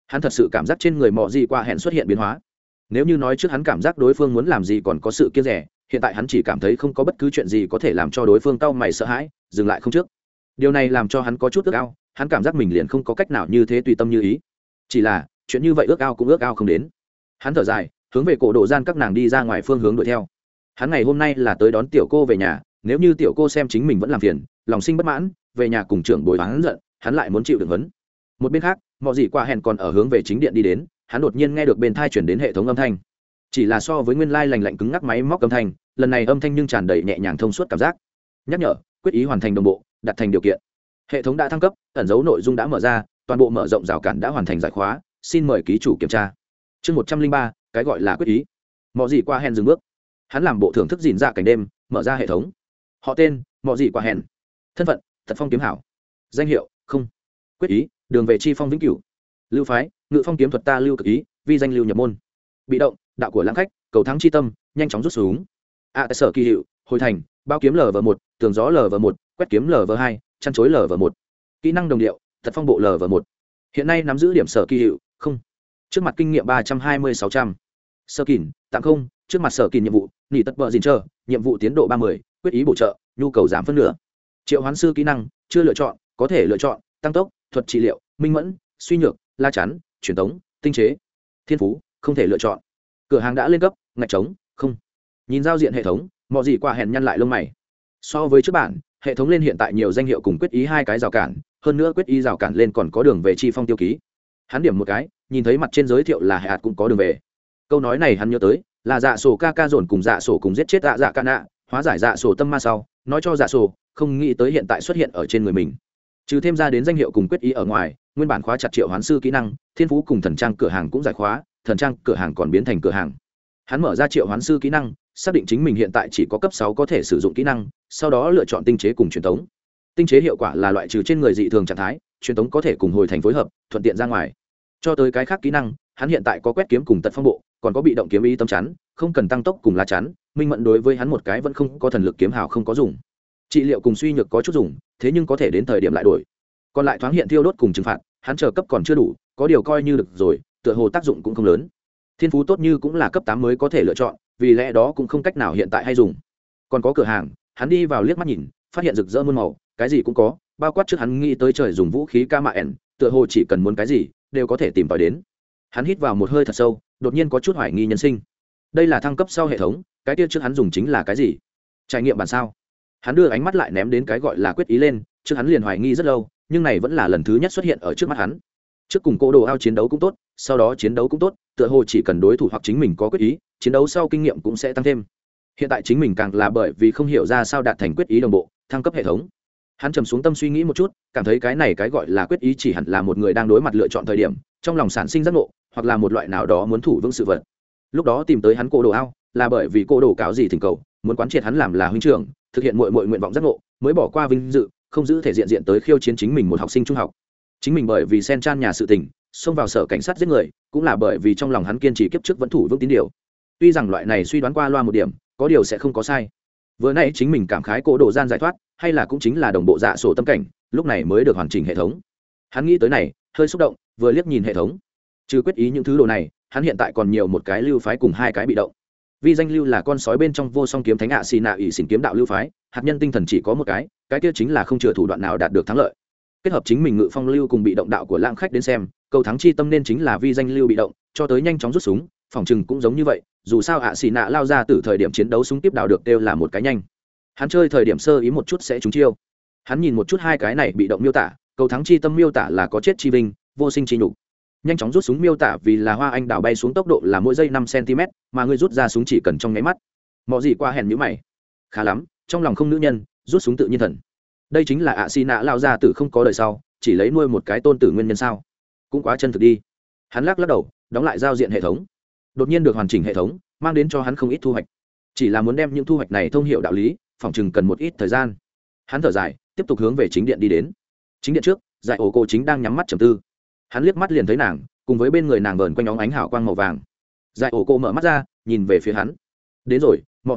Hắn thật sự cảm giác trên người mọ gì qua hẹn xuất hiện biến hóa. Nếu như nói trước hắn cảm giác đối phương muốn làm gì còn có sự kiêng rẻ, hiện tại hắn chỉ cảm thấy không có bất cứ chuyện gì có thể làm cho đối phương cau mày sợ hãi, dừng lại không trước. Điều này làm cho hắn có chút ước ao, hắn cảm giác mình liền không có cách nào như thế tùy tâm như ý. Chỉ là chuyện như vậy ước ao cũng ước ao không đến. Hắn thở dài, hướng về cổ độ gian các nàng đi ra ngoài phương hướng đuổi theo. Hắn ngày hôm nay là tới đón tiểu cô về nhà, nếu như tiểu cô xem chính mình vẫn làm phiền, lòng sinh bất mãn, về nhà cùng trưởng bồi hắn giận, hắn lại muốn chịu đựng vấn. Một bên khác, mọi gì qua hẹn còn ở hướng về chính điện đi đến, hắn đột nhiên nghe được bên tai chuyển đến hệ thống âm thanh. Chỉ là so với nguyên lai lành lạnh cứng ngắc máy móc âm thanh, lần này âm thanh nhưng tràn đầy nhẹ nhàng thông suốt cảm giác. Nhắc nhở, quyết ý hoàn thành đồng bộ, đặt thành điều kiện. Hệ thống đã thăng cấp, ẩn dấu nội dung đã mở ra, toàn bộ mở rộng rào cản đã hoàn thành giải khóa, xin mời ký chủ kiểm tra. Chương 103, cái gọi là quyết ý. Mọi gì qua hẹn dừng bước. Hắn làm bộ thưởng thức gìn ra cảnh đêm, mở ra hệ thống. Họ tên, mọi gì qua hẹn. Thân phận, Tật Phong kiếm hảo. Danh hiệu, không. Quyết ý, đường về chi phong vĩnh cửu. Lưu phái, ngự phong kiếm thuật ta lưu cực ý, vi danh lưu nhập môn. Bị động, đạo của lãng khách, cầu thắng chi tâm, nhanh chóng rút xuống. Sở kỳ hiệu, hồi thành, bao kiếm lv1, tường gió lv1, quét kiếm lv2, chăn chối lv1. Kỹ năng đồng điệu, Tật Phong bộ lv1. Hiện nay nắm giữ điểm sở kỳ hiệu, không. Trước mặt kinh nghiệm 320-600. Sơ kỳn, tạm không, trước mặt sở kỳn nhiệm vụ, nghỉ tất bờ dìn chờ, nhiệm vụ tiến độ 30, quyết ý bổ trợ, nhu cầu giảm phân nửa. Triệu hoán sư kỹ năng, chưa lựa chọn, có thể lựa chọn, tăng tốc, thuật trị liệu, minh mẫn, suy nhược, la chắn, truyền tống, tinh chế. Thiên phú, không thể lựa chọn. Cửa hàng đã lên cấp, ngạch trống, không. Nhìn giao diện hệ thống, mọi gì qua hèn nhăn lại lông mày. So với trước bản, hệ thống lên hiện tại nhiều danh hiệu cùng quyết ý hai cái rào cản, hơn nữa quyết ý rào cản lên còn có đường về chi phong tiêu ký. Hắn điểm một cái, nhìn thấy mặt trên giới thiệu là hạt cũng có đường về. Câu nói này hắn nhớ tới, là dạ sổ ca ca dồn cùng dạ sổ cùng giết chết dạ ca nạ, hóa giải dạ sổ tâm ma sau, nói cho dạ sổ, không nghĩ tới hiện tại xuất hiện ở trên người mình. Trừ thêm ra đến danh hiệu cùng quyết ý ở ngoài, nguyên bản khóa chặt triệu hoán sư kỹ năng, thiên phú cùng thần trang cửa hàng cũng giải khóa, thần trang cửa hàng còn biến thành cửa hàng. Hắn mở ra triệu hoán sư kỹ năng, xác định chính mình hiện tại chỉ có cấp 6 có thể sử dụng kỹ năng, sau đó lựa chọn tinh chế cùng truyền tống. Tinh chế hiệu quả là loại trừ trên người dị thường trạng thái, truyền tống có thể cùng hồi thành phối hợp, thuận tiện ra ngoài. Cho tới cái khác kỹ năng, hắn hiện tại có quét kiếm cùng tật phong bộ, còn có bị động kiếm ý tâm chắn, không cần tăng tốc cùng lá chắn, minh mẫn đối với hắn một cái vẫn không có thần lực kiếm hào không có dùng. Trị liệu cùng suy nhược có chút dùng, thế nhưng có thể đến thời điểm lại đổi. Còn lại thoáng hiện thiêu đốt cùng trừng phạt, hắn chờ cấp còn chưa đủ, có điều coi như được rồi, tựa hồ tác dụng cũng không lớn. Thiên phú tốt như cũng là cấp 8 mới có thể lựa chọn, vì lẽ đó cũng không cách nào hiện tại hay dùng. Còn có cửa hàng, hắn đi vào liếc mắt nhìn, phát hiện rực rỡ muôn màu, cái gì cũng có, bao quát trước hắn nghĩ tới trời dùng vũ khí Kamaen, tựa hồ chỉ cần muốn cái gì, đều có thể tìm tòi đến. Hắn hít vào một hơi thật sâu, đột nhiên có chút hoài nghi nhân sinh. Đây là thăng cấp sau hệ thống, cái kia trước hắn dùng chính là cái gì? Trải nghiệm bản sao? Hắn đưa ánh mắt lại ném đến cái gọi là quyết ý lên, trước hắn liền hoài nghi rất lâu, nhưng này vẫn là lần thứ nhất xuất hiện ở trước mắt hắn. Trước cùng Cố Đồ Ao chiến đấu cũng tốt, sau đó chiến đấu cũng tốt, tựa hồ chỉ cần đối thủ hoặc chính mình có quyết ý, chiến đấu sau kinh nghiệm cũng sẽ tăng thêm. Hiện tại chính mình càng là bởi vì không hiểu ra sao đạt thành quyết ý đồng bộ, thăng cấp hệ thống. Hắn trầm xuống tâm suy nghĩ một chút, cảm thấy cái này cái gọi là quyết ý chỉ hẳn là một người đang đối mặt lựa chọn thời điểm, trong lòng sản sinh giác ngộ, hoặc là một loại nào đó muốn thủ vững sự vật. Lúc đó tìm tới hắn Cố Đồ Ao, là bởi vì Cố Đồ cáo gì thỉnh cầu, muốn quán triệt hắn làm là huynh trưởng, thực hiện mọi nguyện vọng giác ngộ, mới bỏ qua vinh dự, không giữ thể diện tới khiêu chiến chính mình một học sinh trung học. Chính mình bởi vì sen chan nhà sự tình, xông vào sở cảnh sát giết người, cũng là bởi vì trong lòng hắn kiên trì kiếp trước vẫn thủ vững tín điều. Tuy rằng loại này suy đoán qua loa một điểm, có điều sẽ không có sai. Vừa nãy chính mình cảm khái Cố Đồ gian giải thoát, hay là cũng chính là đồng bộ dạ sổ tâm cảnh, lúc này mới được hoàn chỉnh hệ thống. Hắn nghĩ tới này, hơi xúc động, vừa liếc nhìn hệ thống. Trừ quyết ý những thứ đồ này, hắn hiện tại còn nhiều một cái lưu phái cùng hai cái bị động. Vi danh lưu là con sói bên trong vô song kiếm thánh ạ xì nạ ỷ xỉn kiếm đạo lưu phái, hạt nhân tinh thần chỉ có một cái kia chính là không chừa thủ đoạn nào đạt được thắng lợi. Kết hợp chính mình ngự phong lưu cùng bị động đạo của lãng khách đến xem, cầu thắng chi tâm nên chính là vi danh lưu bị động, cho tới nhanh chóng rút súng, phòng trừng cũng giống như vậy, dù sao ạ xì nạ lao ra từ thời điểm chiến đấu súng tiếp đạo được đều là một cái nhanh. Hắn chơi thời điểm sơ ý một chút sẽ trúng chiêu. Hắn nhìn một chút hai cái này bị động miêu tả, cầu thắng chi tâm miêu tả là có chết chi vinh, vô sinh chi nhục. Nhanh chóng rút súng miêu tả vì là hoa anh đào bay xuống tốc độ là mỗi giây 5 cm, mà ngươi rút ra súng chỉ cần trong nháy mắt. Mọ gì qua hèn nhíu mày. Khá lắm, trong lòng không nữ nhân, rút súng tự nhiên thần. Đây chính là ạ xì nạ lao ra từ không có đời sau, chỉ lấy nuôi một cái tôn tử nguyên nhân sao? Cũng quá chân thực đi. Hắn lắc đầu, đóng lại giao diện hệ thống. Đột nhiên được hoàn chỉnh hệ thống, mang đến cho hắn không ít thu hoạch. Chỉ là muốn đem những thu hoạch này thông hiểu đạo lý, phỏng chừng cần một ít thời gian. Hắn thở dài, tiếp tục hướng về chính điện đi đến. Chính điện trước, Dại Ổ cô chính đang nhắm mắt trầm tư. Hắn liếc mắt liền thấy nàng, cùng với bên người nàng vờn quanh óng ánh hào quang màu vàng. Dại Ổ cô mở mắt ra, nhìn về phía hắn. Đến rồi, mọ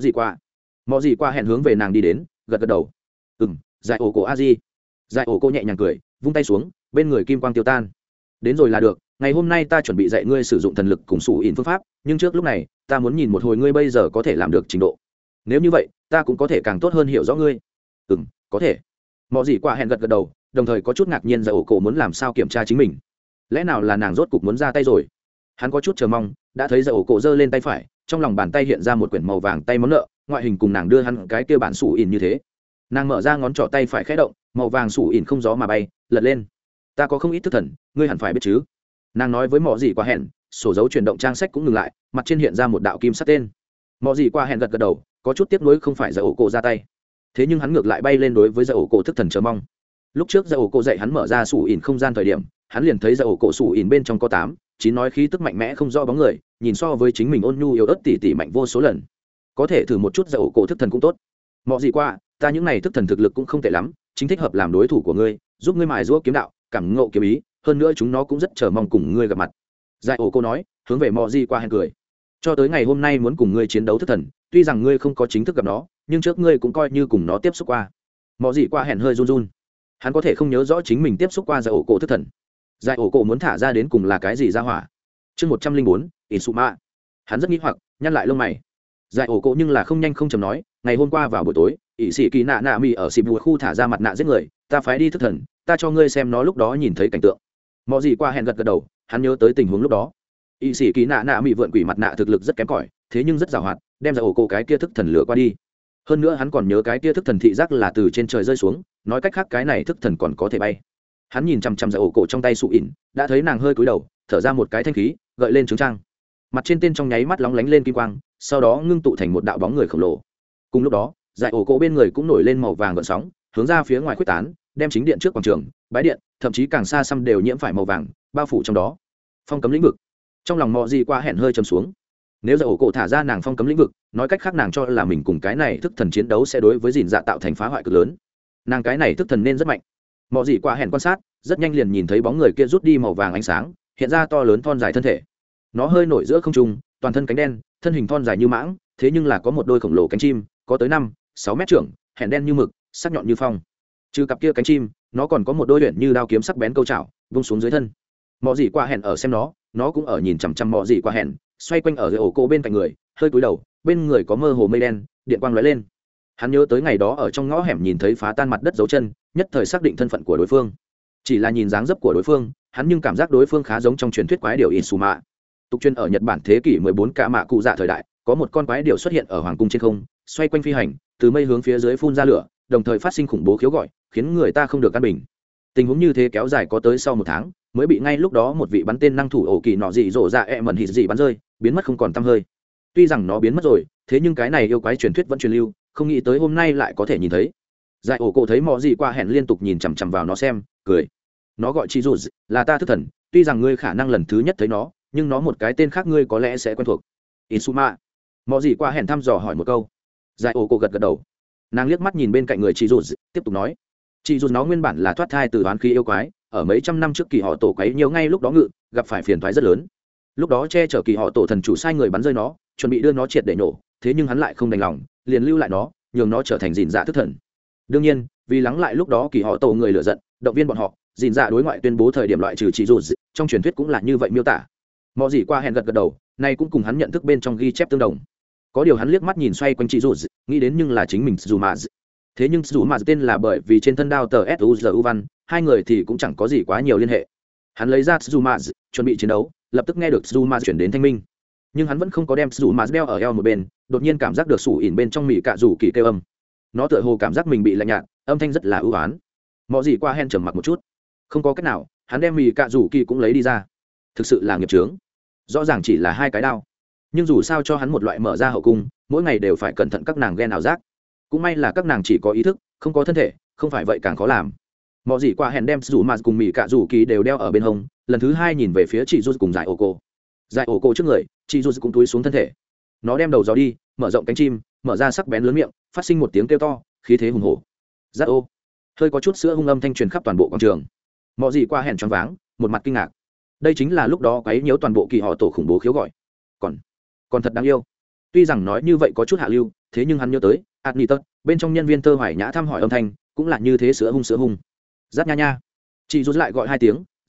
gì qua hẹn hướng về nàng đi đến, gật đầu. Dại Ổ cô a di. Dại Ổ cô nhẹ nhàng cười, vung tay xuống, bên người kim quang tiêu tan. đến rồi là được, ngày hôm nay ta chuẩn bị dạy ngươi sử dụng thần lực cùng sủ ỉn phương pháp, nhưng trước lúc này ta muốn nhìn một hồi ngươi bây giờ có thể làm được trình độ. Nếu như vậy ta cũng có thể càng tốt hơn hiểu rõ ngươi. Ừ, có thể. Mọ gì quả hẹn gật gật đầu, đồng thời có chút ngạc nhiên giải ổ cổ muốn làm sao kiểm tra chính mình. Lẽ nào là nàng rốt cục muốn ra tay rồi? Hắn có chút chờ mong, đã thấy giải ổ cổ giơ lên tay phải, trong lòng bàn tay hiện ra một quyển màu vàng tay món nợ, ngoại hình cùng nàng đưa hắn cái kia bản sủ ỉn như thế. Nàng mở ra ngón trỏ tay phải khẽ động, màu vàng sủ ỉn không gió mà bay lật lên. Ta có không ít thức thần, ngươi hẳn phải biết chứ. Nàng nói với mọ gì quả hẹn, sổ dấu chuyển động trang sách cũng ngừng lại, mặt trên hiện ra một đạo kim sắc tên. Mọ gì quả hẹn gật gật đầu, có chút tiếc nuối không phải giải ổ cổ ra tay, thế nhưng hắn ngược lại bay lên đối với giải ổ cổ thức thần chờ mong. Lúc trước giải ổ cổ dạy hắn mở ra sủ ỉn không gian thời điểm, hắn liền thấy giải ổ cổ sủ ỉn bên trong có 8, 9 nói khí tức mạnh mẽ không rõ bóng người, nhìn so với chính mình ôn nhu yếu ớt tỉ mạnh vô số lần. Có thể thử một chút giải ổ cổ thức thần cũng tốt. Mọ gì qua, ta những này thức thần thực lực cũng không tệ lắm, chính thích hợp làm đối thủ của ngươi, giúp ngươi mài giũa kiếm đạo, cảm ngộ kiếm ý, hơn nữa chúng nó cũng rất chờ mong cùng ngươi gặp mặt. Giải ổ cổ nói, hướng về mọ gì qua hẹn cười. Cho tới ngày hôm nay muốn cùng ngươi chiến đấu thức thần, tuy rằng ngươi không có chính thức gặp nó, nhưng trước ngươi cũng coi như cùng nó tiếp xúc qua. Mọ gì qua hẹn hơi run run, hắn có thể không nhớ rõ chính mình tiếp xúc qua giải ổ cổ thức thần. Giải ổ cổ muốn thả ra đến cùng là cái gì ra hỏa? Chương 104, Insuma. Hắn rất nghi hoặc, nhăn lại lông mày. Giải ổ cổ nhưng là không nhanh không chậm nói, ngày hôm qua vào buổi tối, ỷ sĩ kỳ nạ nạ mì ở xịp khu thả ra mặt nạ giết người, ta phái đi thức thần, ta cho ngươi xem nó lúc đó nhìn thấy cảnh tượng. Mọ gì qua hẹn gật gật đầu, hắn nhớ tới tình huống lúc đó. ỷ sĩ kỳ nạ nạ mì vượn quỷ mặt nạ thực lực rất kém cỏi, thế nhưng rất giàu hoạt, đem giải ổ cổ cái kia thức thần lửa qua đi. Hơn nữa hắn còn nhớ cái kia thức thần thị giác là từ trên trời rơi xuống, nói cách khác cái này thức thần còn có thể bay. Hắn nhìn chằm chằm giải ổ cổ trong tay sụ ỉn, đã thấy nàng hơi cúi đầu, thở ra một cái thanh khí, gợi lên trứng trang. Mặt trên tên trong nháy mắt lóng lánh lên kim quang, sau đó ngưng tụ thành một đạo bóng người khổng lồ. Cùng lúc đó, giải ổ cổ bên người cũng nổi lên màu vàng gợn sóng, hướng ra phía ngoài khuếch tán, đem chính điện trước quảng trường, bãi điện, thậm chí càng xa xăm đều nhiễm phải màu vàng, bao phủ trong đó. Phong cấm lĩnh vực. Trong lòng Mọ Gì qua hẹn hơi trầm xuống. Nếu giải ổ cổ thả ra nàng phong cấm lĩnh vực, nói cách khác nàng cho là mình cùng cái này thức thần chiến đấu sẽ đối với dìn dạ tạo thành phá hoại cực lớn. Nàng cái này thức thần nên rất mạnh. Mọ Gì qua hẹn quan sát, rất nhanh liền nhìn thấy bóng người kia rút đi màu vàng ánh sáng, hiện ra to lớn thon dài thân thể. Nó hơi nổi giữa không trung, toàn thân cánh đen, thân hình thon dài như mãng, thế nhưng là có một đôi khổng lồ cánh chim, có tới 5, 6 mét trưởng, hẹn đen như mực, sắc nhọn như phong. Trừ cặp kia cánh chim, nó còn có một đôi luyện như đao kiếm sắc bén câu chảo, vung xuống dưới thân. Mọ Gì qua hẹn ở xem nó cũng ở nhìn chằm chằm Mọ Gì qua hẹn, xoay quanh ở dưới ổ cổ bên cạnh người, hơi cúi đầu, bên người có mơ hồ mây đen, điện quang lóe lên. Hắn nhớ tới ngày đó ở trong ngõ hẻm nhìn thấy phá tan mặt đất dấu chân, nhất thời xác định thân phận của đối phương. Chỉ là nhìn dáng dấp của đối phương, hắn nhưng cảm giác đối phương khá giống trong truyền thuyết quái điểu Insuma. Tục truyền ở Nhật Bản thế kỷ 14 cả mạ cụ dạ thời đại, có một con quái điểu xuất hiện ở hoàng cung trên không, xoay quanh phi hành, từ mây hướng phía dưới phun ra lửa, đồng thời phát sinh khủng bố khiếu gọi, khiến người ta không được căn bình. Tình huống như thế kéo dài có tới sau 1 tháng, mới bị ngay lúc đó một vị bắn tên năng thủ ổ kỳ nọ dị rổ ra mẩn hít dị bắn rơi, biến mất không còn tăm hơi. Tuy rằng nó biến mất rồi, thế nhưng cái này yêu quái truyền thuyết vẫn truyền lưu, không nghĩ tới hôm nay lại có thể nhìn thấy. Giải ổ cổ thấy Mọ Gì qua hẹn liên tục nhìn chằm chằm vào nó xem, cười. Nó gọi chị dù là ta thức thần, tuy rằng ngươi khả năng lần thứ nhất thấy nó, nhưng nó một cái tên khác ngươi có lẽ sẽ quen thuộc. Insuma. Mọ Gì qua hẹn thăm dò hỏi một câu. Giải ổ cổ gật gật đầu. Nàng liếc mắt nhìn bên cạnh người chị dù, tiếp tục nói. Chị dù nó nguyên bản là thoát thai từ oán khí yêu quái, ở mấy trăm năm trước kỳ họ tổ quấy nhiều ngay lúc đó ngự, gặp phải phiền toái rất lớn. Lúc đó che chở kỳ họ tổ thần chủ sai người bắn rơi nó, chuẩn bị đưa nó triệt để nổ, thế nhưng hắn lại không đành lòng, liền lưu lại nó, nhường nó trở thành dìn dạ thức thần. Đương nhiên, vì lắng lại lúc đó kỳ họ tổ người lựa giận, động viên bọn họ, dìn dạ đối ngoại tuyên bố thời điểm loại trừ chị dù, trong truyền thuyết cũng là như vậy miêu tả. Mọ Gì qua hẹn gật gật đầu, nay cũng cùng hắn nhận thức bên trong ghi chép tương đồng. Có điều hắn liếc mắt nhìn xoay quanh chị dù, nghĩ đến nhưng là chính mình Zuma. Thế nhưng Zuma tên là bởi vì trên thân đao tờ Suzu văn, hai người thì cũng chẳng có gì quá nhiều liên hệ. Hắn lấy ra Zuma, chuẩn bị chiến đấu, lập tức nghe được Zuma chuyển đến thanh minh. Nhưng hắn vẫn không có đem Zuma đeo ở eo một bên, đột nhiên cảm giác được sủ ỉn bên trong mỉ cạ rủ kỳ kêu âm. Nó tựa hồ cảm giác mình bị lạnh nhạt, âm thanh rất là ưu ái. Mọ Gì qua hẹn trầm mặc một chút, không có cách nào, hắn đem mỉ cạ rủ kỳ cũng lấy đi ra. Thực sự là nghiệp chướng. Rõ ràng chỉ là 2 cái đao, nhưng dù sao cho hắn một loại mở ra hậu cung, mỗi ngày đều phải cẩn thận các nàng ghen ảo giác. Cũng may là các nàng chỉ có ý thức, không có thân thể, không phải vậy càng khó làm. Mọ Gì qua hẹn đem Zuma cùng mỉ cạ rủ kỳ đều đeo ở bên hông, lần thứ 2 nhìn về phía chị dù cùng giải ổ cổ. Giải ổ cổ trước người, chị dù cũng túi xuống thân thể. Nó đem đầu gió đi, mở rộng cánh chim, mở ra sắc bén lớn miệng, phát sinh một tiếng kêu to, khí thế hùng hổ. Giác ô. Hơi có chút sữa hung âm thanh truyền khắp toàn bộ quảng trường. Mọ Gì qua hẹn choáng váng, một mặt kinh ngạc. Đây chính là lúc đó quấy nhiễu toàn bộ kỳ họ tổ khủng bố khiếu gọi. Còn thật đáng yêu. Tuy rằng nói như vậy có chút hạ lưu, thế nhưng hắn nhớ tới Adnitus, bên trong nhân viên Tơ Hoài Nhã thăm hỏi âm thanh, cũng là như thế sữa hung. Giác nha nha. Chị rút lại gọi 2 tiếng,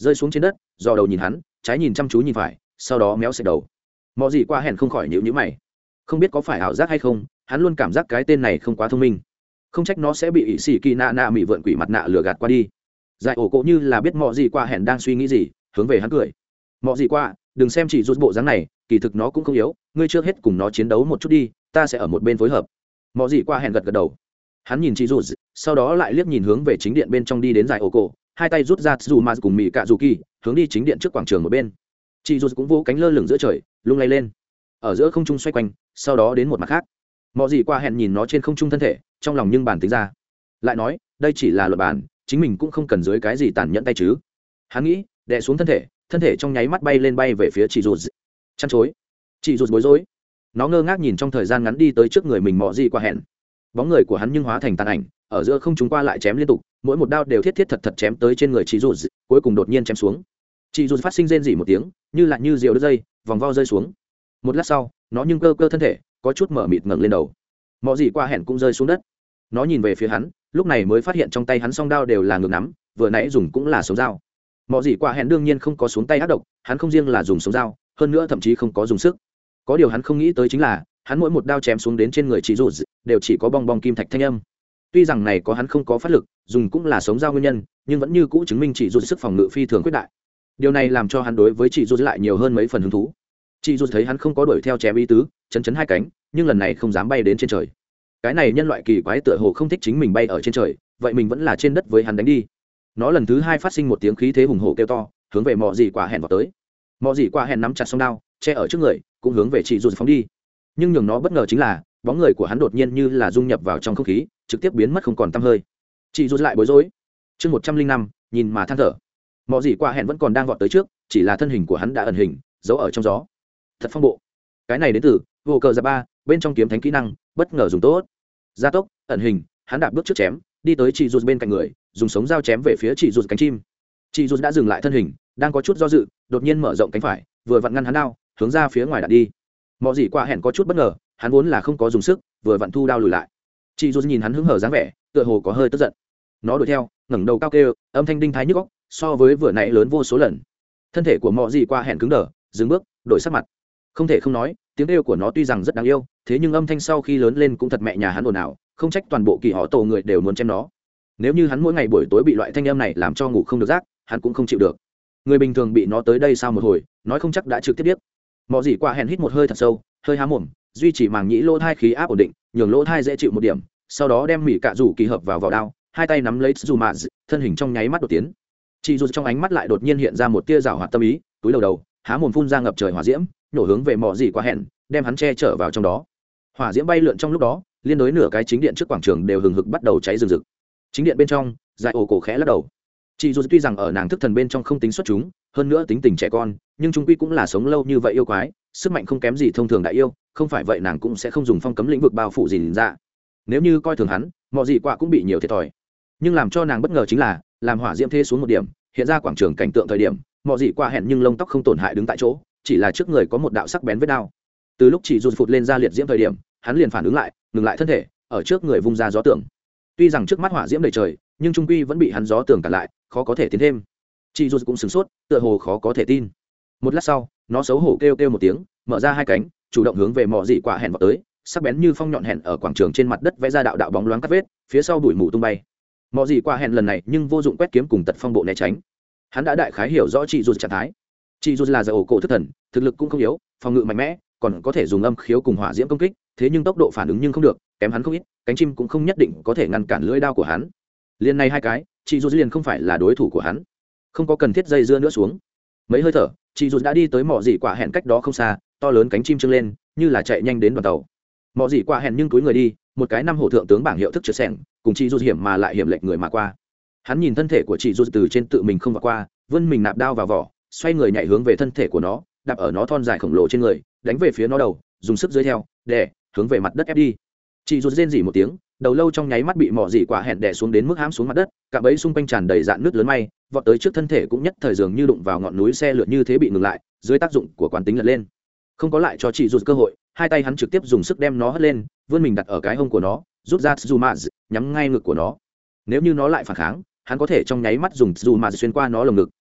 rơi xuống trên đất, dò đầu nhìn hắn, trái nhìn chăm chú nhìn phải, sau đó méo sạch đầu. Mọ gì qua hẹn không khỏi nhíu mày, không biết có phải ảo giác hay không, hắn luôn cảm giác cái tên này không quá thông minh, không trách nó sẽ bị ỷ xì kỳ nạ nạ mỹ vượn quỷ mặt nạ lừa gạt qua đi. Giải ổ cộ như là biết mọ gì qua hẹn đang suy nghĩ gì, hướng về hắn cười. Mọ gì qua, đừng xem chỉ rút bộ dáng này, kỳ thực nó cũng không yếu, ngươi trước hết cùng nó chiến đấu một chút đi, ta sẽ ở một bên phối hợp. Mọ gì qua hẹn gật gật đầu. Hắn nhìn chị rút, sau đó lại liếc nhìn hướng về chính điện bên trong đi đến giải ổ cổ, hai tay rút ra dù mà cùng mỹ cạ dù kỳ, hướng đi chính điện trước quảng trường một bên. Chị rút cũng vỗ cánh lơ lửng giữa trời, lung lay lên, ở giữa không trung xoay quanh, sau đó đến một mặt khác. Mọ gì qua hẹn nhìn nó trên không trung thân thể, trong lòng nhưng bản tính ra, lại nói đây chỉ là luật bản, chính mình cũng không cần dưới cái gì tàn nhẫn tay chứ. Hắn nghĩ, đè xuống thân thể trong nháy mắt bay lên bay về phía chị rút. Chăn chối, chị rút bối rối, nó ngơ ngác nhìn trong thời gian ngắn đi tới trước người mình mọ gì qua hẹn. Bóng người của hắn nhưng hóa thành tàn ảnh, ở giữa không chúng qua lại chém liên tục, mỗi một đao đều thiết thiết thật thật chém tới trên người chị rút, cuối cùng đột nhiên chém xuống. Chị rút phát sinh rên rỉ một tiếng, như diều đứt dây, vòng vo rơi xuống. Một lát sau, nó nhưng cơ thân thể, có chút mở mịt ngẩng lên đầu. Mọ gì qua hẹn cũng rơi xuống đất. Nó nhìn về phía hắn, lúc này mới phát hiện trong tay hắn song đao đều là ngược nắm, vừa nãy dùng cũng là sống dao. Mọ gì qua hẹn đương nhiên không có xuống tay ác độc, hắn không riêng là dùng sống dao, hơn nữa thậm chí không có dùng sức. Có điều hắn không nghĩ tới chính là, hắn mỗi một đao chém xuống đến trên người chị rút đều chỉ có bong bong kim thạch thanh âm. Tuy rằng này có hắn không có phát lực, dùng cũng là sống dao nguyên nhân, nhưng vẫn như cũ chứng minh chị rút sức phòng ngự phi thường quyết đại. Điều này làm cho hắn đối với chị rút lại nhiều hơn mấy phần hứng thú. Chị rút thấy hắn không có đuổi theo chém ý tứ, chấn hai cánh, nhưng lần này không dám bay đến trên trời. Cái này nhân loại kỳ quái tựa hồ không thích chính mình bay ở trên trời, vậy mình vẫn là trên đất với hắn đánh đi. Nó lần thứ hai phát sinh một tiếng khí thế hùng hổ kêu to, hướng về mọ gì quả hẹn vào tới. Mọ gì quả hẹn nắm chặt song đao, che ở trước người, cũng hướng về chị rút phóng đi. Nhưng nhường nó bất ngờ chính là, bóng người của hắn đột nhiên như là dung nhập vào trong không khí, trực tiếp biến mất không còn tăm hơi. Chị rút lại bối rối. Chương 105, nhìn mà than thở. Mọ gì quả hẹn vẫn còn đang vọt tới trước, chỉ là thân hình của hắn đã ẩn hình, giấu ở trong gió. Thật phong bộ. Cái này đến từ vô cờ giáp ba, bên trong kiếm thánh kỹ năng, bất ngờ dùng tốt. Gia tốc, ẩn hình, hắn đạp bước trước chém, đi tới chị rút bên cạnh người, dùng sống dao chém về phía chị rút cánh chim. Chị rút đã dừng lại thân hình, đang có chút do dự, đột nhiên mở rộng cánh phải, vừa vặn ngăn hắn đao, hướng ra phía ngoài đạn đi. Mọ gì qua hẹn có chút bất ngờ, hắn vốn là không có dùng sức, vừa vặn thu đao lùi lại. Chị rút nhìn hắn hứng hở dáng vẻ, tựa hồ có hơi tức giận. Nó đuổi theo, ngẩng đầu cao kêu, âm thanh đinh thái nhức óc, so với vừa nãy lớn vô số lần. Thân thể của mọ gì qua hẹn cứng đờ, dừng bước, đổi sắc mặt. Không thể không nói, tiếng kêu của nó tuy rằng rất đáng yêu, thế nhưng âm thanh sau khi lớn lên cũng thật mẹ nhà hắn ồn ào, không trách toàn bộ kỳ họ tổ người đều muốn chém nó. Nếu như hắn mỗi ngày buổi tối bị loại thanh âm này làm cho ngủ không được giấc, hắn cũng không chịu được. Người bình thường bị nó tới đây sau một hồi, nói không chắc đã trực tiếp biết. Mọ gì qua hẹn hít một hơi thật sâu, hơi há mồm, duy trì màng nhĩ lỗ thai khí áp ổn định, nhường lỗ thai dễ chịu một điểm, sau đó đem mỉ cạ rủ kỳ hợp vào đao, hai tay nắm lấy dù mạ, thân hình trong nháy mắt đột tiến. Chị dù trong ánh mắt lại đột nhiên hiện ra một tia giảo hoạt tâm ý, túi đầu, há mồm phun ra ngập trời hỏa diễm, nổ hướng về mọ gì qua hẹn, đem hắn che chở vào trong đó. Hỏa diễm bay lượn trong lúc đó, liên đối nửa cái chính điện trước quảng trường đều hừng hực bắt đầu cháy rừng rực. Chính điện bên trong, Giải ổ cổ khẽ lắc đầu. Chị dù tuy rằng ở nàng thức thần bên trong không tính xuất chúng, hơn nữa tính tình trẻ con, nhưng trung quy cũng là sống lâu như vậy yêu quái, sức mạnh không kém gì thông thường đại yêu, không phải vậy nàng cũng sẽ không dùng phong cấm lĩnh vực bao phủ gì ra. Nếu như coi thường hắn, mọi gì quả cũng bị nhiều thiệt thòi. Nhưng làm cho nàng bất ngờ chính là, làm hỏa diễm thế xuống một điểm, hiện ra quảng trường cảnh tượng thời điểm, mọi gì quả hẹn nhưng lông tóc không tổn hại đứng tại chỗ, chỉ là trước người có một đạo sắc bén vết đao. Từ lúc chị dù phụt lên ra liệt diễm thời điểm, hắn liền phản ứng lại, ngừng lại thân thể, ở trước người vung ra gió tường. Tuy rằng trước mắt hỏa diễm đầy trời, nhưng trung quy vẫn bị hắn gió tường cản lại, khó có thể tiến thêm. Chị dù cũng sửng sốt, tựa hồ khó có thể tin. Một lát sau, nó xấu hổ kêu một tiếng, mở ra hai cánh, chủ động hướng về mọ dị quả hẹn vào tới, sắc bén như phong nhọn hẹn ở quảng trường trên mặt đất vẽ ra đạo đạo bóng loáng cắt vết, phía sau bụi mù tung bay. Mọ dị quả hẹn lần này nhưng vô dụng quét kiếm cùng tật phong bộ né tránh. Hắn đã đại khái hiểu rõ chị dù trạng thái. Chị dù là giải ổ cổ thức thần, thực lực cũng không yếu, phòng ngự mạnh mẽ, còn có thể dùng âm khiếu cùng hỏa diễm công kích, thế nhưng tốc độ phản ứng nhưng không được, kém hắn không ít, cánh chim cũng không nhất định có thể ngăn cản lưỡi đao của hắn. Liên này hai cái, chị dù liền không phải là đối thủ của hắn, không có cần thiết dây dưa nữa xuống. Mấy hơi thở, chị dù đã đi tới mọ dị quả hẹn cách đó không xa, to lớn cánh chim trưng lên, như là chạy nhanh đến đoàn tàu. Mọ dị quả hẹn nhưng túi người đi, một cái năm hổ thượng tướng bảng hiệu thức trượt sẻng, cùng chị dù hiểm mà lại hiểm lệch người mà qua. Hắn nhìn thân thể của chị dù từ trên tự mình không vào qua, vươn mình nạp đao vào vỏ, xoay người nhảy hướng về thân thể của nó, đạp ở nó thon dài khổng lồ trên người, đánh về phía nó đầu, dùng sức dưới theo, đè, hướng về mặt đất ép đi. Chị rút rên rỉ một tiếng, đầu lâu trong nháy mắt bị mỏ dị quả hẹn đè xuống đến mức hãm xuống mặt đất, cả bẫy xung quanh tràn đầy dạn nước lớn may, vọt tới trước thân thể cũng nhất thời dường như đụng vào ngọn núi xe lượn như thế bị ngừng lại, dưới tác dụng của quán tính lật lên. Không có lại cho chị rút cơ hội, hai tay hắn trực tiếp dùng sức đem nó hất lên, vươn mình đặt ở cái hông của nó, rút ra Tsuzumaz, nhắm ngay ngực của nó. Nếu như nó lại phản kháng, hắn có thể trong nháy mắt dùng Tsuzumaz xuyên qua nó lồng ngực,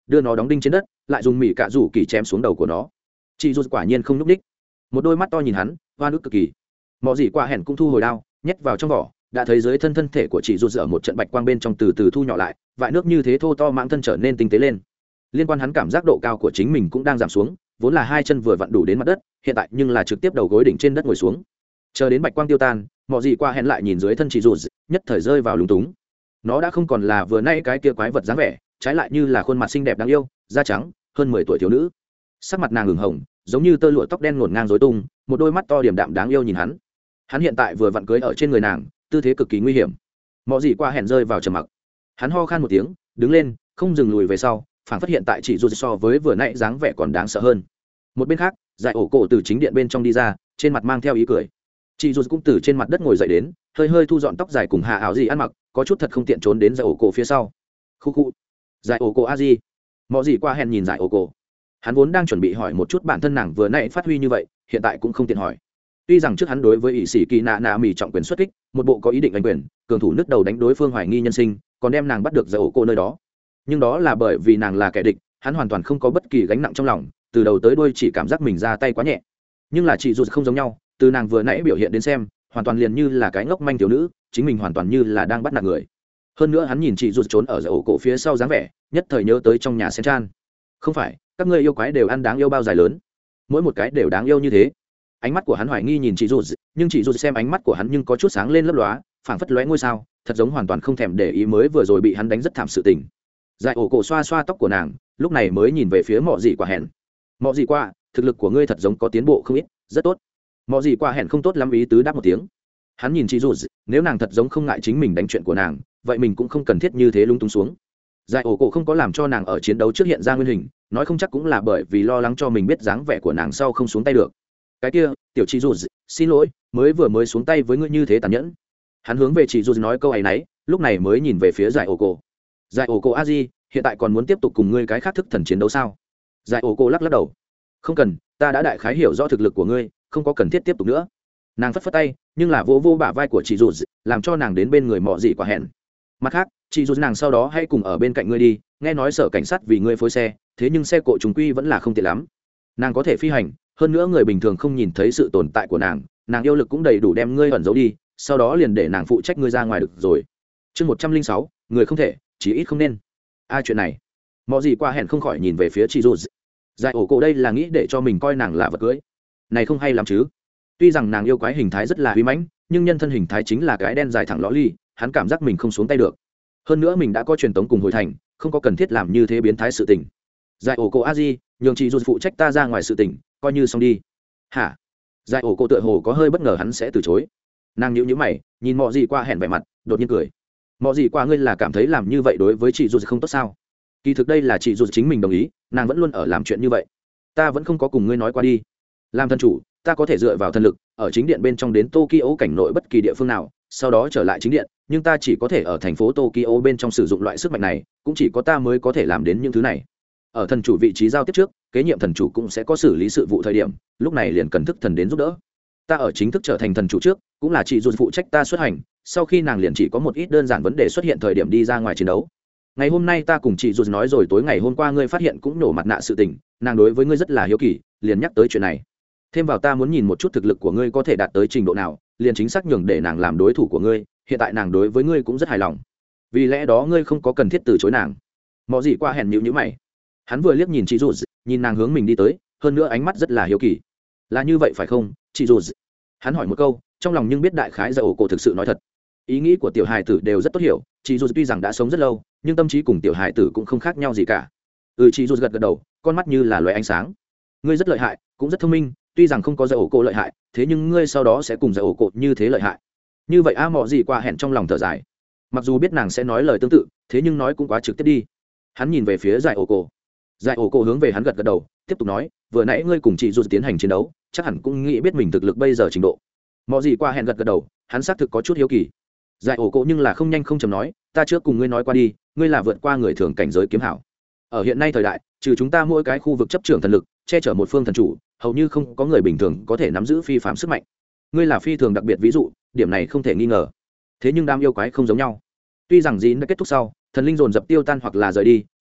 đưa nó đóng đinh trên đất lại dùng mỹ cạ rủ kỳ chém xuống đầu của nó. Chị dù quả nhiên không nhúc ních, một đôi mắt to nhìn hắn hoa nước cực kỳ. Mọ gì qua hẹn cũng thu hồi đao nhét vào trong vỏ, đã thấy dưới thân thể của chị dù ở một trận bạch quang bên trong từ từ thu nhỏ lại, vại nước như thế thô to mãng thân trở nên tinh tế lên. Liên quan hắn cảm giác độ cao của chính mình cũng đang giảm xuống, vốn là hai chân vừa vặn đủ đến mặt đất, hiện tại nhưng là trực tiếp đầu gối đỉnh trên đất ngồi xuống. Chờ đến bạch quang tiêu tan, Mọ gì qua hẹn lại nhìn dưới thân chị dù, nhất thời rơi vào lúng túng. Nó đã không còn là vừa nay cái kia quái vật dáng vẻ, trái lại như là khuôn mặt xinh đẹp đáng yêu, da trắng, hơn 10 tuổi thiếu nữ. Sắc mặt nàng ửng hồng, giống như tơ lụa tóc đen ngổn ngang rối tung, một đôi mắt to điềm đạm đáng yêu nhìn hắn. Hắn hiện tại vừa vặn cưới ở trên người nàng, tư thế cực kỳ nguy hiểm. Mọ gì qua hẹn rơi vào trầm mặc. Hắn ho khan một tiếng, đứng lên, không dừng lùi về sau, phảng phất hiện tại chỉ dù so với vừa nãy dáng vẻ còn đáng sợ hơn. Một bên khác, Giải ổ cổ từ chính điện bên trong đi ra, trên mặt mang theo ý cười. Chị dù cũng từ trên mặt đất ngồi dậy đến, hơi hơi thu dọn tóc dài cùng hạ áo gì ăn mặc, có chút thật không tiện trốn đến Giải ổ cổ phía sau. Khu khu. Giải ổ cổ a gì? Mọ gì qua hẹn nhìn Giải ổ cổ. Hắn vốn đang chuẩn bị hỏi một chút bản thân nàng vừa nãy phát huy như vậy, hiện tại cũng không tiện hỏi. Tuy rằng trước hắn đối với ỷ sĩ kỳ nạ nạ mì trọng quyền xuất kích, một bộ có ý định đánh quyền, cường thủ nứt đầu đánh đối phương hoài nghi nhân sinh, còn đem nàng bắt được Giải ổ cổ nơi đó. Nhưng đó là bởi vì nàng là kẻ địch, hắn hoàn toàn không có bất kỳ gánh nặng trong lòng, từ đầu tới đuôi chỉ cảm giác mình ra tay quá nhẹ. Nhưng là chị dù không giống nhau, từ nàng vừa nãy biểu hiện đến xem, hoàn toàn liền như là cái ngốc manh thiếu nữ, chính mình hoàn toàn như là đang bắt nạt người. Hơn nữa hắn nhìn chị dù trốn ở Giải ổ cổ phía sau dáng vẻ, nhất thời nhớ tới trong nhà Sen Chan. Không phải, các ngươi yêu quái đều ăn đáng yêu bao dài lớn, mỗi một cái đều đáng yêu như thế. Ánh mắt của hắn hoài nghi nhìn chị dù, nhưng chị dù xem ánh mắt của hắn nhưng có chút sáng lên lấp lóa, phảng phất lóe ngôi sao, thật giống hoàn toàn không thèm để ý mới vừa rồi bị hắn đánh rất thảm sự tình. Giải ổ cổ xoa xoa tóc của nàng, lúc này mới nhìn về phía Mọ gì quả hẹn. Mọ gì qua, thực lực của ngươi thật giống có tiến bộ không ít, rất tốt. Mọ gì qua hẹn không tốt lắm ý tứ đáp một tiếng. Hắn nhìn chị dù, nếu nàng thật giống không ngại chính mình đánh chuyện của nàng, vậy mình cũng không cần thiết như thế lung tung xuống. Giải ổ cổ không có làm cho nàng ở chiến đấu trước hiện ra nguyên hình, nói không chắc cũng là bởi vì lo lắng cho mình biết dáng vẻ của nàng sau không xuống tay được. Cái kia, tiểu chị dù, xin lỗi, mới xuống tay với ngươi như thế tàn nhẫn. Hắn hướng về chị dù nói câu ấy nấy, lúc này mới nhìn về phía giải ổ cổ. Giải ổ cổ a di, hiện tại còn muốn tiếp tục cùng ngươi cái khác thức thần chiến đấu sao? Giải ổ cổ lắc lắc đầu. Không cần, ta đã đại khái hiểu rõ thực lực của ngươi, không có cần thiết tiếp tục nữa. Nàng phất phất tay, nhưng là vô bả vai của chị dù, làm cho nàng đến bên người Mọ gì quả hẹn. Mặt khác, chị dù nàng sau đó hãy cùng ở bên cạnh ngươi đi, nghe nói sở cảnh sát vì ngươi phối xe, thế nhưng xe cộ chúng quy vẫn là không tiện lắm. Nàng có thể phi hành, hơn nữa người bình thường không nhìn thấy sự tồn tại của nàng, nàng yêu lực cũng đầy đủ đem ngươi ẩn giấu đi, sau đó liền để nàng phụ trách ngươi ra ngoài được rồi. Chương 106, người không thể, chỉ ít không nên. Chuyện này, Mọ gì qua hẹn không khỏi nhìn về phía chị dù. Giải ổ cổ đây là nghĩ để cho mình coi nàng là vật cưới, này không hay lắm chứ? Tuy rằng nàng yêu quái hình thái rất là uy mãnh, nhưng nhân thân hình thái chính là cái đen dài thẳng lõ ly, hắn cảm giác mình không xuống tay được. Hơn nữa mình đã có truyền tống cùng hồi thành, không có cần thiết làm như thế biến thái sự tình. Giải ổ cổ a di, nhường chị dù phụ trách ta ra ngoài sự tình, coi như xong đi. Hả? Giải ổ cổ tựa hồ có hơi bất ngờ hắn sẽ từ chối. Nàng nhíu nhíu mày, nhìn Mọ gì qua hẹn vẻ mặt, đột nhiên cười. Mọ gì qua ngươi là cảm thấy làm như vậy đối với chị dù không tốt sao? Kỳ thực đây là chị dù chính mình đồng ý, nàng vẫn luôn ở làm chuyện như vậy. Ta vẫn không có cùng ngươi nói qua đi. Làm thân chủ, ta có thể dựa vào thần lực, ở chính điện bên trong đến Tokyo cảnh nội bất kỳ địa phương nào, sau đó trở lại chính điện, nhưng ta chỉ có thể ở thành phố Tokyo bên trong sử dụng loại sức mạnh này, cũng chỉ có ta mới có thể làm đến những thứ này. Ở thần chủ vị trí giao tiếp trước, kế nhiệm thần chủ cũng sẽ có xử lý sự vụ thời điểm, lúc này liền cần thức thần đến giúp đỡ. Ta ở chính thức trở thành thần chủ trước, cũng là chị dù phụ trách ta xuất hành, sau khi nàng liền chỉ có một ít đơn giản vấn đề xuất hiện thời điểm đi ra ngoài chiến đấu. Ngày hôm nay ta cùng chị dù nói rồi tối ngày hôm qua ngươi phát hiện cũng nổ mặt nạ sự tình, nàng đối với ngươi rất là hiếu kỳ, liền nhắc tới chuyện này. Thêm vào ta muốn nhìn một chút thực lực của ngươi có thể đạt tới trình độ nào, liền chính xác nhường để nàng làm đối thủ của ngươi, hiện tại nàng đối với ngươi cũng rất hài lòng, vì lẽ đó ngươi không có cần thiết từ chối nàng. Mọ gì qua hẹn nhíu mày. Hắn vừa liếc nhìn chị dù, nhìn nàng hướng mình đi tới, hơn nữa ánh mắt rất là hiếu kỳ. Là như vậy phải không, chị dù? Hắn hỏi một câu, trong lòng nhưng biết đại khái Giải ổ cổ thực sự nói thật. Ý nghĩ của tiểu hài tử đều rất tốt hiểu, chị dù tuy rằng đã sống rất lâu, nhưng tâm trí cùng tiểu hài tử cũng không khác nhau gì cả. Chị dù gật gật đầu, con mắt như là loé ánh sáng. Ngươi rất lợi hại, cũng rất thông minh, tuy rằng không có Giải ổ cổ lợi hại, thế nhưng ngươi sau đó sẽ cùng Giải ổ cổ như thế lợi hại. Như vậy Mọ gì qua hẹn trong lòng thở dài. Mặc dù biết nàng sẽ nói lời tương tự, thế nhưng nói cũng quá trực tiếp đi. Hắn nhìn về phía Giải ổ cổ. Giải ổ cổ hướng về hắn gật gật đầu, tiếp tục nói, vừa nãy ngươi cùng chị dù tiến hành chiến đấu, chắc hẳn cũng nghĩ biết mình thực lực bây giờ trình độ. Mọ gì qua hẹn gật gật đầu, hắn xác thực có chút hiếu kỳ. Giải ổ cổ nhưng là không nhanh không chậm nói, ta trước cùng ngươi nói qua đi, ngươi là vượt qua người thường cảnh giới kiếm hảo. Ở hiện nay thời đại, trừ chúng ta mỗi cái khu vực chấp trưởng thần lực, che chở một phương thần chủ, hầu như không có người bình thường có thể nắm giữ phi phàm sức mạnh. Ngươi là phi thường đặc biệt ví dụ, điểm này không thể nghi ngờ. Thế nhưng đám yêu quái không giống nhau. Tuy rằng dín đã kết thúc sau, thần linh dồn dập tiêu tan hoặc là rời đi,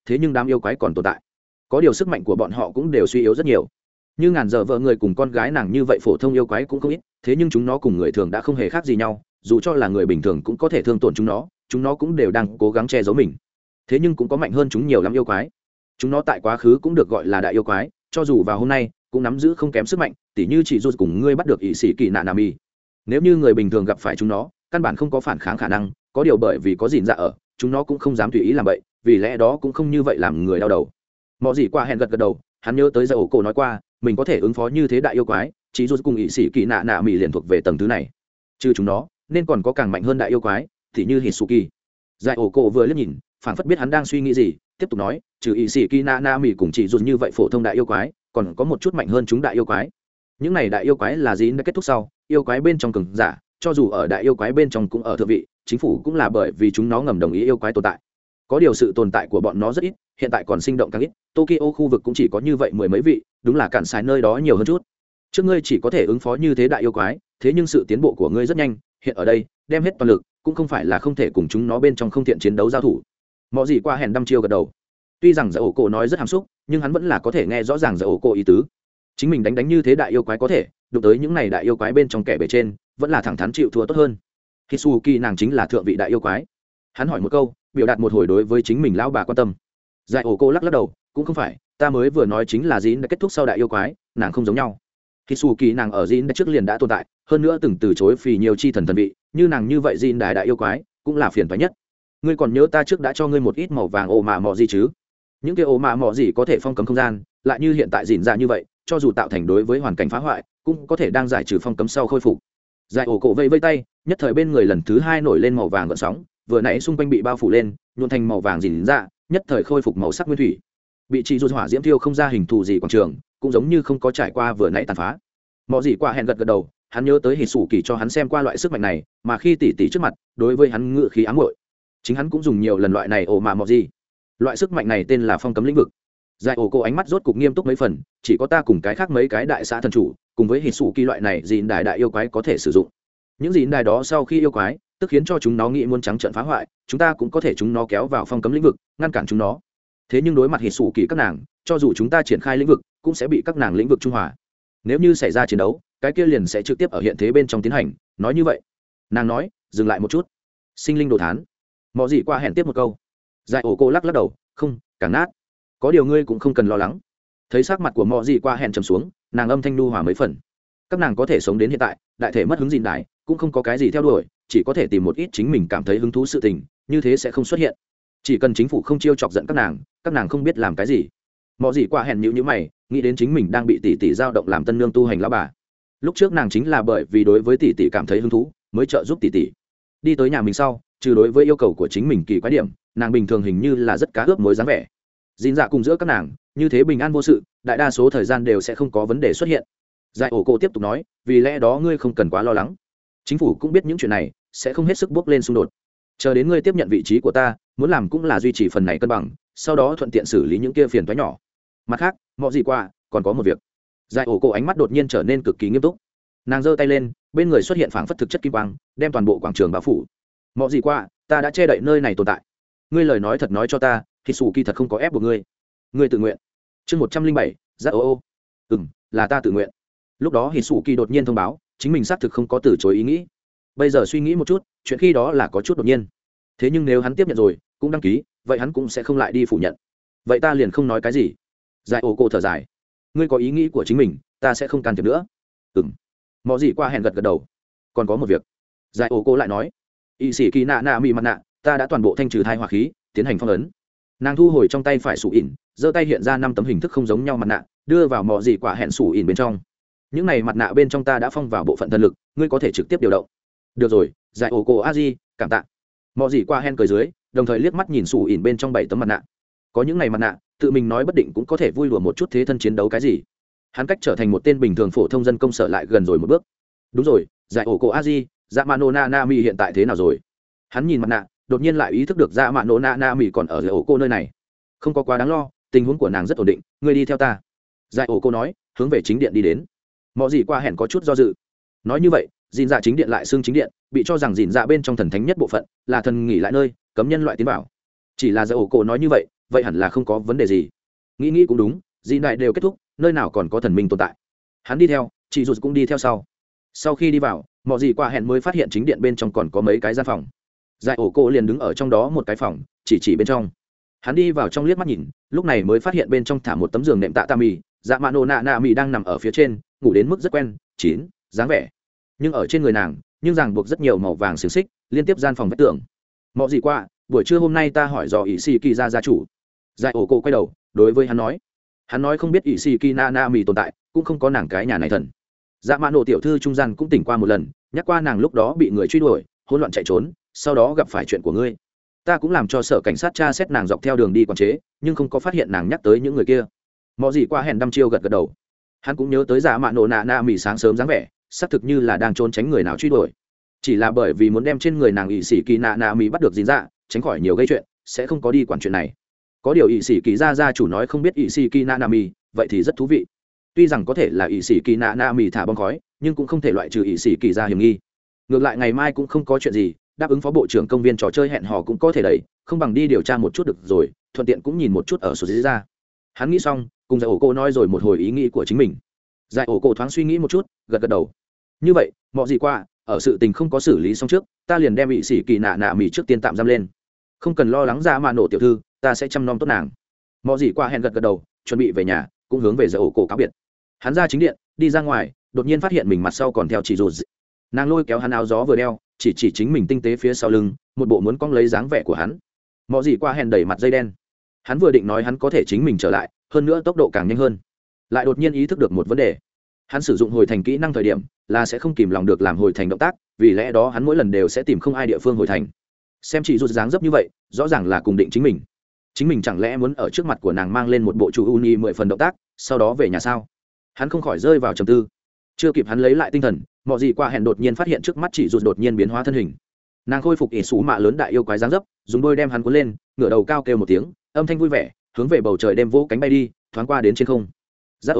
thế nhưng đám yêu quái còn tồn tại. Có điều sức mạnh của bọn họ cũng đều suy yếu rất nhiều. Như ngàn giờ vợ người cùng con gái nàng như vậy phổ thông yêu quái cũng không ít, thế nhưng chúng nó cùng người thường đã không hề khác gì nhau, dù cho là người bình thường cũng có thể thương tổn chúng nó cũng đều đang cố gắng che giấu mình. Thế nhưng cũng có mạnh hơn chúng nhiều lắm yêu quái. Chúng nó tại quá khứ cũng được gọi là đại yêu quái, cho dù vào hôm nay cũng nắm giữ không kém sức mạnh, tỉ như chỉ dù cùng ngươi bắt được ỷ sĩ kỳ nạ nà mi. Nếu như người bình thường gặp phải chúng nó, căn bản không có phản kháng khả năng, có điều bởi vì có gìn dạ ở, chúng nó cũng không dám tùy ý làm vậy, vì lẽ đó cũng không như vậy làm người đau đầu. Mọ gì qua hẹn gật gật đầu, hắn nhớ tới Dầu Cổ nói qua, mình có thể ứng phó như thế đại yêu quái, chỉ dù cùng ỷ sĩ kỳ nạ nà mi liền thuộc về tầng thứ này. Trừ chúng nó, nên còn có càng mạnh hơn đại yêu quái, tỉ như Hitsuki. Dại ổ cổ vừa liếc nhìn, phảng phất biết hắn đang suy nghĩ gì, tiếp tục nói, trừ ỷ sĩ kỳ nạ nà mi cùng chỉ dù như vậy phổ thông đại yêu quái, còn có một chút mạnh hơn chúng đại yêu quái. Những này đại yêu quái là gì đã kết thúc sau, yêu quái bên trong cường giả, cho dù ở đại yêu quái bên trong cũng ở thượng vị, chính phủ cũng là bởi vì chúng nó ngầm đồng ý yêu quái tồn tại. Có điều sự tồn tại của bọn nó rất ít, hiện tại còn sinh động càng ít, Tokyo khu vực cũng chỉ có như vậy mười mấy vị, đúng là cản sai nơi đó nhiều hơn chút. Trước ngươi chỉ có thể ứng phó như thế đại yêu quái, thế nhưng sự tiến bộ của ngươi rất nhanh, hiện ở đây, đem hết toàn lực, cũng không phải là không thể cùng chúng nó bên trong không thiện chiến đấu giao thủ. Mọ gì qua hèn đăm chiêu gật đầu. Tuy rằng Dầu Cổ nói rất hàm xúc, nhưng hắn vẫn là có thể nghe rõ ràng Dầu Cổ ý tứ. Chính mình đánh như thế đại yêu quái có thể, đụng tới những này đại yêu quái bên trong kẻ bề trên, vẫn là thẳng thắn chịu thua tốt hơn. Hitsuki nàng chính là thượng vị đại yêu quái. Hắn hỏi một câu, biểu đạt một hồi đối với chính mình lão bà quan tâm. Dại ổ cô lắc lắc đầu, cũng không phải, ta mới vừa nói chính là Jin đã kết thúc sau đại yêu quái, nàng không giống nhau. Hitsuki nàng ở Jin đã trước liền đã tồn tại, hơn nữa từng từ chối phì nhiều chi thần thần vị, như nàng như vậy Jin đại yêu quái, cũng là phiền toái nhất. Ngươi còn nhớ ta trước đã cho ngươi một ít màu vàng ồ mạ mọ gì chứ? Những cái ồ mạ mọ gì có thể phong cấm không gian, lại như hiện tại Jin ra như vậy, cho dù tạo thành đối với hoàn cảnh phá hoại, cũng có thể đang giải trừ phong cấm sau khôi phục. Giải ổ cổ vây vây tay, nhất thời bên người lần thứ hai nổi lên màu vàng gợn sóng, vừa nãy xung quanh bị bao phủ lên, nhuộn thành màu vàng dìn ra, nhất thời khôi phục màu sắc nguyên thủy. Bị chỉ dù hỏa diễm thiêu không ra hình thù gì quảng trường, cũng giống như không có trải qua vừa nãy tàn phá. Mọ gì qua hẹn gật gật đầu, hắn nhớ tới Hitsuki cho hắn xem qua loại sức mạnh này, mà khi tỷ tỷ trước mặt, đối với hắn ngự khí ám muội. Chính hắn cũng dùng nhiều lần loại này ồ mà mọ gì. Loại sức mạnh này tên là phong cấm lĩnh vực. Giải ổ cô ánh mắt rốt cục nghiêm túc mấy phần, chỉ có ta cùng cái khác mấy cái đại xã thần chủ, cùng với Hitsuki loại này dìn đại yêu quái có thể sử dụng. Những dìn đài đó sau khi yêu quái, tức khiến cho chúng nó nghĩ muốn trắng trợn phá hoại, chúng ta cũng có thể chúng nó kéo vào phong cấm lĩnh vực, ngăn cản chúng nó. Thế nhưng đối mặt Hitsuki các nàng, cho dù chúng ta triển khai lĩnh vực, cũng sẽ bị các nàng lĩnh vực trung hòa. Nếu như xảy ra chiến đấu, cái kia liền sẽ trực tiếp ở hiện thế bên trong tiến hành. Nói như vậy, nàng nói, dừng lại một chút. Sinh linh đồ thán. Mọ gì qua hẹn tiếp một câu. Giải ổ cô lắc lắc đầu, không, càng nát. Có điều ngươi cũng không cần lo lắng. Thấy sắc mặt của Mọ gì qua hẹn trầm xuống, nàng âm thanh nu hòa mấy phần. Các nàng có thể sống đến hiện tại, đại thể mất hứng gìn đại, cũng không có cái gì theo đuổi, chỉ có thể tìm một ít chính mình cảm thấy hứng thú sự tình, như thế sẽ không xuất hiện. Chỉ cần chính phủ không chiêu chọc giận các nàng không biết làm cái gì. Mọ gì qua hẹn nhíu mày, nghĩ đến chính mình đang bị tỷ tỷ dao động làm tân nương tu hành lão bà. Lúc trước nàng chính là bởi vì đối với tỷ tỷ cảm thấy hứng thú, mới trợ giúp tỷ tỷ. Đi tới nhà mình sau, trừ đối với yêu cầu của chính mình kỳ quái điểm, nàng bình thường hình như là rất cá ướp mối dáng vẻ. Dìn dạ cùng giữa các nàng, như thế bình an vô sự, đại đa số thời gian đều sẽ không có vấn đề xuất hiện. Giải ổ cô tiếp tục nói, vì lẽ đó ngươi không cần quá lo lắng. Chính phủ cũng biết những chuyện này sẽ không hết sức bước lên xung đột. Chờ đến ngươi tiếp nhận vị trí của ta, muốn làm cũng là duy trì phần này cân bằng, sau đó thuận tiện xử lý những kia phiền toái nhỏ. Mặt khác, mọi gì qua, còn có một việc. Giải ổ cô ánh mắt đột nhiên trở nên cực kỳ nghiêm túc. Nàng giơ tay lên, bên người xuất hiện phảng phất thực chất kim quang, đem toàn bộ quảng trường bao phủ. Mọi gì qua, ta đã che đậy nơi này tồn tại. Ngươi lời nói thật nói cho ta, Hitsuki thật không có ép buộc ngươi. Ngươi tự nguyện. Chương 107, Giác ô. Là ta tự nguyện. Lúc đó Hitsuki đột nhiên thông báo, chính mình xác thực không có từ chối ý nghĩ. Bây giờ suy nghĩ một chút, chuyện khi đó là có chút đột nhiên. Thế nhưng nếu hắn tiếp nhận rồi, cũng đăng ký, vậy hắn cũng sẽ không lại đi phủ nhận. Vậy ta liền không nói cái gì. Giải ổ cô thở dài. Ngươi có ý nghĩ của chính mình, ta sẽ không can thiệp nữa. Mọ gì qua hẹn gật gật đầu. Còn có một việc. Giải ổ cô lại nói. Y sĩ kỳ nạ nạ mì mặt nạ, ta đã toàn bộ thanh trừ thai hỏa khí, tiến hành phong ấn. Nàng thu hồi trong tay phải sủ ỉn, giơ tay hiện ra 5 tấm hình thức không giống nhau mặt nạ, đưa vào mọ gì quả hẹn sủ ỉn bên trong. Những này mặt nạ bên trong ta đã phong vào bộ phận thần lực, ngươi có thể trực tiếp điều động. Được rồi, giải ổ cổ a di, cảm tạ. Mọ gì qua hẹn cười dưới, đồng thời liếc mắt nhìn sủ ỉn bên trong 7 tấm mặt nạ. Có những này mặt nạ, tự mình nói bất định cũng có thể vui đùa một chút thế thân chiến đấu cái gì. Hắn cách trở thành một tên bình thường phổ thông dân công sở lại gần rồi một bước. Đúng rồi, giải ổ cổ a di, dạ mano na mi hiện tại thế nào rồi? Hắn nhìn mặt nạ, đột nhiên lại ý thức được dạ mano na mi còn ở giải ổ cô nơi này. Không có quá đáng lo, tình huống của nàng rất ổn định, ngươi đi theo ta. Giải ổ cô nói, hướng về chính điện đi đến. Mọ gì qua hẹn có chút do dự. Nói như vậy, dìn dạ chính điện lại xưng chính điện, bị cho rằng dìn dạ bên trong thần thánh nhất bộ phận là thần nghỉ lại nơi, cấm nhân loại tiến vào. Chỉ là giải ổ cô nói như vậy, vậy hẳn là không có vấn đề gì. Nghĩ cũng đúng, dị đại đều kết thúc, nơi nào còn có thần minh tồn tại. Hắn đi theo, chị Dù cũng đi theo sau khi đi vào, mọi gì qua hẹn mới phát hiện chính điện bên trong còn có mấy cái gian phòng. Giải ổ cô liền đứng ở trong đó một cái phòng, chỉ bên trong. Hắn đi vào trong liếc mắt nhìn, lúc này mới phát hiện bên trong thả một tấm giường nệm tạ tạ mì, dạ mạ nổ nạ nạ mì đang nằm ở phía trên, ngủ đến mức rất quen chín dáng vẻ. Nhưng ở trên người nàng nhưng ràng buộc rất nhiều màu vàng xiềng xích liên tiếp gian phòng vách tường. Mọi gì qua, buổi trưa hôm nay ta hỏi dò ỷ xì kỳ gia gia chủ. Giải ổ cô quay đầu đối với hắn nói không biết ỷ xì kỳ na na mì tồn tại, cũng không có nàng cái nhà này thần. Dạ mạ nổ tiểu thư trung gian cũng tỉnh qua một lần, nhắc qua nàng lúc đó bị người truy đuổi hỗn loạn chạy trốn, sau đó gặp phải chuyện của ngươi. Ta cũng làm cho sở cảnh sát tra xét nàng dọc theo đường đi quản chế, nhưng không có phát hiện nàng nhắc tới những người kia. Mọi gì qua hẹn đăm chiêu gật đầu. Hắn cũng nhớ tới dạ mạ nổ nạ nạ mì sáng sớm dáng vẻ, xác thực như là đang trốn tránh người nào truy đuổi, chỉ là bởi vì muốn đem trên người nàng ỵ sĩ kỳ nạ nạ mì bắt được dính dạ, tránh khỏi nhiều gây chuyện, sẽ không có đi quản chuyện này. Có điều ỵ sĩ kỳ gia chủ nói không biết ỵ sĩ kỳ nạ nạ mì, vậy thì rất thú vị. Tuy rằng có thể là ỵ sĩ kỳ nạ nạ mì thả bom khói, nhưng cũng không thể loại trừ ỵ sĩ kỳ gia hiểm nghi. Ngược lại ngày mai cũng không có chuyện gì, đáp ứng phó bộ trưởng công viên trò chơi hẹn hò cũng có thể đẩy, không bằng đi điều tra một chút được rồi, thuận tiện cũng nhìn một chút ở số dĩ ra. Hắn nghĩ xong, cùng giải ổ cô nói rồi một hồi ý nghĩ của chính mình. Giải ổ cô thoáng suy nghĩ một chút, gật đầu. Như vậy, mọi gì qua, ở sự tình không có xử lý xong trước, ta liền đem ỵ sĩ kỳ nạ nạ mì trước tiên tạm giam lên, không cần lo lắng ra mà nổ tiểu thư, ta sẽ chăm nom tốt nàng. Mọi gì qua hẹn gật đầu, chuẩn bị về nhà, cũng hướng về giải ổ cổ cáo biệt. Hắn ra chính điện, đi ra ngoài, đột nhiên phát hiện mình mặt sau còn theo chị Dù. Nàng lôi kéo hắn áo gió vừa đeo, chỉ chính mình tinh tế phía sau lưng, một bộ muốn cong lấy dáng vẻ của hắn. Mọi gì qua hẹn đẩy mặt dây đen. Hắn vừa định nói hắn có thể chính mình trở lại, hơn nữa tốc độ càng nhanh hơn, lại đột nhiên ý thức được một vấn đề. Hắn sử dụng hồi thành kỹ năng thời điểm là sẽ không kìm lòng được làm hồi thành động tác, vì lẽ đó hắn mỗi lần đều sẽ tìm không ai địa phương hồi thành. Xem chị rút dáng dấp như vậy, rõ ràng là cùng định chính mình chẳng lẽ muốn ở trước mặt của nàng mang lên một bộ chủ uni 10 phần động tác, sau đó về nhà sao? Hắn không khỏi rơi vào trầm tư. Chưa kịp hắn lấy lại tinh thần, mọi gì qua hẹn đột nhiên phát hiện trước mắt chị rút đột nhiên biến hóa thân hình. Nàng khôi phục ỷ xú mạ lớn đại yêu quái dáng dấp, dùng đôi đem hắn cuốn lên, ngửa đầu cao kêu một tiếng, âm thanh vui vẻ, hướng về bầu trời đem vỗ cánh bay đi, thoáng qua đến trên không. Rát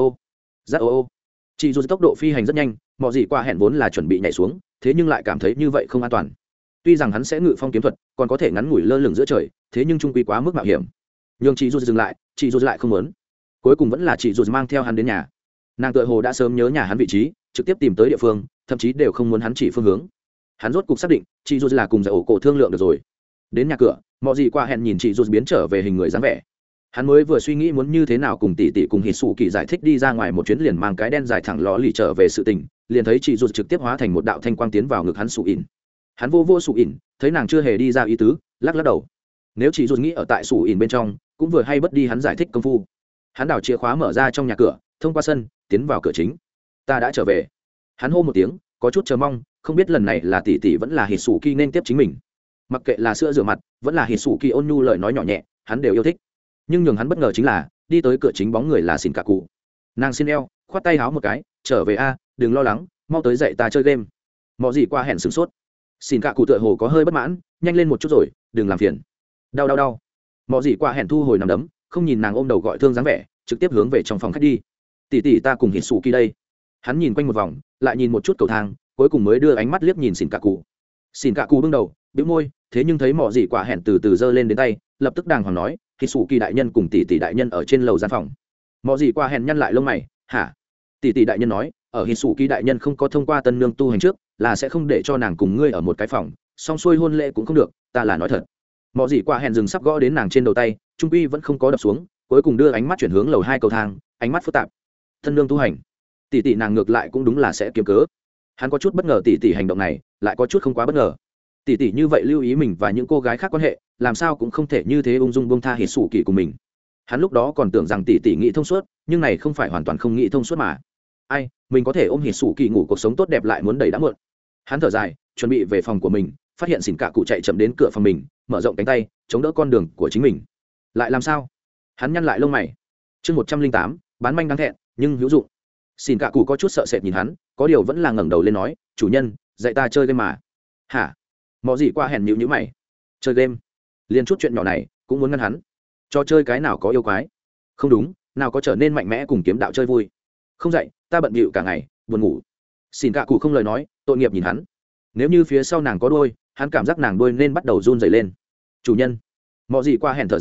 ô. Chị dù tốc độ phi hành rất nhanh, mọi gì qua hẹn vốn là chuẩn bị nhảy xuống, thế nhưng lại cảm thấy như vậy không an toàn. Tuy rằng hắn sẽ ngự phong kiếm thuật, còn có thể ngắn ngủi lơ lửng giữa trời, thế nhưng trung quy quá mức mạo hiểm. Nhưng chị dù dừng lại, chị dù lại không muốn. Cuối cùng vẫn là chị dù mang theo hắn đến nhà. Nàng tựa hồ đã sớm nhớ nhà hắn vị trí, trực tiếp tìm tới địa phương, thậm chí đều không muốn hắn chỉ phương hướng. Hắn rốt cục xác định, chị dù là cùng giải ổ cổ thương lượng được rồi. Đến nhà cửa, mọi gì qua hẹn nhìn chị dù biến trở về hình người dáng vẻ. Hắn mới vừa suy nghĩ muốn như thế nào cùng tỷ tỷ cùng hít sụ kỳ giải thích đi ra ngoài một chuyến liền mang cái đen dài thẳng ló lì trở về sự tình, liền thấy chị rụt trực tiếp hóa thành một đạo thanh quang tiến vào ngực hắn sụ ỉn. Hắn vô sụ ỉn, thấy nàng chưa hề đi ra ý tứ, lắc đầu. Nếu chị rụt nghĩ ở tại sụ ỉn bên trong, cũng vừa hay bất đi hắn giải thích công phu. Hắn đảo chìa khóa mở ra trong nhà cửa, thông qua sân, tiến vào cửa chính. Ta đã trở về. Hắn hô một tiếng, có chút chờ mong, không biết lần này là tỷ tỷ vẫn là hít sụ kỳ nên tiếp chính mình. Mặc kệ là sữa rửa mặt, vẫn là hít sụ kỳ ôn nhu lời nói nhỏ nhẹ, hắn đều yêu thích. Nhưng nhường hắn bất ngờ chính là đi tới cửa chính bóng người là xỉn cả cụ. Nàng xin eo khoát tay háo một cái, trở về a, đừng lo lắng, mau tới dậy ta chơi game. Mọi gì qua hẹn sửng sốt. Xỉn cả cụ tựa hồ có hơi bất mãn, nhanh lên một chút rồi, đừng làm phiền. Đau. Mọi gì qua hẹn thu hồi nằm đấm, không nhìn nàng ôm đầu gọi thương dáng vẻ, trực tiếp hướng về trong phòng khách đi. Tỷ ta cùng hít sủ kỳ đây. Hắn nhìn quanh một vòng, lại nhìn một chút cầu thang, cuối cùng mới đưa ánh mắt liếc nhìn xỉn cả cụ. Xỉn cả cụ bưng đầu, bĩu môi, thế nhưng thấy mọi gì quả hẹn từ từ giơ lên đến tay, lập tức đàng hoàng nói, khi sủ kỳ đại nhân cùng tỷ đại nhân ở trên lầu gian phòng. Mọi gì qua hẹn nhăn lại lông mày, hả? Tỷ đại nhân nói, ở hít sủ kỳ đại nhân không có thông qua tân nương tu hành trước, là sẽ không để cho nàng cùng ngươi ở một cái phòng, song xuôi hôn lễ cũng không được, ta là nói thật. Mọi gì qua hẹn dừng sắp gõ đến nàng trên đầu tay, trung quy vẫn không có đập xuống, cuối cùng đưa ánh mắt chuyển hướng lầu 2 cầu thang, ánh mắt phức tạp. Tân nương tu hành, tỷ nàng ngược lại cũng đúng là sẽ kiếm cớ. Hắn có chút bất ngờ tỷ hành động này, lại có chút không quá bất ngờ. Tỷ như vậy lưu ý mình và những cô gái khác quan hệ, làm sao cũng không thể như thế ung dung buông tha hít sủ kỳ của mình. Hắn lúc đó còn tưởng rằng tỷ nghĩ thông suốt, nhưng này không phải hoàn toàn không nghĩ thông suốt mà. Ai, mình có thể ôm hít sủ kỳ ngủ cuộc sống tốt đẹp lại muốn đẩy đã muộn. Hắn thở dài, chuẩn bị về phòng của mình, phát hiện xỉn cả cụ chạy chậm đến cửa phòng mình, mở rộng cánh tay, chống đỡ con đường của chính mình. Lại làm sao? Hắn nhăn lại lông mày. Chương 108, bán manh đáng thẹn, nhưng hữu dụng. Xỉn cả cụ có chút sợ sệt nhìn hắn, có điều vẫn là ngẩng đầu lên nói, chủ nhân, dạy ta chơi game mà. Hả? Mọi gì qua hèn nhíu mày. Chơi game? Liên chút chuyện nhỏ này cũng muốn ngăn hắn. Cho chơi cái nào có yêu quái? Không đúng, nào có trở nên mạnh mẽ cùng kiếm đạo chơi vui. Không dạy, ta bận bịu cả ngày, buồn ngủ. Xỉn cả cụ không lời nói, tội nghiệp nhìn hắn. Nếu như phía sau nàng có đuôi, hắn cảm giác nàng đuôi nên bắt đầu run rẩy lên. Chủ nhân. Mọi gì qua hèn thở dài,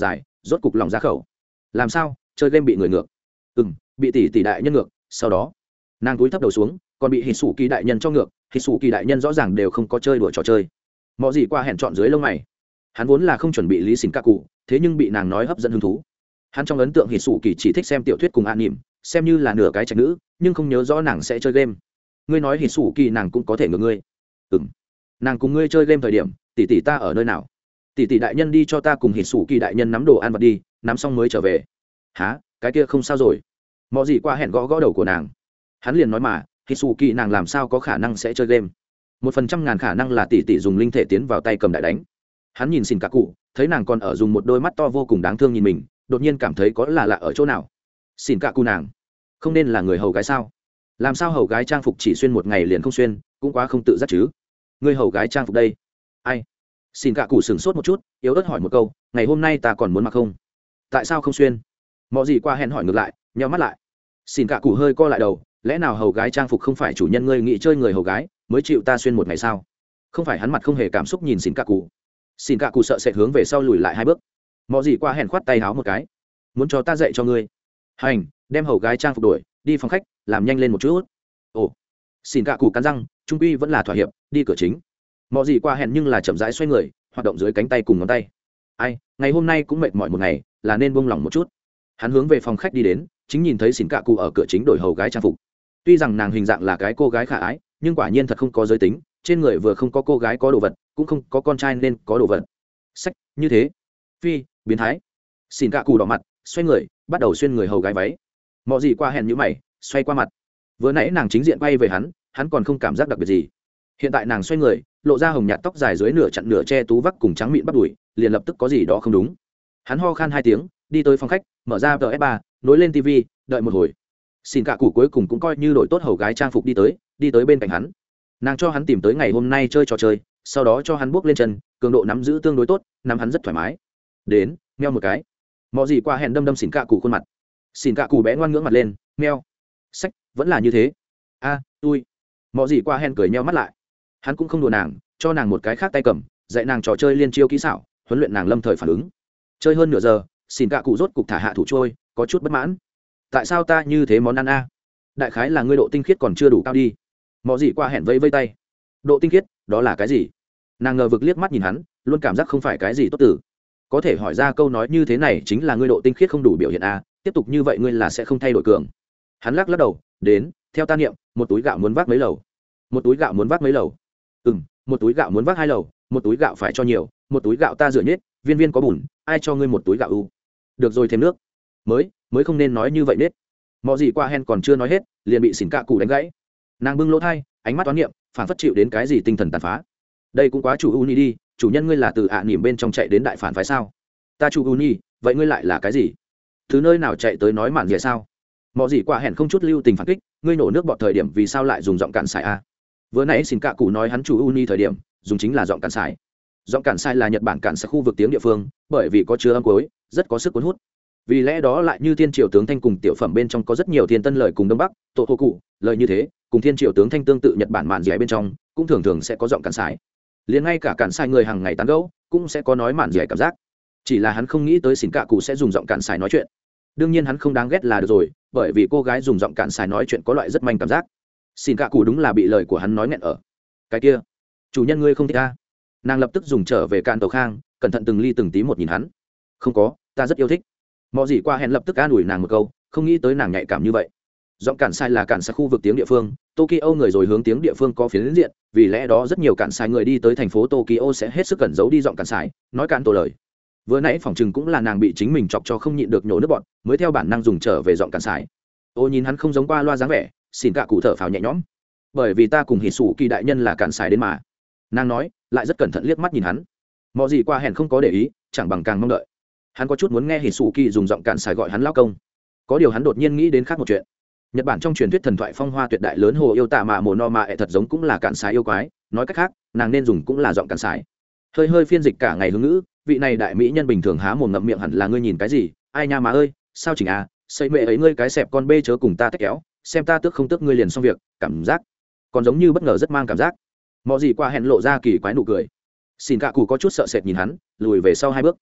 rốt cục lòng ra khẩu. Làm sao chơi game bị người ngược? Bị tỷ tỷ đại nhân ngược. Sau đó nàng cúi thấp đầu xuống, còn bị hít sủ kỳ đại nhân cho ngược. Hít sủ kỳ đại nhân rõ ràng đều không có chơi đùa trò chơi. Mọi gì qua hẹn chọn dưới lông mày. Hắn vốn là không chuẩn bị lý xỉn các cụ, thế nhưng bị nàng nói hấp dẫn hứng thú. Hắn trong ấn tượng hít sủ kỳ chỉ thích xem tiểu thuyết cùng an nỉm, xem như là nửa cái trạch nữ, nhưng không nhớ rõ nàng sẽ chơi game. Ngươi nói hít sủ kỳ nàng cũng có thể ngược ngươi? Nàng cùng ngươi chơi game thời điểm tỷ tỷ ta ở nơi nào? Tỷ tỷ đại nhân đi cho ta cùng hít sủ kỳ đại nhân nắm đồ ăn vặt đi, nắm xong mới trở về. Hả? Cái kia không sao rồi. Mọi gì qua hẹn gõ gõ đầu của nàng. Hắn liền nói mà, hít sủ kỳ nàng làm sao có khả năng sẽ chơi game? 1% khả năng là tỷ tỷ dùng linh thể tiến vào tay cầm đại đánh. Hắn nhìn xỉn cả cụ, thấy nàng còn ở dùng một đôi mắt to vô cùng đáng thương nhìn mình, đột nhiên cảm thấy có là lạ ở chỗ nào. Xỉn cả cụ nàng không nên là người hầu gái sao? Làm sao hầu gái trang phục chỉ xuyên một ngày liền không xuyên, cũng quá không tự giác chứ. Người hầu gái trang phục đây ai? Xỉn cả cụ sửng sốt một chút, yếu ớt hỏi một câu, ngày hôm nay ta còn muốn mặc không? Tại sao không xuyên? Mọi gì qua hẹn hỏi ngược lại, nheo mắt lại. Xỉn cả cụ hơi co lại đầu, lẽ nào hầu gái trang phục không phải chủ nhân ngươi nghĩ chơi người hầu gái mới chịu ta xuyên một ngày sao? Không phải. Hắn mặt không hề cảm xúc nhìn xỉn cả cụ. Xỉn cả cụ sợ sệt hướng về sau lùi lại 2 bước. Mọi gì qua hẹn khoát tay háo một cái, muốn cho ta dạy cho ngươi. Hành, đem hầu gái trang phục đổi, đi phòng khách, làm nhanh lên một chút. Ồ. Xỉn cả cụ cắn răng, trung quy vẫn là thỏa hiệp, đi cửa chính. Mọi gì qua hẹn nhưng là chậm rãi xoay người, hoạt động dưới cánh tay cùng ngón tay. Ai, ngày hôm nay cũng mệt mỏi một ngày, là nên buông lỏng một chút. Hắn hướng về phòng khách đi đến, chính nhìn thấy xỉn cả cụ ở cửa chính đổi hầu gái trang phục. Tuy rằng nàng hình dạng là cái cô gái khả ái, nhưng quả nhiên thật không có giới tính, trên người vừa không có cô gái có đồ vật, cũng không có con trai nên có đồ vật. Sách, như thế. Phi, biến thái. Xỉn cả cụ đỏ mặt, xoay người, bắt đầu xuyên người hầu gái váy. Mọi gì qua hẹn như mày, xoay qua mặt. Vừa nãy nàng chính diện quay về hắn còn không cảm giác đặc biệt gì. Hiện tại nàng xoay người, lộ ra hồng nhạt tóc dài dưới nửa chặn nửa che tú vắc cùng trắng mịn bắp đùi, liền lập tức có gì đó không đúng. Hắn ho khan 2 tiếng, đi tới phòng khách, mở ra PS3, nối lên TV, đợi một hồi. Xỉn cả cụ cuối cùng cũng coi như đổi tốt hầu gái trang phục đi tới bên cạnh hắn. Nàng cho hắn tìm tới ngày hôm nay chơi trò chơi, sau đó cho hắn bước lên chân, cường độ nắm giữ tương đối tốt, nắm hắn rất thoải mái. Đến, meo một cái. Mọi gì qua hẹn đâm xỉn cả cụ khuôn mặt. Xỉn cả cụ bé ngoan ngưỡng mặt lên, meo. Sách, vẫn là như thế. A, tôi. Mọi gì qua hẹn cười nheo mắt lại. Hắn cũng không đùa nàng, cho nàng một cái khác tay cầm, dạy nàng trò chơi liên chiêu kỹ xảo, huấn luyện nàng lâm thời phản ứng. Chơi hơn nửa giờ, xỉn cả cụ rốt cục thả hạ thủ trôi, có chút bất mãn. Tại sao ta như thế món ăn a? Đại khái là ngươi độ tinh khiết còn chưa đủ cao đi. Mọi gì qua hẹn vây vây tay. Độ tinh khiết, đó là cái gì? Nàng ngờ vực liếc mắt nhìn hắn, luôn cảm giác không phải cái gì tốt tử. Có thể hỏi ra câu nói như thế này chính là ngươi độ tinh khiết không đủ biểu hiện a, tiếp tục như vậy ngươi là sẽ không thay đổi cường. Hắn lắc lắc đầu, đến, theo ta niệm, một túi gạo muốn vác mấy lầu? Một túi gạo muốn vác mấy lầu? Một túi gạo muốn vác 2 lầu, một túi gạo phải cho nhiều, một túi gạo ta rửa nhết, viên viên có bùn, ai cho ngươi một túi gạo u? Được rồi, thêm nước. Mới không nên nói như vậy nết. Mọi gì qua hen còn chưa nói hết, liền bị xỉn cạ cụ đánh gãy. Nàng bưng lỗ thai, ánh mắt toán niệm, phản phất chịu đến cái gì tinh thần tàn phá. Đây cũng quá chủ uni đi, chủ nhân ngươi là từ niệm bên trong chạy đến đại phản phái sao? Ta chủ uni, vậy ngươi lại là cái gì? Từ nơi nào chạy tới nói mạn dẻ sao? Mọi gì qua hẹn không chút lưu tình phản kích, ngươi nổ nước bọt thời điểm vì sao lại dùng giọng cạn xài a? Vừa nãy xỉn cạ cụ nói hắn chủ uni thời điểm, dùng chính là giọng cạn xài. Giọng cạn xài là Nhật Bản cạn xài khu vực tiếng địa phương, bởi vì có chứa âm cuối, rất có sức cuốn hút. Vì lẽ đó lại như thiên triều tướng thanh cùng tiểu phẩm bên trong có rất nhiều thiên tân lời cùng đông bắc tổ thô cụ lời như thế, cùng thiên triều tướng thanh tương tự Nhật Bản mạn dẻ bên trong cũng thường thường sẽ có giọng cạn xài. Liền ngay cả cạn xài người hàng ngày tán gẫu cũng sẽ có nói mạn dẻ cảm giác. Chỉ là hắn không nghĩ tới xỉn cạ cụ sẽ dùng giọng cạn xài nói chuyện. Đương nhiên hắn không đáng ghét là được rồi, bởi vì cô gái dùng giọng cạn xài nói chuyện có loại rất manh cảm giác. Xỉn cạ cụ đúng là bị lời của hắn nói nghẹn ở. Cái kia, chủ nhân ngươi không thích ta? Nàng lập tức dùng trở về cạn tàu khang, cẩn thận từng ly từng tí một nhìn hắn. Không có, ta rất yêu thích. Mọi gì qua hẹn lập tức an ủi nàng một câu, không nghĩ tới nàng nhạy cảm như vậy. Giọng cạn sai là cạn sai khu vực tiếng địa phương, Tokyo người rồi hướng tiếng địa phương có phiến diện, vì lẽ đó rất nhiều cạn sai người đi tới thành phố Tokyo sẽ hết sức cẩn giấu đi giọng cạn sai, nói cạn tổ lời. Vừa nãy phòng trừng cũng là nàng bị chính mình chọc cho không nhịn được nhổ nước bọt, mới theo bản năng dùng trở về giọng cạn sai. Ô nhìn hắn không giống qua loa dáng vẻ, xỉn cả cụ thở phào nhẹ nhõm. Bởi vì ta cùng hỉ sủ kỳ đại nhân là cạn sai đến mà. Nàng nói, lại rất cẩn thận liếc mắt nhìn hắn. Mọi gì qua hẹn không có để ý, chẳng bằng càng mong đợi. Hắn có chút muốn nghe hỉ sủ kỳ dùng giọng cạn xài gọi hắn lao công. Có điều hắn đột nhiên nghĩ đến khác một chuyện. Nhật Bản trong truyền thuyết thần thoại phong hoa tuyệt đại lớn hồ yêu tạ mạ mồ no mạ ẹ thật giống cũng là cạn xài yêu quái, nói cách khác nàng nên dùng cũng là giọng cạn xài. Hơi phiên dịch cả ngày hướng ngữ, vị này đại mỹ nhân bình thường há mồm ngậm miệng hẳn là ngươi nhìn cái gì, ai nha mà ơi, sao chỉnh à, xây mẹ ấy ngươi cái xẹp con bê chớ cùng ta tách kéo, xem ta tước không tước ngươi liền xong việc, cảm giác còn giống như bất ngờ rất mang cảm giác. Mọi gì qua hẹn lộ ra kỳ quái nụ cười. Xin cả cụ có chút sợ sệt nhìn hắn, lùi về sau 2 bước.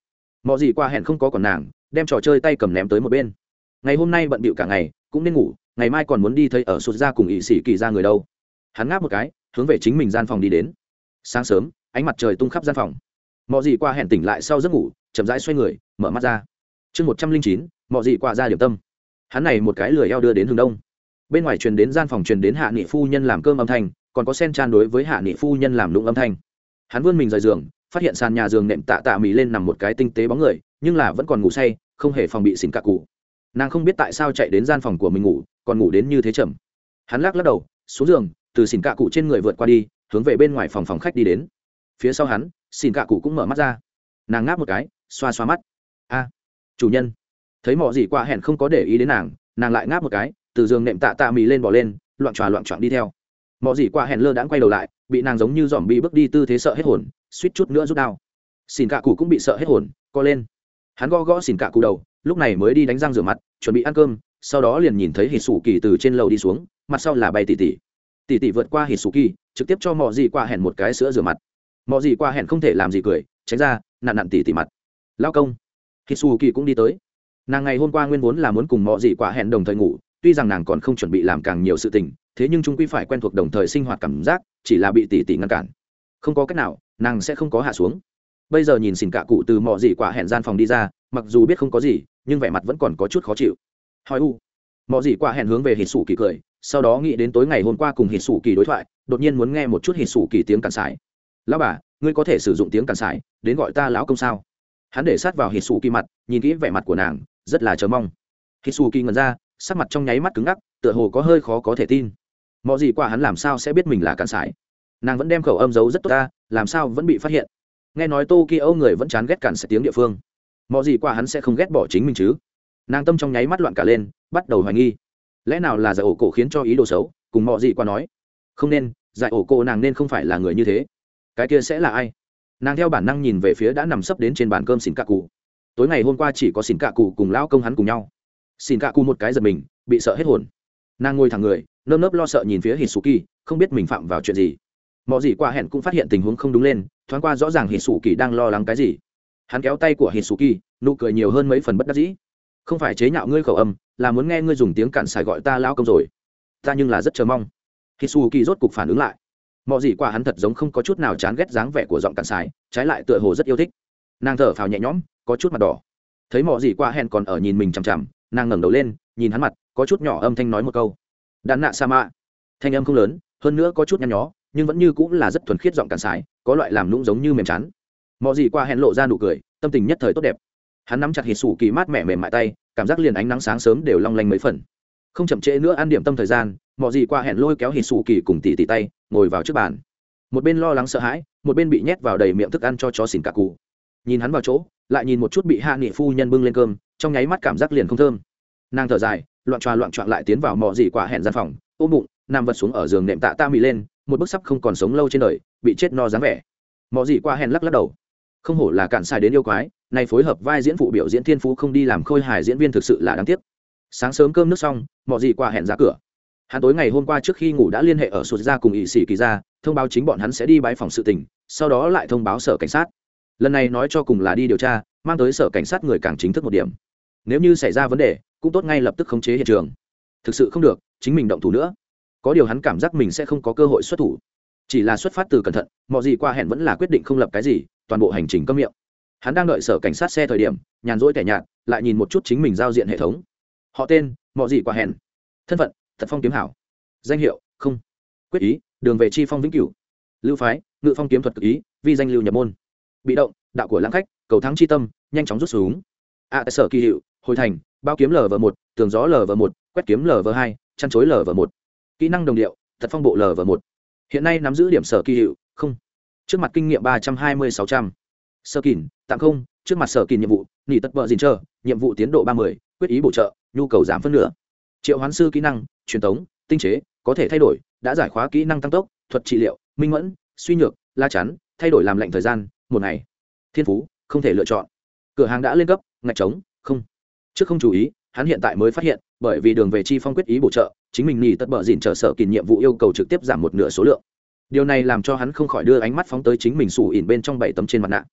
mọi gì qua hẹn không có còn nàng, đem trò chơi tay cầm ném tới một bên. Ngày hôm nay bận bịu cả ngày cũng nên ngủ, ngày mai còn muốn đi thấy ở sụt ra cùng ỵ sĩ kỳ ra người đâu. Hắn ngáp một cái, hướng về chính mình gian phòng đi đến. Sáng sớm ánh mặt trời tung khắp gian phòng, mọi gì qua hẹn tỉnh lại sau giấc ngủ, chậm rãi xoay người mở mắt ra. Chương 109, mọi gì qua ra điểm tâm. Hắn này một cái lười eo đưa đến hướng đông. Bên ngoài truyền đến gian phòng truyền đến hạ nghị phu nhân làm cơm âm thanh, còn có sen chan đối với hạ nghị phu nhân làm lụng âm thanh. Hắn vươn mình rời giường, phát hiện sàn nhà giường nệm tạ tạ mì lên nằm một cái tinh tế bóng người, nhưng là vẫn còn ngủ say, không hề phòng bị xỉn cả cụ. Nàng không biết tại sao chạy đến gian phòng của mình ngủ, còn ngủ đến như thế chậm. Hắn lắc đầu xuống giường, từ xỉn cả cụ trên người vượt qua đi, hướng về bên ngoài phòng khách đi đến. Phía sau hắn, xỉn cả cụ cũng mở mắt ra. Nàng ngáp một cái, xoa xoa mắt. A, chủ nhân. Thấy mọi gì qua hẹn không có để ý đến nàng, nàng lại ngáp một cái, từ giường nệm tạ tạ mì lên bỏ lên, loạn choạng đi theo. Mọi gì qua hẹn lơ đãng quay đầu lại, bị nàng giống như dòm bị bước đi tư thế sợ hết hồn, suýt chút nữa rút đao. Xỉn cả cụ cũng bị sợ hết hồn, co lên. Hắn gõ xỉn cả cụ đầu, lúc này mới đi đánh răng rửa mặt, chuẩn bị ăn cơm, sau đó liền nhìn thấy hít sủ kỳ từ trên lầu đi xuống, mặt sau là bay tỷ tỷ vượt qua hít sủ kỳ, trực tiếp cho mọi gì qua hẹn một cái sữa rửa mặt. Mọi gì qua hẹn không thể làm gì cười, tránh ra, nặn tỷ mặt. Lao công. Hít sủ kỳ cũng đi tới. Nàng ngày hôm qua nguyên vốn là muốn cùng mọi gì qua hẹn đồng thời ngủ, tuy rằng nàng còn không chuẩn bị làm càng nhiều sự tình, thế nhưng chúng quy phải quen thuộc đồng thời sinh hoạt cảm giác, chỉ là bị tỷ ngăn cản. Không có cách nào, nàng sẽ không có hạ xuống. Bây giờ nhìn xỉn cả cụ từ mọi gì quả hẹn gian phòng đi ra, mặc dù biết không có gì, nhưng vẻ mặt vẫn còn có chút khó chịu. Hỏi mọi gì quả hẹn hướng về hít sủ kỳ cười, sau đó nghĩ đến tối ngày hôm qua cùng hít sủ kỳ đối thoại, đột nhiên muốn nghe một chút hít sủ kỳ tiếng cản sải. Lão bà, ngươi có thể sử dụng tiếng cản sải đến gọi ta lão công sao? Hắn để sát vào hít sủ kỳ mặt, nhìn kỹ vẻ mặt của nàng, rất là chờ mong. Hít sủ kỳ ngẩn ra, sắc mặt trong nháy mắt cứng ngắc, tựa hồ có hơi khó có thể tin. Mọi gì quả hắn làm sao sẽ biết mình là cản sải? Nàng vẫn đem khẩu âm giấu rất tốt ta, làm sao vẫn bị phát hiện? Nghe nói Tokyo người vẫn chán ghét cản sải tiếng địa phương, mọi gì quả hắn sẽ không ghét bỏ chính mình chứ? Nàng tâm trong nháy mắt loạn cả lên, bắt đầu hoài nghi, lẽ nào là giải ổ cổ khiến cho ý đồ xấu, cùng mọi gì quả nói không nên, giải ổ cổ nàng nên không phải là người như thế, cái kia sẽ là ai? Nàng theo bản năng nhìn về phía đã nằm sấp đến trên bàn cơm xỉn cạ cụ. Tối ngày hôm qua chỉ có xỉn cạ cụ cùng lão công hắn cùng nhau. Xỉn cạ cụ một cái giật mình, bị sợ hết hồn. Nàng ngồi thẳng người, nơm nớp lo sợ nhìn phía Hitsuki, không biết mình phạm vào chuyện gì. Mọi gì qua hẹn cũng phát hiện tình huống không đúng lên, thoáng qua rõ ràng Hitsuki đang lo lắng cái gì. Hắn kéo tay của Hitsuki, nụ cười nhiều hơn mấy phần bất đắc dĩ. Không phải chế nhạo ngươi khẩu âm, là muốn nghe ngươi dùng tiếng cản sải gọi ta lão công rồi. Ta nhưng là rất chờ mong. Hitsuki rốt cục phản ứng lại. Mọi gì qua hắn thật giống không có chút nào chán ghét dáng vẻ của giọng cản sải, trái lại tựa hồ rất yêu thích. Nàng thở phào nhẹ nhõm, có chút mặt đỏ. Thấy mọi gì qua hẹn còn ở nhìn mình chằm chằm, nàng ngẩng đầu lên, nhìn hắn mặt, có chút nhỏ âm thanh nói một câu. Đàn nạ sa mạ. Thanh âm không lớn, hơn nữa có chút nhăn nhó, nhưng vẫn như cũng là rất thuần khiết giọng cản sải, có loại làm nũng giống như mềm chán. Mọi gì qua hẹn lộ ra nụ cười, tâm tình nhất thời tốt đẹp. Hắn nắm chặt Hitsuki mát mẻ mềm mại tay, cảm giác liền ánh nắng sáng sớm đều long lanh mấy phần. Không chậm trễ nữa ăn điểm tâm thời gian, mọi gì qua hẹn lôi kéo Hitsuki cùng tỷ tay, ngồi vào trước bàn. Một bên lo lắng sợ hãi, một bên bị nhét vào đầy miệng thức ăn cho chó xỉn cả cụ. Nhìn hắn vào chỗ, lại nhìn một chút bị hạ nghị phu nhân bưng lên cơm, trong nháy mắt cảm giác liền không thơm. Nàng thở dài, loạn choạng lại tiến vào mọi gì quả hẹn gian phòng, ôm bụng nằm vật xuống ở giường nệm tạ ta mì lên, một bức sắp không còn sống lâu trên đời, bị chết no dáng vẻ. Mọi gì quả hẹn lắc đầu, không hổ là cản sai đến yêu quái, này phối hợp vai diễn phụ biểu diễn thiên phú không đi làm khôi hài diễn viên thực sự là đáng tiếc. Sáng sớm cơm nước xong, mọi gì quả hẹn ra cửa. Hắn tối ngày hôm qua trước khi ngủ đã liên hệ ở sụt ra cùng ỵ sĩ kỳ ra, thông báo chính bọn hắn sẽ đi bái phòng sự tình, sau đó lại thông báo sở cảnh sát. Lần này nói cho cùng là đi điều tra, mang tới sở cảnh sát người càng chính thức một điểm. Nếu như xảy ra vấn đề, cũng tốt ngay lập tức khống chế hiện trường. Thực sự không được, chính mình động thủ nữa. Có điều hắn cảm giác mình sẽ không có cơ hội xuất thủ. Chỉ là xuất phát từ cẩn thận, mọi gì qua hẹn vẫn là quyết định không lập cái gì, toàn bộ hành trình câm miệng. Hắn đang đợi sở cảnh sát xe thời điểm, nhàn rỗi tẻ nhạt, lại nhìn một chút chính mình giao diện hệ thống. Họ tên, mọi gì qua hẹn. Thân phận, Thật Phong kiếm hảo. Danh hiệu, không. Quyết ý, đường về chi phong vĩnh cửu. Lưu phái, Ngự Phong kiếm thuật cực ý, vi danh lưu nhập môn. Bị động, đạo của lãng khách, cầu thắng chi tâm, nhanh chóng rút súng. Sở kỳ hiệu, hồi thành, bao kiếm lv1, tường gió lv1, quét kiếm lv2, chăn chối lv1. Kỹ năng đồng điệu, Thật Phong bộ lv1. Hiện nay nắm giữ điểm sở kỳ hiệu, không. Trước mặt kinh nghiệm 320-600. Sơ kỳn, tạm không, trước mặt sở kỳn nhiệm vụ, nghỉ tất bợ gìn chờ, nhiệm vụ tiến độ 30, quyết ý bổ trợ, nhu cầu giảm phân nửa. Triệu hoán sư kỹ năng, truyền tống, tinh chế, có thể thay đổi, đã giải khóa kỹ năng tăng tốc, thuật trị liệu, minh mẫn, suy nhược, la chắn, thay đổi làm lệnh thời gian, 1 ngày. Thiên phú, không thể lựa chọn. Cửa hàng đã lên cấp, ngạch trống, không. Trước không chú ý, hắn hiện tại mới phát hiện, bởi vì đường về chi phong quyết ý bổ trợ, chính mình nghỉ tất bợ gìn chờ sở kỳn nhiệm vụ yêu cầu trực tiếp giảm 1/2 số lượng. Điều này làm cho hắn không khỏi đưa ánh mắt phóng tới chính mình sủ ỉn bên trong 7 tấm trên mặt nạ.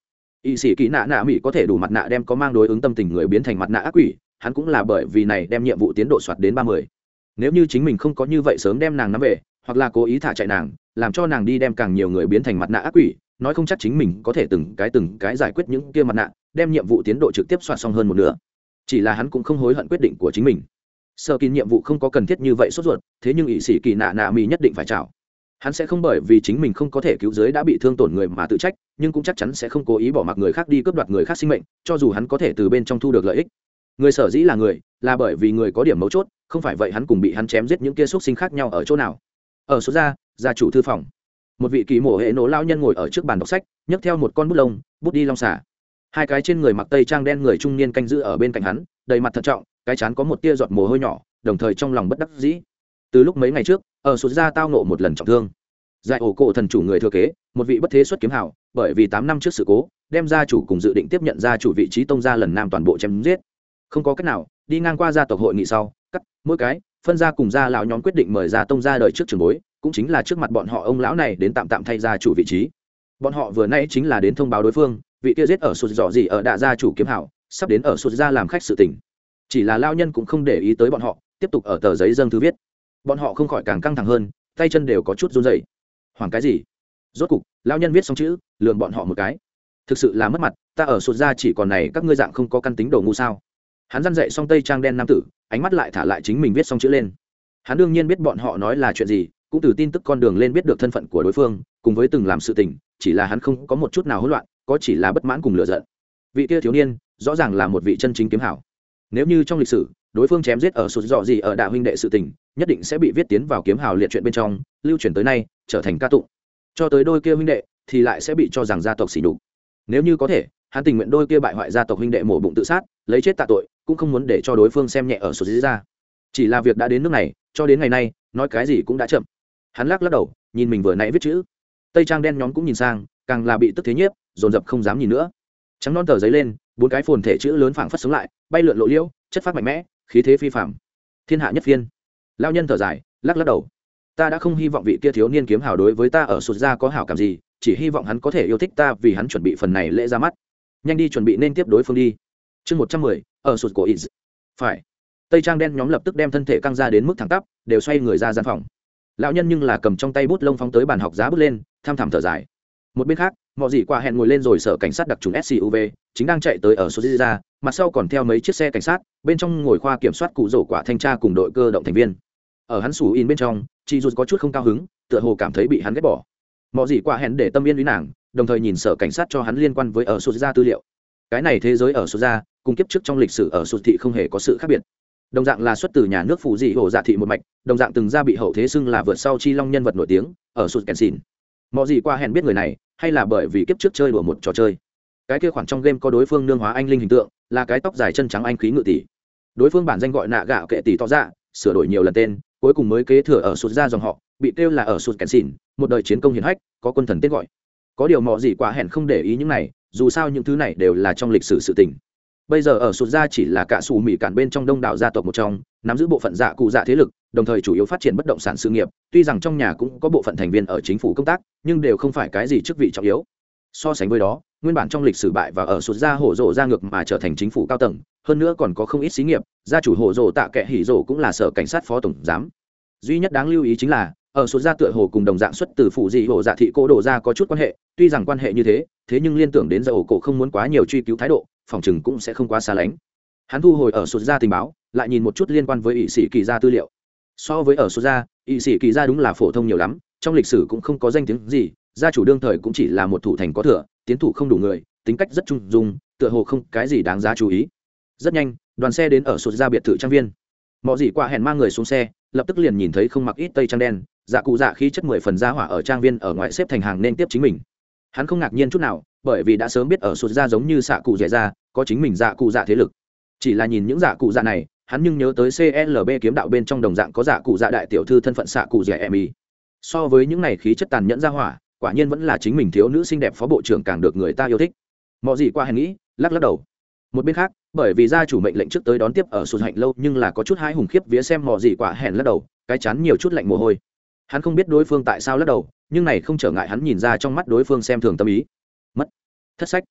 ỵ sĩ kỳ nạ nạ mỹ có thể đủ mặt nạ đem có mang đối ứng tâm tình người biến thành mặt nạ ác quỷ, hắn cũng là bởi vì này đem nhiệm vụ tiến độ soạt đến 30. Nếu như chính mình không có như vậy sớm đem nàng nắm về, hoặc là cố ý thả chạy nàng, làm cho nàng đi đem càng nhiều người biến thành mặt nạ ác quỷ, nói không chắc chính mình có thể từng cái giải quyết những kia mặt nạ, đem nhiệm vụ tiến độ trực tiếp soạt xong hơn một nửa. Chỉ là hắn cũng không hối hận quyết định của chính mình. Sơ kín nhiệm vụ không có cần thiết như vậy sốt ruột, thế nhưng ỵ sĩ kỳ nạ nạ mỹ nhất định phải chào. Hắn sẽ không bởi vì chính mình không có thể cứu giới đã bị thương tổn người mà tự trách, nhưng cũng chắc chắn sẽ không cố ý bỏ mặc người khác đi cướp đoạt người khác sinh mệnh, cho dù hắn có thể từ bên trong thu được lợi ích. Người sở dĩ là người, là bởi vì người có điểm mấu chốt, không phải vậy hắn cùng bị hắn chém giết những kia xuất sinh khác nhau ở chỗ nào. Ở số gia chủ thư phòng, một vị kỳ mộ hệ nổ lao nhân ngồi ở trước bàn đọc sách, nhấc theo một con bút lông, bút đi long xả. Hai cái trên người mặc tây trang đen người trung niên canh giữ ở bên cạnh hắn, đầy mặt thận trọng, cái trán có một tia giọt mồ hôi nhỏ, đồng thời trong lòng bất đắc dĩ. Từ lúc mấy ngày trước, ở số gia tao nộ một lần trọng thương. Giải ổ cổ thần chủ người thừa kế, một vị bất thế xuất kiếm hảo, bởi vì 8 năm trước sự cố, đem gia chủ cùng dự định tiếp nhận gia chủ vị trí tông gia lần nam toàn bộ chém giết. Không có cách nào, đi ngang qua gia tộc hội nghị sau, cắt mỗi cái phân gia cùng gia lão nhóm quyết định mời gia tông gia đời trước trưởng bối, cũng chính là trước mặt bọn họ ông lão này đến tạm thay gia chủ vị trí. Bọn họ vừa nãy chính là đến thông báo đối phương, vị kia giết ở sụt dọ gì ở đạ gia chủ kiếm hảo, sắp đến ở sụt gia làm khách sự tình. Chỉ là lão nhân cũng không để ý tới bọn họ, tiếp tục ở tờ giấy dâng thư viết. Bọn họ không khỏi càng căng thẳng hơn, tay chân đều có chút run rẩy. Hoảng cái gì? Rốt cục lão nhân viết xong chữ, lườm bọn họ một cái. Thực sự là mất mặt, ta ở sụt gia chỉ còn này các ngươi dạng không có căn tính đồ ngu sao? Hắn răn dậy xong tây trang đen nam tử, ánh mắt lại thả lại chính mình viết xong chữ lên. Hắn đương nhiên biết bọn họ nói là chuyện gì, cũng từ tin tức con đường lên biết được thân phận của đối phương, cùng với từng làm sự tình, chỉ là hắn không có một chút nào hỗn loạn, có chỉ là bất mãn cùng lửa giận. Vị kia thiếu niên, rõ ràng là một vị chân chính kiếm hảo. Nếu như trong lịch sử, đối phương chém giết ở sụt dọ gì ở đại huynh đệ sự tình, nhất định sẽ bị viết tiến vào kiếm hào liệt truyện bên trong, lưu truyền tới nay, trở thành ca tụng. Cho tới đôi kia huynh đệ, thì lại sẽ bị cho rằng gia tộc sỉ nhục. Nếu như có thể, hắn tình nguyện đôi kia bại hoại gia tộc huynh đệ mổ bụng tự sát, lấy chết tạ tội, cũng không muốn để cho đối phương xem nhẹ ở sụt ra. Chỉ là việc đã đến nước này, cho đến ngày nay, nói cái gì cũng đã chậm. Hắn lắc đầu, nhìn mình vừa nãy viết chữ. Tây trang đen nhóm cũng nhìn sang, càng là bị tức thế nhiếp, dồn dập không dám nhìn nữa. Trắng non tờ giấy lên, 4 cái phồn thể chữ lớn phảng phất sống lại, bay lượn lộ liễu, chất phát mạnh mẽ, khí thế phi phàm. Thiên hạ nhất phiên. Lão nhân thở dài, lắc đầu. Ta đã không hy vọng vị kia thiếu niên kiếm hảo đối với ta ở sụt ra có hảo cảm gì, chỉ hy vọng hắn có thể yêu thích ta vì hắn chuẩn bị phần này lễ ra mắt. Nhanh đi chuẩn bị nên tiếp đối phương đi. Chương 110, ở sụt của Iz. Phải. Tây trang đen nhóm lập tức đem thân thể căng ra đến mức thẳng tắp, đều xoay người ra gian phòng. Lão nhân nhưng là cầm trong tay bút lông phóng tới bàn học giá bút lên, tham thẳm thở dài. Một bên khác, mọi gì qua hẹn ngồi lên rồi sở cảnh sát đặc trùng SUV, chính đang chạy tới ở số ra, mặt sau còn theo mấy chiếc xe cảnh sát, bên trong ngồi khoa kiểm soát cụ rổ quả thanh tra cùng đội cơ động thành viên. Ở hắn sủ in bên trong, chị dù có chút không cao hứng, tựa hồ cảm thấy bị hắn ghét bỏ. Mọi gì qua hẹn để tâm yên với nàng, đồng thời nhìn sở cảnh sát cho hắn liên quan với ở số ra tư liệu. Cái này thế giới ở số ra, cùng kiếp trước trong lịch sử ở số thị không hề có sự khác biệt. Đồng dạng là xuất từ nhà nước phụ dị hồ dạ thị một mạch, đồng dạng từng ra bị hậu thế xưng là vượt sau chi long nhân vật nổi tiếng ở sụt kèn xìn. Mọi gì qua hẹn biết người này, hay là bởi vì kiếp trước chơi đùa một trò chơi. Cái kia khoản trong game có đối phương nương hóa anh linh hình tượng, là cái tóc dài chân trắng anh khí ngự tỷ. Đối phương bản danh gọi nạ gạo kệ tỷ tỏ ra, sửa đổi nhiều lần tên, cuối cùng mới kế thừa ở sụt ra dòng họ, bị kêu là ở sụt kèn xìn, một đời chiến công hiển hách, có quân thần tên gọi. Có điều mọi gì qua hẹn không để ý những này, dù sao những thứ này đều là trong lịch sử sự tình. Bây giờ ở sụt ra chỉ là cả sủ mỹ cản bên trong đông đảo gia tộc một trong, nắm giữ bộ phận dạ cụ dạ thế lực, đồng thời chủ yếu phát triển bất động sản sự nghiệp, tuy rằng trong nhà cũng có bộ phận thành viên ở chính phủ công tác, nhưng đều không phải cái gì chức vị trọng yếu. So sánh với đó, nguyên bản trong lịch sử bại và ở sụt ra hổ rồ ra ngược mà trở thành chính phủ cao tầng, hơn nữa còn có không ít xí nghiệp, gia chủ hổ rồ tạ kệ hỉ rồ cũng là sở cảnh sát phó tổng giám. Duy nhất đáng lưu ý chính là ở sụt ra tựa hồ cùng đồng dạng xuất từ phủ dị hổ dạ thị cố đổ ra có chút quan hệ, tuy rằng quan hệ như thế, thế nhưng liên tưởng đến giờ ổ cổ không muốn quá nhiều truy cứu thái độ, phòng chừng cũng sẽ không quá xa lánh. Hắn thu hồi ở sụt ra tình báo, lại nhìn một chút liên quan với ỵ sĩ kỳ gia tư liệu. So với ở sụt ra, ỵ sĩ kỳ gia đúng là phổ thông nhiều lắm, trong lịch sử cũng không có danh tiếng gì, gia chủ đương thời cũng chỉ là một thủ thành có thừa, tiến thủ không đủ người, tính cách rất trung dung, tựa hồ không cái gì đáng giá chú ý. Rất nhanh, đoàn xe đến ở sụt ra biệt thự trang viên. Mọi gì qua hẹn mang người xuống xe, lập tức liền nhìn thấy không mặc ít tây trang đen, dạ cụ dạ khí chất 10 phần gia hỏa ở trang viên ở ngoài xếp thành hàng nên tiếp chính mình. Hắn không ngạc nhiên chút nào, bởi vì đã sớm biết ở sụt ra giống như xạ cụ rẻ ra, có chính mình dạ cụ dạ thế lực. Chỉ là nhìn những dạ cụ dạ này, hắn nhưng nhớ tới CLB kiếm đạo bên trong đồng dạng có dạ cụ dạ đại tiểu thư thân phận xạ cụ rẻ em y. So với những này khí chất tàn nhẫn ra hỏa, quả nhiên vẫn là chính mình thiếu nữ xinh đẹp phó bộ trưởng càng được người ta yêu thích. Mọi gì qua hẹn nghĩ, lắc đầu. Một bên khác, bởi vì gia chủ mệnh lệnh trước tới đón tiếp ở sụt hạnh lâu, nhưng là có chút hái hùng khiếp vía xem mọi gì quả hẹn lắc đầu, cái chán nhiều chút lạnh mồ hôi. Hắn không biết đối phương tại sao lắc đầu, nhưng này không trở ngại hắn nhìn ra trong mắt đối phương xem thường tâm ý. Mất thất sách.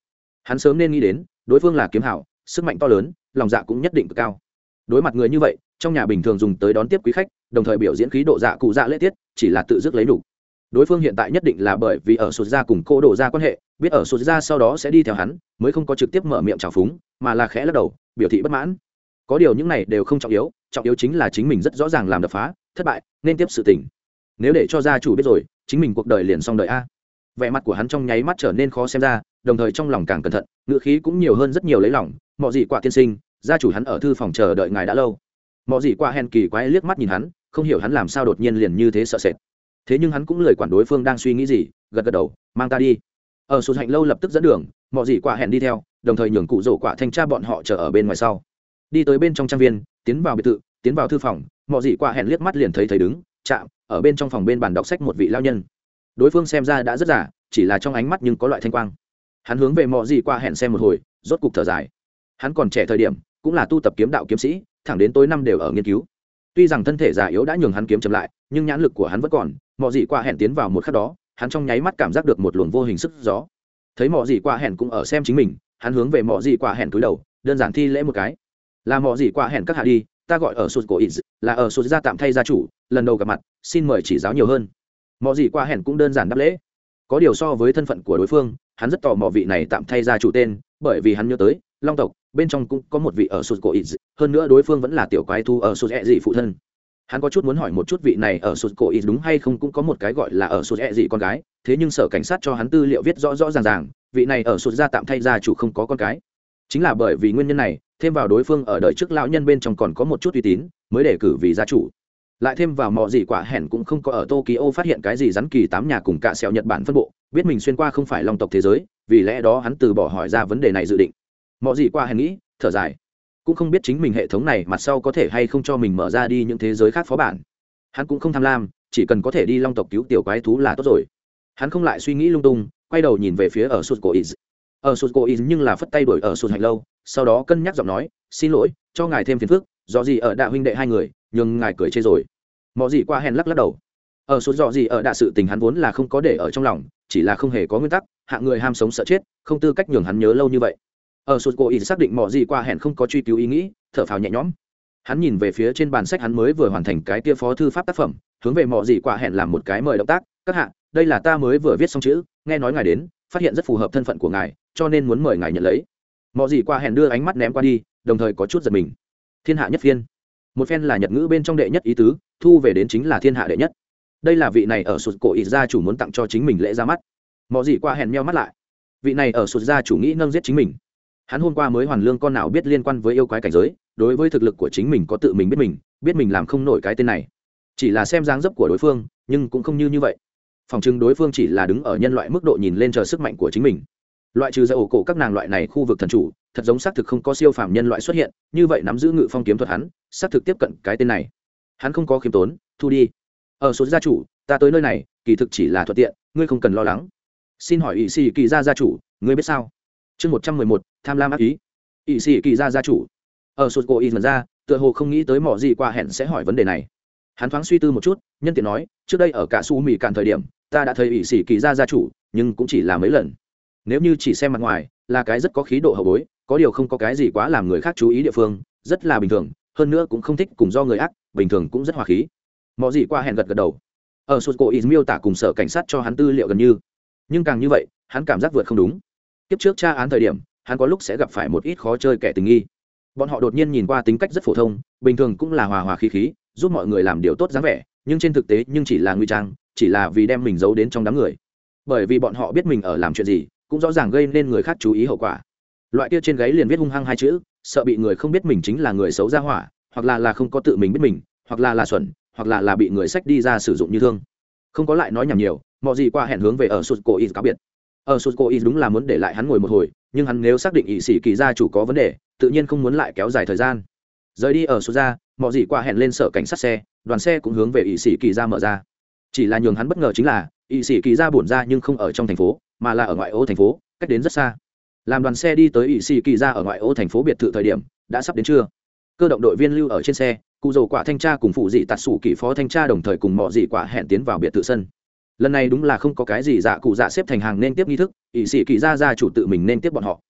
hắn sớm nên nghĩ đến đối phương là kiếm hảo, sức mạnh to lớn, lòng dạ cũng nhất định cực cao. Đối mặt người như vậy, trong nhà bình thường dùng tới đón tiếp quý khách, đồng thời biểu diễn khí độ dạ cụ dạ lễ tiết, chỉ là tự dứt lấy đủ. Đối phương hiện tại nhất định là bởi vì ở sụt ra cùng cô đổ ra quan hệ, biết ở sụt ra sau đó sẽ đi theo hắn, mới không có trực tiếp mở miệng chào phúng, mà là khẽ lắc đầu, biểu thị bất mãn. Có điều những này đều không trọng yếu chính là chính mình rất rõ ràng làm đập phá, thất bại, nên tiếp sự tình. Nếu để cho gia chủ biết rồi, chính mình cuộc đời liền xong đời a. Vẻ mặt của hắn trong nháy mắt trở nên khó xem ra, đồng thời trong lòng càng cẩn thận, ngữ khí cũng nhiều hơn rất nhiều lấy lòng. Mọi gì quả tiên sinh, gia chủ hắn ở thư phòng chờ đợi ngài đã lâu. Mọi gì quả hèn kỳ quái liếc mắt nhìn hắn, không hiểu hắn làm sao đột nhiên liền như thế sợ sệt. Thế nhưng hắn cũng lời quản đối phương đang suy nghĩ gì, gật gật đầu, mang ta đi. Ở sụt hạnh lâu lập tức dẫn đường, mọi gì quả hèn đi theo, đồng thời nhường cụ rổ quả thanh tra bọn họ chờ ở bên ngoài sau. Đi tới bên trong trang viên, tiến vào biệt thự, tiến vào thư phòng, mọi gì quả hèn liếc mắt liền thấy đứng, chạm ở bên trong phòng bên bàn đọc sách một vị lao nhân. Đối phương xem ra đã rất già, chỉ là trong ánh mắt nhưng có loại thanh quang. Hắn hướng về mọi gì quả hèn xem một hồi, rốt cục thở dài. Hắn còn trẻ thời điểm, cũng là tu tập kiếm đạo kiếm sĩ, thẳng đến tối năm đều ở nghiên cứu. Tuy rằng thân thể già yếu đã nhường hắn kiếm chậm lại, nhưng nhãn lực của hắn vẫn còn. Mọi gì quả hèn tiến vào một khắc đó, hắn trong nháy mắt cảm giác được một luồng vô hình sức gió. Thấy mọi gì quả hèn cũng ở xem chính mình, hắn hướng về mọi gì quả hèn cúi đầu, đơn giản thi lễ một cái. Là mọi gì quả hèn các hạ đi, ta gọi ở sụt cổ ít, là ở sụt gia tạm thay gia chủ, lần đầu gặp mặt, xin mời chỉ giáo nhiều hơn. Mọi gì quả hèn cũng đơn giản đáp lễ. Có điều so với thân phận của đối phương, hắn rất tò mò vị này tạm thay gia chủ tên, bởi vì hắn nhớ tới long tộc bên trong cũng có một vị ở sụt cổ ít, hơn nữa đối phương vẫn là tiểu quái thu ở sụt dị phụ thân. Hắn có chút muốn hỏi một chút vị này ở sụt cổ ít đúng hay không cũng có một cái gọi là ở sụt dị con gái, thế nhưng sở cảnh sát cho hắn tư liệu viết rõ rõ ràng ràng, vị này ở sụt gia tạm thay gia chủ không có con cái. Chính là bởi vì nguyên nhân này, thêm vào đối phương ở đời trước lão nhân bên trong còn có một chút uy tín, mới đề cử vì gia chủ. Lại thêm vào mọi gì quả hẹn cũng không có ở Tokyo phát hiện cái gì rắn kỳ 8 nhà cùng cả sẹo Nhật Bản phân bộ, biết mình xuyên qua không phải long tộc thế giới, vì lẽ đó hắn từ bỏ hỏi ra vấn đề này dự định. Mọi gì quả hẹn nghĩ, thở dài, cũng không biết chính mình hệ thống này mặt sau có thể hay không cho mình mở ra đi những thế giới khác phó bản. Hắn cũng không tham lam, chỉ cần có thể đi long tộc cứu tiểu quái thú là tốt rồi. Hắn không lại suy nghĩ lung tung, quay đầu nhìn về phía ở sụt cổ Iz. Ở sụt cổ Iz nhưng là phất tay đuổi ở sụt hành lâu, sau đó cân nhắc giọng nói, xin lỗi, cho ngài thêm phiền phức, do gì ở đạ huynh đệ hai người, nhưng ngài cười chê rồi. Mọi gì qua hèn lắc đầu. Ở sụt dọ gì ở đạ sự tình hắn vốn là không có để ở trong lòng, chỉ là không hề có nguyên tắc, hạng người ham sống sợ chết, không tư cách nhường hắn nhớ lâu như vậy. Ở sụt cổ Iz xác định mọi gì qua hèn không có truy cứu ý nghĩ, thở phào nhẹ nhõm. Hắn nhìn về phía trên bàn sách hắn mới vừa hoàn thành cái kia phó thư pháp tác phẩm, hướng về mọi gì qua hèn làm một cái mời động tác, các hạ, đây là ta mới vừa viết xong chữ, nghe nói ngài đến, phát hiện rất phù hợp thân phận của ngài, cho nên muốn mời ngài nhận lấy. Mọi gì qua hèn đưa ánh mắt ném qua đi, đồng thời có chút giật mình. Thiên hạ nhất phiên, một phen là nhật ngữ bên trong đệ nhất ý tứ, thu về đến chính là thiên hạ đệ nhất. Đây là vị này ở sụt cổ ít gia chủ muốn tặng cho chính mình lễ ra mắt. Mọi gì qua hèn meo mắt lại. Vị này ở sụt gia chủ nghĩ nâng giết chính mình. Hắn hôm qua mới hoàn lương con nào biết liên quan với yêu quái cảnh giới, đối với thực lực của chính mình có tự mình biết mình làm không nổi cái tên này. Chỉ là xem dáng dấp của đối phương, nhưng cũng không như vậy. Phòng trưng đối phương chỉ là đứng ở nhân loại mức độ nhìn lên chờ sức mạnh của chính mình. Loại trừ ra ổ cổ các nàng loại này khu vực thần chủ, thật giống xác thực không có siêu phàm nhân loại xuất hiện, như vậy nắm giữ ngự phong kiếm thuật hắn, xác thực tiếp cận cái tên này. Hắn không có khiêm tốn, thu đi. Ở số gia chủ, ta tới nơi này, kỳ thực chỉ là thuận tiện, ngươi không cần lo lắng. Xin hỏi ỷ sĩ kỳ gia gia chủ, ngươi biết sao? Chương 111, tham lam ác ý. ỷ sĩ kỳ gia chủ. Ở số cổ in ra, tựa hồ không nghĩ tới mỏ gì qua hẹn sẽ hỏi vấn đề này. Hắn thoáng suy tư một chút, nhân tiện nói, trước đây ở cả su mì cạn thời điểm, ta đã thấy ỷ sĩ kỳ gia chủ, nhưng cũng chỉ là mấy lần. Nếu như chỉ xem mặt ngoài, là cái rất có khí độ hậu bối, có điều không có cái gì quá làm người khác chú ý địa phương, rất là bình thường, hơn nữa cũng không thích cùng do người ác, bình thường cũng rất hòa khí. Mọi gì qua hẹn gật đầu. Ở sụt cổ ít miêu tả cùng sở cảnh sát cho hắn tư liệu gần như, nhưng càng như vậy, hắn cảm giác vượt không đúng. Kiếp trước tra án thời điểm, hắn có lúc sẽ gặp phải một ít khó chơi kẻ tình nghi. Bọn họ đột nhiên nhìn qua tính cách rất phổ thông, bình thường cũng là hòa hòa khí khí, giúp mọi người làm điều tốt dáng vẻ, nhưng trên thực tế nhưng chỉ là nguy trang, chỉ là vì đem mình giấu đến trong đám người. Bởi vì bọn họ biết mình ở làm chuyện gì, cũng rõ ràng gây nên người khác chú ý hậu quả. Loại kia trên gáy liền viết hung hăng hai chữ, sợ bị người không biết mình chính là người xấu ra hỏa, hoặc là không có tự mình biết mình, hoặc là xuẩn, hoặc là bị người xách đi ra sử dụng như thương. Không có lại nói nhảm nhiều, mọi gì qua hẹn hướng về ở sụt cổ ít cáo biệt. Ở sụt cổ ít đúng là muốn để lại hắn ngồi một hồi, nhưng hắn nếu xác định ỷ sĩ kỳ gia chủ có vấn đề, tự nhiên không muốn lại kéo dài thời gian. Rời đi ở sụt ra, mọi gì qua hẹn lên sở cảnh sát xe, đoàn xe cũng hướng về ỷ sĩ kỳ gia mở ra. Chỉ là nhường hắn bất ngờ chính là ỷ sĩ kỳ gia bổn ra nhưng không ở trong thành phố, mà là ở ngoại ô thành phố, cách đến rất xa. Làm đoàn xe đi tới ỷ sĩ kỳ gia ở ngoại ô thành phố biệt thự thời điểm, đã sắp đến trưa. Cơ động đội viên lưu ở trên xe, cụ dầu quả thanh tra cùng phụ dị tạt sủ kỳ phó thanh tra đồng thời cùng mọi dị quả hẹn tiến vào biệt thự sân. Lần này đúng là không có cái gì dạ cụ dạ xếp thành hàng nên tiếp nghi thức, ỷ sĩ kỳ gia chủ tự mình nên tiếp bọn họ.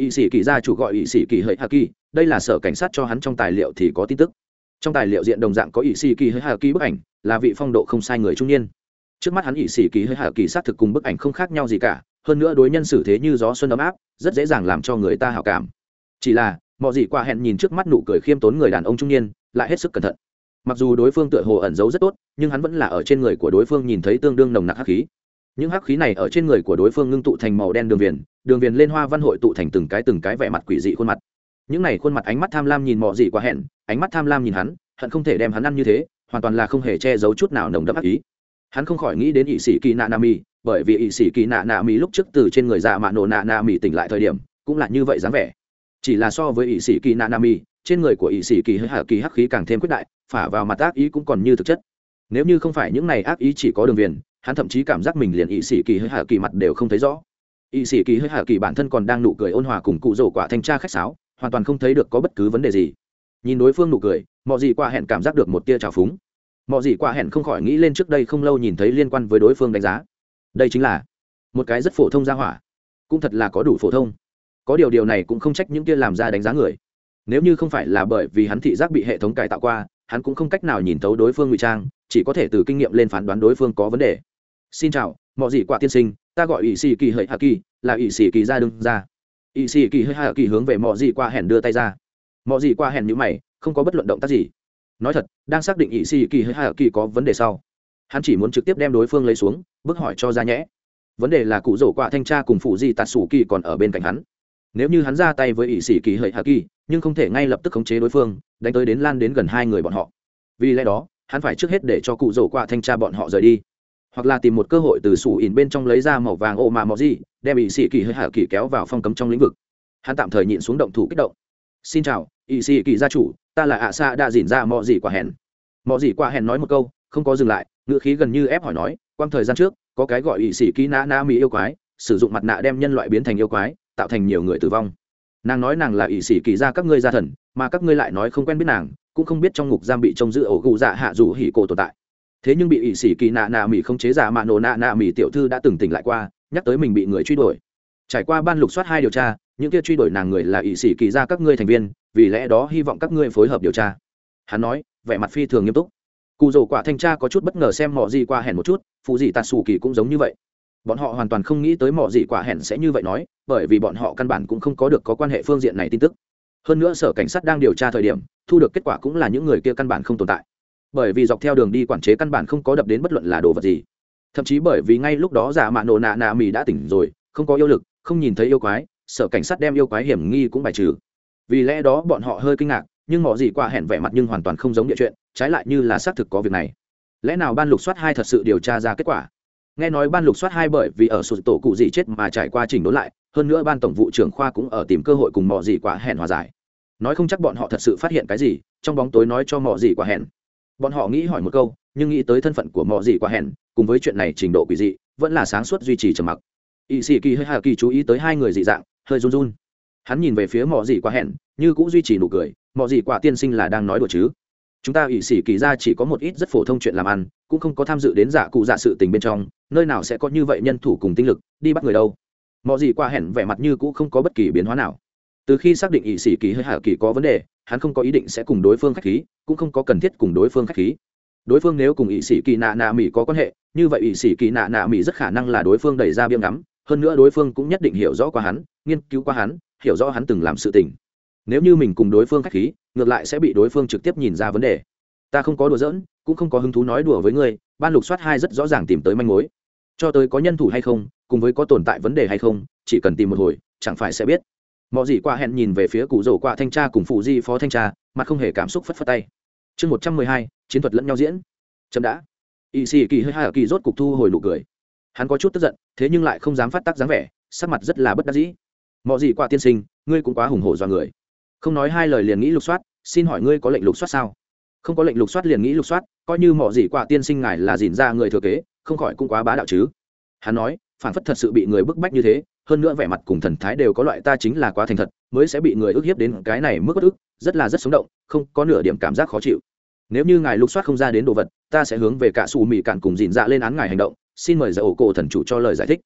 ỵ sĩ kỳ gia chủ gọi ỵ sĩ kỳ hợi hà kỳ, đây là sở cảnh sát cho hắn trong tài liệu thì có tin tức. Trong tài liệu diện đồng dạng có ỵ sĩ kỳ hợi hà kỳ bức ảnh, là vị phong độ không sai người trung niên. Trước mắt hắn ỵ sĩ kỳ hợi hà kỳ xác thực cùng bức ảnh không khác nhau gì cả, hơn nữa đối nhân xử thế như gió xuân ấm áp, rất dễ dàng làm cho người ta hảo cảm. Chỉ là mọi gì qua hẹn nhìn trước mắt nụ cười khiêm tốn người đàn ông trung niên, lại hết sức cẩn thận. Mặc dù đối phương tựa hồ ẩn giấu rất tốt, nhưng hắn vẫn là ở trên người của đối phương nhìn thấy tương đương nồng nặc hắc khí. Những hắc khí này ở trên người của đối phương ngưng tụ thành màu đen đường viền lên hoa văn hội tụ thành từng cái vẻ mặt quỷ dị khuôn mặt. Những này khuôn mặt ánh mắt tham lam nhìn mọi gì qua hẹn, ánh mắt tham lam nhìn hắn, hận không thể đem hắn ăn như thế, hoàn toàn là không hề che giấu chút nào nồng đậm ác ý. Hắn không khỏi nghĩ đến ỵ sĩ kỳ nạ nạ mì, bởi vì ỵ sĩ kỳ nạ nạ mì lúc trước từ trên người dạ mạ nổ nạ nạ mì tỉnh lại thời điểm cũng là như vậy dáng vẻ. Chỉ là so với ỵ sĩ kỳ nạ nạ mì, trên người của ỵ sĩ kỳ hắc khí càng thêm quyết đại, phả vào mặt ác ý cũng còn như thực chất. Nếu như không phải những này ác ý chỉ có đường viền, hắn thậm chí cảm giác mình liền ỵ sĩ kỳ mặt đều không thấy rõ. Ỵ sĩ kỳ bản thân còn đang nụ cười ôn hòa cùng cụ rổ quả thanh tra khách sáo, hoàn toàn không thấy được có bất cứ vấn đề gì. Nhìn đối phương nụ cười, mọi gì qua hẹn cảm giác được một tia trào phúng. Mọi gì qua hẹn không khỏi nghĩ lên trước đây không lâu nhìn thấy liên quan với đối phương đánh giá. Đây chính là một cái rất phổ thông gia hỏa, cũng thật là có đủ phổ thông. Có điều này cũng không trách những kia làm ra đánh giá người. Nếu như không phải là bởi vì hắn thị giác bị hệ thống cải tạo qua, hắn cũng không cách nào nhìn thấu đối phương ngụy trang, chỉ có thể từ kinh nghiệm lên phán đoán đối phương có vấn đề. Xin chào, mọi gì qua tiên sinh, ta gọi ỵ sĩ kỳ hợi hạ kỳ, là ỵ sĩ kỳ gia đương ra. Ỵ sĩ kỳ hợi hạ kỳ hướng về mọi gì qua hẹn đưa tay ra. Mọi gì qua hẹn như mày, không có bất luận động tác gì. Nói thật, đang xác định ỵ sĩ kỳ hợi hạ kỳ có vấn đề sau, hắn chỉ muốn trực tiếp đem đối phương lấy xuống, bước hỏi cho ra nhẽ. Vấn đề là cụ rổ quả thanh tra cùng phụ di tạt sủ kỳ còn ở bên cạnh hắn. Nếu như hắn ra tay với ỵ sĩ kỳ hợi hạ kỳ, nhưng không thể ngay lập tức khống chế đối phương, đánh tới đến lan đến gần hai người bọn họ. Vì lẽ đó, hắn phải trước hết để cho cụ rổ quả thanh tra bọn họ rời đi, hoặc là tìm một cơ hội từ sủ ỉn bên trong lấy ra màu vàng ô mà mò gì, đem ỵ sĩ kỳ hợi hạ kỳ kéo vào phong cấm trong lĩnh vực. Hắn tạm thời nhịn xuống động thủ kích động. Xin chào, ỵ sĩ kỳ gia chủ, ta là ạ xạ đã dỉn ra mò gì quả hẹn. Mò gì quả hẹn nói một câu, không có dừng lại, ngữ khí gần như ép hỏi nói, quang thời gian trước có cái gọi ỵ sĩ kỳ nã nã mỹ yêu quái, sử dụng mặt nạ đem nhân loại biến thành yêu quái, tạo thành nhiều người tử vong. Nàng nói nàng là ỵ sĩ kỳ gia các ngươi gia thần, mà các ngươi lại nói không quen biết nàng, cũng không biết trong ngục giam bị trông giữ ổ gù dạ hạ dù hỉ cổ tồn tại. Thế nhưng bị ỵ sĩ kỳ nạ nạ mỹ không chế giả mạ nổ nạ nạ mỹ tiểu thư đã từng tỉnh lại qua, nhắc tới mình bị người truy đuổi. Trải qua ban lục soát 2 điều tra, những kia truy đuổi nàng người là ỵ sĩ kỳ gia các ngươi thành viên, vì lẽ đó hy vọng các ngươi phối hợp điều tra. Hắn nói, vẻ mặt phi thường nghiêm túc. Cụ rổ quả thanh tra có chút bất ngờ xem mọ gì qua hẹn một chút, phụ gì tạt sủ kỳ cũng giống như vậy. Bọn họ hoàn toàn không nghĩ tới mọ gì quả hẹn sẽ như vậy nói, bởi vì bọn họ căn bản cũng không có được có quan hệ phương diện này tin tức. Hơn nữa sở cảnh sát đang điều tra thời điểm, thu được kết quả cũng là những người kia căn bản không tồn tại. Bởi vì dọc theo đường đi quản chế căn bản không có đập đến bất luận là đồ vật gì. Thậm chí bởi vì ngay lúc đó giả mạ nổ nạ nạ mì đã tỉnh rồi, không có yêu lực, không nhìn thấy yêu quái, sở cảnh sát đem yêu quái hiểm nghi cũng bài trừ. Vì lẽ đó bọn họ hơi kinh ngạc, nhưng mọ gì qua hẹn vẻ mặt nhưng hoàn toàn không giống địa chuyện, trái lại như là xác thực có việc này. Lẽ nào ban lục soát 2 thật sự điều tra ra kết quả? Nghe nói ban lục soát 2 bởi vì ở sụt tổ cụ gì chết mà trải qua chỉnh đốn lại, hơn nữa ban tổng vụ trưởng khoa cũng ở tìm cơ hội cùng mọ gì quả hẹn hòa giải. Nói không chắc bọn họ thật sự phát hiện cái gì, trong bóng tối nói cho mọ gì quả hẹn. Bọn họ nghĩ hỏi một câu, nhưng nghĩ tới thân phận của mọ gì quả hẹn, cùng với chuyện này trình độ quỷ dị, vẫn là sáng suốt duy trì trầm mặc. Y sĩ kỳ hơi hà kỳ chú ý tới 2 người dị dạng, hơi run run. Hắn nhìn về phía mọ gì quả hẹn, như cũng duy trì nụ cười. Mọ gì quả tiên sinh là đang nói đùa chứ? Chúng ta y sĩ kỳ ra chỉ có một ít rất phổ thông chuyện làm ăn, cũng không có tham dự đến giả cụ dạ sự tình bên trong, nơi nào sẽ có như vậy nhân thủ cùng tinh lực đi bắt người đâu? Mọ gì quả hẹn vẻ mặt như cũ không có bất kỳ biến hóa nào. Từ khi xác định y sĩ kỳ hơi hà kỳ có vấn đề, hắn không có ý định sẽ cùng đối phương khách khí, cũng không có cần thiết cùng đối phương khách khí. Đối phương nếu cùng y sĩ kỳ nạ nạ mỹ có quan hệ, như vậy y sĩ kỳ nạ nạ mỹ rất khả năng là đối phương đẩy ra biếng ngắm, hơn nữa đối phương cũng nhất định hiểu rõ qua hắn, nghiên cứu qua hắn, hiểu rõ hắn từng làm sự tình. Nếu như mình cùng đối phương khách khí, ngược lại sẽ bị đối phương trực tiếp nhìn ra vấn đề. Ta không có đùa giỡn, cũng không có hứng thú nói đùa với ngươi, ban lục soát 2 rất rõ ràng tìm tới manh mối. Cho tới có nhân thủ hay không, cùng với có tồn tại vấn đề hay không, chỉ cần tìm một hồi, chẳng phải sẽ biết. Mọ gì qua hẹn nhìn về phía cụ rổ quả thanh tra cùng phụ di phó thanh tra, mặt không hề cảm xúc phất phất tay. Chương 112, chiến thuật lẫn nhau diễn. Chấm đã. Y sĩ kỳ hơi hà kỳ rốt cục thu hồi nụ cười. Hắn có chút tức giận, thế nhưng lại không dám phát tác dáng vẻ, sắc mặt rất là bất đắc dĩ. Mọ gì qua tiên sinh, ngươi cũng quá hùng hổ do người. Không nói 2 lời liền nghĩ lục soát, xin hỏi ngươi có lệnh lục soát sao? Không có lệnh lục soát liền nghĩ lục soát, coi như mọ gì qua tiên sinh ngài là dỉn ra người thừa kế, không khỏi cũng quá bá đạo chứ? Hắn nói, phản phất thật sự bị người bức bách như thế, hơn nữa vẻ mặt cùng thần thái đều có loại ta chính là quá thành thật, mới sẽ bị người ức hiếp đến cái này mức bất ức, rất sống động, không có nửa điểm cảm giác khó chịu. Nếu như ngài lục soát không ra đến đồ vật, ta sẽ hướng về cả sủ mị cạn cùng dỉn dạ lên án ngài hành động, xin mời giải ổ cổ thần chủ cho lời giải thích.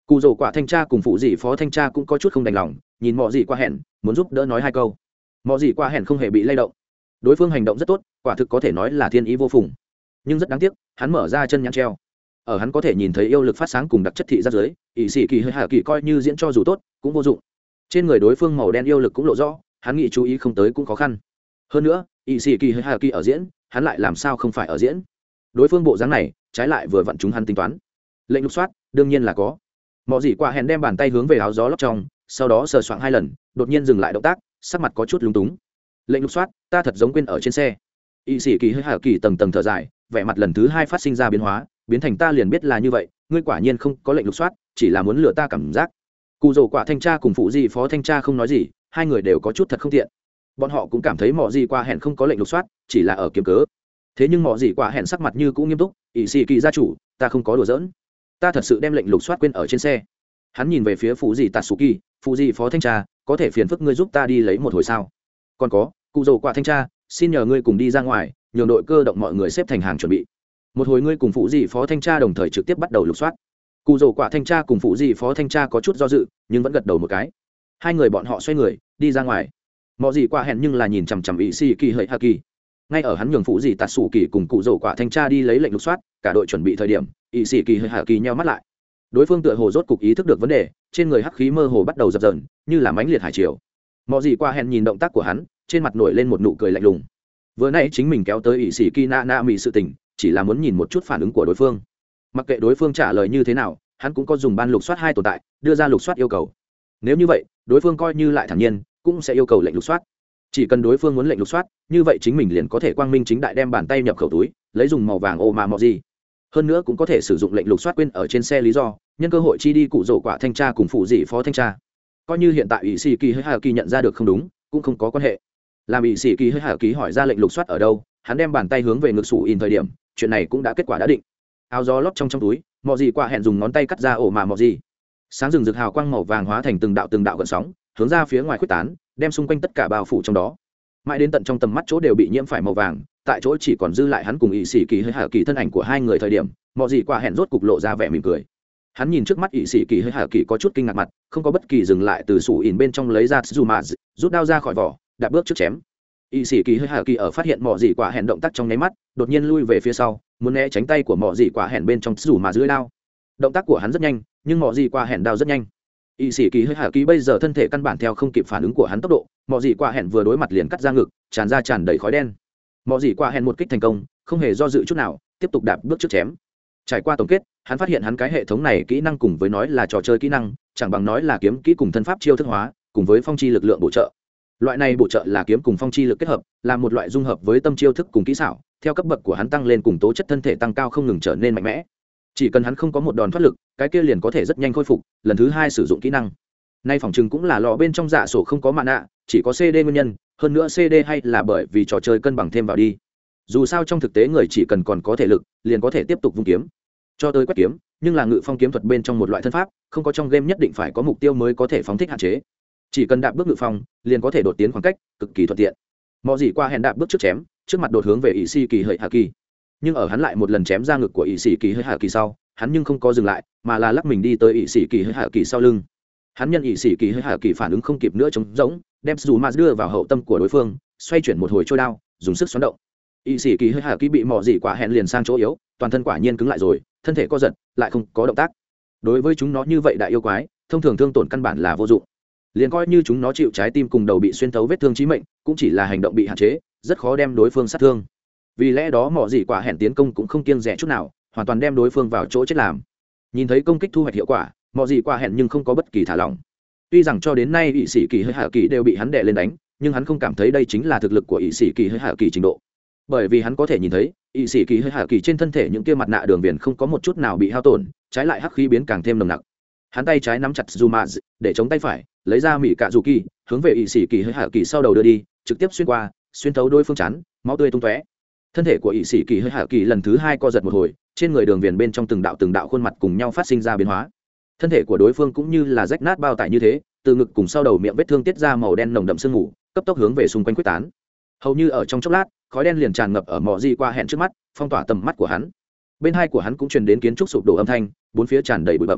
cụ rồ quả thanh tra cùng phụ dị phó thanh tra cũng có chút không đành lòng, nhìn mọ dị qua hẹn muốn giúp đỡ nói hai câu. Mọ dị qua hẹn không hề bị lay động, đối phương hành động rất tốt, quả thực có thể nói là thiên ý vô phùng. Nhưng rất đáng tiếc, hắn mở ra chân nhãn treo, ở hắn có thể nhìn thấy yêu lực phát sáng cùng đặc chất thị giác giới, ỵ sĩ kỳ hơi hạ kỳ coi như diễn cho dù tốt cũng vô dụng. Trên người đối phương màu đen yêu lực cũng lộ rõ, hắn nghĩ chú ý không tới cũng khó khăn. Hơn nữa ỵ sĩ kỳ hơi hạ kỳ ở diễn, hắn lại làm sao không phải ở diễn. Đối phương bộ dáng này trái lại vừa vặn chúng hắn tính toán. Lệnh lục soát đương nhiên là có. Mọ dị quả hẹn đem bàn tay hướng về áo gió lóc trong, sau đó sờ soạng 2 lần, đột nhiên dừng lại động tác, sắc mặt có chút lúng túng. Lệnh lục soát, ta thật giống quên ở trên xe. Y sĩ kỳ hơi hạ kỳ tầng tầng thở dài, vẻ mặt lần thứ 2 phát sinh ra biến hóa, biến thành ta liền biết là như vậy, ngươi quả nhiên không có lệnh lục soát, chỉ là muốn lừa ta cảm giác. Cụ rồ quả thanh tra cùng phụ dị phó thanh tra không nói gì, hai người đều có chút thật không tiện. Bọn họ cũng cảm thấy mọ dị quả hẹn không có lệnh lục soát, chỉ là ở kiếm cớ. Thế nhưng mọ dị quả hẹn sắc mặt như cũng nghiêm túc, Y sĩ kỳ gia chủ, ta không có đùa giỡn, ta thật sự đem lệnh lục soát quên ở trên xe. Hắn nhìn về phía phụ dị Tatsuki, phụ dị phó thanh tra, có thể phiền phức ngươi giúp ta đi lấy một hồi sao? Còn có, cụ rồ quả thanh tra, xin nhờ ngươi cùng đi ra ngoài, nhường đội cơ động mọi người xếp thành hàng chuẩn bị. Một hồi ngươi cùng phụ dị phó thanh tra đồng thời trực tiếp bắt đầu lục soát. Cụ rồ quả thanh tra cùng phụ dị phó thanh tra có chút do dự, nhưng vẫn gật đầu một cái. Hai người bọn họ xoay người đi ra ngoài. Mọi gì qua hẹn nhưng là nhìn chằm chằm ỵ sĩ kỳ hợi hạ kỳ. Ngay ở hắn nhường phụ dị tạt sủ kỳ cùng cụ rồ quả thanh tra đi lấy lệnh lục soát, cả đội chuẩn bị thời điểm, ỵ sĩ kỳ hợi hạ kỳ nheo mắt lại. Đối phương tựa hồ rốt cục ý thức được vấn đề, trên người hắc khí mơ hồ bắt đầu dập dờn, như là mãnh liệt hải triều. Mọi gì qua hẹn nhìn động tác của hắn, trên mặt nổi lên một nụ cười lạnh lùng. Vừa nãy chính mình kéo tới ỵ sĩ kỳ na mỹ sự tình, chỉ là muốn nhìn một chút phản ứng của đối phương. Mặc kệ đối phương trả lời như thế nào, hắn cũng có dùng ban lục soát 2 tồn tại, đưa ra lục soát yêu cầu. Nếu như vậy, đối phương coi như lại thản nhiên, cũng sẽ yêu cầu lệnh lục soát. Chỉ cần đối phương muốn lệnh lục soát, như vậy chính mình liền có thể quang minh chính đại đem bàn tay nhập khẩu túi, lấy dùng màu vàng ô mà mọ gì. Hơn nữa cũng có thể sử dụng lệnh lục soát quên ở trên xe lý do, nhân cơ hội chi đi cụ rồ quả thanh tra cùng phụ dị phó thanh tra. Coi như hiện tại ủy sĩ kỳ hơi hà kỳ nhận ra được không đúng, cũng không có quan hệ. Làm ủy sĩ kỳ hơi hà kỳ hỏi ra lệnh lục soát ở đâu, hắn đem bàn tay hướng về ngực sủ in thời điểm, chuyện này cũng đã kết quả đã định. Áo gió lót trong túi, mọ gì qua hẹn dùng ngón tay cắt ra ổ mà mọ gì. Sáng rừng rực hào quang màu vàng hóa thành từng đạo gợn sóng, hướng ra phía ngoài khuếch tán, đem xung quanh tất cả bao phủ trong đó. Mãi đến tận trong tầm mắt chỗ đều bị nhiễm phải màu vàng, tại chỗ chỉ còn dư lại hắn cùng ỵ sĩ kỳ hơi hà kỳ thân ảnh của hai người thời điểm, mọ gì qua hẹn rốt cục lộ ra vẻ mỉm cười. Hắn nhìn trước mắt ỵ sĩ kỳ hơi hà kỳ có chút kinh ngạc mặt, không có bất kỳ dừng lại từ sủ ỉn bên trong lấy ra Tsuzuma, rút đao ra khỏi vỏ, đạp bước trước chém. Y sĩ kỳ hơi hà kỳ ở phát hiện mọ dị quả hẹn động tác trong nháy mắt, đột nhiên lui về phía sau, muốn né tránh tay của mọ dị quả hẹn bên trong rủ mà dưới đao. Động tác của hắn rất nhanh, nhưng mọ dị quả hẹn đao rất nhanh. Y sĩ kỳ hơi hà kỳ bây giờ thân thể căn bản theo không kịp phản ứng của hắn tốc độ, mọ dị quả hẹn vừa đối mặt liền cắt ra ngực, tràn đầy khói đen. Mọ dị quả hẹn một kích thành công, không hề do dự chút nào, tiếp tục đạp bước trước chém. Trải qua tổng kết, hắn phát hiện hắn cái hệ thống này kỹ năng cùng với nói là trò chơi kỹ năng, chẳng bằng nói là kiếm kỹ cùng thân pháp chiêu thức hóa, cùng với phong chi lực lượng bổ trợ. Loại này bổ trợ là kiếm cùng phong chi lực kết hợp, là một loại dung hợp với tâm chiêu thức cùng kỹ xảo, theo cấp bậc của hắn tăng lên cùng tố chất thân thể tăng cao không ngừng trở nên mạnh mẽ. Chỉ cần hắn không có một đòn thoát lực, cái kia liền có thể rất nhanh khôi phục, lần thứ 2 sử dụng kỹ năng. Nay phòng trừng cũng là lọ bên trong dạ sổ không có mạn nạ, chỉ có CD nguyên nhân, hơn nữa CD hay là bởi vì trò chơi cân bằng thêm vào đi. Dù sao trong thực tế người chỉ cần còn có thể lực, liền có thể tiếp tục vung kiếm. Cho tới quét kiếm, nhưng là ngự phong kiếm thuật bên trong một loại thân pháp, không có trong game nhất định phải có mục tiêu mới có thể phóng thích hạn chế. Chỉ cần đạp bước ngự phong, liền có thể đột tiến khoảng cách, cực kỳ thuận tiện. Mọ gì qua hẹn đạp bước trước chém, trước mặt đột hướng về ỷ sĩ kỳ hơi hạ kỳ. Nhưng ở hắn lại một lần chém ra ngực của ỷ sĩ kỳ hơi hạ kỳ sau, hắn nhưng không có dừng lại, mà là lắc mình đi tới ỷ sĩ kỳ hơi hạ kỳ sau lưng. Hắn nhân ỷ sĩ kỳ hơi hạ kỳ phản ứng không kịp nữa chống rỗng, đem Tsuzuma đưa vào hậu tâm của đối phương, xoay chuyển một hồi trôi đao, dùng sức xoắn động. Ỷ sĩ kỳ hơi hạ kỳ bị mọ gì quả hẹn liền sang chỗ yếu, toàn thân quả nhiên cứng lại rồi, thân thể co giật, lại không có động tác. Đối với chúng nó như vậy đại yêu quái, thông thường thương tổn căn bản là vô dụng. Liền coi như chúng nó chịu trái tim cùng đầu bị xuyên thấu vết thương chí mệnh, cũng chỉ là hành động bị hạn chế, rất khó đem đối phương sát thương. Vì lẽ đó mọ gì quả hẹn tiến công cũng không kiêng dè chút nào, hoàn toàn đem đối phương vào chỗ chết làm. Nhìn thấy công kích thu hoạch hiệu quả, mọ gì quả hẹn nhưng không có bất kỳ thả lỏng. Tuy rằng cho đến nay ỷ sĩ kỳ hơi hạ kỳ đều bị hắn đè lên đánh, nhưng hắn không cảm thấy đây chính là thực lực của ỷ sĩ kỳ hơi hạ kỳ trình độ. Bởi vì hắn có thể nhìn thấy, ỷ sĩ kỳ hơi hạ kỳ trên thân thể những kia mặt nạ đường viền không có một chút nào bị hao tổn, trái lại hắc khí biến càng thêm nồng nặc. Hắn tay trái nắm chặt Tsuzuma để chống tay phải, lấy ra mỹ cạ dù kỳ, hướng về ỷ sĩ kỳ hơi hạ kỳ sau đầu đưa đi, trực tiếp xuyên qua, xuyên thấu đôi phương chắn, máu tươi tung tóe. Thân thể của ỷ sĩ kỳ hơi hạ kỳ lần thứ 2 co giật một hồi, trên người đường viền bên trong từng đạo khuôn mặt cùng nhau phát sinh ra biến hóa. Thân thể của đối phương cũng như là rách nát bao tải như thế, từ ngực cùng sau đầu miệng vết thương tiết ra màu đen nồng đậm sương mù, cấp tốc hướng về xung quanh quyết tán. Hầu như ở trong chốc lát, khói đen liền tràn ngập ở mọ di qua hẹn trước mắt, phong tỏa tầm mắt của hắn. Bên hai của hắn cũng truyền đến kiến trúc sụp đổ âm thanh, bốn phía tràn đầy bụi bặm.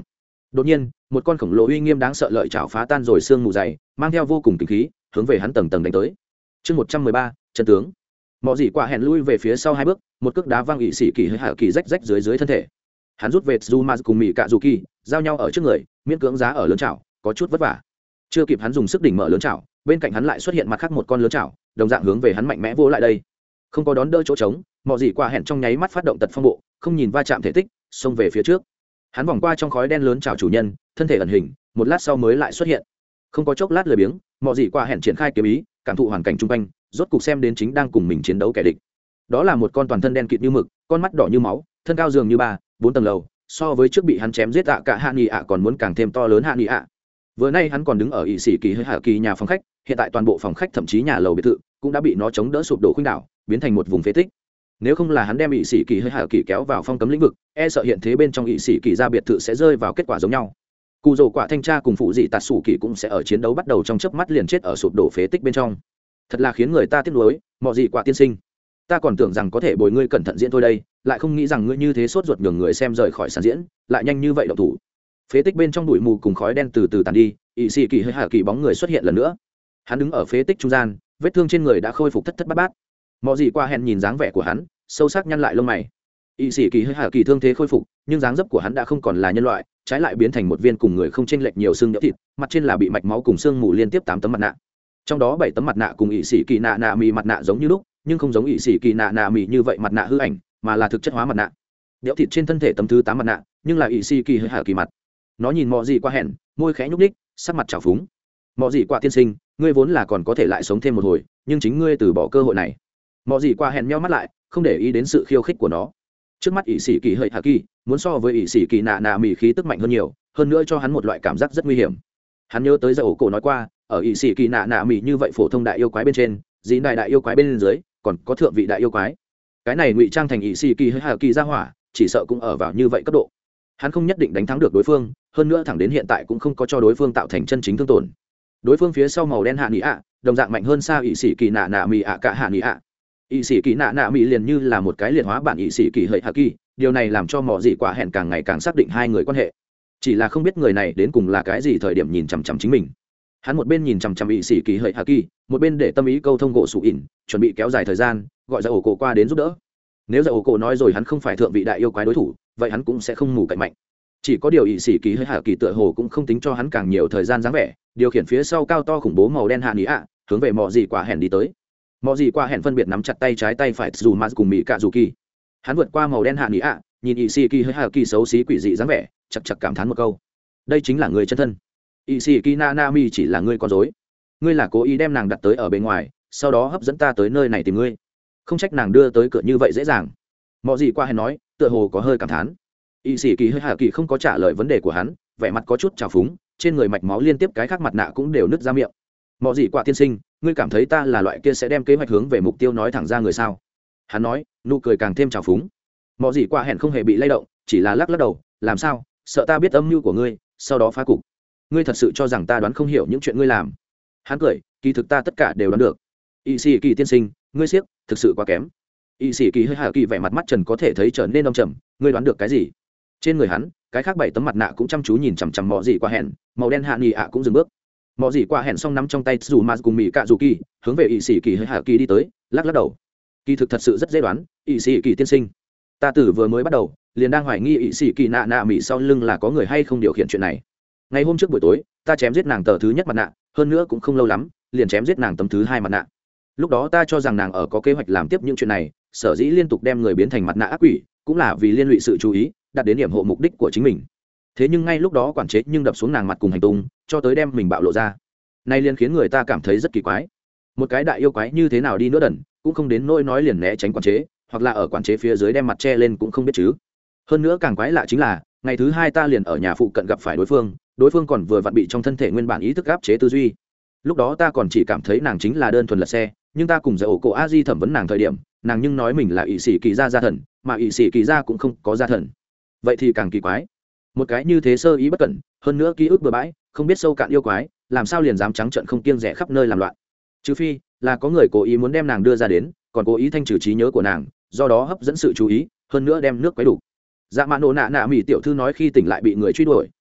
đột nhiên một con khổng lồ uy nghiêm đáng sợ lợi chảo phá tan rồi xương mù dày, mang theo vô cùng kinh khí hướng về hắn tầng tầng đánh tới. Chương 113, chân tướng. Mọ Dị Quả hẹn lui về phía sau 2 bước, một cước đá văng ỷ sĩ kỳ hơi hạ kỳ rách rách dưới thân thể. Hắn rút về Zuma cùng Mị Cạ Dù Kỳ, giao nhau ở trước người, miễn cưỡng giá ở lớn chảo, có chút vất vả. Chưa kịp hắn dùng sức đỉnh mở lớn chảo, bên cạnh hắn lại xuất hiện mặt khác một con lớn chảo, đồng dạng hướng về hắn mạnh mẽ vỗ lại đây. Không có đón đỡ chỗ trống, Mọ Dị Quả hẹn trong nháy mắt phát động tật phong bộ, không nhìn va chạm thể tích, xông về phía trước. Hắn vòng qua trong khói đen lớn chảo chủ nhân, thân thể ẩn hình, một lát sau mới lại xuất hiện. Không có chốc lát lười biếng, Mọ Dị Quả hẹn triển khai kiếm ý, cảm thụ hoàn cảnh xung quanh, rốt cục xem đến chính đang cùng mình chiến đấu kẻ địch. Đó là một con toàn thân đen kịt như mực, con mắt đỏ như máu, thân cao dường như 3-4 tầng lầu, so với trước bị hắn chém giết cả hạ nghị ạ còn muốn càng thêm to lớn hạ nghị ạ. Vừa nay hắn còn đứng ở ỷ sĩ kỳ hơi hạ kỳ nhà phòng khách, hiện tại toàn bộ phòng khách thậm chí nhà lầu biệt thự cũng đã bị nó chống đỡ sụp đổ khuynh đảo, biến thành một vùng phế tích. Nếu không là hắn đem ỷ sĩ kỳ hơi hạ kỳ kéo vào phong cấm lĩnh vực, e sợ hiện thế bên trong ỷ sĩ kỳ ra biệt thự sẽ rơi vào kết quả giống nhau. Cù Dầu Quả thanh tra cùng phụ dị tạt sủ kỳ cũng sẽ ở chiến đấu bắt đầu trong chớp mắt liền chết ở sụp đổ phế tích bên trong. Thật là khiến người ta tiếc nuối, Mọ Dị Quả tiên sinh. Ta còn tưởng rằng có thể bồi ngươi cẩn thận diễn thôi đây, lại không nghĩ rằng ngươi như thế sốt ruột nhường người xem rời khỏi sàn diễn, lại nhanh như vậy động thủ. Phế tích bên trong bụi mù cùng khói đen từ từ tàn đi, ỷ sĩ kỳ hơi hạ kỳ bóng người xuất hiện lần nữa. Hắn đứng ở phế tích trung gian, vết thương trên người đã khôi phục thất thất bát bát. Mọ Dị Quả hẹn nhìn dáng vẻ của hắn, sâu sắc nhăn lại lông mày. ỷ sĩ kỳ hơi hạ kỳ thương thế khôi phục, nhưng dáng dấp của hắn đã không còn là nhân loại, trái lại biến thành một viên cùng người không chênh lệch nhiều xương nhỡ thịt, mặt trên là bị mạch máu cùng xương mù liên tiếp 8 tấm mặt nạ. Trong đó 7 tấm mặt nạ cùng ỷ sĩ kỳ nạ mì mặt nạ giống như lúc, nhưng không giống ỷ sĩ kỳ nạ mì như vậy mặt nạ hư ảnh, mà là thực chất hóa mặt nạ. Đẽo thịt trên thân thể tấm thứ 8 mặt nạ, nhưng là ỷ sĩ kỳ hơi hạ kỳ mặt. Nó nhìn Mọ Dị Quả hẹn, môi khẽ nhúc nhích, sắc mặt trào phúng. Mọ Dị Quả tiên sinh, ngươi vốn là còn có thể lại sống thêm một hồi, nhưng chính ngươi từ bỏ cơ hội này. Mọ Dị Quả hẹn nheo mắt lại, không để ý đến sự khiêu khích của nó. Trước mắt ỷ sĩ kỳ hơi hạ kỳ muốn so với ỷ sĩ kỳ nạ mì khí tức mạnh hơn nhiều, hơn nữa cho hắn một loại cảm giác rất nguy hiểm. Hắn nhớ tới Dầu Cổ nói qua, ở ỷ sĩ kỳ nạ mì như vậy phổ thông đại yêu quái bên trên, dĩ đại yêu quái bên dưới, còn có thượng vị đại yêu quái. Cái này ngụy trang thành ỷ sĩ kỳ hơi hạ kỳ ra hỏa, chỉ sợ cũng ở vào như vậy cấp độ. Hắn không nhất định đánh thắng được đối phương, hơn nữa thẳng đến hiện tại cũng không có cho đối phương tạo thành chân chính thương tổn. Đối phương phía sau màu đen hạ nghị ạ, đồng dạng mạnh hơn xa ỷ sĩ kỳ nạ mì ạ cả hạ nghị ạ. ỷ sĩ kỳ nạ mì liền như là một cái liệt hóa bản ỷ sĩ kỳ hơi hạ kỳ, điều này làm cho Mọ Dị Quả hẹn càng ngày càng xác định hai người quan hệ. Chỉ là không biết người này đến cùng là cái gì thời điểm nhìn chằm chằm chính mình. Hắn một bên nhìn chằm chằm ỷ sĩ kỳ hơi hạ kỳ, một bên để tâm ý câu thông gỗ sủ ỉn, chuẩn bị kéo dài thời gian, gọi Dầu Cổ qua đến giúp đỡ. Nếu Dầu Cổ nói rồi hắn không phải thượng vị đại yêu quái đối thủ, vậy hắn cũng sẽ không mù cạnh mạnh. Chỉ có điều ỷ sĩ kỳ hơi hạ kỳ tựa hồ cũng không tính cho hắn càng nhiều thời gian dáng vẻ, điều khiển phía sau cao to khủng bố màu đen hạ ní ạ, hướng về Mọ Dị Quả hẹn đi tới. Mọ Dị Quả hẹn phân biệt nắm chặt tay trái tay phải dù mà cùng Mị Cạ Dù Kỳ. Hắn vượt qua màu đen hạ ní ạ, nhìn ỷ sĩ kỳ hơi hạ kỳ xấu xí quỷ dị dáng vẻ, chật chật cảm thán một câu: đây chính là người chân thân. ỷ sĩ kỳ Nanami chỉ là ngươi con rối, ngươi là cố ý đem nàng đặt tới ở bên ngoài, sau đó hấp dẫn ta tới nơi này tìm ngươi, không trách nàng đưa tới cửa như vậy dễ dàng. Mọ Dị Quả hẹn nói, tựa hồ có hơi cảm thán. ỷ sĩ kỳ hơi hạ kỳ không có trả lời vấn đề của hắn, vẻ mặt có chút trào phúng, trên người mạch máu liên tiếp cái khác mặt nạ cũng đều nứt ra miệng. Mọ Dị Quả tiên sinh, ngươi cảm thấy ta là loại kia sẽ đem kế hoạch hướng về mục tiêu nói thẳng ra người sao? Hắn nói, nụ cười càng thêm trào phúng. Mọ Dị Quả hẹn không hề bị lay động, chỉ là lắc lắc đầu, làm sao, sợ ta biết âm mưu của ngươi, sau đó phá cục. Ngươi thật sự cho rằng ta đoán không hiểu những chuyện ngươi làm? Hắn cười, kỳ thực ta tất cả đều đoán được. ỷ sĩ kỳ tiên sinh, ngươi siếc thực sự quá kém. ỷ sĩ kỳ hơi hạ kỳ vẻ mặt mắt trần có thể thấy trở nên đông trầm, ngươi đoán được cái gì? Trên người hắn, cái khác 7 tấm mặt nạ cũng chăm chú nhìn chằm chằm Mọ Dị Quả hẹn, màu đen hạ nghị ạ cũng dừng bước. Mọ Dị Quả hẹn xong nắm trong tay dù mà cùng Mị Cạ Dù Kỳ, hướng về ỷ sĩ kỳ hơi hạ kỳ đi tới, lắc lắc đầu. Kỳ thực thật sự rất dễ đoán, ỷ sĩ kỳ tiên sinh, ta từ vừa mới bắt đầu liền đang hoài nghi ỷ sĩ kỳ nạ mị sau lưng là có người hay không điều khiển chuyện này. Ngày hôm trước buổi tối, ta chém giết nàng tờ thứ nhất mặt nạ, hơn nữa cũng không lâu lắm, liền chém giết nàng tấm thứ 2 mặt nạ. Lúc đó ta cho rằng nàng ở có kế hoạch làm tiếp những chuyện này, sở dĩ liên tục đem người biến thành mặt nạ ác quỷ, cũng là vì liên lụy sự chú ý, đạt đến điểm hộ mục đích của chính mình. Thế nhưng ngay lúc đó quản chế nhưng đập xuống nàng mặt cùng hành tung, cho tới đem mình bạo lộ ra. Nay liền khiến người ta cảm thấy rất kỳ quái. Một cái đại yêu quái như thế nào đi nữa đần, cũng không đến nỗi nói liền né tránh quản chế, hoặc là ở quản chế phía dưới đem mặt che lên cũng không biết chứ. Hơn nữa càng quái lạ chính là, ngày thứ 2 ta liền ở nhà phụ cận gặp phải đối phương còn vừa vặn bị trong thân thể nguyên bản ý thức áp chế tư duy. Lúc đó ta còn chỉ cảm thấy nàng chính là đơn thuần lật xe, nhưng ta cùng Dầu Cổ A-di thẩm vấn nàng thời điểm, nàng nhưng nói mình là ỷ sĩ kỳ gia thần, mà ỷ sĩ kỳ gia cũng không có gia thần. Vậy thì càng kỳ quái. Một cái như thế sơ ý bất cẩn, hơn nữa ký ức bừa bãi, không biết sâu cạn yêu quái, làm sao liền dám trắng trợn không kiêng dè khắp nơi làm loạn. Trừ phi là có người cố ý muốn đem nàng đưa ra đến, còn cố ý thanh trừ trí nhớ của nàng, do đó hấp dẫn sự chú ý, hơn nữa đem nước quấy đủ. Dạ Mạn Nộ nạ mỉ tiểu thư nói khi tỉnh lại bị người truy đuổi,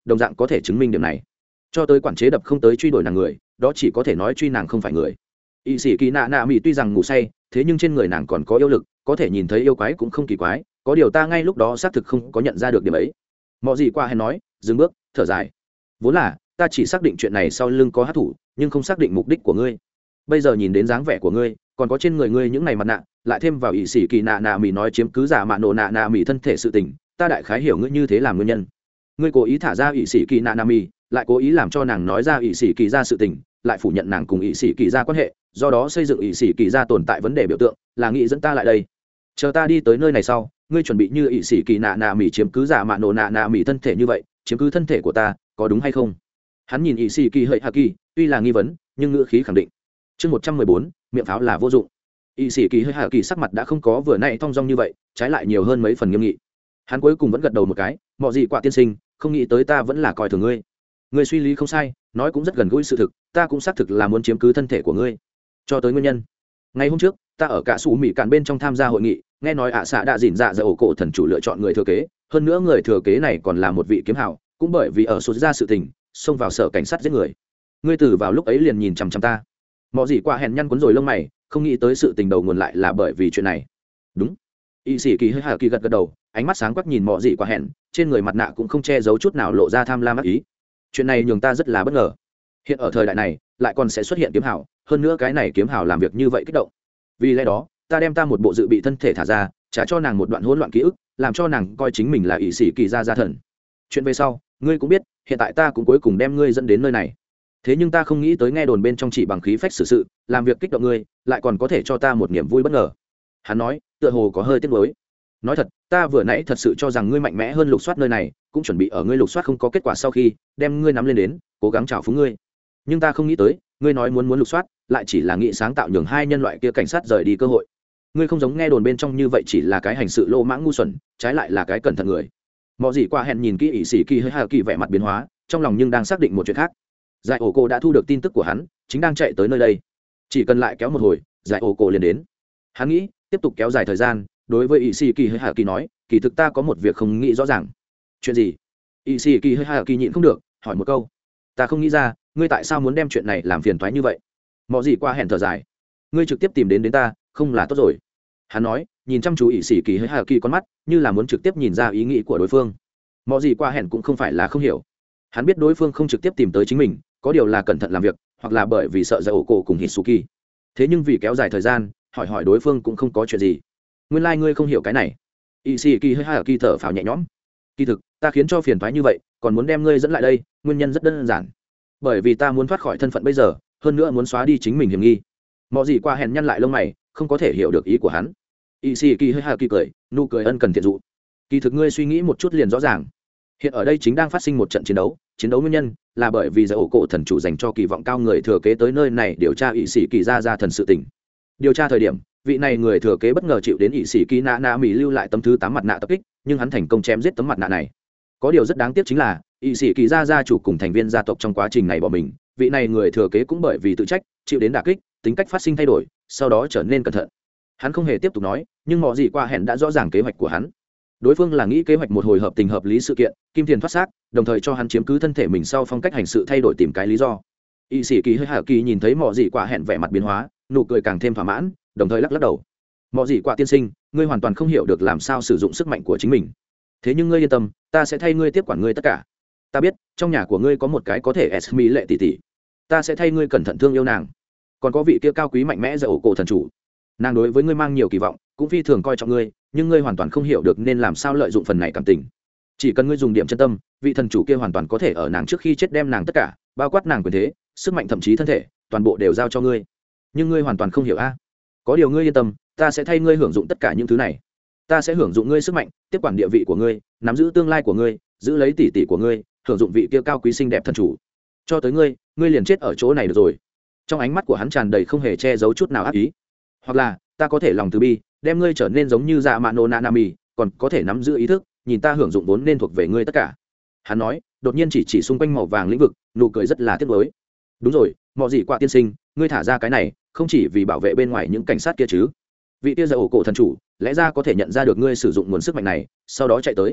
đồng dạng có thể chứng minh điểm này. Cho tới quản chế đập không tới truy đuổi nàng người, đó chỉ có thể nói truy nàng không phải người. Y sĩ kỳ nạ nạ mỹ tuy rằng ngủ say, thế nhưng trên người nàng còn có yêu lực, có thể nhìn thấy yêu quái cũng không kỳ quái, có điều ta ngay lúc đó xác thực không có nhận ra được điểm ấy. Mọi gì qua hay nói, dừng bước, thở dài. Vốn là ta chỉ xác định chuyện này sau lưng có hắc thủ, nhưng không xác định mục đích của ngươi. Bây giờ nhìn đến dáng vẻ của ngươi, còn có trên người ngươi những này mặt nạ, lại thêm vào ỷ sĩ kỳ nạ nạ mỹ nói chiếm cứ giả mạ nổ nạ nạ mỹ thân thể sự tình, ta đại khái hiểu ngươi như thế làm nguyên nhân. Ngươi cố ý thả ra ỷ sĩ kỳ nạ nạ mỹ, lại cố ý làm cho nàng nói ra ỷ sĩ kỳ ra sự tình, lại phủ nhận nàng cùng ỷ sĩ kỳ ra quan hệ, do đó xây dựng ỷ sĩ kỳ ra tồn tại vấn đề biểu tượng, là nghĩ dẫn ta lại đây. Chờ ta đi tới nơi này sau, ngươi chuẩn bị như ỷ sĩ kỳ nạ nạ mỹ chiếm cứ giả mạ nổ nạ nạ mỹ thân thể như vậy, chiếm cứ thân thể của ta, có đúng hay không? Hắn nhìn ỷ sĩ kỳ hơi hạ kỳ, tuy là nghi vấn, nhưng ngữ khí khẳng định. Chương 114, miệng pháo là vô dụng. Y sĩ kỳ hơi hạ kỳ sắc mặt đã không có vừa nãy thong dong như vậy, trái lại nhiều hơn mấy phần nghiêm nghị. Hắn cuối cùng vẫn gật đầu một cái, mọi gì quả tiên sinh, không nghĩ tới ta vẫn là coi thường ngươi. Ngươi suy lý không sai, nói cũng rất gần gũi sự thực, ta cũng xác thực là muốn chiếm cứ thân thể của ngươi. Cho tới nguyên nhân, ngày hôm trước, ta ở cả sủ mỹ cạn bên trong tham gia hội nghị, nghe nói ạ xạ đã dỉn dạ dạ ổ cổ thần chủ lựa chọn người thừa kế, hơn nữa người thừa kế này còn là một vị kiếm hảo, cũng bởi vì ở sụt ra sự tình, xông vào sở cảnh sát giết người. Ngươi từ vào lúc ấy liền nhìn chằm chằm ta. Mọi gì qua hèn nhăn cuốn rồi lông mày, không nghĩ tới sự tình đầu nguồn lại là bởi vì chuyện này. Đúng. Y sĩ kỳ hơi hạ kỳ gật gật đầu, ánh mắt sáng quắc nhìn mọi gì qua hèn, trên người mặt nạ cũng không che giấu chút nào lộ ra tham lam ác ý. Chuyện này nhường ta rất là bất ngờ. Hiện ở thời đại này, lại còn sẽ xuất hiện kiếm hảo, hơn nữa cái này kiếm hảo làm việc như vậy kích động. Vì lẽ đó, ta đem ta một bộ dự bị thân thể thả ra, trả cho nàng một đoạn hỗn loạn ký ức, làm cho nàng coi chính mình là y sĩ kỳ gia thần. Chuyện về sau, ngươi cũng biết, hiện tại ta cũng cuối cùng đem ngươi dẫn đến nơi này. Thế nhưng ta không nghĩ tới nghe đồn bên trong chỉ bằng khí phách xử sự, làm việc kích động ngươi, lại còn có thể cho ta một niềm vui bất ngờ. Hắn nói, tựa hồ có hơi tiếc nuối. Nói thật, ta vừa nãy thật sự cho rằng ngươi mạnh mẽ hơn lục soát nơi này, cũng chuẩn bị ở ngươi lục soát không có kết quả sau khi, đem ngươi nắm lên đến, cố gắng chào phúng ngươi. Nhưng ta không nghĩ tới, ngươi nói muốn lục soát, lại chỉ là nghĩ sáng tạo nhường hai nhân loại kia cảnh sát rời đi cơ hội. Ngươi không giống nghe đồn bên trong như vậy chỉ là cái hành sự lô mãng ngu xuẩn, trái lại là cái cẩn thận người. Mọi gì qua hẹn nhìn kỹ ỷ sĩ kỳ hơi hà kỳ vẻ mặt biến hóa, trong lòng nhưng đang xác định một chuyện khác. Giải ổ cổ đã thu được tin tức của hắn, chính đang chạy tới nơi đây. Chỉ cần lại kéo một hồi, giải ổ cổ liền đến. Hắn nghĩ tiếp tục kéo dài thời gian, đối với ỷ sĩ kỳ hơi hà kỳ nói, kỳ thực ta có một việc không nghĩ rõ ràng. Chuyện gì? Ỷ sĩ kỳ hơi hà kỳ nhịn không được, hỏi một câu. Ta không nghĩ ra, ngươi tại sao muốn đem chuyện này làm phiền toái như vậy? Mọi gì qua hẹn thở dài. Ngươi trực tiếp tìm đến ta, không là tốt rồi. Hắn nói, nhìn chăm chú ỷ sĩ kỳ hơi hà kỳ con mắt, như là muốn trực tiếp nhìn ra ý nghĩ của đối phương. Mọi gì qua hẹn cũng không phải là không hiểu. Hắn biết đối phương không trực tiếp tìm tới chính mình, có điều là cẩn thận làm việc, hoặc là bởi vì sợ giải ổ cổ cùng Hitsuki. Thế nhưng vì kéo dài thời gian, hỏi đối phương cũng không có chuyện gì. Nguyên lai ngươi không hiểu cái này. Ishiki hơi hạ kỳ thở phào nhẹ nhõm. Kỳ thực, ta khiến cho phiền toái như vậy, còn muốn đem ngươi dẫn lại đây, nguyên nhân rất đơn giản. Bởi vì ta muốn thoát khỏi thân phận bây giờ, hơn nữa muốn xóa đi chính mình hiểm nghi. Mọi gì qua hẹn nhăn lại lông mày, không có thể hiểu được ý của hắn. Ishiki hơi hạ kỳ cười, nụ cười ân cần thiện dụ. Kỳ thực ngươi suy nghĩ một chút liền rõ ràng. Hiện ở đây chính đang phát sinh một trận chiến đấu nguyên nhân là bởi vì giải ổ cổ thần chủ dành cho kỳ vọng cao người thừa kế tới nơi này điều tra ỷ sĩ kỳ ra thần sự tình. Điều tra thời điểm, vị này người thừa kế bất ngờ chịu đến ỷ sĩ kỳ nạ nạ mỹ lưu lại tấm thứ 8 mặt nạ tập kích, nhưng hắn thành công chém giết tấm mặt nạ này. Có điều rất đáng tiếc chính là ỷ sĩ kỳ gia chủ cùng thành viên gia tộc trong quá trình này bỏ mình, vị này người thừa kế cũng bởi vì tự trách chịu đến đả kích, tính cách phát sinh thay đổi, sau đó trở nên cẩn thận. Hắn không hề tiếp tục nói, nhưng mọi gì qua hẹn đã rõ ràng kế hoạch của hắn. Đối phương là nghĩ kế hoạch một hồi hợp tình hợp lý sự kiện, kim tiền thoát xác, đồng thời cho hắn chiếm cứ thân thể mình sau phong cách hành sự thay đổi tìm cái lý do. Y sĩ kỳ hơi hạ kỳ nhìn thấy mọi gì quả hẹn vẻ mặt biến hóa, nụ cười càng thêm thỏa mãn, đồng thời lắc lắc đầu. Mọi gì quả tiên sinh, ngươi hoàn toàn không hiểu được làm sao sử dụng sức mạnh của chính mình. Thế nhưng ngươi yên tâm, ta sẽ thay ngươi tiếp quản ngươi tất cả. Ta biết, trong nhà của ngươi có một cái có thể Esmi lệ tỷ tỷ, ta sẽ thay ngươi cẩn thận thương yêu nàng. Còn có vị kia cao quý mạnh mẽ giải ổ cổ thần chủ, nàng đối với ngươi mang nhiều kỳ vọng, cũng phi thường coi trọng ngươi, nhưng ngươi hoàn toàn không hiểu được nên làm sao lợi dụng phần này cảm tình. Chỉ cần ngươi dùng điểm chân tâm, vị thần chủ kia hoàn toàn có thể ở nàng trước khi chết đem nàng tất cả, bao quát nàng quyền thế, sức mạnh thậm chí thân thể, toàn bộ đều giao cho ngươi. Nhưng ngươi hoàn toàn không hiểu a. Có điều ngươi yên tâm, ta sẽ thay ngươi hưởng dụng tất cả những thứ này. Ta sẽ hưởng dụng ngươi sức mạnh, tiếp quản địa vị của ngươi, nắm giữ tương lai của ngươi, giữ lấy tỷ tỷ của ngươi, hưởng dụng vị kia cao quý xinh đẹp thần chủ. Cho tới ngươi liền chết ở chỗ này được rồi. Trong ánh mắt của hắn tràn đầy không hề che giấu chút nào ác ý. Hoặc là, ta có thể lòng từ bi, đem ngươi trở nên giống như dạ mạ nô nanami, còn có thể nắm giữ ý thức, nhìn ta hưởng dụng vốn nên thuộc về ngươi tất cả. Hắn nói, đột nhiên chỉ xung quanh màu vàng lĩnh vực, nụ cười rất là tiếc nuối. Đúng rồi, mọi gì qua tiên sinh, ngươi thả ra cái này, không chỉ vì bảo vệ bên ngoài những cảnh sát kia chứ? Vị kia giải ổ cổ thần chủ, lẽ ra có thể nhận ra được ngươi sử dụng nguồn sức mạnh này, sau đó chạy tới.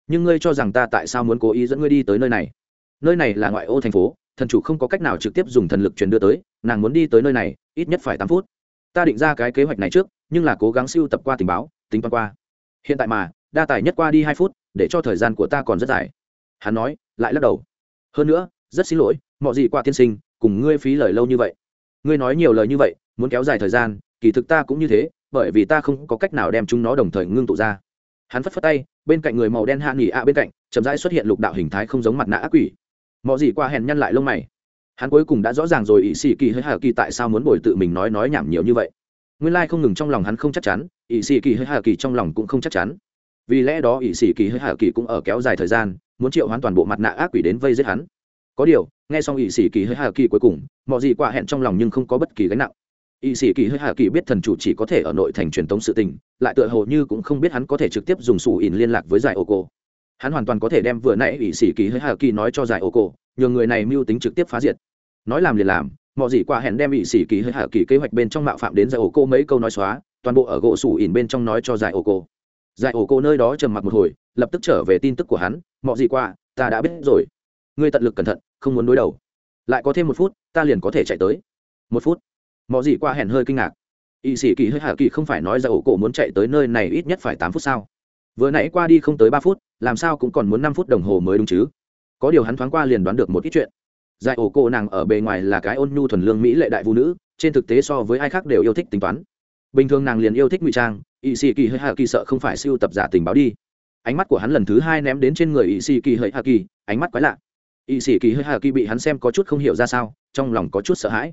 nhưng ngươi cho rằng ta tại sao muốn cố ý dẫn ngươi đi tới nơi này? Nơi này là ngoại ô thành phố, thần chủ không có cách nào trực tiếp dùng thần lực truyền đưa tới, nàng muốn đi tới nơi này ít nhất phải 8 phút. Ta định ra cái kế hoạch này trước, nhưng là cố gắng siêu tập qua tình báo, tính toán qua. Hiện tại mà đa tải nhất qua đi 2 phút, để cho thời gian của ta còn rất dài. Hắn nói lại lắc đầu. Hơn nữa rất xin lỗi, mọi gì qua tiên sinh, cùng ngươi phí lời lâu như vậy. Ngươi nói nhiều lời như vậy, muốn kéo dài thời gian, kỳ thực ta cũng như thế, bởi vì ta không có cách nào đem chúng nó đồng thời ngưng tụ ra. Hắn phất phất tay, bên cạnh người màu đen hạ nghỉ bên cạnh chậm rãi xuất hiện lục đạo hình thái không giống mặt nạ ác quỷ. Mọi gì qua hèn nhăn lại lông mày. Hắn cuối cùng đã rõ ràng rồi ỷ sĩ kỳ hơi hà kỳ tại sao muốn bồi tự mình nói nhảm nhiều như vậy. Nguyên lai không ngừng trong lòng hắn không chắc chắn, ỷ sĩ kỳ hơi hà kỳ trong lòng cũng không chắc chắn. Vì lẽ đó ỷ sĩ kỳ hơi hà kỳ cũng ở kéo dài thời gian, muốn triệu hoán toàn bộ mặt nạ ác quỷ đến vây giết hắn. Có điều nghe xong ỷ sĩ kỳ hơi hà kỳ cuối cùng, mọi gì qua hẹn trong lòng nhưng không có bất kỳ gánh nặng. ỷ sĩ kỳ hơi hà kỳ biết thần chủ chỉ có thể ở nội thành truyền tống sự tình, lại tựa hồ như cũng không biết hắn có thể trực tiếp dùng sủ ỉn liên lạc với giải ô cô. Hắn hoàn toàn có thể đem vừa nãy ỷ sĩ kỳ hơi hà kỳ nói cho giải ô cô, nhờ người này mưu tính trực tiếp phá diệt. Nói làm liền làm, mọi gì qua hẹn đem ỷ sĩ kỳ hơi hà kỳ kế hoạch bên trong mạo phạm đến giải ô cô mấy câu nói xóa, toàn bộ ở gỗ sủ ỉn bên trong nói cho giải ô cô. Giải ô cô nơi đó trầm mặc một hồi, lập tức trở về tin tức của hắn, mọi gì qua, ta đã biết rồi. Ngươi tận lực cẩn thận, không muốn đối đầu. Lại có thêm 1 phút, ta liền có thể chạy tới. 1 phút? Mọi gì qua hẹn hơi kinh ngạc. Y sĩ kỳ hơi hạ kỳ không phải nói ra ổ cổ muốn chạy tới nơi này ít nhất phải 8 phút sao? Vừa nãy qua đi không tới 3 phút, làm sao cũng còn muốn 5 phút đồng hồ mới đúng chứ? Có điều hắn thoáng qua liền đoán được một ít chuyện. Giải ổ cổ nàng ở bề ngoài là cái ôn nhu thuần lương mỹ lệ đại vũ nữ, trên thực tế so với ai khác đều yêu thích tính toán. Bình thường nàng liền yêu thích ngụy trang, y sĩ kỳ hơi hạ kỳ sợ không phải siêu tập giả tình báo đi. Ánh mắt của hắn lần thứ 2 ném đến trên người y sĩ kỳ hơi hạ kỳ, ánh mắt quái lạ. Y sĩ kỳ hơi hạ kỳ bị hắn xem có chút không hiểu ra sao, trong lòng có chút sợ hãi.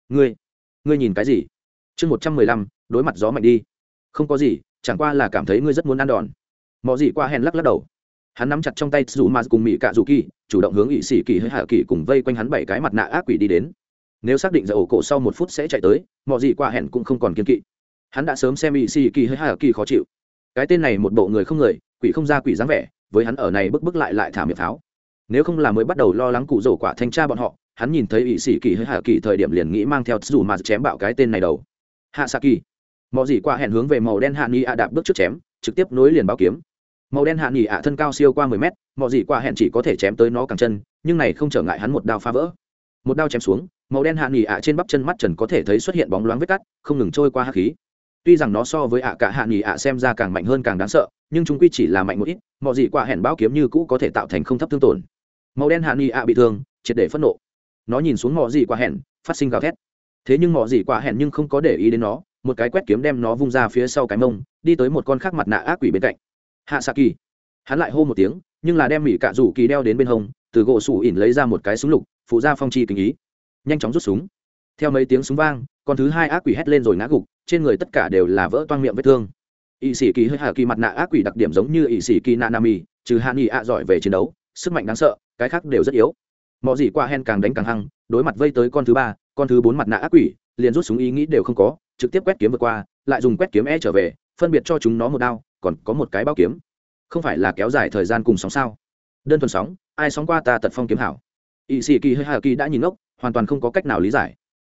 Ngươi nhìn cái gì? Chương 115, đối mặt gió mạnh đi. Không có gì, chẳng qua là cảm thấy ngươi rất muốn ăn đòn. Mọ gì qua hèn lắc đầu. Hắn nắm chặt trong tay dù mà cùng mỹ cạ dù kỳ, chủ động hướng ỵ sĩ kỳ hơi hạ kỳ cùng vây quanh hắn 7 cái mặt nạ ác quỷ đi đến. Nếu xác định ra ổ cổ sau 1 phút sẽ chạy tới, mọ gì qua hèn cũng không còn kiên kỵ. Hắn đã sớm xem ỵ sĩ kỳ hơi hạ kỳ khó chịu. Cái tên này một bộ người không người, quỷ không ra quỷ dáng vẻ, với hắn ở này bức lại thả miệng pháo. Nếu không là mới bắt đầu lo lắng cụ rổ quả thanh tra bọn họ, hắn nhìn thấy ỵ sĩ kỳ hơi hạ kỳ thời điểm liền nghĩ mang theo dù mà chém bạo cái tên này đầu. Hạ xạ kỳ, mọi gì qua hẹn hướng về màu đen hạ nghị đạp bước trước chém, trực tiếp nối liền báo kiếm. Màu đen hạ nghị thân cao siêu qua 10 mét, mọi gì qua hẹn chỉ có thể chém tới nó cẳng chân, nhưng này không trở ngại hắn một đao phá vỡ. Một đao chém xuống, màu đen hạ nghị trên bắp chân mắt trần có thể thấy xuất hiện bóng loáng vết cắt, không ngừng trôi qua hắc khí. Tuy rằng nó so với cả hạ nghị xem ra càng mạnh hơn càng đáng sợ, nhưng chúng quy chỉ là mạnh một ít, mọi gì qua hẹn báo kiếm như cũ có thể tạo thành không thấp thương tổn. Màu đen hạ nghị bị thương, triệt để phẫn nộ. Nó nhìn xuống mọi gì qua hẹn, phát sinh gào thét. Thế nhưng mọi gì qua hẹn nhưng không có để ý đến nó, một cái quét kiếm đem nó vung ra phía sau cái mông, đi tới một con khác mặt nạ ác quỷ bên cạnh. Hạ xạ kỳ. Hắn lại hô một tiếng, nhưng là đem mỹ cạ rủ kỳ đeo đến bên hông, từ gỗ sủ ỉn lấy ra một cái súng lục, phụ ra phong chi kính ý, nhanh chóng rút súng. Theo mấy tiếng súng vang, con thứ 2 ác quỷ hét lên rồi ngã gục, trên người tất cả đều là vỡ toang miệng vết thương. Y sĩ kỳ hơi hạ kỳ mặt nạ ác quỷ đặc điểm giống như y sĩ kỳ nanami, trừ hạ nghị giỏi về chiến đấu, sức mạnh đáng sợ, cái khác đều rất yếu. Mọi gì qua hen càng đánh càng hăng, đối mặt vây tới con thứ 3, con thứ 4 mặt nạ ác quỷ, liền rút súng ý nghĩ đều không có, trực tiếp quét kiếm vượt qua, lại dùng quét kiếm trở về, phân biệt cho chúng nó một đao, còn có một cái bao kiếm. Không phải là kéo dài thời gian cùng sóng sao? Đơn thuần sóng, ai sóng qua ta tật phong kiếm hảo. Y sĩ kỳ hơi hạ kỳ đã nhìn ngốc, hoàn toàn không có cách nào lý giải.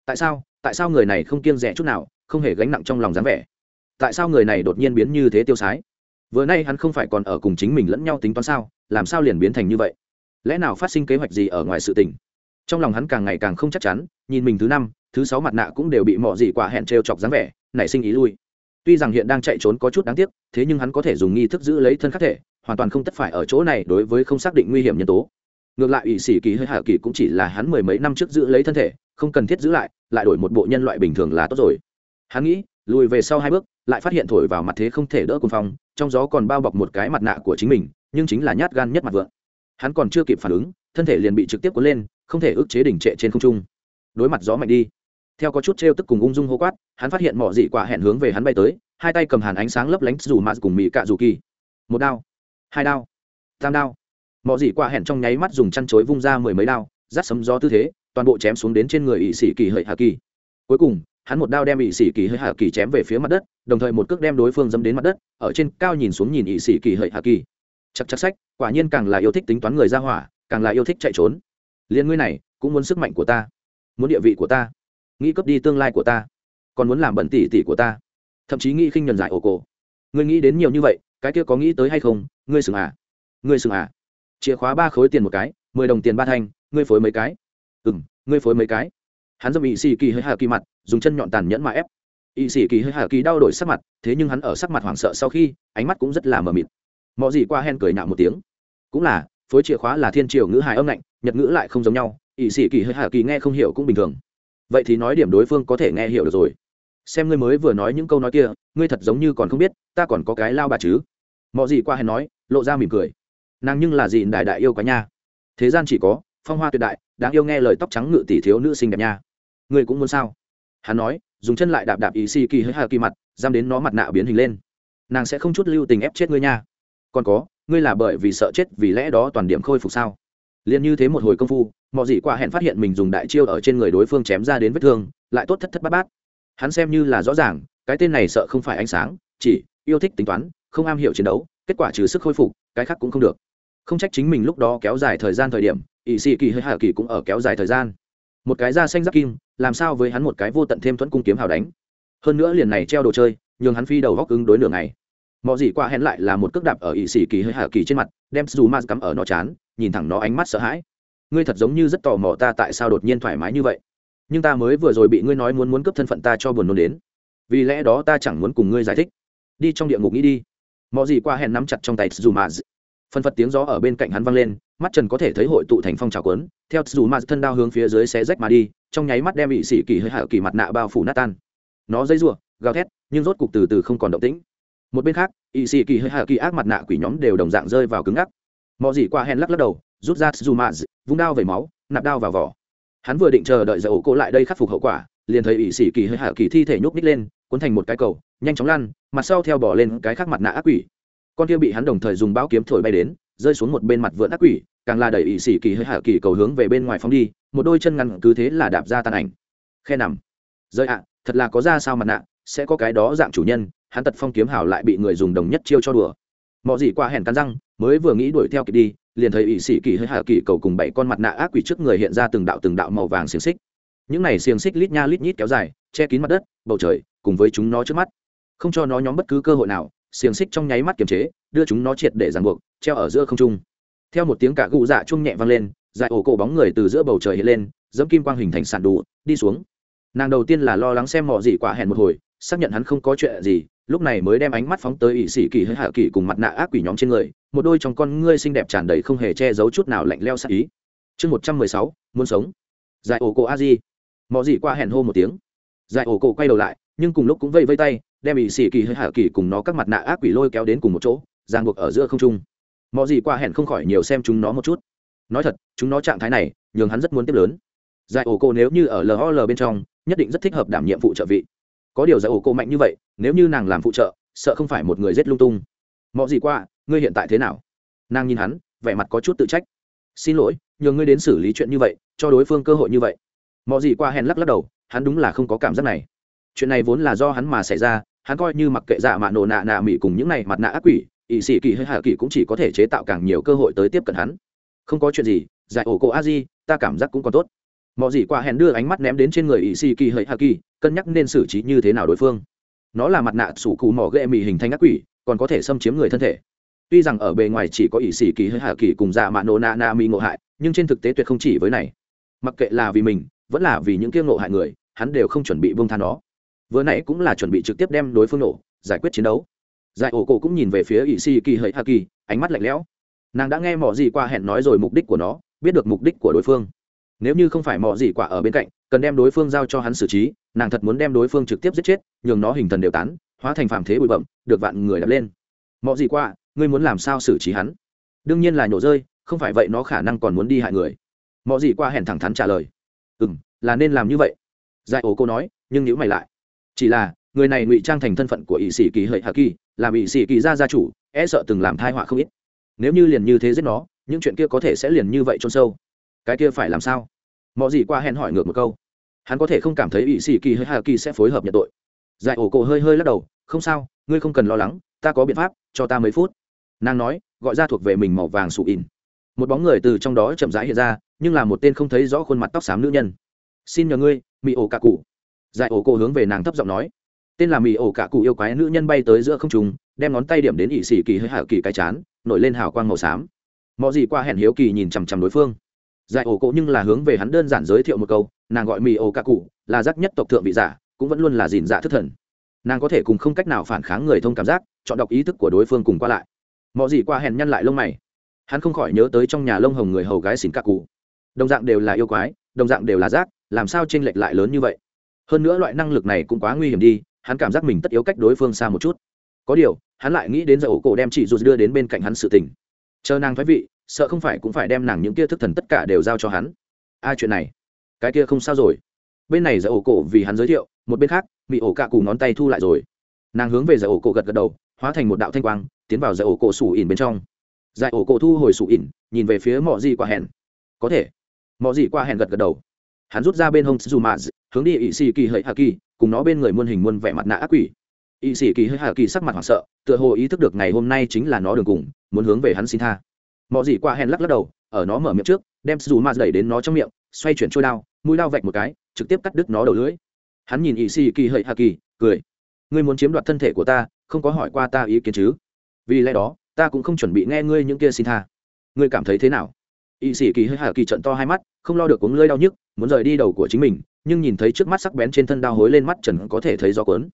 Tại sao người này không kiêng dè chút nào, không hề gánh nặng trong lòng dáng vẻ? Tại sao người này đột nhiên biến như thế tiêu sái? Vừa nay hắn không phải còn ở cùng chính mình lẫn nhau tính toán sao, làm sao liền biến thành như vậy? Lẽ nào phát sinh kế hoạch gì ở ngoài sự tình? Trong lòng hắn càng ngày càng không chắc chắn, nhìn mình thứ 5, thứ 6 mặt nạ cũng đều bị mọ gì quả hẹn trêu chọc dáng vẻ, nảy sinh ý lui. Tuy rằng hiện đang chạy trốn có chút đáng tiếc, thế nhưng hắn có thể dùng nghi thức giữ lấy thân khắc thể, hoàn toàn không tất phải ở chỗ này đối với không xác định nguy hiểm nhân tố. Ngược lại ỷ sĩ kỳ hơi hạ kỳ cũng chỉ là hắn 10 mấy năm trước giữ lấy thân thể, không cần thiết giữ lại đổi một bộ nhân loại bình thường là tốt rồi. Hắn nghĩ lùi về sau 2 bước, lại phát hiện thổi vào mặt thế không thể đỡ cuồng phong, trong gió còn bao bọc một cái mặt nạ của chính mình, nhưng chính là nhát gan nhất mặt vượng. Hắn còn chưa kịp phản ứng, thân thể liền bị trực tiếp cuốn lên, không thể ức chế đỉnh trệ trên không trung. Đối mặt gió mạnh đi. Theo có chút trêu tức cùng ung dung hô quát, hắn phát hiện mọ dị quả hẹn hướng về hắn bay tới, hai tay cầm hàn ánh sáng lấp lánh dù mà cùng mị cạ dù kỳ. 1 đao, 2 đao, 3 đao. Mọ dị quả hẹn trong nháy mắt dùng chăn chối vung ra 10 mấy đao, rát sấm gió tư thế, toàn bộ chém xuống đến trên người ỷ sĩ kỳ hợi hạ kỳ. Cuối cùng hắn một đao đem ỷ sĩ kỳ hợi hạ kỳ chém về phía mặt đất, đồng thời một cước đem đối phương dẫm đến mặt đất, ở trên cao nhìn xuống nhìn ỷ sĩ kỳ hợi hạ kỳ. Chắc sách, quả nhiên càng là yêu thích tính toán người ra hỏa, càng là yêu thích chạy trốn. Liên ngươi này cũng muốn sức mạnh của ta, muốn địa vị của ta, nghĩ cướp đi tương lai của ta, còn muốn làm bẩn tỉ tỉ của ta, thậm chí nghĩ khinh nhẫn giải ổ cổ. Ngươi nghĩ đến nhiều như vậy, cái kia có nghĩ tới hay không? Ngươi sừng à? ngươi sừng à? Chìa khóa 3 khối tiền một cái, 10 đồng tiền 3 thanh, ngươi phối mấy cái? Ngươi phối mấy cái? Hắn dâm ỵ sĩ kỳ hơi hạ kỳ mặt, dùng chân nhọn tàn nhẫn mà ép. Ỵ sĩ kỳ hơi hạ kỳ đau đổi sắc mặt, thế nhưng hắn ở sắc mặt hoảng sợ sau khi, ánh mắt cũng rất là mờ mịt. Mọ gì qua hen cười nhạo một tiếng. Cũng là, phối chìa khóa là thiên triều ngữ hài âm lạnh, nhật ngữ lại không giống nhau, ỵ sĩ kỳ hơi hạ kỳ nghe không hiểu cũng bình thường. Vậy thì nói điểm đối phương có thể nghe hiểu được rồi. Xem ngươi mới vừa nói những câu nói kia, ngươi thật giống như còn không biết, ta còn có cái lao bà chứ. Mọ gì qua hen nói, lộ ra mỉm cười. Nàng nhưng là gì đại đại yêu quá nha. Thế gian chỉ có phong hoa tuyệt đại, đáng yêu nghe lời tóc trắng ngự tỷ thiếu nữ xinh đẹp nha. Ngươi cũng muốn sao? Hắn nói, dùng chân lại đạp đạp ỵ sĩ kỳ hơi hạ kỳ mặt, giam đến nó mặt nạ biến hình lên. Nàng sẽ không chút lưu tình ép chết ngươi nha. Còn có, ngươi là bởi vì sợ chết vì lẽ đó toàn điểm khôi phục sao? Liên như thế một hồi công phu, Mọ Dị Quả hẹn phát hiện mình dùng đại chiêu ở trên người đối phương chém ra đến vết thương, lại tốt thất thất bát bát. Hắn xem như là rõ ràng, cái tên này sợ không phải ánh sáng, chỉ yêu thích tính toán, không am hiểu chiến đấu, kết quả trừ sức khôi phục, cái khác cũng không được. Không trách chính mình lúc đó kéo dài thời gian thời điểm, ỷ sĩ kỳ hơi hạ kỳ cũng ở kéo dài thời gian. Một cái da xanh giáp kim, làm sao với hắn một cái vô tận thêm thuẫn cung kiếm hào đánh. Hơn nữa liền này treo đồ chơi, nhường hắn phi đầu góc ứng đối nửa ngày. Mọ Dị Quả hẹn lại là một cước đạp ở ỷ sĩ kỳ hơi hạ kỳ trên mặt, đem Zuma cắm ở nó chán, nhìn thẳng nó ánh mắt sợ hãi. Ngươi thật giống như rất tò mò ta tại sao đột nhiên thoải mái như vậy, nhưng ta mới vừa rồi bị ngươi nói muốn cướp thân phận ta cho buồn nôn đến, vì lẽ đó ta chẳng muốn cùng ngươi giải thích. Đi trong địa ngục nghĩ đi. Mọ Dị Quả hẹn nắm chặt trong tay Zuma, phân phật tiếng gió ở bên cạnh hắn vang lên, mắt trần có thể thấy hội tụ thành phong trào cuốn, theo Zuma thân đao hướng phía dưới xé rách mà đi, trong nháy mắt đem ỷ sĩ kỳ hơi hạ kỳ mặt nạ bao phủ nát tan. Nó dây rủa, gào thét, nhưng rốt cục từ từ không còn động tĩnh. Một bên khác, ỵ sĩ kỳ hơi hạ kỳ ác mặt nạ quỷ nhóm đều đồng dạng rơi vào cứng ngắc. Mọ Dị Quả hẹn lắc đầu, rút ra Zuma, vung đao về máu, nạp đao vào vỏ. Hắn vừa định chờ đợi Dầu Cổ lại đây khắc phục hậu quả, liền thấy ỵ sĩ kỳ hơi hạ kỳ thi thể nhúc nhích lên, cuốn thành một cái cầu, nhanh chóng lăn, mặt sau theo bỏ lên cái khác mặt nạ ác quỷ. Con kia bị hắn đồng thời dùng bão kiếm thổi bay đến, rơi xuống một bên mặt vượn ác quỷ, càng là đẩy ỵ sĩ kỳ hơi hạ kỳ cầu hướng về bên ngoài phóng đi, một đôi chân ngăn cứ thế là đạp ra tàn ảnh. Khe nằm. Rơi ạ, thật là có ra sao mặt nạ, sẽ có cái đó dạng chủ nhân, hắn tật phong kiếm hào lại bị người dùng đồng nhất chiêu cho đùa. Mọ Dị Quả hẹn cắn răng, mới vừa nghĩ đuổi theo kịp đi, liền thấy ỵ sĩ kỳ hơi hạ kỳ cầu cùng 7 con mặt nạ ác quỷ trước người hiện ra từng đạo màu vàng xiềng xích. Những này xiềng xích lít nha lít nhít kéo dài, che kín mặt đất, bầu trời, cùng với chúng nó trước mắt, không cho nó nhóm bất cứ cơ hội nào. Xiềng xích trong nháy mắt kiềm chế, đưa chúng nó triệt để ràng buộc, treo ở giữa không trung. Theo một tiếng cả gù dạ chung nhẹ vang lên, dại ổ cổ bóng người từ giữa bầu trời hiện lên, dẫm kim quang hình thành sàn đủ, đi xuống. Nàng đầu tiên là lo lắng xem Mọ Dị Quả hẹn một hồi, xác nhận hắn không có chuyện gì, lúc này mới đem ánh mắt phóng tới ỵ sĩ kỳ hơi hạ kỳ cùng mặt nạ ác quỷ nhóm trên người, một đôi trong con ngươi xinh đẹp tràn đầy không hề che giấu chút nào lạnh lẽo sát ý. Chương 116, muốn sống. Dại ổ cổ a di. Mọ Dị Quả hẹn hô một tiếng. Dại ổ cổ quay đầu lại, nhưng cùng lúc cũng vây vây tay, đem ỵ sĩ kỳ hơi hạ kỳ cùng nó các mặt nạ ác quỷ lôi kéo đến cùng một chỗ, ràng buộc ở giữa không trung. Mọ Dị Quả hẹn không khỏi nhiều xem chúng nó một chút. Nói thật, chúng nó trạng thái này, nhường hắn rất muốn tiếp lớn. Dại ổ cổ nếu như ở LOL bên trong, nhất định rất thích hợp đảm nhiệm phụ trợ vị. Có điều Dại ổ cổ mạnh như vậy, nếu như nàng làm phụ trợ, sợ không phải một người giết lung tung. Mọ Dị Quả, ngươi hiện tại thế nào? Nàng nhìn hắn, vẻ mặt có chút tự trách. Xin lỗi, nhường ngươi đến xử lý chuyện như vậy, cho đối phương cơ hội như vậy. Mọ Dị Quả hẹn lắc đầu, hắn đúng là không có cảm giác này. Chuyện này vốn là do hắn mà xảy ra, hắn coi như mặc kệ dạ mạ nổ nạ mị cùng những này mặt nạ ác quỷ, ỵ sĩ kỳ hơi hạ kỳ cũng chỉ có thể chế tạo càng nhiều cơ hội tới tiếp cận hắn. Không có chuyện gì, Dại ổ cổ a di, ta cảm giác cũng còn tốt. Mọ Dị Quả hẹn đưa ánh mắt ném đến trên người ỵ sĩ kỳ hơi hạ kỳ, cân nhắc nên xử trí như thế nào đối phương. Nó là mặt nạ sủ cụ mỏ ghệ mị hình thành ác quỷ, còn có thể xâm chiếm người thân thể. Tuy rằng ở bề ngoài chỉ có ỵ sĩ kỳ hơi hạ kỳ cùng dạ mạ nổ nạ mị ngộ hại, nhưng trên thực tế tuyệt không chỉ với này. Mặc kệ là vì mình, vẫn là vì những kia ngộ hại người, hắn đều không chuẩn bị buông tha nó. Vừa nãy cũng là chuẩn bị trực tiếp đem đối phương nổ, giải quyết chiến đấu. Dại ổ cổ cũng nhìn về phía ỵ sĩ kỳ hơi hạ kỳ, ánh mắt lạnh lẽo. Nàng đã nghe Mọ Dị Quả hẹn nói rồi mục đích của nó, biết được mục đích của đối phương. Nếu như không phải Mọ Dị Quả ở bên cạnh, cần đem đối phương giao cho hắn xử trí, nàng thật muốn đem đối phương trực tiếp giết chết, nhường nó hình thần đều tán, hóa thành phàm thế bụi bặm, được vạn người đập lên. Mọ Dị Quả, ngươi muốn làm sao xử trí hắn? Đương nhiên là nhổ rơi, không phải vậy nó khả năng còn muốn đi hại người. Mọ Dị Quả hẹn thẳng thắn trả lời. Là nên làm như vậy. Dại ổ cô nói, nhưng nhíu mày lại. Chỉ là người này ngụy trang thành thân phận của ỵ sĩ kỳ hợi hạ kỳ, làm ỵ sĩ kỳ gia chủ, e sợ từng làm thai họa không ít. Nếu như liền như thế giết nó, những chuyện kia có thể sẽ liền như vậy chôn sâu. Cái kia phải làm sao? Mọ Dị Quả hẹn hỏi ngược một câu. Hắn có thể không cảm thấy ỵ sĩ kỳ hợi hạ kỳ sẽ phối hợp nhận tội. Dại ổ cổ hơi lắc đầu, không sao, ngươi không cần lo lắng, ta có biện pháp, cho ta mấy phút. Nàng nói, gọi ra thuộc về mình màu vàng sụ in. Một bóng người từ trong đó chậm rãi hiện ra, nhưng là một tên không thấy rõ khuôn mặt tóc xám nữ nhân. Xin nhờ ngươi, Mị ổ cả cụ. Dại ổ cổ hướng về nàng thấp giọng nói. Tên là Mị ổ cả cụ yêu quái nữ nhân bay tới giữa không trung, đem ngón tay điểm đến ỵ sĩ kỳ hơi hạ kỳ cái chán nổi lên hào quang màu xám. Mọi gì qua hẹn hiếu kỳ nhìn chằm chằm đối phương. Giải ổ cổ nhưng là hướng về hắn đơn giản giới thiệu một câu, nàng gọi mì ổ cả cụ, là giác nhất tộc thượng vị giả, cũng vẫn luôn là gìn dạ thức thần. Nàng có thể cùng không cách nào phản kháng người thông cảm giác, chọn đọc ý thức của đối phương cùng qua lại. Mọi gì qua hẹn nhăn lại lông mày, hắn không khỏi nhớ tới trong nhà lông hồng người hầu gái xỉn cả cụ. Đồng dạng đều là yêu quái, đồng dạng đều là giác, làm sao chênh lệch lại lớn như vậy? Hơn nữa loại năng lực này cũng quá nguy hiểm đi, hắn cảm giác mình tất yếu cách đối phương xa một chút. Có điều, hắn lại nghĩ đến Giải ổ cổ đem chị dù đưa đến bên cạnh hắn sự tình. Chờ nàng thoái vị, sợ không phải cũng phải đem nàng những kia thức thần tất cả đều giao cho hắn. Chuyện này, cái kia không sao rồi. Bên này Giải ổ cổ vì hắn giới thiệu, một bên khác bị ổ cạ cùng ngón tay thu lại rồi. Nàng hướng về Giải ổ cổ gật gật đầu, hóa thành một đạo thanh quang tiến vào Giải ổ cổ sủ ỉn bên trong. Giải ổ cổ thu hồi sủ ỉn, nhìn về phía Mọ Dị Quả Hẹn. Có thể. Mọ Dị Quả Hẹn gật gật đầu. Hắn rút ra bên hông dù mạ, hướng đi ỵ sĩ kỳ hợi hạ kỳ, cùng nó bên người muôn hình muôn vẻ mặt nạ ác quỷ. Ỵ sĩ kỳ hợi hạ kỳ sắc mặt hoảng sợ, tựa hồ ý thức được ngày hôm nay chính là nó đường cùng, muốn hướng về hắn xin tha. Mọ Dị Quả Hẹn lắc lắc đầu, ở nó mở miệng trước, đem dù mạ đẩy đến nó trong miệng, xoay chuyển trôi đao, mũi đao vạch một cái, trực tiếp cắt đứt nó đầu lưỡi. Hắn nhìn ỵ sĩ kỳ hợi hạ kỳ, cười. Ngươi muốn chiếm đoạt thân thể của ta, không có hỏi qua ta ý kiến chứ? Vì lẽ đó, ta cũng không chuẩn bị nghe ngươi những kia xin tha. Ngươi cảm thấy thế nào? Ỵ sĩ kỳ hợi hạ kỳ trợn to hai mắt, không lo được cuống lưỡi đau nhức, muốn rời đi đầu của chính mình, nhưng nhìn thấy trước mắt sắc bén trên thân đao hối lên mắt trần có thể thấy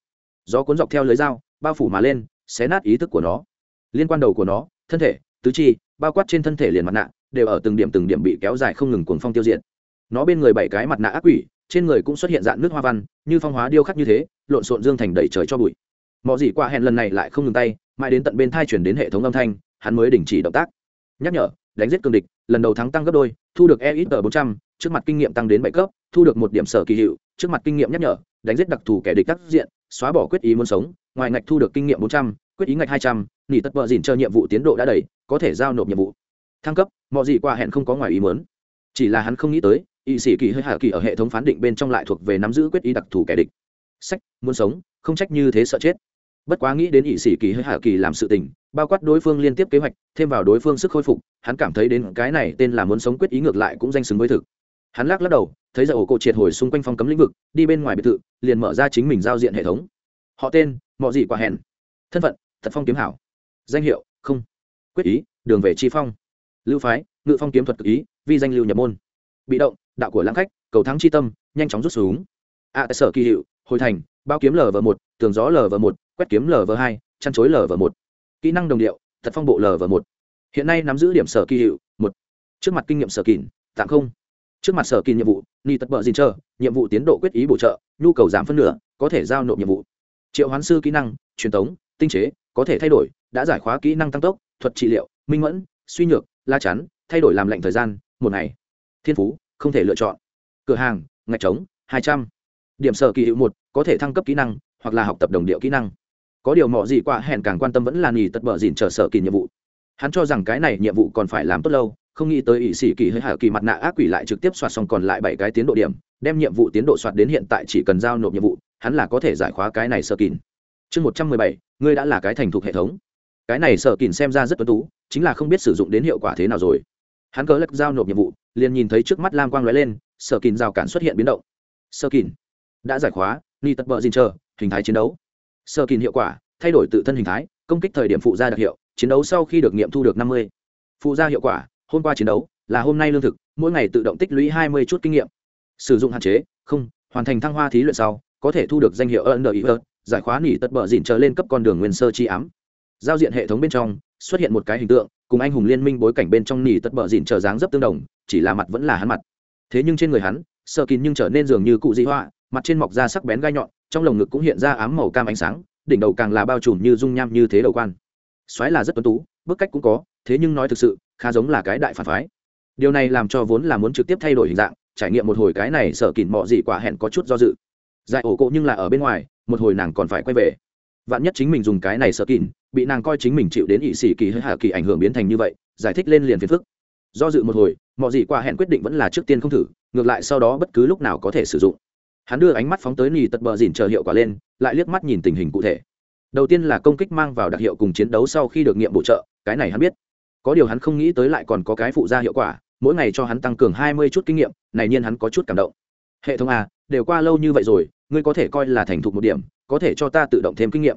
gió cuốn dọc theo lưới dao bao phủ mà lên, xé nát ý thức của nó. Liên quan đầu của nó, thân thể, tứ chi, bao quát trên thân thể liền mặt nạ, đều ở từng điểm bị kéo dài không ngừng cuồng phong tiêu diệt. Nó bên người 7 cái mặt nạ ác quỷ, trên người cũng xuất hiện dạng nước hoa văn, như phong hóa điêu khắc như thế, lộn xộn dương thành đầy trời cho bụi. Mọ Dị Quả Hẹn lần này lại không ngừng tay, mãi đến tận bên thai chuyển đến hệ thống âm thanh, hắn mới đình chỉ động tác. Nhắc nhở, đánh giết cường địch, lần đầu thắng tăng gấp đôi, thu được EXP 400, trước mặt kinh nghiệm tăng đến 7 cấp, thu được 1 điểm sở kỳ hiệu, trước mặt kinh nghiệm nhắc nhở, đánh giết đặc thù kẻ địch tác diện, xóa bỏ quyết ý muốn sống, ngoài ngạch thu được kinh nghiệm 400, quyết ý ngạch 200, nỉ tất vợ dỉn chờ nhiệm vụ tiến độ đã đầy, có thể giao nộp nhiệm vụ. Thăng cấp, Mọ Dị Quả Hẹn không có ngoài ý muốn. Chỉ là hắn không nghĩ tới, y sĩ kỳ hơi hạ kỳ ở hệ thống phán định bên trong lại thuộc về nắm giữ quyết ý đặc thù kẻ địch. Sách, muốn sống, không trách như thế sợ chết. Bất quá nghĩ đến y sĩ kỳ hơi hạ kỳ làm sự tình, bao quát đối phương liên tiếp kế hoạch, thêm vào đối phương sức khôi phục, hắn cảm thấy đến cái này tên là muốn sống quyết ý ngược lại cũng danh xứng với thực. Hắn lắc đầu, thấy Giải ổ cổ triệt hồi xung quanh phong cấm lĩnh vực, đi bên ngoài biệt thự, liền mở ra chính mình giao diện hệ thống. Họ tên, Mọ Dị Quả Hẹn. Thân phận, Thật Phong kiếm hảo. Danh hiệu, không. Quyết ý, đường về chi phong. Lưu phái, Ngự Phong kiếm thuật cực ý, vi danh lưu nhập môn. Bị động, đạo của lãng khách, cầu thắng chi tâm, nhanh chóng rút xuống. Sở kỳ hiệu, hồi thành, bao kiếm lv1, tường gió lv1, quét kiếm lv2, chăn chối lv1. Kỹ năng đồng điệu, Thật Phong bộ lv1. Hiện nay nắm giữ điểm sở kỳ hiệu 1. Trước mặt kinh nghiệm sở kỉn, tạm không. Trước mặt sở kỉn nhiệm vụ, ni tật bợ dìn chờ, nhiệm vụ tiến độ quyết ý bổ trợ, nhu cầu giảm phân nửa, có thể giao nộp nhiệm vụ. Triệu hoán sư kỹ năng, truyền tống, tinh chế, có thể thay đổi, đã giải khóa kỹ năng tăng tốc, thuật trị liệu, minh mẫn, suy nhược, la chắn, thay đổi làm lệnh thời gian, 1 ngày. Thiên phú, không thể lựa chọn. Cửa hàng, ngạch trống, 200. Điểm sở kỳ hiệu 1, có thể thăng cấp kỹ năng hoặc là học tập đồng điệu kỹ năng. Có điều Mọ Dị Quả Hẹn càng quan tâm vẫn là nỉ tật bợ dìn chờ sở kỳ nhiệm vụ. Hắn cho rằng cái này nhiệm vụ còn phải làm tốt lâu, không nghĩ tới ỵ sĩ kỳ hơi hạ kỳ mặt nạ ác quỷ lại trực tiếp soạt xong còn lại 7 cái tiến độ điểm, đem nhiệm vụ tiến độ soạt đến hiện tại chỉ cần giao nộp nhiệm vụ, hắn là có thể giải khóa cái này sở kỉn. Chương 117, ngươi đã là cái thành thục hệ thống. Cái này sở kỉn xem ra rất tuấn tú, chính là không biết sử dụng đến hiệu quả thế nào rồi. Hắn cớ lật giao nộp nhiệm vụ, liền nhìn thấy trước mắt lam quang lóe lên, sở kỉn rào cản xuất hiện biến động. Sở kỉn đã giải khóa, ni tật bợ dìn chờ, hình thái chiến đấu. Sở kỉn hiệu quả, thay đổi tự thân hình thái, công kích thời điểm phụ gia đặc hiệu, chiến đấu sau khi được nghiệm thu được 50. Phụ gia hiệu quả, hôm qua chiến đấu là hôm nay lương thực, mỗi ngày tự động tích lũy 20 chút kinh nghiệm. Sử dụng hạn chế, không, hoàn thành thăng hoa thí luyện sau, có thể thu được danh hiệu NIV, giải khóa nỉ tật bợ dìn chờ lên cấp con đường nguyên sơ chi ám. Giao diện hệ thống bên trong xuất hiện một cái hình tượng, cùng anh hùng liên minh bối cảnh bên trong nỉ tật bợ dìn chờ dáng dấp tương đồng, chỉ là mặt vẫn là hắn mặt. Thế nhưng trên người hắn, sơ kín nhưng trở nên dường như cụ dị họa, mặt trên mọc ra sắc bén gai nhọn, trong lồng ngực cũng hiện ra ám màu cam ánh sáng, đỉnh đầu càng là bao trùm như dung nham như thế đầu quan. Soái là rất tuấn tú, bức cách cũng có, thế nhưng nói thực sự, khá giống là cái đại phản phái. Điều này làm cho vốn là muốn trực tiếp thay đổi hình dạng, trải nghiệm một hồi cái này Sở Kình Mọ Dị Quả Hẹn có chút do dự. Giải ổ cộ nhưng là ở bên ngoài, một hồi nàng còn phải quay về. Vạn nhất chính mình dùng cái này Sở Kình, bị nàng coi chính mình chịu đến ỵ sĩ kỳ hơi hạ kỳ ảnh hưởng biến thành như vậy, giải thích lên liền phiền phức. Do dự một hồi, Mọ Dị Quả Hẹn quyết định vẫn là trước tiên không thử, ngược lại sau đó bất cứ lúc nào có thể sử dụng. Hắn đưa ánh mắt phóng tới nỉ tật bờ dỉn chờ hiệu quả lên, lại liếc mắt nhìn tình hình cụ thể. Đầu tiên là công kích mang vào đặc hiệu cùng chiến đấu sau khi được nghiệm bổ trợ, cái này hắn biết. Có điều hắn không nghĩ tới lại còn có cái phụ gia hiệu quả, mỗi ngày cho hắn tăng cường 20 chút kinh nghiệm, này nhiên hắn có chút cảm động. Hệ thống a, đều qua lâu như vậy rồi, ngươi có thể coi là thành thục một điểm, có thể cho ta tự động thêm kinh nghiệm.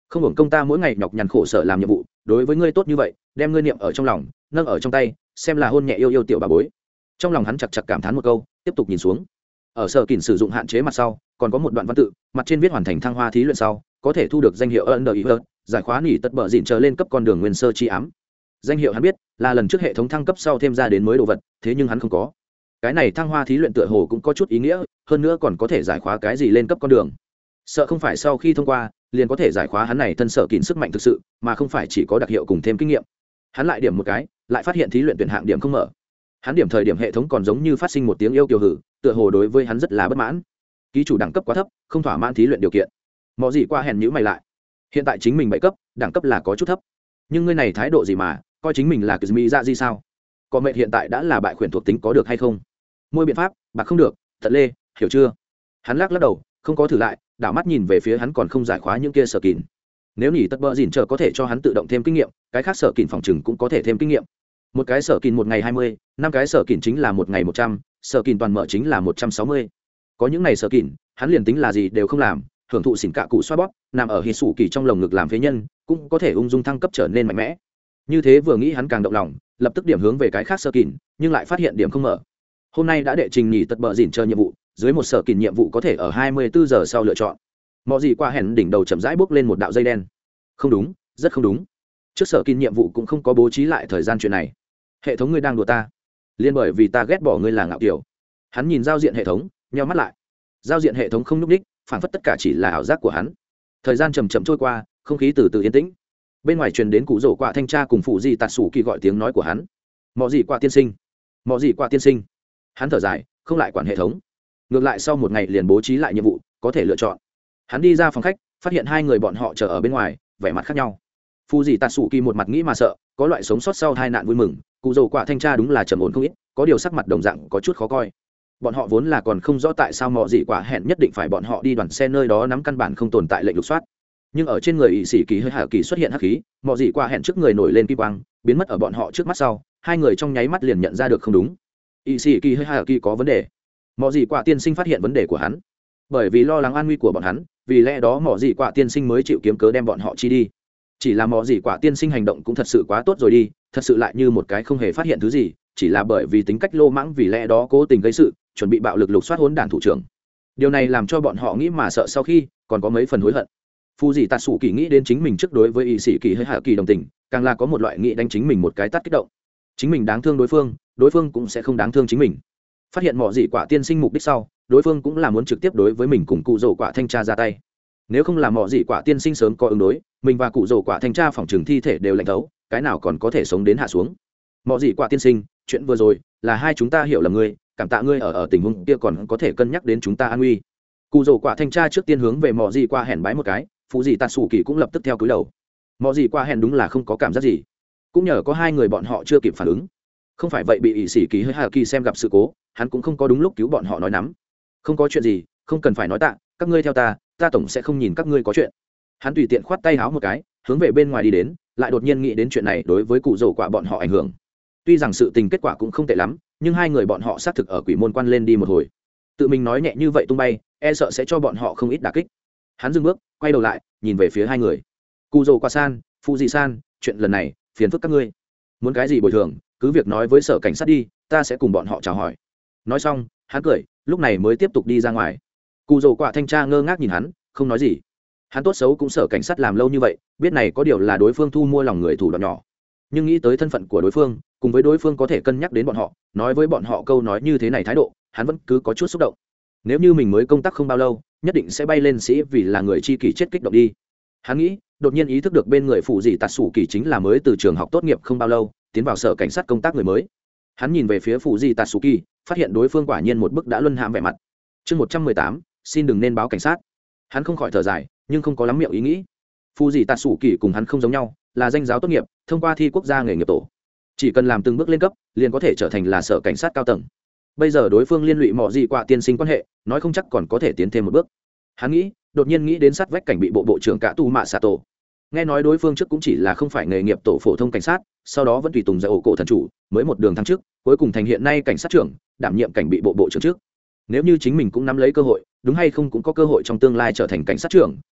không hưởng công ta mỗi ngày nhọc nhằn khổ sở làm nhiệm vụ, đối với ngươi tốt như vậy, đem ngươi niệm ở trong lòng, nâng ở trong tay, xem là hôn nhẹ yêu yêu tiểu bà bối. Trong lòng hắn chặt chặt cảm thán một câu, tiếp tục nhìn xuống. Ở sở kỉnh sử dụng hạn chế mặt sau, còn có một đoạn văn tự, mặt trên viết hoàn thành thăng hoa thí luyện sau, có thể thu được danh hiệu Under, giải khóa nỉ tật bờ dịn trở lên cấp con đường nguyên sơ chi ám. Danh hiệu hắn biết, là lần trước hệ thống thăng cấp sau thêm ra đến mới đồ vật, thế nhưng hắn không có. Cái này thăng hoa thí luyện tựa hồ cũng có chút ý nghĩa, hơn nữa còn có thể giải khóa cái gì lên cấp con đường. Sợ không phải sau khi thông qua, liền có thể giải khóa hắn này thân sở kỉnh sức mạnh thực sự, mà không phải chỉ có đặc hiệu cùng thêm kinh nghiệm. Hắn lại điểm một cái, lại phát hiện thí luyện tuyển hạng điểm không mở. Hắn điểm thời điểm hệ thống còn giống như phát sinh một tiếng yêu kiều hử, tựa hồ đối với hắn rất là bất mãn. Ký chủ đẳng cấp quá thấp, không thỏa mãn thí luyện điều kiện. Mọ gì qua hèn nhíu mày lại. Hiện tại chính mình 7 cấp, đẳng cấp là có chút thấp. Nhưng ngươi này thái độ gì mà, coi chính mình là Kizumi ra gì sao? Có mệt hiện tại đã là bại khuyển thuộc tính có được hay không? Môi biện pháp, bạc không được, thật lê, hiểu chưa? Hắn lắc đầu, không có thử lại, đảo mắt nhìn về phía hắn còn không giải khóa những kia sở kìn. Nếu nhỉ tất bợ dỉn chờ có thể cho hắn tự động thêm kinh nghiệm, cái khác sở kìn phòng trừng cũng có thể thêm kinh nghiệm. Một cái sở kìn một ngày 20, 5 cái sở kìn chính là một ngày 100, sở kìn toàn mở chính là 160. Có những này sở kìn, hắn liền tính là gì đều không làm, hưởng thụ xỉn cạ cụ xoa bóp, nằm ở hít sủ kỳ trong lồng ngực làm phế nhân, cũng có thể ung dung thăng cấp trở nên mạnh mẽ. Như thế vừa nghĩ hắn càng động lòng, lập tức điểm hướng về cái khác sở kìn, nhưng lại phát hiện điểm không mở. Hôm nay đã đệ trình nhỉ tất bợ dỉn chờ nhiệm vụ, dưới một sở kìn nhiệm vụ có thể ở 24 giờ sau lựa chọn. Mọi gì qua hẹn đỉnh đầu chậm rãi bước lên một đạo dây đen. Không đúng, rất không đúng. Trước sở kìn nhiệm vụ cũng không có bố trí lại thời gian chuyện này. Hệ thống ngươi đang đùa ta. Liên bởi vì ta ghét bỏ ngươi là ngạo kiều. Hắn nhìn giao diện hệ thống, nheo mắt lại. Giao diện hệ thống không nhúc nhích, phản phất tất cả chỉ là ảo giác của hắn. Thời gian chậm chậm trôi qua, không khí từ từ yên tĩnh. Bên ngoài truyền đến cụ rổ quả thanh tra cùng phụ gì tạt sủ kỳ gọi tiếng nói của hắn. Mọi gì qua tiên sinh, mọi gì qua tiên sinh. Hắn thở dài, không lại quản hệ thống. Ngược lại sau một ngày liền bố trí lại nhiệm vụ, có thể lựa chọn. Hắn đi ra phòng khách, phát hiện hai người bọn họ chờ ở bên ngoài, vẻ mặt khác nhau. Phụ gì tạt sủ kỳ một mặt nghĩ mà sợ, có loại sống sót sau hai nạn vui mừng. Cụ rổ quả thanh tra đúng là trầm ổn không ít, có điều sắc mặt đồng dạng có chút khó coi. Bọn họ vốn là còn không rõ tại sao mọi gì quả hẹn nhất định phải bọn họ đi đoàn xe nơi đó nắm căn bản không tồn tại lệnh lục soát. Nhưng ở trên người ỵ sĩ kỳ hơi hạ kỳ xuất hiện hắc khí, mọi gì quả hẹn trước người nổi lên kim quang, biến mất ở bọn họ trước mắt sau, hai người trong nháy mắt liền nhận ra được không đúng. ỵ sĩ kỳ hơi hạ kỳ có vấn đề. Mọi gì quả tiên sinh phát hiện vấn đề của hắn, bởi vì lo lắng an nguy của bọn hắn, vì lẽ đó mọi gì quả tiên sinh mới chịu kiếm cớ đem bọn họ chi đi. Chỉ là mọi gì quả tiên sinh hành động cũng thật sự quá tốt rồi đi, thật sự lại như một cái không hề phát hiện thứ gì, chỉ là bởi vì tính cách lô mãng vì lẽ đó cố tình gây sự, chuẩn bị bạo lực lục soát hỗn đản thủ trưởng. Điều này làm cho bọn họ nghĩ mà sợ, sau khi còn có mấy phần hối hận. Phu gì tạ sủ kỳ nghĩ đến chính mình trước đối với y sĩ kỳ hơi hạ kỳ đồng tình, càng là có một loại nghĩ đánh chính mình một cái tát kích động. Chính mình đáng thương đối phương cũng sẽ không đáng thương chính mình. Phát hiện mọi gì quả tiên sinh mục đích sau, đối phương cũng là muốn trực tiếp đối với mình cùng cụ rổ quả thanh tra ra tay. Nếu không làm mọi gì quả tiên sinh sớm có ứng đối, mình và cụ rổ quả thanh tra phòng trừng thi thể đều lạnh thấu, cái nào còn có thể sống đến hạ xuống. Mọi gì quả tiên sinh, chuyện vừa rồi là hai chúng ta hiểu lầm ngươi, cảm tạ ngươi ở tình huống kia còn có thể cân nhắc đến chúng ta an nguy. Cụ rổ quả thanh tra trước tiên hướng về mọi gì qua hẹn bái một cái, phụ gì tạ sủ kỳ cũng lập tức theo cúi đầu. Mọi gì qua hẹn đúng là không có cảm giác gì, cũng nhờ có hai người bọn họ chưa kịp phản ứng, không phải vậy bị ỷ sĩ kỳ hơi hạ kỳ xem gặp sự cố, hắn cũng không có đúng lúc cứu bọn họ nói nắm. Không có chuyện gì, không cần phải nói tạ, các ngươi theo ta tổng sẽ không nhìn các ngươi có chuyện. Hắn tùy tiện khoát tay háo một cái, hướng về bên ngoài đi đến, lại đột nhiên nghĩ đến chuyện này đối với cụ rổ quả bọn họ ảnh hưởng. Tuy rằng sự tình kết quả cũng không tệ lắm, nhưng hai người bọn họ xác thực ở quỷ môn quan lên đi một hồi, tự mình nói nhẹ như vậy tung bay, e sợ sẽ cho bọn họ không ít đả kích. Hắn dừng bước, quay đầu lại, nhìn về phía hai người. Cụ rổ quả san, phụ dị san, chuyện lần này phiền phức các ngươi, muốn cái gì bồi thường cứ việc nói với sở cảnh sát đi, ta sẽ cùng bọn họ chào hỏi. Nói xong hắn cười, lúc này mới tiếp tục đi ra ngoài. Cụ rổ quả thanh tra ngơ ngác nhìn hắn, không nói gì. Hắn tốt xấu cũng sở cảnh sát làm lâu như vậy, biết này có điều là đối phương thu mua lòng người thủ đoạn nhỏ, nhưng nghĩ tới thân phận của đối phương, cùng với đối phương có thể cân nhắc đến bọn họ, nói với bọn họ câu nói như thế này thái độ, hắn vẫn cứ có chút xúc động. Nếu như mình mới công tác không bao lâu, nhất định sẽ bay lên sĩ vì là người chi kỷ chết kích động đi. Hắn nghĩ, đột nhiên ý thức được bên người phụ dị tạt sủ kỳ chính là mới từ trường học tốt nghiệp không bao lâu, tiến vào sở cảnh sát công tác người mới. Hắn nhìn về phía phụ dị tạt sủ kỳ, phát hiện đối phương quả nhiên một bức đã luân hãm vẻ mặt. Chương 118, xin đừng nên báo cảnh sát. Hắn không khỏi thở dài, nhưng không có lắm miệng ý nghĩ. Phụ dị tạt sủ kỳ cùng hắn không giống nhau, là danh giáo tốt nghiệp, thông qua thi quốc gia nghề nghiệp tổ, chỉ cần làm từng bước lên cấp, liền có thể trở thành là sở cảnh sát cao tầng. Bây giờ đối phương liên lụy mọ gì qua tiên sinh quan hệ, nói không chắc còn có thể tiến thêm một bước. Hắn nghĩ, đột nhiên nghĩ đến sát vách cảnh bị bộ trưởng cả tu mạ xạ tổ. Nghe nói đối phương trước cũng chỉ là không phải nghề nghiệp tổ phổ thông cảnh sát, sau đó vẫn tùy tùng dạy ổ cổ thần chủ, mới một đường thăng chức, cuối cùng thành hiện nay cảnh sát trưởng, đảm nhiệm cảnh bị bộ trưởng trước. Nếu như chính mình cũng nắm lấy cơ hội, đúng hay không cũng có cơ hội trong tương lai trở thành cảnh sát trưởng,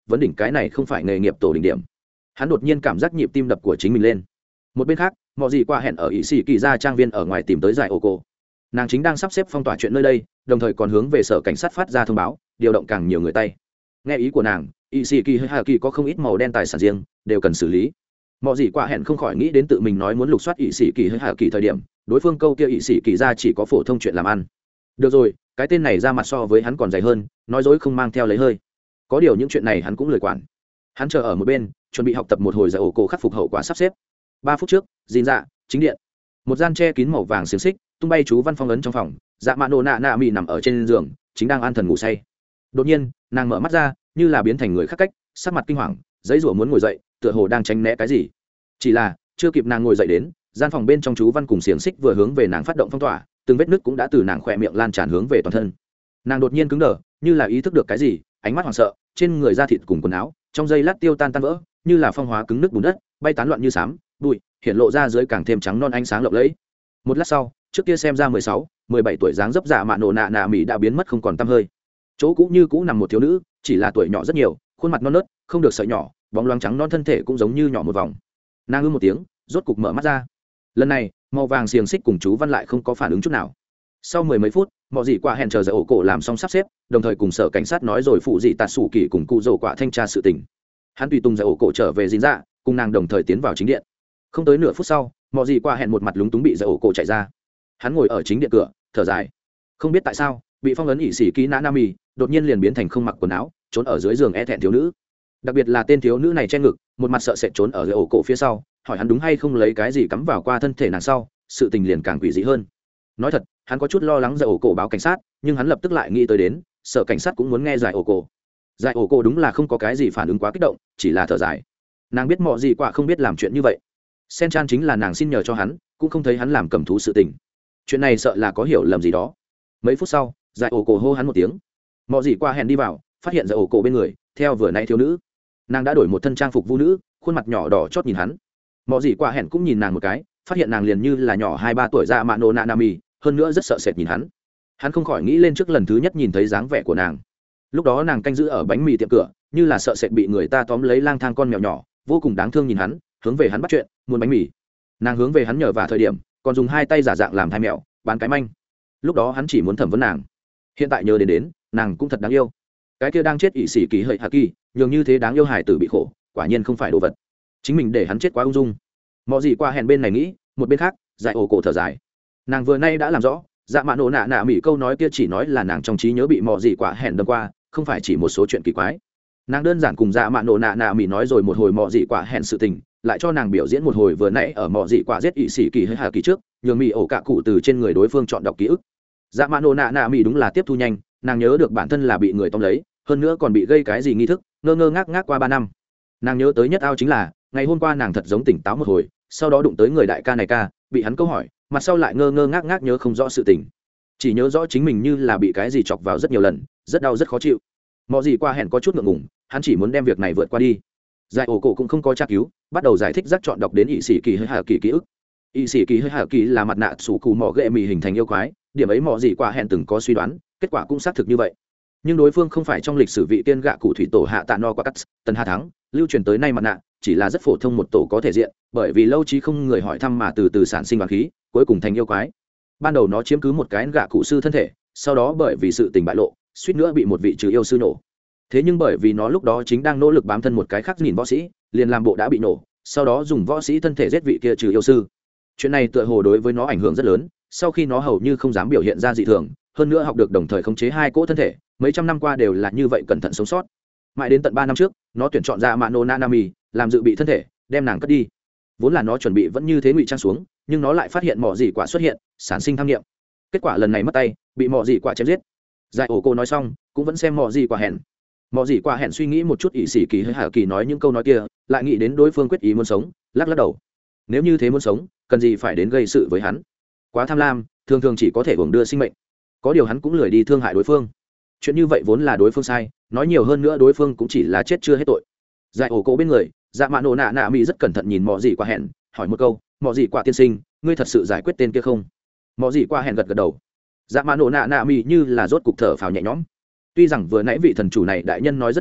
vấn đỉnh cái này không phải nghề nghiệp tổ đỉnh điểm. Hắn đột nhiên cảm giác nhịp tim đập của chính mình lên. Một bên khác, mọi gì qua hẹn ở ỷ sĩ kỳ ra trang viên ở ngoài tìm tới giải ổ cổ. Nàng chính đang sắp xếp phong tỏa chuyện nơi đây, đồng thời còn hướng về sở cảnh sát phát ra thông báo, điều động càng nhiều người tay. Nghe ý của nàng, ỷ sĩ kỳ hay hà kỳ có không ít màu đen tài sản riêng, đều cần xử lý. Mọi gì qua hẹn không khỏi nghĩ đến tự mình nói muốn lục soát ỷ sĩ kỳ hay hà kỳ thời điểm, đối phương câu kia ỷ sĩ kỳ ra chỉ có phổ thông chuyện làm ăn. Được rồi, cái tên này ra mặt so với hắn còn dày hơn, nói dối không mang theo lấy hơi. Có điều những chuyện này hắn cũng lười quản. Hắn chờ ở một bên, chuẩn bị học tập một hồi giải ổ cổ khắc phục hậu quả sắp xếp. 3 phút trước, dìn dạ chính điện, một gian che kín màu vàng xiềng xích tung bay chú văn phong ấn trong phòng. Dạ mạ nổ nạ nạ mị nằm ở trên giường, chính đang an thần ngủ say. Đột nhiên nàng mở mắt ra, như là biến thành người khác cách, sắc mặt kinh hoàng, giấy rủa muốn ngồi dậy, tựa hồ đang tránh né cái gì. Chỉ là chưa kịp nàng ngồi dậy đến, gian phòng bên trong chú văn cùng xiềng xích vừa hướng về nàng phát động phong tỏa, từng vết nứt cũng đã từ nàng khỏe miệng lan tràn hướng về toàn thân. Nàng đột nhiên cứng đờ, như là ý thức được cái gì, ánh mắt hoảng sợ, trên người da thịt cùng quần áo trong giây lát tiêu tan vỡ, như là phong hóa cứng nước bùn đất, bay tán loạn như sám bụi, hiện lộ ra dưới càng thêm trắng non ánh sáng lộng lẫy. Một lát sau, trước kia xem ra 16, 17 tuổi dáng dấp dạ mạ nổ nạ nạ mỉ đã biến mất không còn tăm hơi. Chỗ cũ như cũ nằm một thiếu nữ, chỉ là tuổi nhỏ rất nhiều, khuôn mặt non nớt, không được sợi nhỏ, bóng loáng trắng non thân thể cũng giống như nhỏ một vòng. Nàng ư một tiếng, rốt cục mở mắt ra. Lần này, màu vàng xiềng xích cùng chú văn lại không có phản ứng chút nào. Sau 10 mấy phút, mọi gì qua hẹn chờ giải ổ cổ làm xong sắp xếp, đồng thời cùng sở cảnh sát nói rồi phụ dị tạt sủ kỳ cùng cụ rổ quả thanh tra sự tình. Hắn tùy tùng giải ổ cổ trở về dính dạ, cùng nàng đồng thời tiến vào chính điện. Không tới nửa phút sau, mọi gì qua hẹn một mặt lúng túng bị giải ổ cổ chạy ra. Hắn ngồi ở chính điện cửa, thở dài. Không biết tại sao, bị phong ấn ỷ sĩ ký nã nam mì, đột nhiên liền biến thành không mặc quần áo, trốn ở dưới giường e thẹn thiếu nữ. Đặc biệt là tên thiếu nữ này che ngực, một mặt sợ sệt trốn ở giải ổ cổ phía sau, hỏi hắn đúng hay không lấy cái gì cắm vào qua thân thể nàng sau, sự tình liền càng quỷ dị hơn. Nói thật, hắn có chút lo lắng giải ổ cổ báo cảnh sát, nhưng hắn lập tức lại nghĩ tới đến, sở cảnh sát cũng muốn nghe giải ổ cổ. Giải ổ cổ đúng là không có cái gì phản ứng quá kích động, chỉ là thở dài. Nàng biết mọi gì quả không biết làm chuyện như vậy. Sen chan chính là nàng xin nhờ cho hắn, cũng không thấy hắn làm cầm thú sự tình. Chuyện này sợ là có hiểu lầm gì đó. Mấy phút sau, giải ổ cổ hô hắn một tiếng. Mọi gì qua hẹn đi vào, phát hiện giải ổ cổ bên người, theo vừa nãy thiếu nữ. Nàng đã đổi một thân trang phục vũ nữ, khuôn mặt nhỏ đỏ chót nhìn hắn. Mọi gì qua hẹn cũng nhìn nàng một cái, phát hiện nàng liền như là nhỏ 2-3 tuổi ra mạ nô nạ nami, hơn nữa rất sợ sệt nhìn hắn. Hắn không khỏi nghĩ lên trước lần thứ nhất nhìn thấy dáng vẻ của nàng. Lúc đó nàng canh giữ ở bánh mì tiệm cửa, như là sợ sệt bị người ta tóm lấy lang thang con mèo nhỏ, vô cùng đáng thương nhìn hắn, hướng về hắn bắt chuyện, muốn bánh mì. Nàng hướng về hắn nhờ vả thời điểm, còn dùng 2 tay giả dạng làm thai mèo, bán cái manh. Lúc đó hắn chỉ muốn thẩm vấn nàng. Hiện tại nhớ đến, nàng cũng thật đáng yêu. Cái kia đang chết ỷ sĩ kỳ hợi hạ kỳ, nhường như thế đáng yêu hài tử bị khổ, quả nhiên không phải đồ vật. Chính mình để hắn chết quá ung dung. Mọi gì qua hẹn bên này nghĩ, một bên khác, giải ổ cổ thở dài. Nàng vừa nay đã làm rõ, dạ mạ nổ nạ nạ mỹ câu nói kia chỉ nói là nàng trong trí nhớ bị mọi gì quả hẹn đâm qua, không phải chỉ một số chuyện kỳ quái. Nàng đơn giản cùng dạ mạ nổ nạ nạ mỹ nói rồi một hồi mọi gì quả hẹn sự tình, lại cho nàng biểu diễn một hồi vừa nãy ở mọi gì quả giết ỵ sĩ kỳ hay hà kỳ trước, nhường mỹ ổ cạ cụ từ trên người đối phương chọn đọc ký ức. Dạ mạ nổ nạ nạ mỹ đúng là tiếp thu nhanh, nàng nhớ được bản thân là bị người tóm lấy, hơn nữa còn bị gây cái gì nghi thức, ngơ ngơ ngác ngác qua 3 năm. Nàng nhớ tới nhất ao chính là ngày hôm qua nàng thật giống tỉnh táo một hồi, sau đó đụng tới người đại ca này ca, bị hắn câu hỏi, mặt sau lại ngơ ngơ ngác ngác nhớ không rõ sự tình, chỉ nhớ rõ chính mình như là bị cái gì chọc vào rất nhiều lần, rất đau rất khó chịu. Mọi gì qua hẹn có chút ngượng ngùng, hắn chỉ muốn đem việc này vượt qua đi. Giải ổ cổ cũng không có tra cứu, bắt đầu giải thích rắc chọn đọc đến ỵ sĩ kỳ hơi hà kỳ ký ức. Ỵ sĩ kỳ hơi hà kỳ là mặt nạ sủ cù mỏ ghệ mì hình thành yêu quái, điểm ấy mọi gì qua hẹn từng có suy đoán, kết quả cũng xác thực như vậy. Nhưng đối phương không phải trong lịch sử vị tiên gạ cụ thủy tổ hạ tạ no qua cắt tần hà thắng lưu truyền tới nay mặt nạ, chỉ là rất phổ thông một tổ có thể diện, bởi vì lâu trí không người hỏi thăm mà từ từ sản sinh vàng khí, cuối cùng thành yêu quái. Ban đầu nó chiếm cứ một cái gạ cụ sư thân thể, sau đó bởi vì sự tình bại lộ, suýt nữa bị một vị trừ yêu sư nổ. Thế nhưng bởi vì nó lúc đó chính đang nỗ lực bám thân một cái khác nhìn võ sĩ, liền làm bộ đã bị nổ, sau đó dùng võ sĩ thân thể giết vị kia trừ yêu sư. Chuyện này tựa hồ đối với nó ảnh hưởng rất lớn, sau khi nó hầu như không dám biểu hiện ra dị thường, hơn nữa học được đồng thời khống chế 2 cỗ thân thể, mấy trăm năm qua đều là như vậy cẩn thận sống sót. Mãi đến tận 3 năm trước, nó tuyển chọn ra Mano Nanami làm dự bị thân thể, đem nàng cất đi. Vốn là nó chuẩn bị vẫn như thế ngụy trang xuống, nhưng nó lại phát hiện mỏ dị quả xuất hiện, sản sinh tham nghiệm. Kết quả lần này mất tay, bị mỏ dị quả chém giết. Giải ổ cô nói xong, cũng vẫn xem mỏ dị quả hẹn. Mỏ dị quả hẹn suy nghĩ một chút ỷ sĩ kỳ hay hà kỳ nói những câu nói kia, lại nghĩ đến đối phương quyết ý muốn sống, lắc lắc đầu. Nếu như thế muốn sống, cần gì phải đến gây sự với hắn? Quá tham lam, thường thường chỉ có thể hưởng đưa sinh mệnh. Có điều hắn cũng lười đi thương hại đối phương. Chuyện như vậy vốn là đối phương sai, nói nhiều hơn nữa đối phương cũng chỉ là chết chưa hết tội. Giải ổ cổ bên người, dạ mạ nổ nạ nạ mỹ rất cẩn thận nhìn mỏ dị quả hẹn, hỏi một câu, mỏ dị quả tiên sinh, ngươi thật sự giải quyết tên kia không? Mỏ dị quả hẹn gật gật đầu. Dạ mạ nổ nạ nạ mỹ như là rốt cục thở phào nhẹ nhõm. Tuy rằng vừa nãy vị thần chủ này đại nhân nói rất nhiều,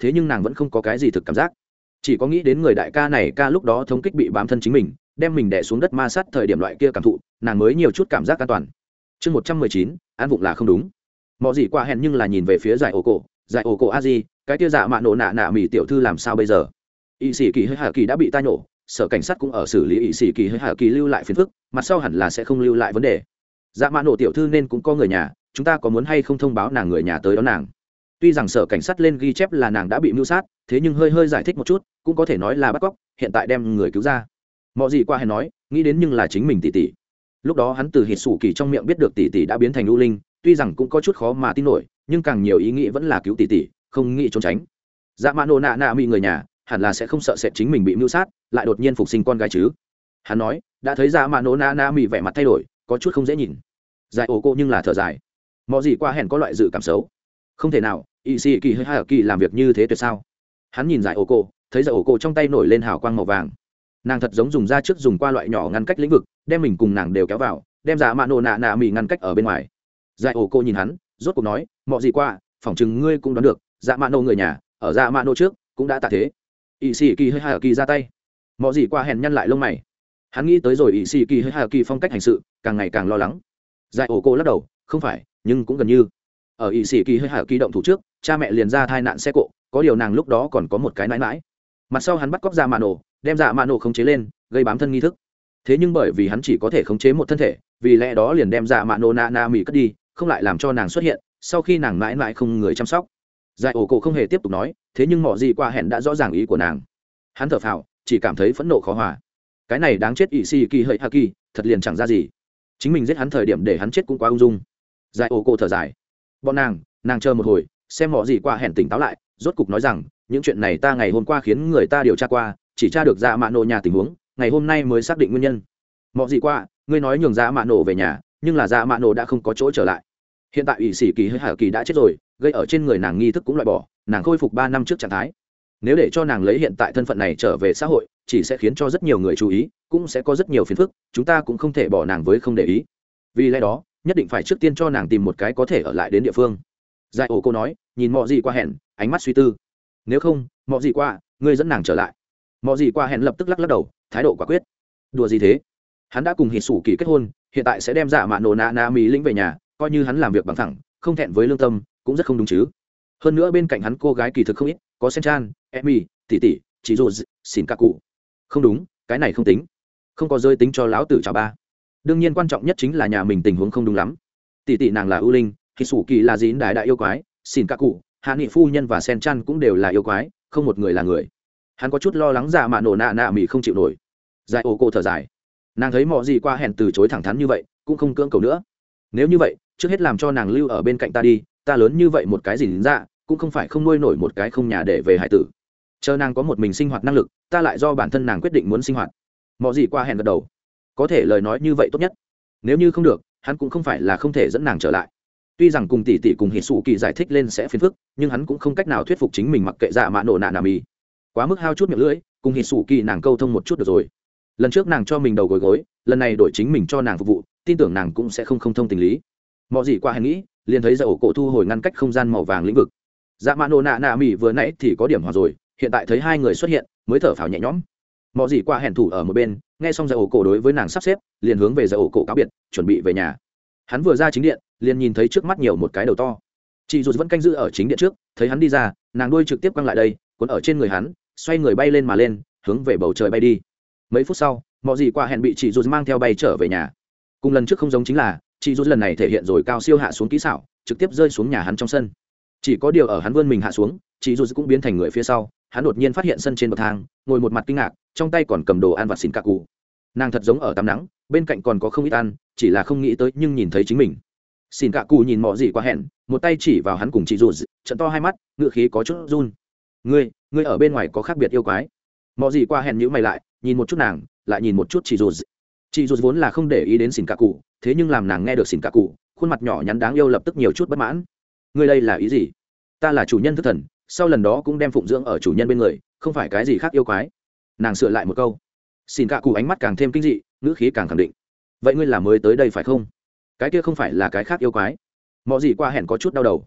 thế nhưng nàng vẫn không có cái gì thực cảm giác, chỉ có nghĩ đến người đại ca này ca lúc đó thống kích bị bám thân chính mình, đem mình đè xuống đất ma sát thời điểm loại kia cảm thụ, nàng mới nhiều chút cảm giác an toàn. Chương 119, an vụng là không đúng. Mọ gì qua hẹn nhưng là nhìn về phía giải ổ cổ a di, cái kia dạ mạ nổ nạ nạ mỉ tiểu thư làm sao bây giờ? Y sĩ kỳ hơi hạ kỳ đã bị ta nhổ, sở cảnh sát cũng ở xử lý y sĩ kỳ hơi hạ kỳ lưu lại phiền phức, mặt sau hẳn là sẽ không lưu lại vấn đề. Dạ mạ nổ tiểu thư nên cũng có người nhà, chúng ta có muốn hay không thông báo nàng người nhà tới đón nàng? Tuy rằng sở cảnh sát lên ghi chép là nàng đã bị mưu sát, thế nhưng hơi giải thích một chút, cũng có thể nói là bắt cóc, hiện tại đem người cứu ra. Mọ gì qua hẹn nói, nghĩ đến nhưng là chính mình tỷ tỷ. Lúc đó hắn từ hít sủ kỳ trong miệng biết được tỷ tỷ đã biến thành u linh, tuy rằng cũng có chút khó mà tin nổi, nhưng càng nhiều ý nghĩ vẫn là cứu tỷ tỷ, không nghĩ trốn tránh. Dạ mạ nổ nạ nạ mỹ người nhà hẳn là sẽ không sợ sệt chính mình bị mưu sát, lại đột nhiên phục sinh con gái chứ. Hắn nói, đã thấy dạ mạ nổ nạ nạ mỹ vẻ mặt thay đổi, có chút không dễ nhìn. Giải ổ cô nhưng là thở dài. Mọ gì qua hẹn có loại dự cảm xấu. Không thể nào, y sĩ kỳ hơi hạ kỳ làm việc như thế tuyệt sao? Hắn nhìn giải ổ cô, thấy giải ổ cô trong tay nổi lên hào quang màu vàng. Nàng thật giống dùng ra trước dùng qua loại nhỏ ngăn cách lĩnh vực, đem mình cùng nàng đều kéo vào, đem dạ mạ nổ nạ nạ mỹ ngăn cách ở bên ngoài. Giải ổ cô nhìn hắn, rốt cuộc nói, mọ gì qua, phỏng chừng ngươi cũng đoán được, dạ mạ nổ người nhà ở dạ mạ nổ trước cũng đã tạ thế. Y sĩ kỳ hơi hạ kỳ ra tay. Mọ gì qua hèn nhăn lại lông mày. Hắn nghĩ tới rồi y sĩ kỳ hơi hạ kỳ phong cách hành sự, càng ngày càng lo lắng. Giải ổ cô lắc đầu, không phải, nhưng cũng gần như. Ở y sĩ kỳ hơi hạ kỳ động thủ trước, cha mẹ liền ra thai nạn xe cộ, có điều nàng lúc đó còn có một cái nãi nãi. Mặt sau hắn bắt cóc dạ mạ nổ, đem dạ mạ nổ khống chế lên, gây bám thân nghi thức. Thế nhưng bởi vì hắn chỉ có thể khống chế một thân thể, vì lẽ đó liền đem dạ mạ nổ na na mỉ cất đi, không lại làm cho nàng xuất hiện. Sau khi nàng mãi mãi không người chăm sóc, giải ổ cổ không hề tiếp tục nói, thế nhưng mọi gì qua hẹn đã rõ ràng ý của nàng. Hắn thở phào, chỉ cảm thấy phẫn nộ khó hòa. Cái này đáng chết ỷ xì kỳ hợi hạ kỳ, thật liền chẳng ra gì. Chính mình giết hắn thời điểm để hắn chết cũng quá ung dung. Giải ổ cổ thở dài. Bọn nàng chờ một hồi, xem mọi gì qua hẹn tỉnh táo lại, rốt cục nói rằng, những chuyện này ta ngày hôm qua khiến người ta điều tra qua, chỉ tra được dạ mạ nổ nhà tình huống, ngày hôm nay mới xác định nguyên nhân. Mọi gì qua, ngươi nói nhường dạ mạ nổ về nhà, nhưng là dạ mạ nổ đã không có chỗ trở lại. Hiện tại ỷ sĩ kỳ hơi hạ kỳ đã chết rồi, gây ở trên người nàng nghi thức cũng loại bỏ, nàng khôi phục 3 năm trước trạng thái. Nếu để cho nàng lấy hiện tại thân phận này trở về xã hội, chỉ sẽ khiến cho rất nhiều người chú ý, cũng sẽ có rất nhiều phiền phức, chúng ta cũng không thể bỏ nàng với không để ý. Vì lẽ đó, nhất định phải trước tiên cho nàng tìm một cái có thể ở lại đến địa phương. Giải ổ cô nói, nhìn mọi gì qua hẹn, ánh mắt suy tư. Nếu không, mọi gì qua, ngươi dẫn nàng trở lại. Mọi gì qua hẹn lập tức lắc đầu, thái độ quả quyết. Đùa gì thế? Hắn đã cùng hỉ sủ kỳ kết hôn, hiện tại sẽ đem dạ mạ nổ nạ nạ mỹ lĩnh về nhà, coi như hắn làm việc bằng thẳng, không thẹn với lương tâm, cũng rất không đúng chứ. Hơn nữa bên cạnh hắn cô gái kỳ thực không ít, có Senchan, Emi, tỷ tỷ, chỉ dù xin các cụ. Không đúng, cái này không tính. Không có rơi tính cho lão tử chào ba. Đương nhiên quan trọng nhất chính là nhà mình tình huống không đúng lắm. Tỷ tỷ nàng là ưu linh, thì sủ kỳ là dín đại yêu quái, xin các cụ, hạ nghị phu nhân và Senchan cũng đều là yêu quái, không một người là người. Hắn có chút lo lắng dạ mạ nổ nạ nạ mỹ không chịu nổi. Giải ổ cô thở dài. Nàng thấy mọi gì qua hẹn từ chối thẳng thắn như vậy, cũng không cưỡng cầu nữa. Nếu như vậy, trước hết làm cho nàng lưu ở bên cạnh ta đi, ta lớn như vậy một cái gì đến ra, cũng không phải không nuôi nổi một cái không nhà để về hải tử. Chờ nàng có một mình sinh hoạt năng lực, ta lại do bản thân nàng quyết định muốn sinh hoạt. Mọi gì qua hẹn gật đầu. Có thể lời nói như vậy tốt nhất. Nếu như không được, hắn cũng không phải là không thể dẫn nàng trở lại. Tuy rằng cùng tỷ tỷ cùng hỉ sủ kỳ giải thích lên sẽ phiền phức, nhưng hắn cũng không cách nào thuyết phục chính mình mặc kệ dạ mạ nổ nạ nà mì. Quá mức hao chút miệng lưỡi, cùng hỉ sủ kỳ nàng câu thông một chút được rồi. Lần trước nàng cho mình đầu gối gối, lần này đổi chính mình cho nàng phục vụ, tin tưởng nàng cũng sẽ không thông tình lý. Mọi gì qua hẹn nghĩ, liền thấy dạ ổ cổ thu hồi ngăn cách không gian màu vàng lĩnh vực. Dạ mạ nổ nạ nạ mì vừa nãy thì có điểm hòa rồi, hiện tại thấy hai người xuất hiện, mới thở phào nhẹ nhõm. Mọi gì qua hẹn thủ ở một bên, nghe xong dạ ổ cổ đối với nàng sắp xếp, liền hướng về dạ ổ cổ cáo biệt, chuẩn bị về nhà. Hắn vừa ra chính điện, liền nhìn thấy trước mắt nhiều một cái đầu to. Chị dù vẫn canh giữ ở chính điện trước, thấy hắn đi ra, nàng đuôi trực tiếp quăng lại đây, cuốn ở trên người hắn, xoay người bay lên mà lên, hướng về bầu trời bay đi. Mấy phút sau, mọi gì qua hẹn bị chị dù mang theo bay trở về nhà. Cùng lần trước không giống chính là, chị dù lần này thể hiện rồi cao siêu hạ xuống kỹ xảo, trực tiếp rơi xuống nhà hắn trong sân. Chỉ có điều ở hắn vươn mình hạ xuống, chị dù cũng biến thành người phía sau. Hắn đột nhiên phát hiện sân trên bậc thang, ngồi một mặt kinh ngạc, trong tay còn cầm đồ ăn vặt xỉn cạ cụ. Nàng thật giống ở tắm nắng, bên cạnh còn có không ít ăn, chỉ là không nghĩ tới nhưng nhìn thấy chính mình. Xỉn cạ cụ nhìn mọi gì qua hẹn, một tay chỉ vào hắn cùng chị dù, trận to hai mắt, ngựa khí có chút run. Ngươi ở bên ngoài có khác biệt yêu quái. Mọi gì qua hẹn nhíu mày lại, nhìn một chút nàng, lại nhìn một chút chị dù. Chị dù vốn là không để ý đến xỉn cạ cụ, thế nhưng làm nàng nghe được xỉn cạ cụ, khuôn mặt nhỏ nhắn đáng yêu lập tức nhiều chút bất mãn. Ngươi đây là ý gì? Ta là chủ nhân thức thần, sau lần đó cũng đem phụng dưỡng ở chủ nhân bên người, không phải cái gì khác yêu quái. Nàng sửa lại một câu. Xỉn cạ cụ ánh mắt càng thêm kinh dị, ngữ khí càng khẳng định. Vậy ngươi là mới tới đây phải không? Cái kia không phải là cái khác yêu quái. Mọi gì qua hẹn có chút đau đầu.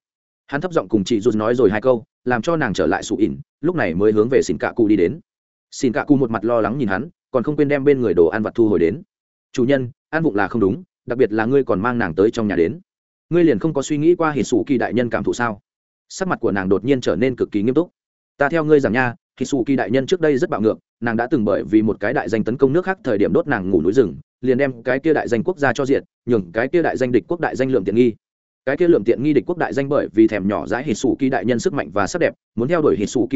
Hắn thấp giọng cùng chị rút nói rồi hai câu, làm cho nàng trở lại sụ ỉn, lúc này mới hướng về xỉn cạ cụ đi đến. Xỉn cạ cụ một mặt lo lắng nhìn hắn, còn không quên đem bên người đồ ăn vặt thu hồi đến. Chủ nhân, ăn vụng là không đúng, đặc biệt là ngươi còn mang nàng tới trong nhà đến, ngươi liền không có suy nghĩ qua hít sủ kỳ đại nhân cảm thụ sao? Sắc mặt của nàng đột nhiên trở nên cực kỳ nghiêm túc. Ta theo ngươi rằng nha, hít sủ kỳ đại nhân trước đây rất bạo ngược, nàng đã từng bởi vì một cái đại danh tấn công nước khác thời điểm đốt nàng ngủ núi rừng, liền đem cái kia đại danh quốc gia cho diệt, nhường cái kia đại danh địch quốc đại danh lượm tiện nghi. Cái kia lượm tiện nghi địch quốc đại danh bởi vì thèm nhỏ dãi hít sủ kỳ đại nhân sức mạnh và sắc đẹp, muốn theo đuổi hít sủ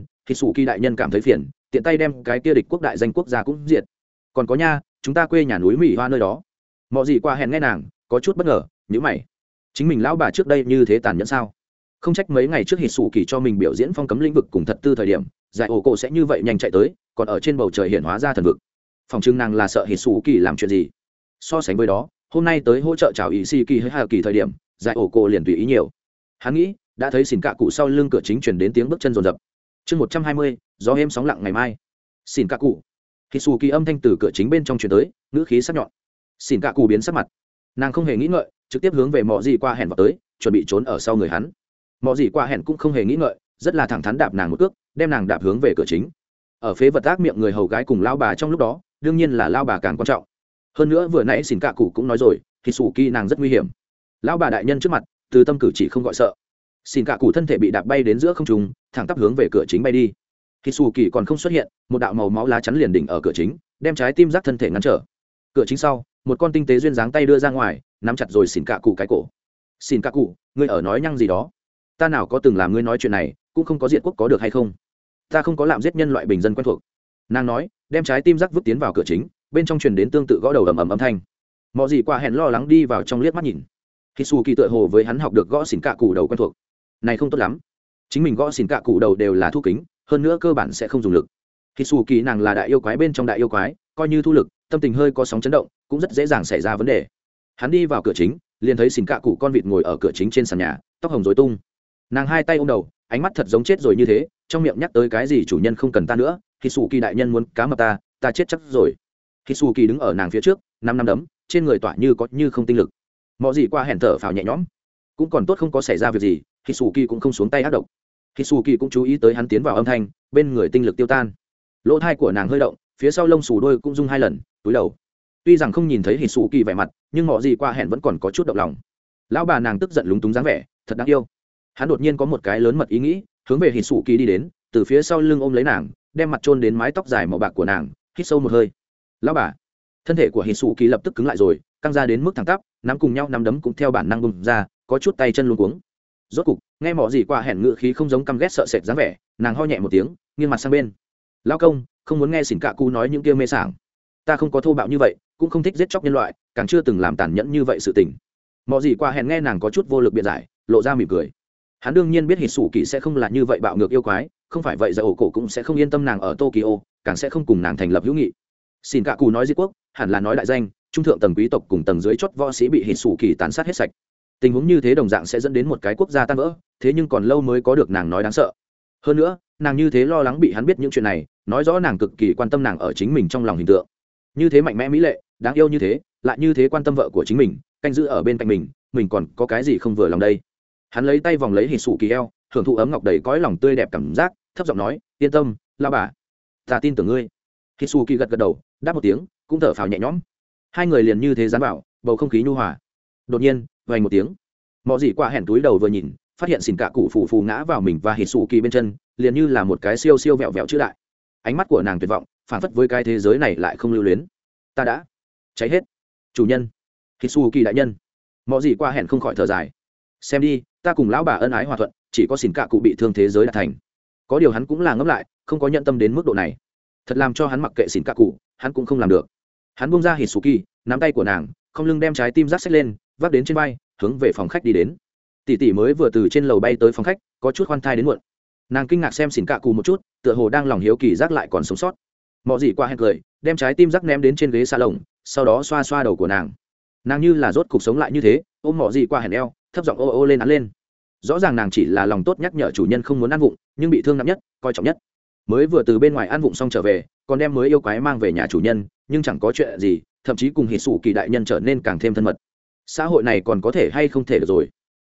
kỳ đại nhân cảm thấy phiền, tiện tay đem cái kia địch quốc đại danh quốc gia cũng diệt. Còn có nha, chúng ta quê nhà núi Mỹ Hoa nơi đó. Mọi gì qua hẹn nghe nàng, có chút bất ngờ, nhíu mày. Chính mình lão bà trước đây như thế tàn nhẫn sao? Không trách mấy ngày trước hít sủ kỳ cho mình biểu diễn phong cấm lĩnh vực cùng thật tư thời điểm, giải ổ cổ sẽ như vậy nhanh chạy tới, còn ở trên bầu trời hiện hóa ra thần vực. Phòng trưng nàng là sợ hít sủ kỳ làm chuyện gì? So sánh với đó, hôm nay tới hỗ trợ chào ý si kỳ hay hà kỳ thời điểm, giải ổ cổ liền tùy ý nhiều. Hắn nghĩ, đã thấy xỉn cạ cụ sau lưng cửa chính truyền đến tiếng bước chân rồn rập. Chương 120, gió êm sóng lặng ngày mai. Xỉn cạ cụ. Hít sủ kỳ âm thanh từ cửa chính bên trong truyền tới, ngữ khí sắc nhọn. Xỉn cạ cụ biến sắc mặt, nàng không hề nghĩ ngợi, trực tiếp hướng về mọ gì qua hẹn vào tới, chuẩn bị trốn ở sau người hắn. Mọ gì qua hẹn cũng không hề nghĩ ngợi, rất là thẳng thắn đạp nàng một cước, đem nàng đạp hướng về cửa chính. Ở phế vật ác miệng người hầu gái cùng lao bà trong lúc đó, đương nhiên là lao bà càng quan trọng. Hơn nữa vừa nãy xỉn cạ cụ cũng nói rồi, thì sủ kỳ nàng rất nguy hiểm. Lão bà đại nhân trước mặt, từ tâm cử chỉ không gọi sợ. Xỉn cạ cụ thân thể bị đạp bay đến giữa không trung, thẳng tắp hướng về cửa chính bay đi. Thì sủ kỳ còn không xuất hiện, một đạo màu máu lá chắn liền đỉnh ở cửa chính, đem trái tim rác thân thể ngăn trở. Cửa chính sau, một con tinh tế duyên dáng tay đưa ra ngoài, nắm chặt rồi xỉn cạ cụ cái cổ. Xỉn cạ cụ, ngươi ở nói nhăng gì đó? Ta nào có từng làm ngươi nói chuyện này, cũng không có diện quốc có được hay không? Ta không có làm giết nhân loại bình dân quen thuộc. Nàng nói, đem trái tim rác vứt tiến vào cửa chính, bên trong truyền đến tương tự gõ đầu ầm ầm âm thanh. Mọi gì qua hẹn lo lắng đi vào trong liếc mắt nhìn. Khi Su Kỳ tựa hồ với hắn học được gõ xỉn cạ cụ đầu quen thuộc. Này không tốt lắm. Chính mình gõ xỉn cạ cụ đầu đều là thu kính, hơn nữa cơ bản sẽ không dùng lực. Khi Su Kỳ nàng là đại yêu quái bên trong đại yêu quái, coi như thu lực, tâm tình hơi có sóng chấn động, cũng rất dễ dàng xảy ra vấn đề. Hắn đi vào cửa chính, liền thấy xỉn cạ cụ con vịt ngồi ở cửa chính trên sàn nhà, tóc hồng rối tung. Nàng hai tay ôm đầu, ánh mắt thật giống chết rồi như thế, trong miệng nhắc tới cái gì chủ nhân không cần ta nữa, Khi Su Kỳ đại nhân muốn cá mập ta chết chắc rồi. Khi Su Kỳ đứng ở nàng phía trước, năm đấm, trên người tỏa như có như không tinh lực. Mọi gì qua hẹn thở phào nhẹ nhõm, cũng còn tốt không có xảy ra việc gì. Khi Su Kỳ cũng không xuống tay ác độc. Khi Su Kỳ cũng chú ý tới hắn tiến vào âm thanh, bên người tinh lực tiêu tan. Lỗ tai của nàng hơi động, phía sau lông xù đôi cũng rung hai lần, túi đầu. Tuy rằng không nhìn thấy Hỉ Sủ Kỳ vẻ mặt, nhưng mọi gì qua hẹn vẫn còn có chút động lòng. Lão bà nàng tức giận lúng túng dáng vẻ, thật đáng yêu. Hắn đột nhiên có một cái lớn mật ý nghĩ, hướng về Hỉ Sủ Kỳ đi đến, từ phía sau lưng ôm lấy nàng, đem mặt chôn đến mái tóc dài màu bạc của nàng, hít sâu một hơi. Lão bà. Thân thể của Hỉ Sủ Kỳ lập tức cứng lại rồi, căng ra đến mức thẳng tắp, nắm cùng nhau nắm đấm cũng theo bản năng bung ra, có chút tay chân luống cuống. Rốt cục, nghe mọi gì qua hẹn ngữ khí không giống căm ghét sợ sệt dáng vẻ, nàng ho nhẹ một tiếng, nghiêng mặt sang bên. Lão công, không muốn nghe Xỉn Cạ Cụ nói những kia mê sảng. Ta không có thô bạo như vậy, cũng không thích giết chóc nhân loại, càng chưa từng làm tàn nhẫn như vậy sự tình. Mọi gì qua hẹn nghe nàng có chút vô lực biện giải, lộ ra mỉm cười. Hắn đương nhiên biết Hỉ Sủ Kỳ sẽ không là như vậy bạo ngược yêu quái, không phải vậy Dạ Ổ Cổ cũng sẽ không yên tâm nàng ở Tokyo, càng sẽ không cùng nàng thành lập hữu nghị. Xỉn Cạ Cụ nói diệt quốc, hẳn là nói đại danh, trung thượng tầng quý tộc cùng tầng dưới chót võ sĩ bị Hỉ Sủ Kỳ tàn sát hết sạch. Tình huống như thế đồng dạng sẽ dẫn đến một cái quốc gia tan vỡ, thế nhưng còn lâu mới có được nàng nói đáng sợ. Hơn nữa, nàng như thế lo lắng bị hắn biết những chuyện này, nói rõ nàng cực kỳ quan tâm nàng ở chính mình trong lòng hình tượng. Như thế mạnh mẽ mỹ lệ, đáng yêu như thế, lại như thế quan tâm vợ của chính mình, canh giữ ở bên cạnh mình còn có cái gì không vừa lòng đây. Hắn lấy tay vòng lấy Hỉ Sủ Kỳ eo, hưởng thụ ấm ngọc đầy cõi lòng tươi đẹp cảm giác, thấp giọng nói, yên tâm, lão bà, ta tin tưởng ngươi. Hỉ Sủ Kỳ gật gật đầu, đáp một tiếng, cũng thở phào nhẹ nhõm. Hai người liền như thế dán vào, bầu không khí nhu hòa. Đột nhiên, vang một tiếng, mọi gì qua hẻn túi đầu vừa nhìn, phát hiện Xỉn Cạ Cụ phù ngã vào mình và Hỉ Sủ Kỳ bên chân, liền như là một cái siêu siêu vẹo vẹo chữ đại. Ánh mắt của nàng tuyệt vọng, phản phất với cái thế giới này lại không lưu luyến. Ta đã cháy hết, chủ nhân, Hỉ Sủ Kỳ đại nhân. Mọi gì qua hẻn không khỏi thở dài. Xem đi, ta cùng lão bà ân ái hòa thuận, chỉ có Xỉn Cạ Cụ bị thương thế giới đã thành. Có điều hắn cũng là ngẫm lại, không có nhận tâm đến mức độ này. Thật làm cho hắn mặc kệ Xỉn Cạ Cụ, hắn cũng không làm được. Hắn buông ra Hỉ Sủ Kỳ, nắm tay của nàng, không lưng đem trái tim rác xách lên, vác đến trên vai, hướng về phòng khách đi đến. Tỷ tỷ mới vừa từ trên lầu bay tới phòng khách, có chút khoan thai đến muộn. Nàng kinh ngạc xem Xỉn Cạ Cụ một chút, tựa hồ đang lòng hiếu kỳ rác lại còn sống sót. Mọi gì qua hẹn cười, đem trái tim rác ném đến trên ghế salon, sau đó xoa xoa đầu của nàng. Nàng như là rốt cục sống lại như thế, ôm mọi gì qua hẹn eo, thấp giọng ô ô lên án lên. Rõ ràng nàng chỉ là lòng tốt nhắc nhở chủ nhân không muốn ăn vụng, nhưng bị thương nặng nhất, coi trọng nhất. Mới vừa từ bên ngoài ăn vụng xong trở về, còn đem mới yêu quái mang về nhà chủ nhân, nhưng chẳng có chuyện gì, thậm chí cùng Hỉ Sủ Kỳ đại nhân trở nên càng thêm thân mật. Xã hội này còn có thể hay không thể được rồi.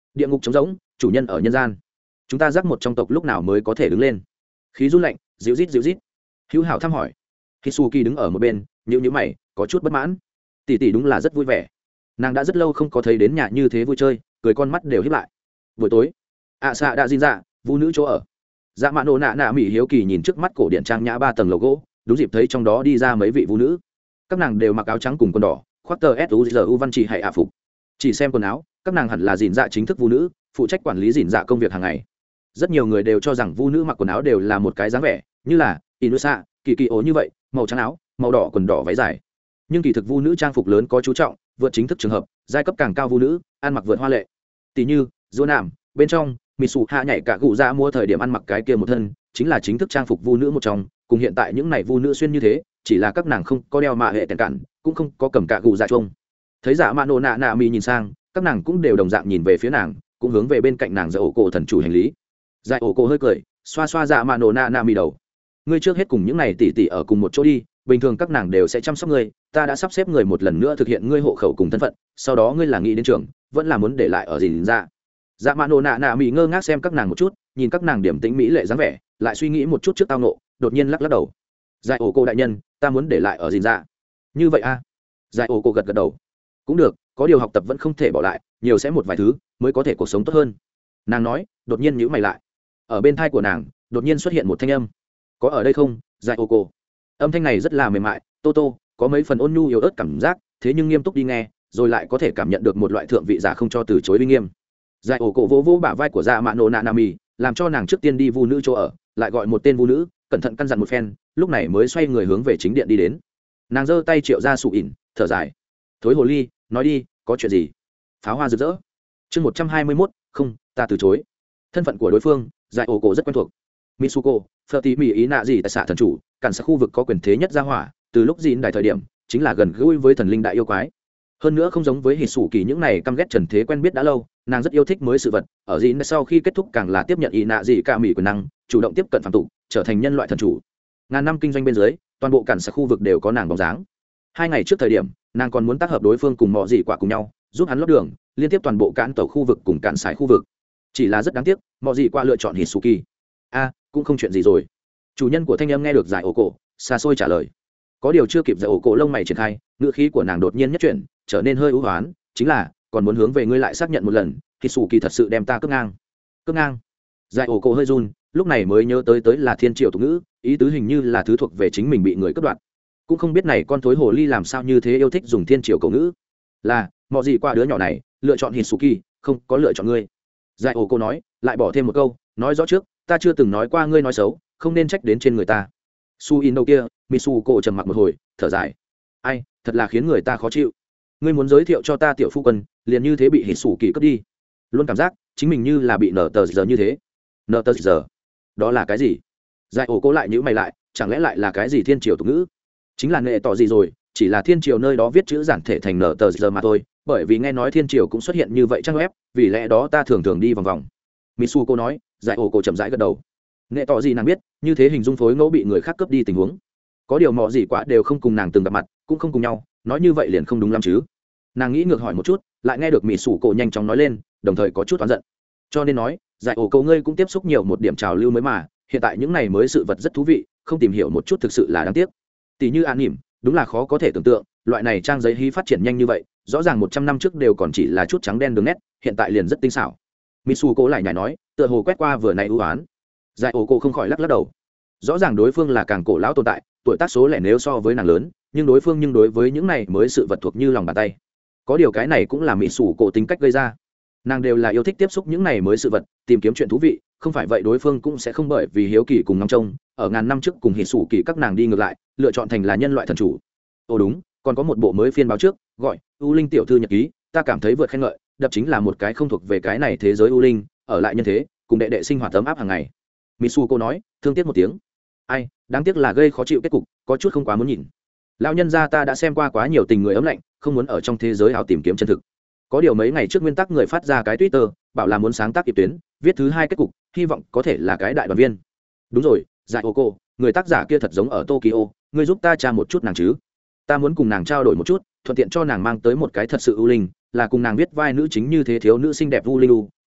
địa ngục trống rỗng, chủ nhân ở nhân gian, chúng ta giác một trong tộc lúc nào mới có thể đứng lên. Khí run lạnh, dịu rít dịu rít. Hữu hảo thăm hỏi. Hisuki đứng ở một bên, nhíu mày, có chút bất mãn. Tỷ tỷ đúng là rất vui vẻ, nàng đã rất lâu không có thấy đến nhà như thế vui chơi, cười con mắt đều híp lại. Buổi tối, xạ đã diễn ra, vũ nữ chỗ ở. Dạ mạ nổ nạ nạ mỹ hiếu kỳ nhìn trước mắt cổ điện trang nhã 3 tầng lầu gỗ, đúng dịp thấy trong đó đi ra mấy vị vũ nữ. Các nàng đều mặc áo trắng cùng quần đỏ, khoác tờ suzu văn chỉ hay phục. Chỉ xem quần áo, các nàng hẳn là dìn dạ chính thức vũ nữ, phụ trách quản lý dìn dạ công việc hàng ngày. Rất nhiều người đều cho rằng vũ nữ mặc quần áo đều là một cái dáng vẻ, như là inusa, kỳ kỳ ố như vậy, màu trắng áo, màu đỏ quần đỏ váy dài. Nhưng kỳ thực vũ nữ trang phục lớn có chú trọng, vượt chính thức trường hợp, giai cấp càng cao vũ nữ, ăn mặc vượt hoa lệ. Tỷ như, Dua Nam, bên trong, Mitsu hạ nhảy cả gụ ra mua thời điểm ăn mặc cái kia một thân, chính là chính thức trang phục vũ nữ một trong, cùng hiện tại những này vũ nữ xuyên như thế, chỉ là các nàng không có đeo mạ hệ tiền cản, cũng không có cầm cả gụ dạ chung. Thấy Dạ Mạ Nổ nạ nạ mi nhìn sang, các nàng cũng đều đồng dạng nhìn về phía nàng, cũng hướng về bên cạnh nàng Dạ Ổ Cổ thần chủ hành lý. Dạ Ổ Cổ hơi cười, xoa xoa Dạ Mạ Nổ nạ nạ mi đầu. Ngươi trước hết cùng những này tỷ tỷ ở cùng một chỗ đi, bình thường các nàng đều sẽ chăm sóc ngươi, ta đã sắp xếp người một lần nữa thực hiện ngươi hộ khẩu cùng thân phận, sau đó ngươi là nghĩ đến trường, vẫn là muốn để lại ở gì ra. Dạ Mạ Nổ nạ nạ mi ngơ ngác xem các nàng một chút, nhìn các nàng điểm tĩnh mỹ lệ dáng vẻ, lại suy nghĩ một chút trước tao nộ, đột nhiên lắc lắc đầu. Dạ Ổ Cổ đại nhân, ta muốn để lại ở gì ra. Như vậy a? Dạ Ổ Cổ gật gật đầu. Cũng được, có điều học tập vẫn không thể bỏ lại, nhiều sẽ một vài thứ mới có thể cuộc sống tốt hơn. Nàng nói, đột nhiên nhíu mày lại. Ở bên tai của nàng, đột nhiên xuất hiện một thanh âm. Có ở đây không, Dạ Ổ Cổ? Âm thanh này rất là mềm mại, tô tô, có mấy phần ôn nhu yếu ớt cảm giác, thế nhưng nghiêm túc đi nghe, rồi lại có thể cảm nhận được một loại thượng vị giả không cho từ chối uy nghiêm. Dạ Ổ Cổ vỗ vỗ bả vai của Dạ Mạ Nổ nạ nạ mì, làm cho nàng trước tiên đi vu nữ chỗ ở, lại gọi một tên vu nữ, cẩn thận căn dặn một phen, lúc này mới xoay người hướng về chính điện đi đến. Nàng giơ tay triệu ra sụ ỉn, thở dài. Thối hồ ly, nói đi, có chuyện gì? Pháo hoa rực rỡ. Chương 121, không, ta từ chối. Thân phận của đối phương, Dạ Ổ Cổ rất quen thuộc. Mitsuko, phật tí mỹ ý nạ gì tại xạ thần chủ, cản xã khu vực có quyền thế nhất gia hỏa, từ lúc dìn đại thời điểm, chính là gần gũi với thần linh đại yêu quái. Hơn nữa không giống với hỉ sủ kỳ những này căm ghét trần thế quen biết đã lâu, nàng rất yêu thích mới sự vật, ở dìn sau khi kết thúc càng là tiếp nhận ý nạ gì cả mỹ quyền năng, chủ động tiếp cận phạm tục, trở thành nhân loại thần chủ. Ngàn năm kinh doanh bên dưới, toàn bộ cản xã khu vực đều có nàng bóng dáng. 2 ngày trước thời điểm, nàng còn muốn tác hợp đối phương cùng mọ gì quả cùng nhau, giúp hắn lót đường, liên tiếp toàn bộ cản tàu khu vực cùng cản sải khu vực. Chỉ là rất đáng tiếc, mọ gì quả lựa chọn hỉ sủ kỳ. Cũng không chuyện gì rồi. Chủ nhân của thanh âm nghe được Giải Ổ Cổ xa xôi trả lời. Có điều chưa kịp Giải Ổ Cổ lông mày triển khai, ngữ khí của nàng đột nhiên nhất chuyển, trở nên hơi u hoán, chính là còn muốn hướng về ngươi lại xác nhận một lần, thì sủ kỳ thật sự đem ta cướp ngang. Cướp ngang? Giải Ổ Cổ hơi run, lúc này mới nhớ tới là thiên triều tục ngữ, ý tứ hình như là thứ thuộc về chính mình bị người cướp đoạt. Cũng không biết này con thối hồ ly làm sao như thế yêu thích dùng thiên triều cổ ngữ. Là, mọi gì qua đứa nhỏ này, lựa chọn Hisuki, không có lựa chọn ngươi. Giải Ổ Cổ nói, lại bỏ thêm một câu, nói rõ trước, ta chưa từng nói qua ngươi nói xấu, không nên trách đến trên người ta. Su in đâu kia, Mitsuko trầm mặc một hồi, thở dài. Ai, thật là khiến người ta khó chịu. Ngươi muốn giới thiệu cho ta tiểu phu quân, liền như thế bị Hisuki cướp đi. Luôn cảm giác chính mình như là bị nở tờ giờ như thế. Nở tờ giờ? Đó là cái gì? Giải Ổ Cổ lại nhíu mày lại, chẳng lẽ lại là cái gì thiên triều tục ngữ? Chính là nghệ tỏ gì rồi, chỉ là thiên triều nơi đó viết chữ giản thể thành nở tờ giờ mà thôi, bởi vì nghe nói thiên triều cũng xuất hiện như vậy trang web, vì lẽ đó ta thường thường đi vòng vòng. Mitsuko nói. Giải Ổ Cổ chậm rãi gật đầu. Nghệ tỏ gì nàng biết, như thế hình dung phối ngẫu bị người khác cướp đi tình huống. Có điều mọ gì quả đều không cùng nàng từng gặp mặt, cũng không cùng nhau, nói như vậy liền không đúng lắm chứ. Nàng nghĩ ngược hỏi một chút, lại nghe được Mitsuko nhanh chóng nói lên, đồng thời có chút oán giận. Cho nên nói, Giải Ổ Cổ ngươi cũng tiếp xúc nhiều một điểm trào lưu mới mà, hiện tại những này mới sự vật rất thú vị, không tìm hiểu một chút thực sự là đáng tiếc. Tỷ như An Nỉm, đúng là khó có thể tưởng tượng, loại này trang giấy hí phát triển nhanh như vậy, rõ ràng 100 năm trước đều còn chỉ là chút trắng đen đường nét, hiện tại liền rất tinh xảo. Mitsuko lại nhảy nói, tựa hồ quét qua vừa này ưu án. Giải Ổ Cổ không khỏi lắc lắc đầu. Rõ ràng đối phương là càng cổ lão tồn tại, tuổi tác số lẻ nếu so với nàng lớn, nhưng đối phương đối với những này mới sự vật thuộc như lòng bàn tay. Có điều cái này cũng là Mitsuko tính cách gây ra. Nàng đều là yêu thích tiếp xúc những này mới sự vật, tìm kiếm chuyện thú vị, không phải vậy đối phương cũng sẽ không bởi vì hiếu kỳ cùng ngóng trông, ở ngàn năm trước cùng Hisuki các nàng đi ngược lại, lựa chọn thành là nhân loại thần chủ. Ồ đúng, còn có một bộ mới phiên báo trước, gọi U Linh tiểu thư nhật ký, ta cảm thấy vượt khen ngợi, đập chính là một cái không thuộc về cái này thế giới U Linh, ở lại nhân thế, cùng đệ đệ sinh hoạt ấm áp hàng ngày. Mitsuko nói, thương tiếc một tiếng. Ai, đáng tiếc là gây khó chịu kết cục, có chút không quá muốn nhìn. Lão nhân gia ta đã xem qua quá nhiều tình người ấm lạnh, không muốn ở trong thế giới ảo tìm kiếm chân thực. Có điều mấy ngày trước nguyên tắc người phát ra cái Twitter, bảo là muốn sáng tác kịp tuyến, viết thứ 2 kết cục, hy vọng có thể là cái đại đoàn viên. Đúng rồi, Giải Ổ Cổ, người tác giả kia thật giống ở Tokyo, ngươi giúp ta tra một chút nàng chứ? Ta muốn cùng nàng trao đổi một chút, thuận tiện cho nàng mang tới một cái thật sự ưu linh, là cùng nàng viết vai nữ chính như thế thiếu nữ xinh đẹp u linh u,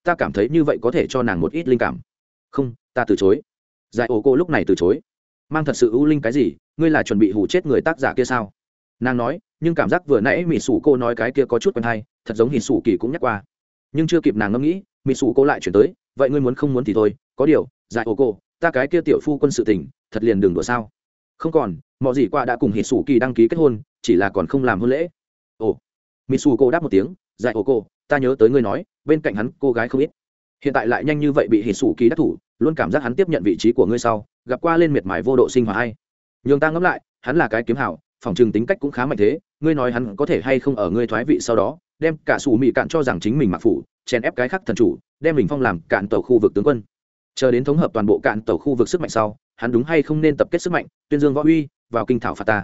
ta cảm thấy như vậy có thể cho nàng một ít linh cảm. Không, ta từ chối. Giải ổ cô lúc này từ chối. Mang thật sự ưu linh cái gì, ngươi là chuẩn bị hù chết người tác giả kia sao? Nàng nói, nhưng cảm giác vừa nãy mỹ sủ cô nói cái kia có chút quen hay, thật giống hít sủ kỳ cũng nhắc qua. Nhưng chưa kịp nàng ngẫm nghĩ, mỹ sủ cô lại chuyển tới, vậy ngươi muốn không muốn thì thôi, có điều, Giải ổ cô, ta cái kia tiểu phu quân sự tình, thật liền đừng đùa sao? Không còn, mọi gì qua đã cùng hít sủ kỳ đăng ký kết hôn, chỉ là còn không làm hôn lễ. Ồ, mỹ sủ cô đáp một tiếng, Giải ổ cô, ta nhớ tới ngươi nói, bên cạnh hắn cô gái không ít. Hiện tại lại nhanh như vậy bị hít sủ kỳ đắc thủ, luôn cảm giác hắn tiếp nhận vị trí của ngươi sau, gặp qua lên miệt mài vô độ sinh hoạt hay. Nhưng ta ngẫm lại, hắn là cái kiếm hảo, phòng trường tính cách cũng khá mạnh thế, ngươi nói hắn có thể hay không ở ngươi thoái vị sau đó, đem cả sủ mị cạn cho rằng chính mình mặc phủ, chèn ép cái khác thần chủ, đem mình phong làm cạn tàu khu vực tướng quân. Chờ đến thống hợp toàn bộ cạn tàu khu vực sức mạnh sau, hắn đúng hay không nên tập kết sức mạnh, tuyên dương võ uy, vào kinh thảo phạt ta.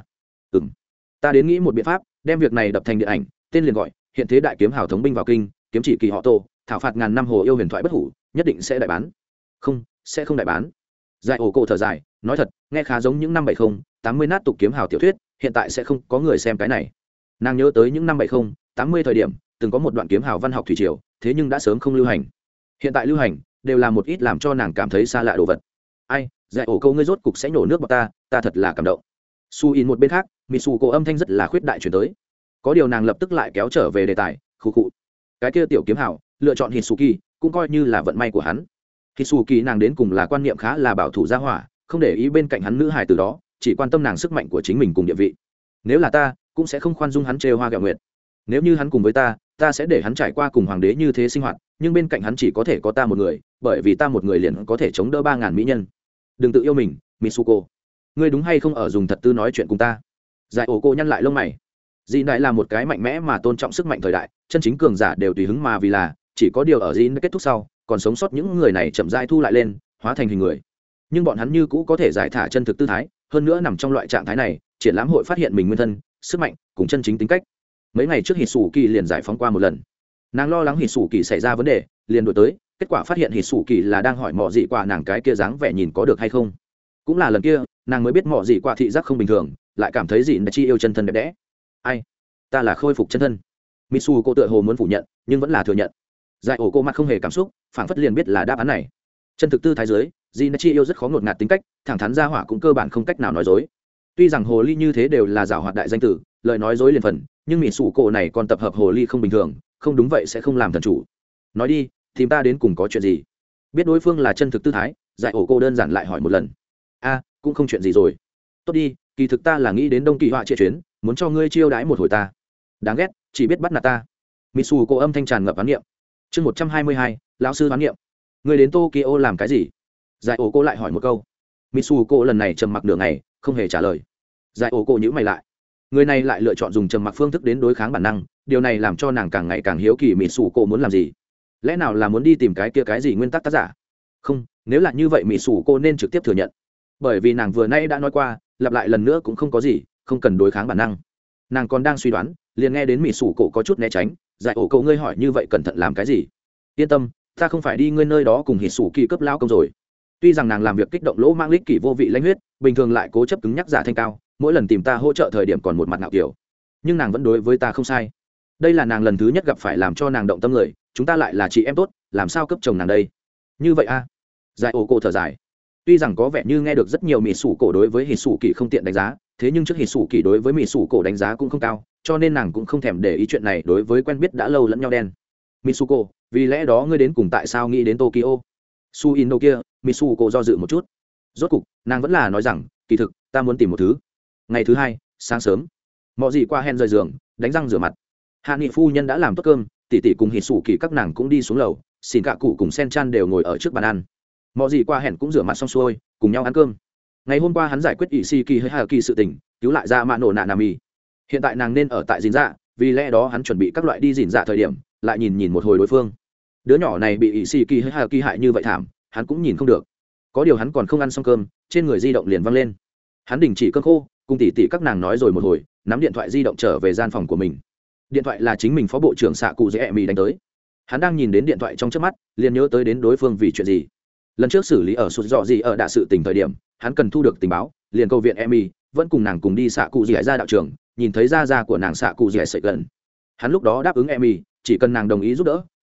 Ta đến nghĩ một biện pháp, đem việc này đập thành điện ảnh, tên liền gọi hiện thế đại kiếm hảo thống binh vào kinh, kiếm chỉ kỳ họ Tô, thảo phạt ngàn năm hồ yêu huyền thoại bất hủ, nhất định sẽ đại bán. Không, sẽ không đại bán. Giải ổ cổ thở dài, nói thật, nghe khá giống những năm 70, 80 nát tục kiếm hào tiểu thuyết, hiện tại sẽ không có người xem cái này. Nàng nhớ tới những năm 70, 80 thời điểm, từng có một đoạn kiếm hào văn học thủy triều, thế nhưng đã sớm không lưu hành. Hiện tại lưu hành, đều là một ít làm cho nàng cảm thấy xa lạ đồ vật. Ai, Giải ổ cổ ngươi rốt cục sẽ nhổ nước bọt ta thật là cảm động. Su In một bên khác, Mitsuko âm thanh rất là khuyết đại chuyển tới. Có điều nàng lập tức lại kéo trở về đề tài, khụ khụ. Cái kia tiểu kiếm hào, lựa chọn Hitsuki, cũng coi như là vận may của hắn. Hitsuki nàng đến cùng là quan niệm khá là bảo thủ gia hỏa, không để ý bên cạnh hắn nữ hài từ đó, chỉ quan tâm nàng sức mạnh của chính mình cùng địa vị. Nếu là ta, cũng sẽ không khoan dung hắn trêu hoa ghẹo nguyệt. Nếu như hắn cùng với ta sẽ để hắn trải qua cùng hoàng đế như thế sinh hoạt, nhưng bên cạnh hắn chỉ có thể có ta một người, bởi vì ta một người liền có thể chống đỡ 3000 mỹ nhân. Đừng tự yêu mình, Mitsuko. Ngươi đúng hay không ở dùng thật tư nói chuyện cùng ta? Giải ổ cô nhăn lại lông mày. Dĩ đại là một cái mạnh mẽ mà tôn trọng sức mạnh thời đại, chân chính cường giả đều tùy hứng mà vì là, chỉ có điều ở Dĩ kết thúc sau, còn sống sót những người này chậm rãi thu lại lên, hóa thành hình người. Nhưng bọn hắn như cũ có thể giải thả chân thực tư thái, hơn nữa nằm trong loại trạng thái này, triển lãm hội phát hiện mình nguyên thân, sức mạnh cùng chân chính tính cách. Mấy ngày trước Hitsuki liền giải phóng qua một lần. Nàng lo lắng Hitsuki xảy ra vấn đề, liền đuổi tới, kết quả phát hiện Hitsuki là đang hỏi mọ dị qua nàng cái kia dáng vẻ nhìn có được hay không. Cũng là lần kia, nàng mới biết mọ dị qua thị giác không bình thường, lại cảm thấy dị chi yêu chân thân đẹp đẽ. Ai? Ta là khôi phục chân thân. Mitsuko tựa hồ muốn phủ nhận, nhưng vẫn là thừa nhận. Giải ổ cô mặt không hề cảm xúc, phảng phất liền biết là đáp án này. Chân thực tư thái dưới, Jinichi yêu rất khó ngột ngạt tính cách, thẳng thắn ra hỏa cũng cơ bản không cách nào nói dối. Tuy rằng hồ ly như thế đều là giảo hoạt đại danh tử, lời nói dối liền phần, nhưng Mitsuko này còn tập hợp hồ ly không bình thường, không đúng vậy sẽ không làm thần chủ. Nói đi, tìm ta đến cùng có chuyện gì? Biết đối phương là chân thực tư thái, Giải ổ cô đơn giản lại hỏi một lần. A, cũng không chuyện gì rồi. Tốt đi, kỳ thực ta là nghĩ đến Đông Kỳ Họa chia chuyến, muốn cho ngươi chiêu đãi một hồi ta. Đáng ghét, chỉ biết bắt nạt ta. Mitsuko âm thanh tràn ngập oán niệm. Chương 122, lão sư oán niệm. Ngươi đến Tokyo làm cái gì? Giải ổ cô lại hỏi một câu. Mitsuko lần này trầm mặc nửa ngày, không hề trả lời. Giải ổ cô nhíu mày lại. Người này lại lựa chọn dùng trầm mặc phương thức đến đối kháng bản năng, điều này làm cho nàng càng ngày càng hiếu kỳ Mitsuko muốn làm gì. Lẽ nào là muốn đi tìm cái kia cái gì nguyên tắc tác giả? Không, nếu là như vậy Mitsuko nên trực tiếp thừa nhận. Bởi vì nàng vừa nay đã nói qua, lặp lại lần nữa cũng không có gì, không cần đối kháng bản năng. Nàng còn đang suy đoán, liền nghe đến Mitsuko có chút né tránh. Giải ổ cậu ngươi hỏi như vậy cẩn thận làm cái gì? Yên tâm, ta không phải đi ngươi nơi đó cùng Hitsuki cấp lao công rồi. Tuy rằng nàng làm việc kích động lỗ mang lích kỷ vô vị lãnh huyết, bình thường lại cố chấp cứng nhắc giả thanh cao, mỗi lần tìm ta hỗ trợ thời điểm còn một mặt ngạo kiểu, nhưng nàng vẫn đối với ta không sai. Đây là nàng lần thứ nhất gặp phải làm cho nàng động tâm người, chúng ta lại là chị em tốt, làm sao cấp chồng nàng đây? Như vậy a? Giải ổ cổ thở dài. Tuy rằng có vẻ như nghe được rất nhiều Mitsuko đối với Hitsuki không tiện đánh giá, thế nhưng trước Hitsuki đối với Mitsuko đánh giá cũng không cao, cho nên nàng cũng không thèm để ý chuyện này đối với quen biết đã lâu lẫn nhau đen. Mitsuko, vì lẽ đó ngươi đến cùng tại sao nghĩ đến Tokyo? Su In kia, Mitsuko do dự một chút. Rốt cục, nàng vẫn là nói rằng, kỳ thực, ta muốn tìm một thứ. Ngày thứ hai, sáng sớm, mọi gì qua hen rời giường, đánh răng rửa mặt. Hạ nghị phu nhân đã làm tốt cơm, tỷ tỷ cùng Hitsuki các nàng cũng đi xuống lầu, xin cả cụ cùng Sen Chan đều ngồi ở trước bàn ăn. Mọi gì qua hẹn cũng rửa mặt xong xuôi, cùng nhau ăn cơm. Ngày hôm qua hắn giải quyết Ishiki hay Hayaki sự tình, cứu lại ra Mạ Nổ Nạ Nami. Hiện tại nàng nên ở tại Dìn Dạ, vì lẽ đó hắn chuẩn bị các loại đi Dìn Dạ thời điểm, lại nhìn một hồi đối phương. Đứa nhỏ này bị Ishiki hay Hayaki hại như vậy thảm, hắn cũng nhìn không được. Có điều hắn còn không ăn xong cơm, trên người di động liền văng lên. Hắn đình chỉ cơm khô, cùng tỷ tỷ các nàng nói rồi một hồi, nắm điện thoại di động trở về gian phòng của mình. Điện thoại là chính mình phó bộ trưởng xạ cụ dễ mì đánh tới. Hắn đang nhìn đến điện thoại trong chớp mắt, liền nhớ tới đến đối phương vì chuyện gì. Lần trước xử lý ở sụt dọ gì ở đạ sự tình thời điểm, hắn cần thu được tình báo, liền cầu viện Emmy, vẫn cùng nàng cùng đi xạ cụ dẻ ra đạo trường, nhìn thấy da của nàng xạ cụ dẻ sợi gần. Hắn lúc đó đáp ứng Emmy, chỉ cần nàng đồng ý giúp đỡ,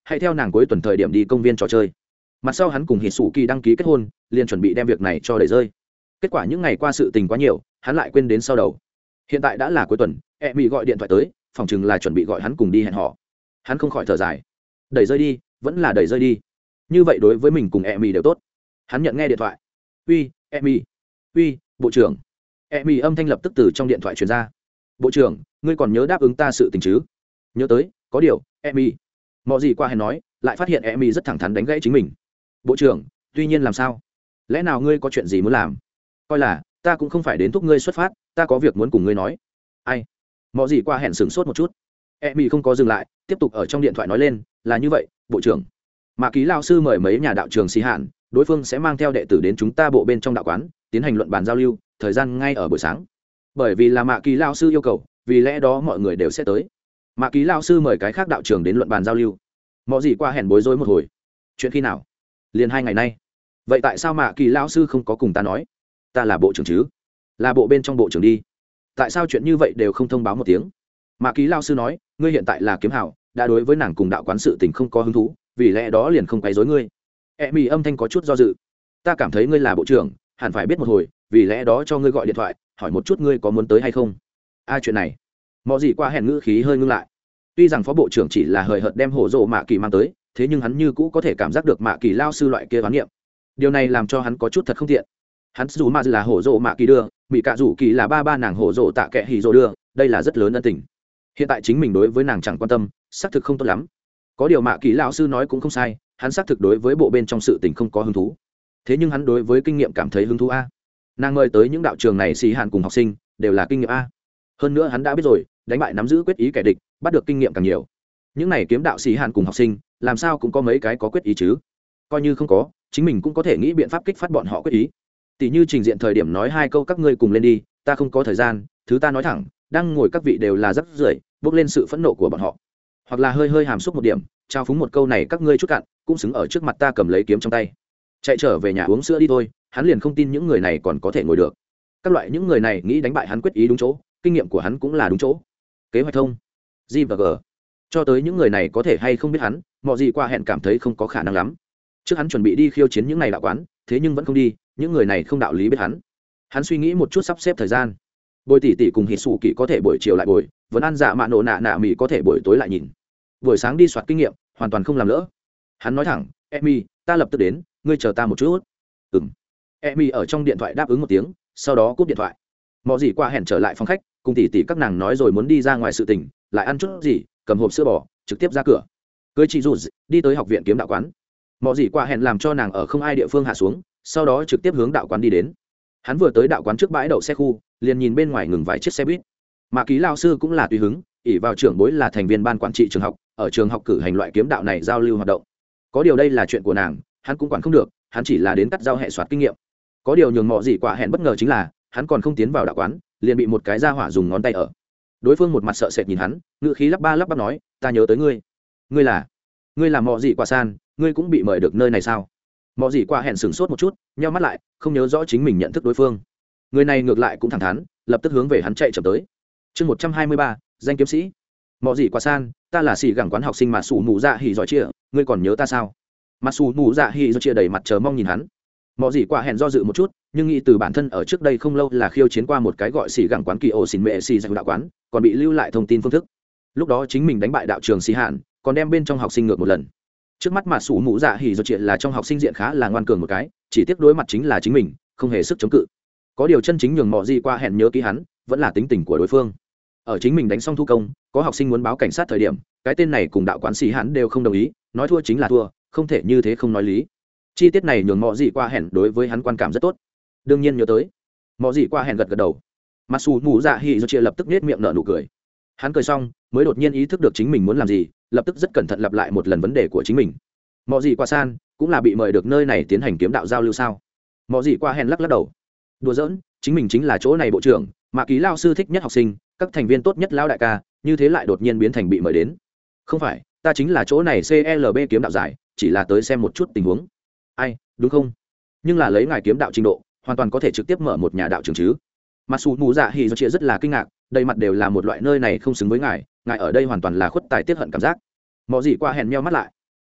hãy theo nàng cuối tuần thời điểm đi công viên trò chơi. Mặt sau hắn cùng hỉ sủ kỳ đăng ký kết hôn, liền chuẩn bị đem việc này cho đẩy rơi. Kết quả những ngày qua sự tình quá nhiều, hắn lại quên đến sau đầu. Hiện tại đã là cuối tuần, Mỹ gọi điện thoại tới, phòng chừng là chuẩn bị gọi hắn cùng đi hẹn hò. Hắn không khỏi thở dài, đẩy rơi đi, vẫn là đẩy rơi đi. Như vậy đối với mình cùng Mỹ đều tốt. Hắn nhận nghe điện thoại. Uy, Mỹ. Uy, bộ trưởng. Mỹ âm thanh lập tức từ trong điện thoại truyền ra. Bộ trưởng, ngươi còn nhớ đáp ứng ta sự tình chứ? Nhớ tới, có điều, Mỹ. Mọi gì qua hẹn nói, lại phát hiện Mỹ rất thẳng thắn đánh gãy chính mình. Bộ trưởng, tuy nhiên làm sao? Lẽ nào ngươi có chuyện gì muốn làm? Coi là ta cũng không phải đến thúc ngươi xuất phát, ta có việc muốn cùng ngươi nói. Ai? Mọi gì qua hẹn sửng sốt một chút. Mỹ không có dừng lại, tiếp tục ở trong điện thoại nói lên, là như vậy, bộ trưởng. Mạ Ký lao sư mời mấy nhà đạo trường xì hạn, đối phương sẽ mang theo đệ tử đến chúng ta bộ bên trong đạo quán, tiến hành luận bàn giao lưu, thời gian ngay ở buổi sáng. Bởi vì là Mạ Ký lao sư yêu cầu, vì lẽ đó mọi người đều sẽ tới. Mạ Ký lao sư mời cái khác đạo trường đến luận bàn giao lưu. Mọi gì qua hẹn bối rối một hồi. Chuyện khi nào? Liền 2 ngày nay. Vậy tại sao Mạ Ký lao sư không có cùng ta nói? Ta là bộ trưởng chứ? Là bộ bên trong bộ trưởng đi. Tại sao chuyện như vậy đều không thông báo một tiếng? Mạ Ký lao sư nói, ngươi hiện tại là kiếm hảo, đã đối với nàng cùng đạo quán sự tình không có hứng thú, vì lẽ đó liền không quấy rối ngươi. Mỹ âm thanh có chút do dự. Ta cảm thấy ngươi là bộ trưởng, hẳn phải biết một hồi, vì lẽ đó cho ngươi gọi điện thoại, hỏi một chút ngươi có muốn tới hay không. Chuyện này. Mọi gì qua hẹn ngữ khí hơi ngưng lại. Tuy rằng phó bộ trưởng chỉ là hời hợt đem hổ rộ Mạ Kỳ mang tới, thế nhưng hắn như cũ có thể cảm giác được Mạ Kỳ lao sư loại kia oán niệm. Điều này làm cho hắn có chút thật không tiện. Hắn dù mà là hổ rộ Mạ Kỳ đưa, mỹ cạ rủ kỳ là ba nàng hổ rộ tạ kệ hỉ rộ đưa, đây là rất lớn ân tình. Hiện tại chính mình đối với nàng chẳng quan tâm, xác thực không tốt lắm. Có điều Mạ Kỳ lão sư nói cũng không sai, hắn xác thực đối với bộ bên trong sự tình không có hứng thú. Thế nhưng hắn đối với kinh nghiệm cảm thấy hứng thú a. Nàng mời tới những đạo trường này xì hạn cùng học sinh đều là kinh nghiệm a. Hơn nữa hắn đã biết rồi, đánh bại nắm giữ quyết ý kẻ địch, bắt được kinh nghiệm càng nhiều. Những này kiếm đạo xì hạn cùng học sinh, làm sao cũng có mấy cái có quyết ý chứ? Coi như không có, chính mình cũng có thể nghĩ biện pháp kích phát bọn họ quyết ý. Tỷ như trình diện thời điểm nói 2 câu các ngươi cùng lên đi, ta không có thời gian, thứ ta nói thẳng, đang ngồi các vị đều là rất rưởi, bước lên sự phẫn nộ của bọn họ. Hoặc là hơi hàm xúc một điểm, trao phúng một câu này các ngươi chút cạn, cũng xứng ở trước mặt ta cầm lấy kiếm trong tay. Chạy trở về nhà uống sữa đi thôi, hắn liền không tin những người này còn có thể ngồi được. Các loại những người này nghĩ đánh bại hắn quyết ý đúng chỗ, kinh nghiệm của hắn cũng là đúng chỗ. Kế hoạch thông, G và G. Cho tới những người này có thể hay không biết hắn, mọi gì qua hẹn cảm thấy không có khả năng lắm. Trước hắn chuẩn bị đi khiêu chiến những này đạo quán, thế nhưng vẫn không đi, những người này không đạo lý biết hắn. Hắn suy nghĩ một chút sắp xếp thời gian. Bồi tỷ tỷ cùng hít sủ kỳ có thể buổi chiều lại buổi, vẫn ăn dạ mạ nổ nạ mì có thể buổi tối lại nhìn. Buổi sáng đi soạt kinh nghiệm, hoàn toàn không làm lỡ. Hắn nói thẳng, Emmy, ta lập tức đến, ngươi chờ ta một chút. Emmy ở trong điện thoại đáp ứng một tiếng, sau đó cúp điện thoại. Mọi gì qua hẹn trở lại phòng khách, cùng tỷ tỷ các nàng nói rồi muốn đi ra ngoài sự tình, lại ăn chút gì, cầm hộp sữa bò, trực tiếp ra cửa. Cưới chị dù đi tới học viện kiếm đạo quán. Mọi gì qua hẹn làm cho nàng ở không ai địa phương hạ xuống, sau đó trực tiếp hướng đạo quán đi đến. Hắn vừa tới đạo quán trước bãi đậu xe khu, liền nhìn bên ngoài ngừng vài chiếc xe buýt. Mạ Ký lao sư cũng là tùy hứng, ỷ vào trưởng bối là thành viên ban quản trị trường học, ở trường học cử hành loại kiếm đạo này giao lưu hoạt động. Có điều đây là chuyện của nàng, hắn cũng quản không được, hắn chỉ là đến cắt giao hệ soạt kinh nghiệm. Có điều nhường Mọ gì quả hẹn bất ngờ chính là, hắn còn không tiến vào đạo quán, liền bị một cái gia hỏa dùng ngón tay ở. Đối phương một mặt sợ sệt nhìn hắn, ngữ khí lắp bắp nói, ta nhớ tới ngươi. Ngươi là Mọ gì quả san, ngươi cũng bị mời được nơi này sao? Mọ gì quả hẹn sửng sốt một chút, nheo mắt lại, không nhớ rõ chính mình nhận thức đối phương. Người này ngược lại cũng thẳng thắn, lập tức hướng về hắn chạy chậm tới. Chương 123, danh kiếm sĩ. Mọ gì quả san, ta là xì gẳng quán học sinh mà sủ mù dạ hỉ giỏi chia, ngươi còn nhớ ta sao? Mà sủ mù dạ hỉ giỏi chia đầy mặt chờ mong nhìn hắn. Mọ gì quả hẹn do dự một chút, nhưng nghĩ từ bản thân ở trước đây không lâu là khiêu chiến qua một cái gọi xì gẳng quán kỳ ổ xỉn mẹ xì dạy đạo quán, còn bị lưu lại thông tin phương thức. Lúc đó chính mình đánh bại đạo trường xì hạn, còn đem bên trong học sinh ngược một lần. Trước mắt mà sủ mù dạ hỉ giỏi chia là trong học sinh diện khá là ngoan cường một cái, chỉ tiếc đối mặt chính là chính mình, không hề sức chống cự. Có điều chân chính nhường Mọ gì quả hẹn nhớ ký hắn, vẫn là tính tình của đối phương. Ở chính mình đánh xong thu công, có học sinh muốn báo cảnh sát thời điểm, cái tên này cùng đạo quán sĩ hắn đều không đồng ý, nói thua chính là thua, không thể như thế không nói lý. Chi tiết này nhường Mọ gì qua hẹn đối với hắn quan cảm rất tốt. Đương nhiên nhớ tới. Mọ gì qua hẹn gật đầu. Mặc dù mù dạ hỉ do chia lập tức nết miệng nở nụ cười. Hắn cười xong, mới đột nhiên ý thức được chính mình muốn làm gì, lập tức rất cẩn thận lặp lại một lần vấn đề của chính mình. Mọ gì qua san, cũng là bị mời được nơi này tiến hành kiếm đạo giao lưu sao? Mọ gì qua hẹn lắc đầu. Đùa giỡn, chính mình chính là chỗ này bộ trưởng, Mạ Ký lao sư thích nhất học sinh, các thành viên tốt nhất lão đại ca, như thế lại đột nhiên biến thành bị mời đến. Không phải, ta chính là chỗ này CLB kiếm đạo giải, chỉ là tới xem một chút tình huống. Ai, đúng không? Nhưng là lấy ngài kiếm đạo trình độ, hoàn toàn có thể trực tiếp mở một nhà đạo trường chứ. Mặc dù mù dạ hỉ do chia rất là kinh ngạc, đầy mặt đều là một loại nơi này không xứng với ngài ở đây hoàn toàn là khuất tài tiết hận cảm giác. Mọ gì qua hẹn meo mắt lại.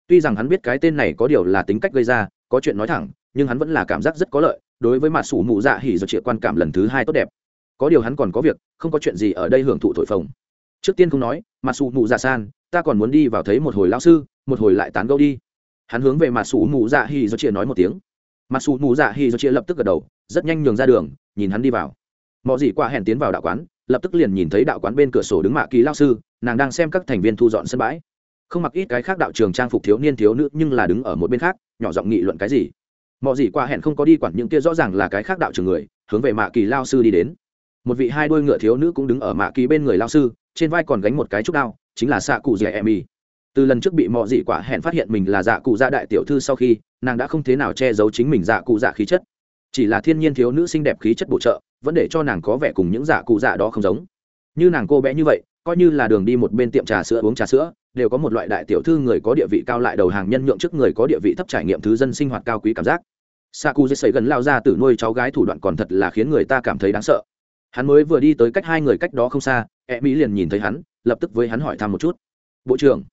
tuy rằng hắn biết cái tên này có điều là tính cách gây ra có chuyện nói thẳng nhưng hắn vẫn là cảm giác rất có lợi đối với mặt sủ mụ dạ hỉ do triệu quan cảm lần thứ hai tốt đẹp. Có điều hắn còn có việc không có chuyện gì ở đây hưởng thụ thổi phồng. Trước tiên không nói mặt sủ mụ dạ san, ta còn muốn đi vào thấy một hồi lão sư một hồi lại tán gẫu đi. Hắn hướng về mặt sủ mụ dạ hỉ do triệu nói một tiếng. Mặt sủ mụ dạ hỉ do triệu lập tức gật đầu, rất nhanh nhường ra đường nhìn hắn đi vào. Mọi gì qua hẹn tiến vào đạo quán, lập tức liền nhìn thấy đạo quán bên cửa sổ đứng mạ kỳ lão sư, nàng đang xem các thành viên thu dọn sân bãi. Không mặc ít cái khác đạo trường trang phục thiếu niên thiếu nữ nhưng là đứng ở một bên khác nhỏ giọng nghị luận cái gì. Mọi gì qua hẹn không có đi quản những kia rõ ràng là cái khác đạo trường người, hướng về mạ kỳ lao sư đi đến. Một vị hai đôi ngựa thiếu nữ cũng đứng ở mạ kỳ bên người lao sư, trên vai còn gánh một cái trúc đao, chính là xạ cụ dẻ emi. Từ lần trước bị mọi gì quả hẹn phát hiện mình là dạ cụ dạ đại tiểu thư sau khi, nàng đã không thế nào che giấu chính mình dạ cụ dạ khí chất, chỉ là thiên nhiên thiếu nữ xinh đẹp khí chất bổ trợ vẫn để cho nàng có vẻ cùng những dạ cụ dạ đó không giống. Như nàng cô bé như vậy, coi như là đường đi một bên tiệm trà sữa uống trà sữa đều có một loại đại tiểu thư người có địa vị cao lại đầu hàng nhân nhượng trước người có địa vị thấp trải nghiệm thứ dân sinh hoạt cao quý cảm giác. Saku dây gần lao ra từ nuôi cháu gái thủ đoạn còn thật là khiến người ta cảm thấy đáng sợ. Hắn mới vừa đi tới cách hai người cách đó không xa, Emi liền nhìn thấy hắn, lập tức với hắn hỏi thăm một chút. Bộ trưởng.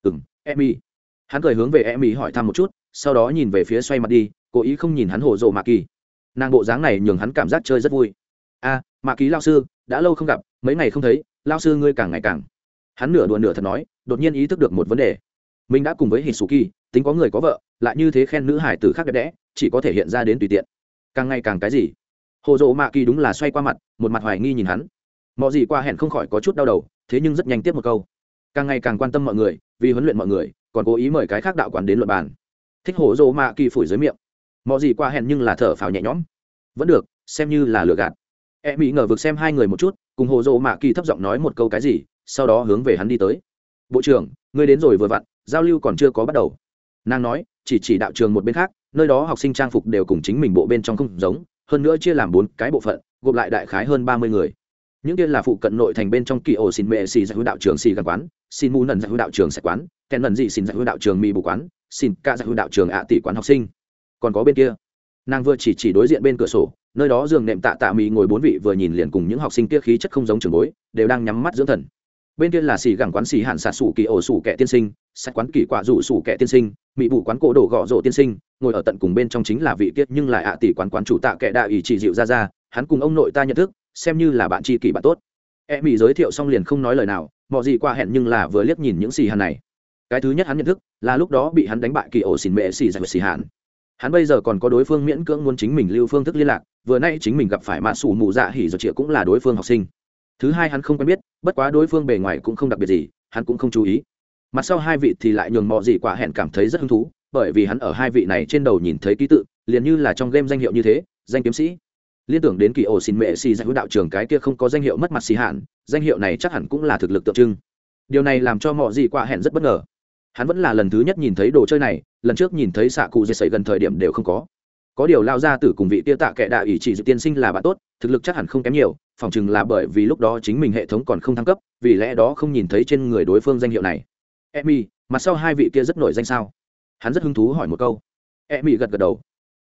Emi. Hắn cười hướng về Emi hỏi thăm một chút, sau đó nhìn về phía xoay mặt đi, cố ý không nhìn hắn hồ rộ Mạ Kỳ. Nàng bộ dáng này nhường hắn cảm giác chơi rất vui. A, Mạ Kỳ lao sư, đã lâu không gặp, mấy ngày không thấy, lao sư ngươi càng ngày càng. Hắn nửa đùa nửa thật nói, đột nhiên ý thức được một vấn đề. Mình đã cùng với Hitsuki, tính có người có vợ, lại như thế khen nữ hải tử khác đẹp đẽ, chỉ có thể hiện ra đến tùy tiện. Càng ngày càng cái gì? Hồ Dụ Mạ Kỳ đúng là xoay qua mặt, một mặt hoài nghi nhìn hắn. Mọi gì qua hẹn không khỏi có chút đau đầu, thế nhưng rất nhanh tiếp một câu. Càng ngày càng quan tâm mọi người, vì huấn luyện mọi người, còn cố ý mời cái khác đạo quán đến luận bàn. Thích Hồ Dụ Mạ Kỳ phủi dưới miệng. Mọi gì qua hẹn nhưng là thở phào nhẹ nhõm. Vẫn được, xem như là lừa gạt. Mỹ ngờ vực xem hai người một chút, cùng Hồ Dụ Mạ Kỳ thấp giọng nói một câu cái gì, sau đó hướng về hắn đi tới. Bộ trưởng, ngươi đến rồi vừa vặn, giao lưu còn chưa có bắt đầu. Nàng nói, chỉ đạo trường một bên khác, nơi đó học sinh trang phục đều cùng chính mình bộ bên trong không giống, hơn nữa chia làm 4 cái bộ phận, gộp lại đại khái hơn 30 người. Những kia là phụ cận nội thành bên trong kỳ ổ xin mẹ xì giải hữu đạo trường xì gần quán, xin mu nần giải hữu đạo trường sạch quán, kèn nần dị xin giải hữu đạo trường mì bù quán, xin ca giải hữu đạo trường ạ tỷ quán học sinh. Còn có bên kia, nàng vừa chỉ đối diện bên cửa sổ, nơi đó giường nệm tạ mì ngồi 4 vị vừa nhìn liền cùng những học sinh kia khí chất không giống trường bối, đều đang nhắm mắt dưỡng thần. Bên kia là xì gẳng quán xì hạn xạ sủ kỳ ổ sủ kẻ tiên sinh, sách quán kỳ quả rủ sủ kẻ tiên sinh, mỹ bù quán cổ đồ gõ rộ tiên sinh, ngồi ở tận cùng bên trong chính là vị kiết nhưng lại ạ tỷ quán chủ tạ kẻ đại ủy chỉ dịu ra, hắn cùng ông nội ta nhận thức, xem như là bạn tri kỷ bạn tốt. Mỹ giới thiệu xong liền không nói lời nào, mọi gì qua hẹn nhưng là vừa liếc nhìn những xì hạn này. Cái thứ nhất hắn nhận thức là lúc đó bị hắn đánh bại kỳ ổ xỉn mẹ xì giải xì hạn. Hắn bây giờ còn có đối phương miễn cưỡng muốn chính mình lưu phương thức liên lạc, vừa nay chính mình gặp phải mạ sủ mù dạ hỉ rồi chị cũng là đối phương học sinh. Thứ hai hắn không quen biết, bất quá đối phương bề ngoài cũng không đặc biệt gì, hắn cũng không chú ý. Mặt sau hai vị thì lại nhường mọi gì quả hẹn cảm thấy rất hứng thú, bởi vì hắn ở hai vị này trên đầu nhìn thấy ký tự, liền như là trong game danh hiệu như thế, danh kiếm sĩ. Liên tưởng đến kỳ ổ xin mẹ xì giải hữu đạo trường cái kia không có danh hiệu mất mặt xì hạn, danh hiệu này chắc hẳn cũng là thực lực tượng trưng. Điều này làm cho mọi gì quả hẹn rất bất ngờ. Hắn vẫn là lần thứ nhất nhìn thấy đồ chơi này, lần trước nhìn thấy xạ cụ dây sẩy gần thời điểm đều không có. Có điều lao ra tử cùng vị tiêu tạ kệ đại ủy chỉ dự tiên sinh là bạn tốt, thực lực chắc hẳn không kém nhiều, phòng chừng là bởi vì lúc đó chính mình hệ thống còn không thăng cấp, vì lẽ đó không nhìn thấy trên người đối phương danh hiệu này. Emi, mặt sau hai vị kia rất nổi danh sao? Hắn rất hứng thú hỏi một câu. Emi gật gật đầu.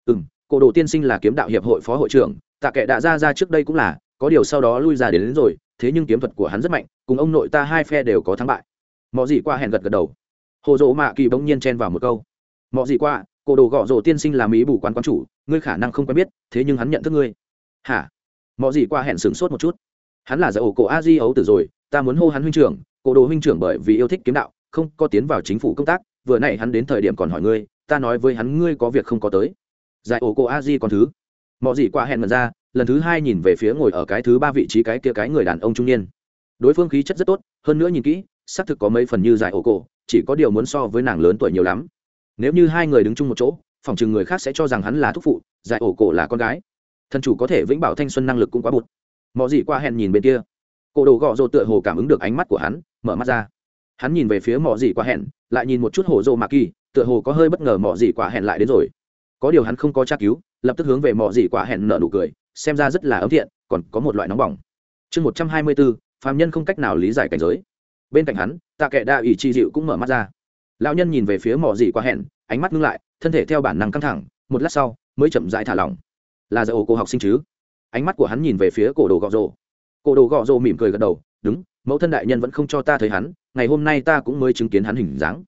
Cổ đồ tiên sinh là kiếm đạo hiệp hội phó hội trưởng, tạ kệ đã ra trước đây cũng là, có điều sau đó lui ra đến rồi, thế nhưng kiếm thuật của hắn rất mạnh, cùng ông nội ta hai phe đều có thắng bại. Mọi gì qua hẹn gật gật đầu. Hồ Dỗ Mạ Kỳ bỗng nhiên chen vào một câu. Mọi gì qua, cổ đồ gõ rổ tiên sinh là mỹ bù quán chủ, ngươi khả năng không quen biết, thế nhưng hắn nhận thức ngươi. Hả? Mọi gì qua hẹn sửng sốt một chút. Hắn là giải ổ cổ a di ấu tử rồi, ta muốn hô hắn huynh trưởng, cổ đồ huynh trưởng bởi vì yêu thích kiếm đạo, không có tiến vào chính phủ công tác, vừa nãy hắn đến thời điểm còn hỏi ngươi, ta nói với hắn ngươi có việc không có tới. Giải ổ cổ a di còn thứ. Mọi gì qua hẹn mần ra, lần thứ hai nhìn về phía ngồi ở cái thứ ba vị trí cái kia cái người đàn ông trung niên. Đối phương khí chất rất tốt, hơn nữa nhìn kỹ, xác thực có mấy phần như giải ổ cổ, chỉ có điều muốn so với nàng lớn tuổi nhiều lắm. Nếu như hai người đứng chung một chỗ, phòng chừng người khác sẽ cho rằng hắn là thúc phụ, giải ổ cổ là con gái. Thân chủ có thể vĩnh bảo thanh xuân năng lực cũng quá bụt. Mọi gì qua hẹn nhìn bên kia, cổ đồ gọ rồ tựa hồ cảm ứng được ánh mắt của hắn, mở mắt ra. Hắn nhìn về phía mọi gì qua hẹn, lại nhìn một chút hồ rồ mạc kỳ, tựa hồ có hơi bất ngờ mọi gì qua hẹn lại đến rồi. Có điều hắn không có tra cứu, lập tức hướng về mọi gì qua hẹn nở nụ cười, xem ra rất là ấm thiện, còn có một loại nóng bỏng. Chương 124, phàm nhân không cách nào lý giải cảnh giới. Bên cạnh hắn, tạ kệ đa ủy chi dịu cũng mở mắt ra. Lão nhân nhìn về phía mỏ gì qua hẹn, ánh mắt ngưng lại, thân thể theo bản năng căng thẳng, một lát sau mới chậm rãi thả lỏng. Là giờ cô học sinh chứ? Ánh mắt của hắn nhìn về phía cổ đồ gọ rồ. Cổ đồ gọ rồ mỉm cười gật đầu, đúng, mẫu thân đại nhân vẫn không cho ta thấy hắn, ngày hôm nay ta cũng mới chứng kiến hắn hình dáng.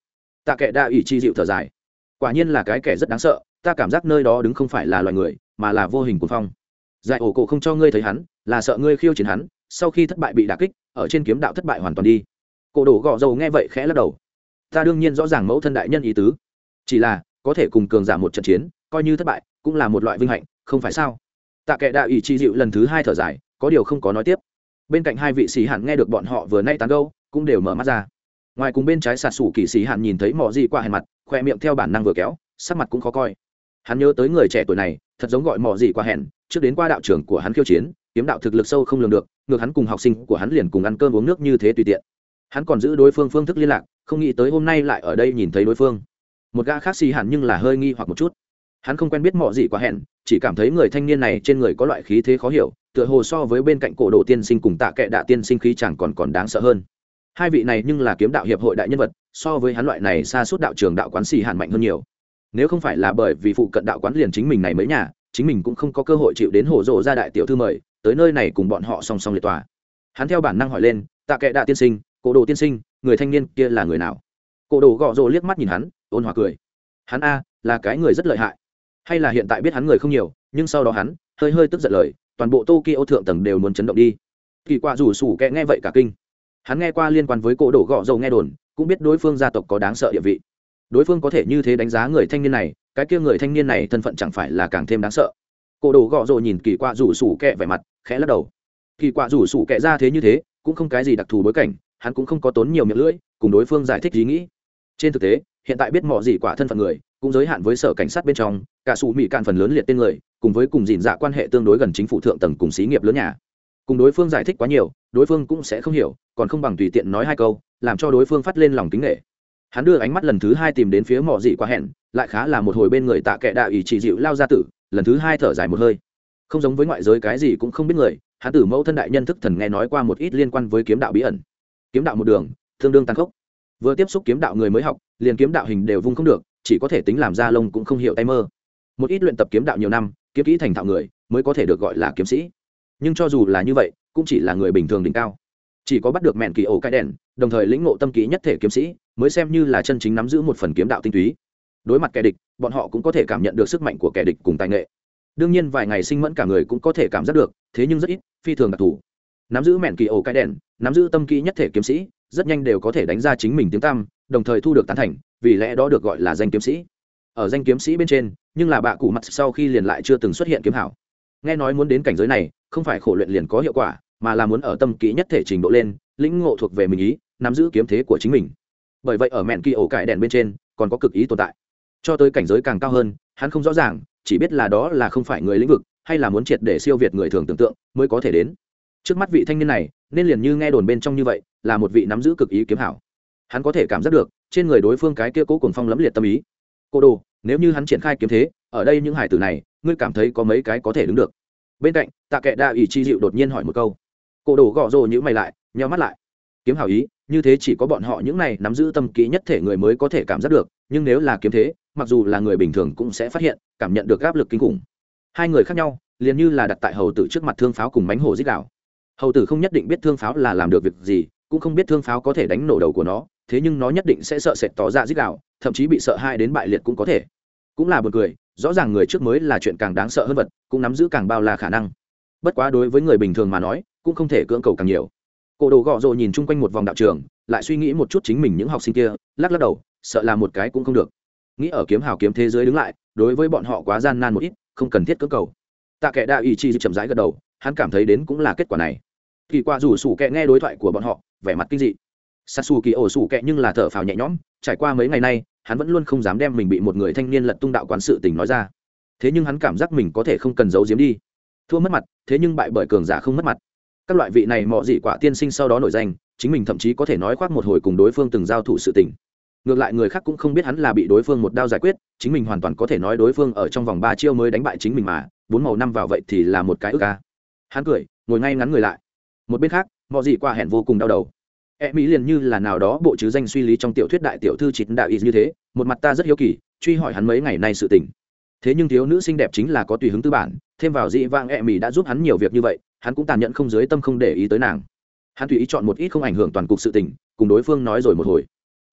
Tạ Kệ Đa ủy chi dịu thở dài, quả nhiên là cái kẻ rất đáng sợ, ta cảm giác nơi đó đứng không phải là loài người mà là vô hình cuồng phong. Giải ổ cổ không cho ngươi thấy hắn là sợ ngươi khiêu chiến hắn, sau khi thất bại bị đả kích ở trên kiếm đạo thất bại hoàn toàn đi. Cổ đổ gọ dầu nghe vậy khẽ lắc đầu, ta đương nhiên rõ ràng mẫu thân đại nhân ý tứ, chỉ là có thể cùng cường giả một trận chiến coi như thất bại cũng là một loại vinh hạnh không phải sao. Tạ Kệ Đa ủy chi dịu lần thứ hai thở dài, có điều không có nói tiếp. Bên cạnh hai vị sĩ hạn nghe được bọn họ vừa nay tán gẫu cũng đều mở mắt ra. Ngoài cùng bên trái sạt sủ kỳ sĩ hạn nhìn thấy mọ gì qua hèn mặt, khoe miệng theo bản năng vừa kéo, sắc mặt cũng khó coi. Hắn nhớ tới người trẻ tuổi này thật giống gọi mọ gì qua hèn, trước đến qua đạo trưởng của hắn khiêu chiến kiếm đạo thực lực sâu không lường được, ngược hắn cùng học sinh của hắn liền cùng ăn cơm uống nước như thế tùy tiện. Hắn còn giữ đối phương phương thức liên lạc, không nghĩ tới hôm nay lại ở đây nhìn thấy đối phương. Một gã khác xì hẳn nhưng là hơi nghi hoặc một chút. Hắn không quen biết mọ gì quá hẹn, chỉ cảm thấy người thanh niên này trên người có loại khí thế khó hiểu, tựa hồ so với bên cạnh cổ đồ tiên sinh cùng Tạ Kệ Đạ tiên sinh khí chẳng còn đáng sợ hơn. Hai vị này nhưng là kiếm đạo hiệp hội đại nhân vật, so với hắn loại này xa suốt đạo trường đạo quán xì hẳn mạnh hơn nhiều. Nếu không phải là bởi vì phụ cận đạo quán liền chính mình này mấy nhà, chính mình cũng không có cơ hội chịu đến hổ rộ ra đại tiểu thư mời tới nơi này cùng bọn họ song song liệt tòa. Hắn theo bản năng hỏi lên, Tạ Kệ Đạ tiên sinh, cổ đồ tiên sinh, người thanh niên kia là người nào? Cổ đồ gọ rồ liếc mắt nhìn hắn, ôn hòa cười. Hắn a là cái người rất lợi hại, hay là hiện tại biết hắn người không nhiều, nhưng sau đó hắn hơi tức giận lời, toàn bộ Tokyo thượng tầng đều muốn chấn động đi. Kỳ quạ rủ sủ kẹ nghe vậy cả kinh. Hắn nghe qua liên quan với cổ đồ gọ rồ nghe đồn, cũng biết đối phương gia tộc có đáng sợ địa vị. Đối phương có thể như thế đánh giá người thanh niên này, cái kia người thanh niên này thân phận chẳng phải là càng thêm đáng sợ. Cổ đồ gọ rồ nhìn kỳ quạ rủ sủ kẹ vẻ mặt khẽ lắc đầu. Kỳ quạ rủ sủ kẹ ra thế như thế cũng không cái gì đặc thù bối cảnh, hắn cũng không có tốn nhiều miệng lưỡi cùng đối phương giải thích ý nghĩ. Trên thực tế hiện tại biết mọ gì quả thân phận người cũng giới hạn với sở cảnh sát bên trong, cả sủ mỹ cạn phần lớn liệt tên người cùng với cùng dìn dạ quan hệ tương đối gần chính phủ thượng tầng cùng xí nghiệp lớn nhà. Cùng đối phương giải thích quá nhiều đối phương cũng sẽ không hiểu, còn không bằng tùy tiện nói hai câu làm cho đối phương phát lên lòng kính nghệ. Hắn đưa ánh mắt lần thứ hai tìm đến phía mọ gì quả hẹn, lại khá là một hồi bên người Tạ Kệ Đạ ủy chỉ dịu lao ra tử, lần thứ hai thở dài một hơi. Không giống với ngoại giới cái gì cũng không biết người, hắn tử mẫu thân đại nhân thức thần nghe nói qua một ít liên quan với kiếm đạo bí ẩn. Kiếm đạo một đường tương đương tàn khốc, vừa tiếp xúc kiếm đạo người mới học liền kiếm đạo hình đều vung không được, chỉ có thể tính làm ra lông cũng không hiểu tay mơ. Một ít luyện tập kiếm đạo nhiều năm kiếm kỹ thành thạo người mới có thể được gọi là kiếm sĩ, nhưng cho dù là như vậy cũng chỉ là người bình thường đỉnh cao. Chỉ có bắt được mẹn kỳ ổ cái đèn đồng thời lĩnh ngộ tâm kỹ nhất thể kiếm sĩ mới xem như là chân chính nắm giữ một phần kiếm đạo tinh túy. Đối mặt kẻ địch bọn họ cũng có thể cảm nhận được sức mạnh của kẻ địch cùng tài nghệ. Đương nhiên vài ngày sinh mẫn cả người cũng có thể cảm giác được, thế nhưng rất ít, phi thường đặc thù. Nắm giữ mẹn kỳ ổ cái đèn, nắm giữ tâm kỹ nhất thể kiếm sĩ rất nhanh đều có thể đánh ra chính mình tiếng tăm, đồng thời thu được tán thành, vì lẽ đó được gọi là danh kiếm sĩ. Ở danh kiếm sĩ bên trên nhưng là bạ cụ mặt sau khi liền lại chưa từng xuất hiện kiếm hảo. Nghe nói muốn đến cảnh giới này không phải khổ luyện liền có hiệu quả, mà là muốn ở tâm kỹ nhất thể trình độ lên lĩnh ngộ thuộc về mình ý, nắm giữ kiếm thế của chính mình. Bởi vậy ở mẹn kỳ ổ cải đèn bên trên còn có cực ý tồn tại. Cho tới cảnh giới càng cao hơn hắn không rõ ràng, chỉ biết là đó là không phải người lĩnh vực, hay là muốn triệt để siêu việt người thường tưởng tượng mới có thể đến. Trước mắt vị thanh niên này nên liền như nghe đồn bên trong như vậy, là một vị nắm giữ cực ý kiếm hảo. Hắn có thể cảm giác được trên người đối phương cái kia cố cuồng phong lẫm liệt tâm ý. Cô đồ, nếu như hắn triển khai kiếm thế ở đây những hải tử này ngươi cảm thấy có mấy cái có thể đứng được? Bên cạnh Tạ Kệ Đa ủy chi dịu đột nhiên hỏi một câu. Cô đồ gõ rồ nhíu mày lại, nheo mắt lại. Kiếm hảo ý như thế chỉ có bọn họ những này nắm giữ tâm kỹ nhất thể người mới có thể cảm giác được, nhưng nếu là kiếm thế mặc dù là người bình thường cũng sẽ phát hiện cảm nhận được áp lực kinh khủng. Hai người khác nhau liền như là đặt tại hầu tử trước mặt thương pháo cùng mánh hổ giết đảo. Hầu tử không nhất định biết thương pháo là làm được việc gì, cũng không biết thương pháo có thể đánh nổ đầu của nó, thế nhưng nó nhất định sẽ sợ sệt tỏ ra giết đảo, thậm chí bị sợ hai đến bại liệt cũng có thể. Cũng là buồn cười, rõ ràng người trước mới là chuyện càng đáng sợ hơn vật, cũng nắm giữ càng bao la khả năng. Bất quá đối với người bình thường mà nói cũng không thể cưỡng cầu càng nhiều. Cổ đồ gọ rồ nhìn chung quanh một vòng đạo trường, lại suy nghĩ một chút chính mình những học sinh kia, lắc lắc đầu, sợ là một cái cũng không được. Nghĩ ở kiếm hào kiếm thế giới đứng lại đối với bọn họ quá gian nan một ít, không cần thiết cưỡng cầu. Tạ Kệ Đa ý chi chậm rãi gật đầu, hắn cảm thấy đến cũng là kết quả này. Kỳ qua rủ sủ kẹ nghe đối thoại của bọn họ vẻ mặt kinh dị. Sasu kỳ ổ sủ kẹ nhưng là thở phào nhẹ nhõm, trải qua mấy ngày nay hắn vẫn luôn không dám đem mình bị một người thanh niên lật tung đạo quán sự tình nói ra. Thế nhưng hắn cảm giác mình có thể không cần giấu giếm đi. Thua mất mặt, thế nhưng bại bởi cường giả không mất mặt. Các loại vị này mọ dị quả tiên sinh sau đó nổi danh, chính mình thậm chí có thể nói khoác một hồi cùng đối phương từng giao thủ sự tình. Ngược lại người khác cũng không biết hắn là bị đối phương một đao giải quyết, chính mình hoàn toàn có thể nói đối phương ở trong vòng 3 chiêu mới đánh bại chính mình mà, 4 màu 5 vào vậy thì là một cái ức a. Hắn cười, ngồi ngay ngắn người lại. Một bên khác, mọ dị quả hẹn vô cùng đau đầu. Mỹ liền như là nào đó bộ chứ danh suy lý trong tiểu thuyết đại tiểu thư Trịnh Đạo Y như thế, một mặt ta rất hiếu kỳ, truy hỏi hắn mấy ngày nay sự tình. Thế nhưng thiếu nữ xinh đẹp chính là có tùy hứng tư bản, thêm vào dị vãng Mỹ đã giúp hắn nhiều việc như vậy, hắn cũng tàn nhẫn không dưới tâm không để ý tới nàng. Hắn tùy ý chọn một ít không ảnh hưởng toàn cục sự tình, cùng đối phương nói rồi một hồi.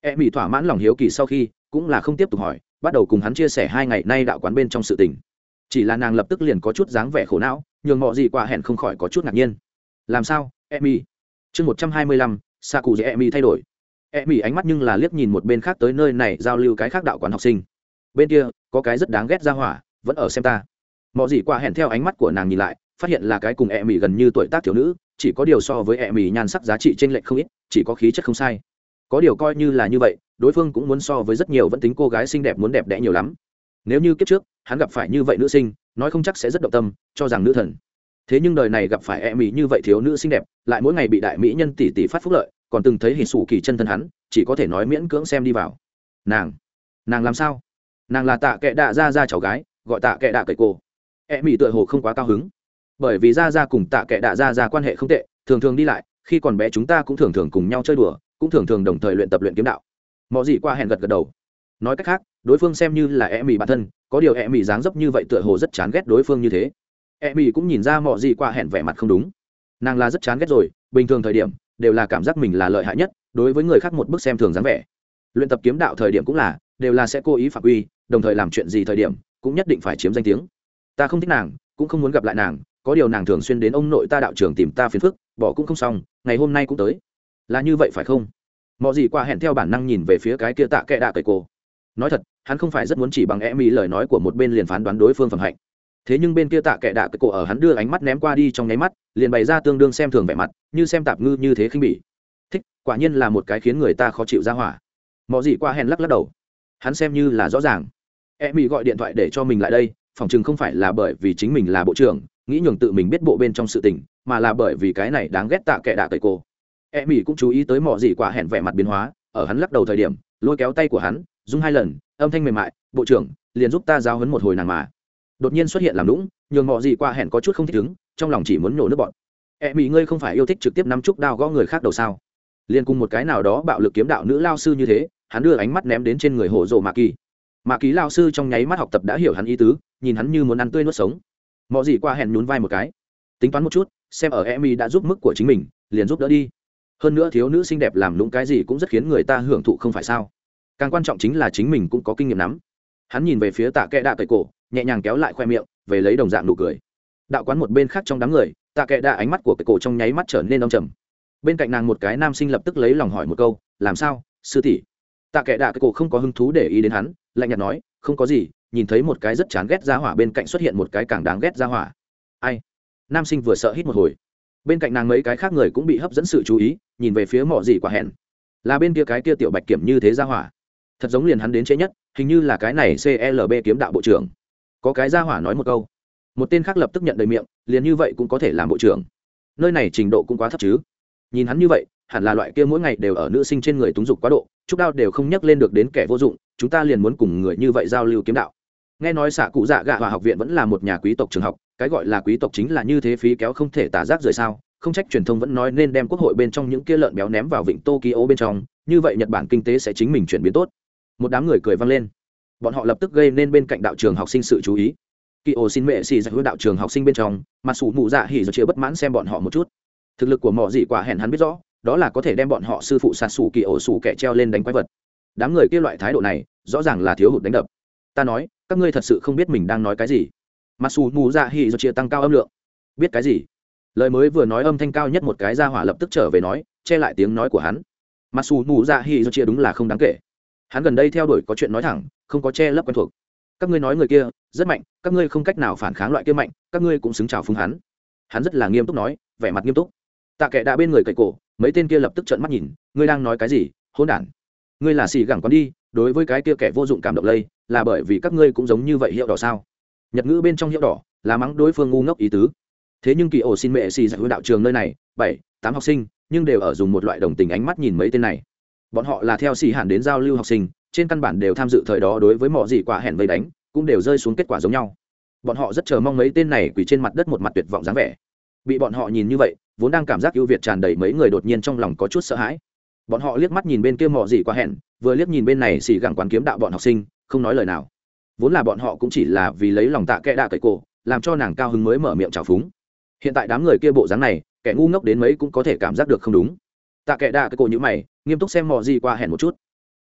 e mỹ thỏa mãn lòng hiếu kỳ sau khi cũng là không tiếp tục hỏi, bắt đầu cùng hắn chia sẻ 2 ngày nay đạo quán bên trong sự tình. Chỉ là nàng lập tức liền có chút dáng vẻ khổ não, nhường mọi gì qua hẹn không khỏi có chút ngạc nhiên. Làm sao Emi? Chương 125, xạ cụ dễ Emi thay đổi. Emi ánh mắt nhưng là liếc nhìn một bên khác tới nơi này giao lưu cái khác đạo quán học sinh. Bên kia có cái rất đáng ghét ra hỏa vẫn ở xem ta. Mọi gì qua hẹn theo ánh mắt của nàng nhìn lại, phát hiện là cái cùng Emi gần như tuổi tác thiếu nữ, chỉ có điều so với Emi nhan sắc giá trị trên lệch không ít, chỉ có khí chất không sai. Có điều coi như là như vậy, đối phương cũng muốn so với rất nhiều vẫn tính cô gái xinh đẹp muốn đẹp đẽ nhiều lắm. Nếu như kiếp trước hắn gặp phải như vậy nữ sinh, nói không chắc sẽ rất động tâm, cho rằng nữ thần. Thế nhưng đời này gặp phải Emi như vậy thiếu nữ xinh đẹp, lại mỗi ngày bị đại mỹ nhân tỷ tỷ phát phúc lợi, còn từng thấy hỉ sủ kỳ chân thân hắn, chỉ có thể nói miễn cưỡng xem đi vào. Nàng làm sao? Nàng là Tạ Kệ Đạ ra cháu gái, gọi Tạ Kệ Đạ cậy cô. Emi tựa hồ không quá cao hứng, bởi vì ra cùng Tạ Kệ Đạ ra quan hệ không tệ, thường thường đi lại, khi còn bé chúng ta cũng thường thường cùng nhau chơi đùa, cũng thường thường đồng thời luyện tập luyện kiếm đạo. Mọi gì qua hẹn gật đầu. Nói cách khác, đối phương xem như là Emi bản thân, có điều Emi dáng dấp như vậy tựa hồ rất chán ghét đối phương như thế. Emi cũng nhìn ra mọi gì qua hẹn vẻ mặt không đúng. Nàng là rất chán ghét rồi, bình thường thời điểm đều là cảm giác mình là lợi hại nhất, đối với người khác một bức xem thường dáng vẻ. Luyện tập kiếm đạo thời điểm cũng là, đều là sẽ cố ý phạm quy, đồng thời làm chuyện gì thời điểm cũng nhất định phải chiếm danh tiếng. Ta không thích nàng, cũng không muốn gặp lại nàng, có điều nàng thường xuyên đến ông nội ta đạo trưởng tìm ta phiền phức, bỏ cũng không xong, ngày hôm nay cũng tới. Là như vậy phải không? Mọi gì qua hẹn theo bản năng nhìn về phía cái kia Tạ Kệ Đạ cậy cô. Nói thật, hắn không phải rất muốn chỉ bằng Emi lời nói của một bên liền phán đoán đối phương phẩm hạnh. Thế nhưng bên kia Tạ Kệ Đạ cậy cô ở hắn đưa ánh mắt ném qua đi trong nháy mắt, liền bày ra tương đương xem thường vẻ mặt, như xem tạp ngư như thế khinh bỉ. Thích, quả nhiên là một cái khiến người ta khó chịu ra hỏa. Mọi gì qua hẹn lắc đầu. Hắn xem như là rõ ràng. Emi gọi điện thoại để cho mình lại đây, phòng chừng không phải là bởi vì chính mình là bộ trưởng, nghĩ nhường tự mình biết bộ bên trong sự tình, mà là bởi vì cái này đáng ghét Tạ Kệ Đạ cậy cô. Emi cũng chú ý tới mọi gì quả hẹn vẻ mặt biến hóa, ở hắn lắc đầu thời điểm, lôi kéo tay của hắn, rung 2 lần, âm thanh mềm mại, "Bộ trưởng, liền giúp ta giáo huấn một hồi nàng mà." Đột nhiên xuất hiện làm lũng, nhường mọi gì quả hẹn có chút không thích ứng, trong lòng chỉ muốn nhổ nước bọt. Emi ngươi không phải yêu thích trực tiếp nắm trúc đao gõ người khác đầu sao? Liên cùng một cái nào đó bạo lực kiếm đạo nữ lao sư như thế, hắn đưa ánh mắt ném đến trên người Hổ Dụ Mạ Kỳ. Mạ Kỳ lao sư trong nháy mắt học tập đã hiểu hắn ý tứ, nhìn hắn như muốn ăn tươi nuốt sống. Mọi gì quả hẹn nhún vai một cái, tính toán một chút, xem ở Emi đã giúp mức của chính mình, liền giúp đỡ đi. Hơn nữa thiếu nữ xinh đẹp làm lũng cái gì cũng rất khiến người ta hưởng thụ không phải sao? Càng quan trọng chính là chính mình cũng có kinh nghiệm nắm. Hắn nhìn về phía Tạ Kệ Đạ cậy cổ, nhẹ nhàng kéo lại khoe miệng, về lấy đồng dạng nụ cười. Đạo quán một bên khác trong đám người, Tạ Kệ Đạ ánh mắt của cậy cổ trong nháy mắt trở nên âm trầm. Bên cạnh nàng một cái nam sinh lập tức lấy lòng hỏi một câu, làm sao, sư tỷ? Tạ Kệ Đạ cậy cổ không có hứng thú để ý đến hắn, lạnh nhạt nói, không có gì, nhìn thấy một cái rất chán ghét gia hỏa bên cạnh xuất hiện một cái càng đáng ghét gia hỏa. Ai? Nam sinh vừa sợ hít một hồi. Bên cạnh nàng mấy cái khác người cũng bị hấp dẫn sự chú ý, nhìn về phía mọ gì quả hẹn, là bên kia cái kia tiểu bạch kiểm như thế gia hỏa, thật giống liền hắn đến trễ nhất, hình như là cái này CLB kiếm đạo bộ trưởng. Có cái gia hỏa nói một câu, một tên khác lập tức nhận đầy miệng, liền như vậy cũng có thể làm bộ trưởng, nơi này trình độ cũng quá thấp chứ. Nhìn hắn như vậy, hẳn là loại kia mỗi ngày đều ở nữ sinh trên người túng dục quá độ, chút đao đều không nhắc lên được đến kẻ vô dụng, chúng ta liền muốn cùng người như vậy giao lưu kiếm đạo. Nghe nói xạ cụ dạ gạ hòa học viện vẫn là một nhà quý tộc trường học, cái gọi là quý tộc chính là như thế, phí kéo không thể tả rác rời sao, không trách truyền thông vẫn nói nên đem quốc hội bên trong những kia lợn béo ném vào vịnh Tokyo bên trong, như vậy Nhật Bản kinh tế sẽ chính mình chuyển biến tốt. Một đám người cười vang lên, bọn họ lập tức gây nên bên cạnh đạo trường học sinh sự chú ý. Kyo xin mẹ xì giải đạo trường học sinh bên trong, mà sủ mù dạ hỉ rồi chia bất mãn xem bọn họ một chút. Thực lực của mỏ dị quả hẹn hắn biết rõ, đó là có thể đem bọn họ sư phụ sạt sủ Kyo sủ kẻ treo lên đánh quái vật. Đám người kia loại thái độ này, rõ ràng là thiếu hụt đánh đập. Ta nói, các ngươi thật sự không biết mình đang nói cái gì. Mà sủ mù dạ hỉ rồi chia tăng cao âm lượng. Biết cái gì? Lời mới vừa nói âm thanh cao nhất một cái ra hỏa lập tức trở về nói, che lại tiếng nói của hắn. Mà sủ mù dạ hỉ rồi chia đúng là không đáng kể. Hắn gần đây theo đuổi có chuyện nói thẳng, không có che lấp quen thuộc. Các ngươi nói người kia rất mạnh, các ngươi không cách nào phản kháng loại kia mạnh, các ngươi cũng xứng chào phúng hắn. Hắn rất là nghiêm túc nói, vẻ mặt nghiêm túc. Tạ Kệ đã bên người cậy cổ, mấy tên kia lập tức trợn mắt nhìn, ngươi đang nói cái gì, hỗn đản. Ngươi là xì gẳng con đi, đối với cái kia kẻ vô dụng cảm động lây, là bởi vì các ngươi cũng giống như vậy hiệu đỏ sao? Nhật ngữ bên trong hiệu đỏ là mắng đối phương ngu ngốc ý tứ. Thế nhưng kỳ ổ xin mẹ xì giải đạo trường nơi này, 7, 8 học sinh, nhưng đều ở dùng một loại đồng tình ánh mắt nhìn mấy tên này. Bọn họ là theo xì hẳn đến giao lưu học sinh, trên căn bản đều tham dự thời đó đối với mọi gì quả hẹn vây đánh, cũng đều rơi xuống kết quả giống nhau. Bọn họ rất chờ mong mấy tên này quỳ trên mặt đất một mặt tuyệt vọng dáng vẻ. Bị bọn họ nhìn như vậy, vốn đang cảm giác ưu việt tràn đầy mấy người đột nhiên trong lòng có chút sợ hãi. Bọn họ liếc mắt nhìn bên kia mọi gì quả hẹn, vừa liếc nhìn bên này xì gẳng quán kiếm đạo bọn học sinh, không nói lời nào. Vốn là bọn họ cũng chỉ là vì lấy lòng Tạ Kệ đạ cậy cổ, làm cho nàng cao hứng mới mở miệng chào phúng. Hiện tại đám người kia bộ dáng này, kẻ ngu ngốc đến mấy cũng có thể cảm giác được không đúng. Tạ Kệ đạ cậy cổ như mày, nghiêm túc xem mọi gì quả hẹn một chút.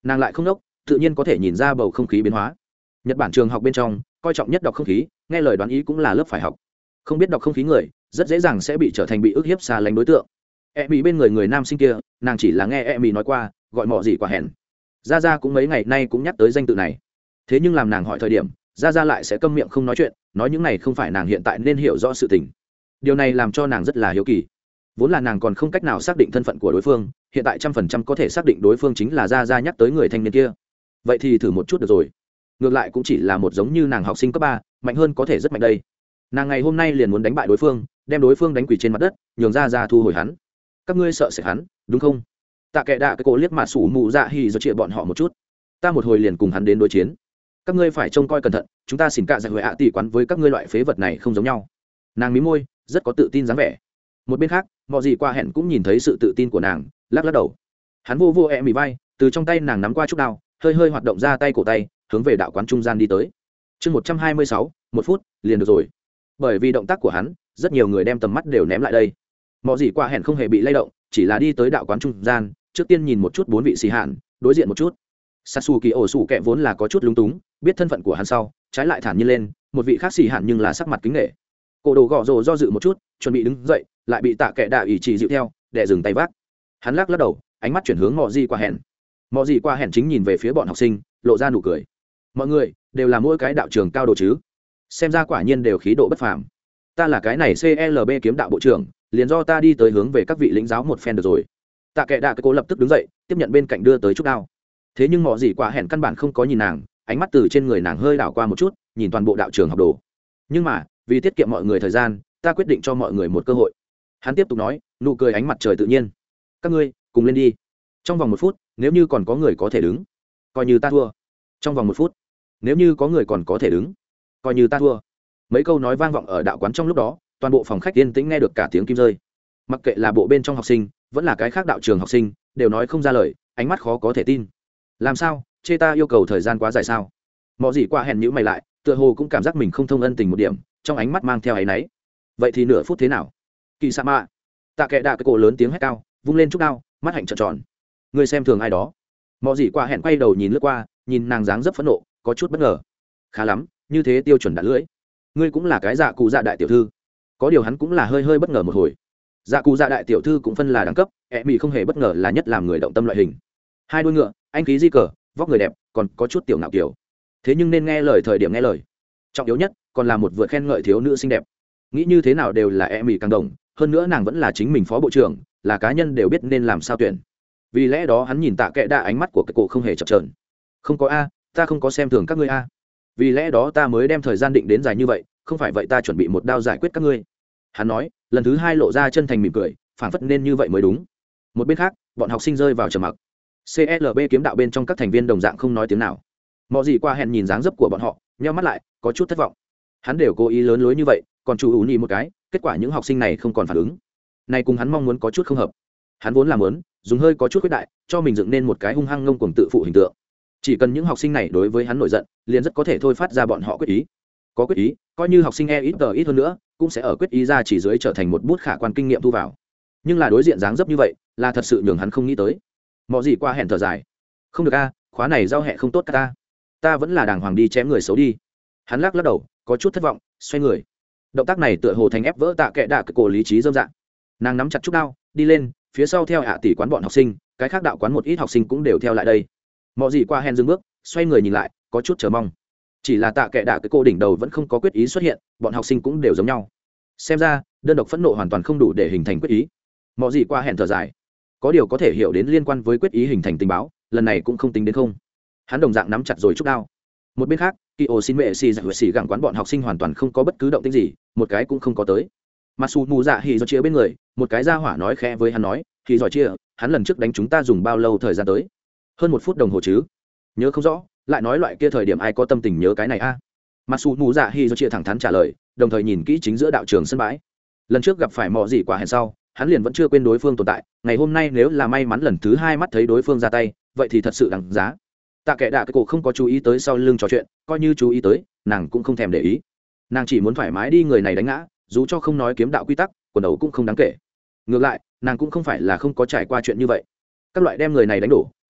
nàng lại không đốc, tự nhiên có thể nhìn ra bầu không khí biến hóa. Nhật Bản trường học bên trong coi trọng nhất đọc không khí, nghe lời đoán ý cũng là lớp phải học. Không biết đọc không khí người rất dễ dàng sẽ bị trở thành bị ức hiếp xa lánh đối tượng. Mỹ bên người nam sinh kia, nàng chỉ là nghe Mỹ nói qua, gọi mọ gì quả hẹn. Gia Gia cũng mấy ngày nay cũng nhắc tới danh tự này. Thế nhưng làm nàng hỏi thời điểm, Gia Gia lại sẽ câm miệng không nói chuyện, nói những này không phải nàng hiện tại nên hiểu rõ sự tình. Điều này làm cho nàng rất là hiếu kỳ. Vốn là nàng còn không cách nào xác định thân phận của đối phương, hiện tại 100% có thể xác định đối phương chính là Gia Gia nhắc tới người thanh niên kia. Vậy thì thử một chút được rồi. Ngược lại cũng chỉ là một giống như nàng học sinh cấp 3, mạnh hơn có thể rất mạnh đây. Nàng ngày hôm nay liền muốn đánh bại đối phương, đem đối phương đánh quỳ trên mặt đất, nhường Gia Gia thu hồi hắn. Các ngươi sợ sẽ hắn, đúng không? Tạ Kệ Đạ cái cổ liếc mặt sủ mù dạ hỉ rồi chĩa bọn họ một chút. Ta một hồi liền cùng hắn đến đối chiến. Các ngươi phải trông coi cẩn thận, chúng ta xỉn cạ giặc huệ ạ tỷ quán với các ngươi loại phế vật này không giống nhau. Nàng mím môi, rất có tự tin dáng vẻ. Một bên khác, mọi gì qua hẹn cũng nhìn thấy sự tự tin của nàng, lắc lắc đầu. Hắn vô vô mì vai, từ trong tay nàng nắm qua chút đao, hơi hơi hoạt động ra tay cổ tay, hướng về đạo quán trung gian đi tới. Chương 126, 1 phút, liền được rồi. Bởi vì động tác của hắn, rất nhiều người đem tầm mắt đều ném lại đây. Mọi gì qua hẹn không hề bị lay động, chỉ là đi tới đạo quán trung gian, trước tiên nhìn một chút 4 vị xì hạn, đối diện một chút. Sasuke ổ sủ kẹ vốn là có chút lúng túng, biết thân phận của hắn sau, trái lại thản nhiên lên, một vị khác xì hạn nhưng là sắc mặt kính nể. Cổ đồ gõ rồ do dự một chút, chuẩn bị đứng dậy, lại bị Tạ Kệ Đạ ủy chỉ dịu theo, để dừng tay vác. Hắn lắc lắc đầu, ánh mắt chuyển hướng Mọ Gì qua hẹn. Mọ Gì qua hẹn chính nhìn về phía bọn học sinh, lộ ra nụ cười. Mọi người đều là mỗi cái đạo trường cao đồ chứ? Xem ra quả nhiên đều khí độ bất phàm. Ta là cái này CLB kiếm đạo bộ trưởng, liền do ta đi tới hướng về các vị lĩnh giáo một phen được rồi. Tạ Kệ Đạ cố lập tức đứng dậy, tiếp nhận bên cạnh đưa tới chút đao. Thế nhưng Mọ Gì qua hẹn căn bản không có nhìn nàng, ánh mắt từ trên người nàng hơi đảo qua một chút, nhìn toàn bộ đạo trường học đồ. Nhưng mà vì tiết kiệm mọi người thời gian, ta quyết định cho mọi người một cơ hội. Hắn tiếp tục nói, nụ cười ánh mặt trời tự nhiên. Các ngươi cùng lên đi. Trong vòng 1 phút, nếu như còn có người có thể đứng, coi như ta thua. Trong vòng 1 phút, nếu như có người còn có thể đứng, coi như ta thua. Mấy câu nói vang vọng ở đạo quán trong lúc đó, toàn bộ phòng khách yên tĩnh nghe được cả tiếng kim rơi. Mặc kệ là bộ bên trong học sinh, vẫn là cái khác đạo trường học sinh, đều nói không ra lời, ánh mắt khó có thể tin. Làm sao? Chê ta yêu cầu thời gian quá dài sao? Mọ gì qua hẹn nhíu mày lại, tựa hồ cũng cảm giác mình không thông ân tình một điểm, trong ánh mắt mang theo áy náy. Vậy thì nửa phút thế nào? Kỳ sa mạ. Tạ Kệ Đạ cái cổ lớn tiếng hét cao, vung lên chút đao, mắt hạnh trợn tròn. Ngươi xem thường ai đó? Mọ gì qua hẹn quay đầu nhìn lướt qua, nhìn nàng dáng dấp phẫn nộ, có chút bất ngờ. Khá lắm, như thế tiêu chuẩn đạn lưỡi. Ngươi cũng là cái dạ cụ dạ đại tiểu thư. Có điều hắn cũng là hơi bất ngờ một hồi. Dạ cụ dạ đại tiểu thư cũng phân là đẳng cấp, Mị không hề bất ngờ là nhất làm người động tâm loại hình. Hai đuôi ngựa, anh khí di cờ, vóc người đẹp, còn có chút tiểu ngạo kiểu. Thế nhưng nên nghe lời thời điểm nghe lời. Trọng yếu nhất, còn là một vượt khen ngợi thiếu nữ xinh đẹp. Nghĩ như thế nào đều là Mị càng đồng, hơn nữa nàng vẫn là chính mình phó bộ trưởng, là cá nhân đều biết nên làm sao tuyển. Vì lẽ đó hắn nhìn Tạ Kệ Đạ ánh mắt của cái cổ không hề chập chờn. Không có a, ta không có xem thường các ngươi a. Vì lẽ đó ta mới đem thời gian định đến dài như vậy, không phải vậy ta chuẩn bị một đao giải quyết các ngươi. Hắn nói, lần thứ 2 lộ ra chân thành mỉm cười, phảng phất nên như vậy mới đúng. Một bên khác, bọn học sinh rơi vào trầm mặc. CLB kiếm đạo bên trong các thành viên đồng dạng không nói tiếng nào. Mọi gì qua hẹn nhìn dáng dấp của bọn họ, nheo mắt lại, có chút thất vọng. Hắn đều cố ý lớn lối như vậy, còn chủ ủ nhị một cái, kết quả những học sinh này không còn phản ứng. Này cùng hắn mong muốn có chút không hợp. Hắn vốn là muốn dùng hơi có chút khuyết đại, cho mình dựng nên một cái hung hăng ngông cuồng tự phụ hình tượng. Chỉ cần những học sinh này đối với hắn nổi giận, liền rất có thể thôi phát ra bọn họ quyết ý. Có quyết ý, coi như học sinh ít hơn nữa, cũng sẽ ở quyết ý ra chỉ dưới trở thành một bút khả quan kinh nghiệm thu vào. Nhưng là đối diện dáng dấp như vậy, là thật sự nhường hắn không nghĩ tới. Mọi gì qua hẹn thở dài. Không được a, khóa này giao hẹ không tốt ta. Ta vẫn là đàng hoàng đi chém người xấu đi. Hắn lắc đầu, có chút thất vọng, xoay người. Động tác này tựa hồ thành ép vỡ Tạ Kệ Đạ cái cổ lý trí dâm dạng. Nàng nắm chặt chút đao, đi lên, phía sau theo ạ tỷ quán bọn học sinh, cái khác đạo quán một ít học sinh cũng đều theo lại đây. Mọi gì qua hẹn dừng bước, xoay người nhìn lại, có chút chờ mong. Chỉ là Tạ Kệ Đạ cái cổ đỉnh đầu vẫn không có quyết ý xuất hiện, bọn học sinh cũng đều giống nhau. Xem ra, đơn độc phẫn nộ hoàn toàn không đủ để hình thành quyết ý. Mọi gì qua hẹn thở dài. Có điều có thể hiểu đến liên quan với quyết ý hình thành tình báo, lần này cũng không tính đến không. Hắn đồng dạng nắm chặt rồi chút đao. Một bên khác, Kyo xin mẹ xì gặng quán bọn học sinh hoàn toàn không có bất cứ động tĩnh gì, một cái cũng không có tới. Masu mù dạ hỉ giỏi chia bên người, một cái gia hỏa nói khẽ với hắn nói, "Hỉ giỏi chia, hắn lần trước đánh chúng ta dùng bao lâu thời gian tới? Hơn 1 phút đồng hồ chứ?" Nhớ không rõ, lại nói loại kia thời điểm ai có tâm tình nhớ cái này a? Masu mù dạ hỉ giỏi chia thẳng thắn trả lời, đồng thời nhìn kỹ chính giữa đạo trường sân bãi. Lần trước gặp phải mọ gì quả hẹn sau, hắn liền vẫn chưa quên đối phương tồn tại, ngày hôm nay nếu là may mắn lần thứ 2 mắt thấy đối phương ra tay, vậy thì thật sự đáng giá. Tạ Kệ Đạ cái cổ không có chú ý tới sau lưng trò chuyện, coi như chú ý tới, nàng cũng không thèm để ý. Nàng chỉ muốn thoải mái đi người này đánh ngã, dù cho không nói kiếm đạo quy tắc, quần đầu cũng không đáng kể. Ngược lại, nàng cũng không phải là không có trải qua chuyện như vậy. Các loại đem người này đánh đổ,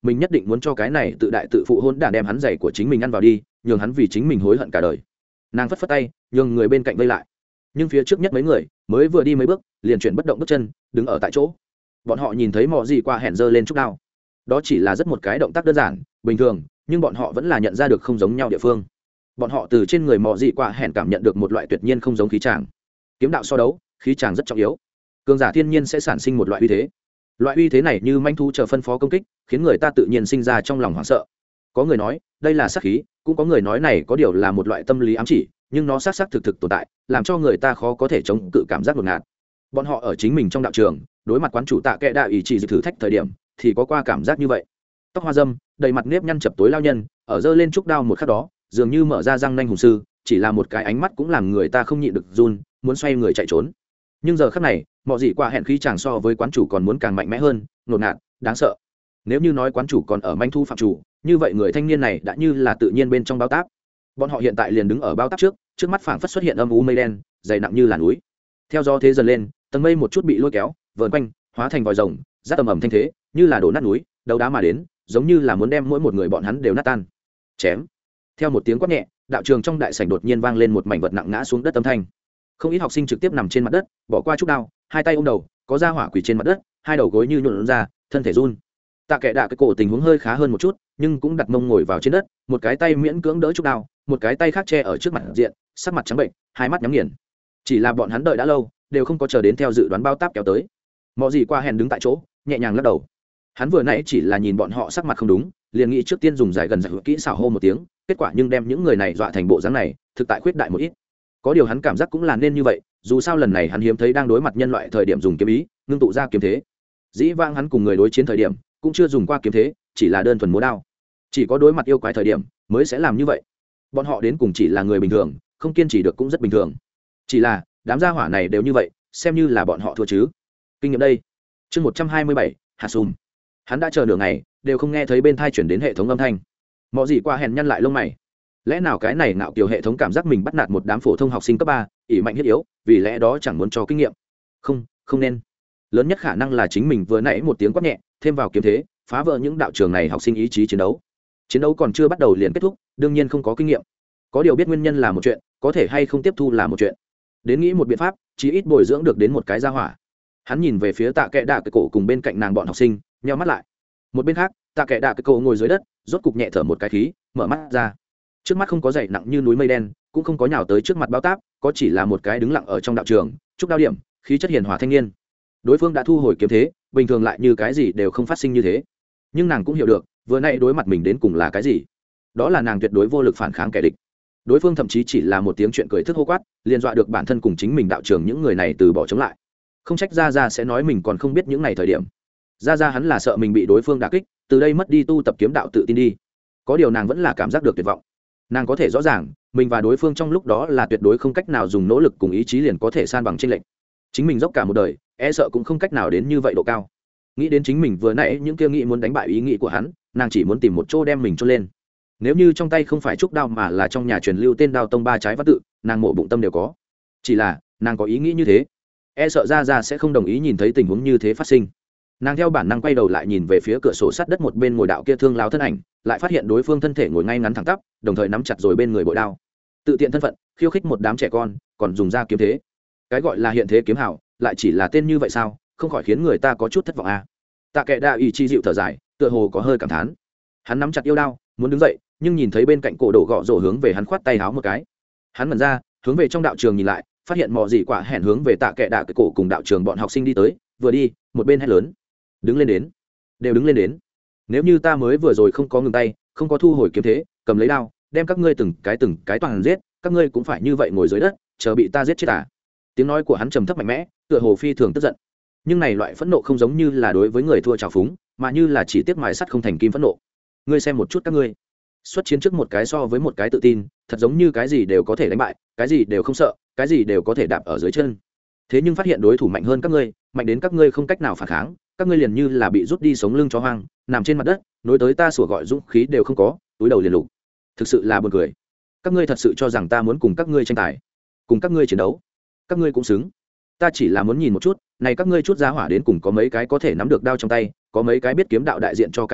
mình nhất định muốn cho cái này tự đại tự phụ hôn đản đem hắn giày của chính mình ăn vào đi, nhường hắn vì chính mình hối hận cả đời. Nàng phất phất tay nhường người bên cạnh vây lại, nhưng phía trước nhất mấy người mới vừa đi mấy bước liền chuyển bất động bước chân đứng ở tại chỗ. Bọn họ nhìn thấy mọ gì qua hẹn giơ lên trúc đao, đó chỉ là rất một cái động tác đơn giản bình thường, nhưng bọn họ vẫn là nhận ra được không giống nhau địa phương. Bọn họ từ trên người mọ gì qua hẹn cảm nhận được một loại tuyệt nhiên không giống khí tràng. Kiếm đạo so đấu, khí tràng rất trọng yếu, cường giả thiên nhiên sẽ sản sinh một loại uy thế. Loại uy thế này như manh thú chờ phân phó công kích, khiến người ta tự nhiên sinh ra trong lòng hoảng sợ. Có người nói đây là sát khí, cũng có người nói này có điều là một loại tâm lý ám chỉ, nhưng nó xác thực tồn tại, làm cho người ta khó có thể chống cự cảm giác ngột ngạt. Bọn họ ở chính mình trong đạo trường đối mặt quán chủ Tạ Kệ Đạ ý chỉ thử thách thời điểm thì có qua cảm giác như vậy. Tóc hoa dâm, đầy mặt nếp nhăn chập tối lao nhân ở giơ lên trúc đao một khắc đó dường như mở ra răng nanh hùng sư, chỉ là một cái ánh mắt cũng làm người ta không nhịn được run, muốn xoay người chạy trốn. Nhưng giờ khắc này mọi gì qua hẹn khí chàng so với quán chủ còn muốn càng mạnh mẽ hơn, ngột ngạt, đáng sợ. Nếu như nói quán chủ còn ở manh thu phạm chủ, như vậy người thanh niên này đã như là tự nhiên bên trong bao táp. Bọn họ hiện tại liền đứng ở bao táp trước, trước mắt phảng phất xuất hiện âm u mây đen dày nặng như là núi. Theo gió thế dần lên, tầng mây một chút bị lôi kéo vờn quanh, hóa thành vòi rồng, rát ầm ầm thanh thế như là đổ nát núi, đấu đá mà đến, giống như là muốn đem mỗi một người bọn hắn đều nát tan. Chém. Theo một tiếng quát nhẹ, đạo trường trong đại sảnh đột nhiên vang lên một mảnh vật nặng ngã xuống đất âm thanh. Không ít học sinh trực tiếp nằm trên mặt đất, bỏ qua trúc đao, hai tay ôm đầu, có da hỏa quỳ trên mặt đất, hai đầu gối như nhuộn ra, thân thể run. Tạ Kệ Đạ cái cổ tình huống hơi khá hơn một chút, nhưng cũng đặt mông ngồi vào trên đất, một cái tay miễn cưỡng đỡ trúc đao, một cái tay khác che ở trước mặt diện, sắc mặt trắng bệnh, hai mắt nhắm nghiền. Chỉ là bọn hắn đợi đã lâu, đều không có chờ đến theo dự đoán bao táp kéo tới. Mọ gì qua hèn đứng tại chỗ, nhẹ nhàng lắc đầu. Hắn vừa nãy chỉ là nhìn bọn họ sắc mặt không đúng, liền nghĩ trước tiên dùng giải gần giải kỹ xảo hô một tiếng, kết quả nhưng đem những người này dọa thành bộ dáng này, thực tại khuyết đại một ít. Có điều hắn cảm giác cũng là nên như vậy, dù sao lần này hắn hiếm thấy đang đối mặt nhân loại thời điểm dùng kiếm ý, ngưng tụ ra kiếm thế. Dĩ vãng hắn cùng người đối chiến thời điểm, cũng chưa dùng qua kiếm thế, chỉ là đơn thuần múa đao. Chỉ có đối mặt yêu quái thời điểm mới sẽ làm như vậy. Bọn họ đến cùng chỉ là người bình thường, không kiên trì được cũng rất bình thường. Chỉ là đám gia hỏa này đều như vậy, xem như là bọn họ thua chứ. Kinh nghiệm đây. Chương 127, Hà Sum. Hắn đã chờ nửa ngày, đều không nghe thấy bên tai chuyển đến hệ thống âm thanh. Mọ gì qua hèn nhăn lại lông mày. Lẽ nào cái này ngạo kiều hệ thống cảm giác mình bắt nạt một đám phổ thông học sinh cấp 3, ỷ mạnh hiết yếu, vì lẽ đó chẳng muốn cho kinh nghiệm. Không nên. Lớn nhất khả năng là chính mình vừa nãy một tiếng quát nhẹ, thêm vào kiếm thế, phá vỡ những đạo trường này học sinh ý chí chiến đấu. Chiến đấu còn chưa bắt đầu liền kết thúc, đương nhiên không có kinh nghiệm. Có điều biết nguyên nhân là một chuyện, có thể hay không tiếp thu là một chuyện. Đến nghĩ một biện pháp, chí ít bồi dưỡng được đến một cái gia hỏa. Hắn nhìn về phía Tạ Kệ Đạ cái cổ cùng bên cạnh nàng bọn học sinh, nheo mắt lại. Một bên khác, Tạ Kệ Đạ cái cổ ngồi dưới đất, rốt cục nhẹ thở một cái khí, mở mắt ra. Trước mắt không có dày nặng như núi mây đen, cũng không có nhào tới trước mặt bao táp, có chỉ là một cái đứng lặng ở trong đạo trường, trúc đao điểm, khí chất hiền hòa thanh niên. Đối phương đã thu hồi kiếm thế, bình thường lại như cái gì đều không phát sinh như thế. Nhưng nàng cũng hiểu được, vừa nãy đối mặt mình đến cùng là cái gì. Đó là nàng tuyệt đối vô lực phản kháng kẻ địch. Đối phương thậm chí chỉ là một tiếng chuyện cười thức hô quát, liền dọa được bản thân cùng chính mình đạo trường những người này từ bỏ chống lại. Không trách Ra sẽ nói mình còn không biết những này thời điểm. Ra hắn là sợ mình bị đối phương đả kích, từ đây mất đi tu tập kiếm đạo tự tin đi. Có điều nàng vẫn là cảm giác được tuyệt vọng. Nàng có thể rõ ràng, mình và đối phương trong lúc đó là tuyệt đối không cách nào dùng nỗ lực cùng ý chí liền có thể san bằng chênh lệch. Chính mình dốc cả một đời, e sợ cũng không cách nào đến như vậy độ cao. Nghĩ đến chính mình vừa nãy những kia nghĩ muốn đánh bại ý nghĩ của hắn, nàng chỉ muốn tìm một chỗ đem mình chôn lên. Nếu như trong tay không phải trúc đao mà là trong nhà truyền lưu tên đao tông ba trái văn tự, nàng mổ bụng tâm đều có. Chỉ là nàng có ý nghĩ như thế, e sợ Ra sẽ không đồng ý nhìn thấy tình huống như thế phát sinh. Nàng theo bản năng quay đầu lại nhìn về phía cửa sổ sát đất một bên ngồi đạo kia thương lao thân ảnh, lại phát hiện đối phương thân thể ngồi ngay ngắn thẳng tắp, đồng thời nắm chặt rồi bên người bội đao. Tự tiện thân phận, khiêu khích một đám trẻ con, còn dùng ra kiếm thế. Cái gọi là hiện thế kiếm hảo, lại chỉ là tên như vậy sao? Không khỏi khiến người ta có chút thất vọng a. Tạ Kệ Đạ ý chi dịu thở dài, tựa hồ có hơi cảm thán. Hắn nắm chặt yêu đao, muốn đứng dậy, nhưng nhìn thấy bên cạnh cổ đổ gọ rổ hướng về hắn khoát tay háo một cái. Hắn ngẩn ra, hướng về trong đạo trường nhìn lại, phát hiện mò gì quả hẹn hướng về Tạ Kệ Đạ cái cổ cùng đạo trường bọn học sinh đi tới, vừa đi, một bên hét lớn: "Đứng lên đến, đều đứng lên đến. Nếu như ta mới vừa rồi không có ngừng tay, không có thu hồi kiếm thế, cầm lấy đao, đem các ngươi từng cái toàn giết, các ngươi cũng phải như vậy ngồi dưới đất, chờ bị ta giết chết à?" Tiếng nói của hắn trầm thấp mạnh mẽ, tựa hồ phi thường tức giận. Nhưng này loại phẫn nộ không giống như là đối với người thua trào phúng, mà như là chỉ tiếc mài sắt không thành kim phẫn nộ. Ngươi xem một chút các ngươi, xuất chiến trước một cái so với một cái tự tin, thật giống như cái gì đều có thể đánh bại, cái gì đều không sợ, cái gì đều có thể đạp ở dưới chân. Thế nhưng phát hiện đối thủ mạnh hơn các ngươi, mạnh đến các ngươi không cách nào phản kháng, các ngươi liền như là bị rút đi sống lưng chó hoang, nằm trên mặt đất, nối tới ta sủa gọi dũng khí đều không có, túi đầu liền lục. Thực sự là buồn cười. Các ngươi thật sự cho rằng ta muốn cùng các ngươi tranh tài, cùng các ngươi chiến đấu? Các ngươi cũng xứng. Ta chỉ là muốn nhìn một chút, này các ngươi chút giá hỏa đến cùng có mấy cái có thể nắm được đao trong tay, có mấy cái biết kiếm đạo đại diện cho cái gì,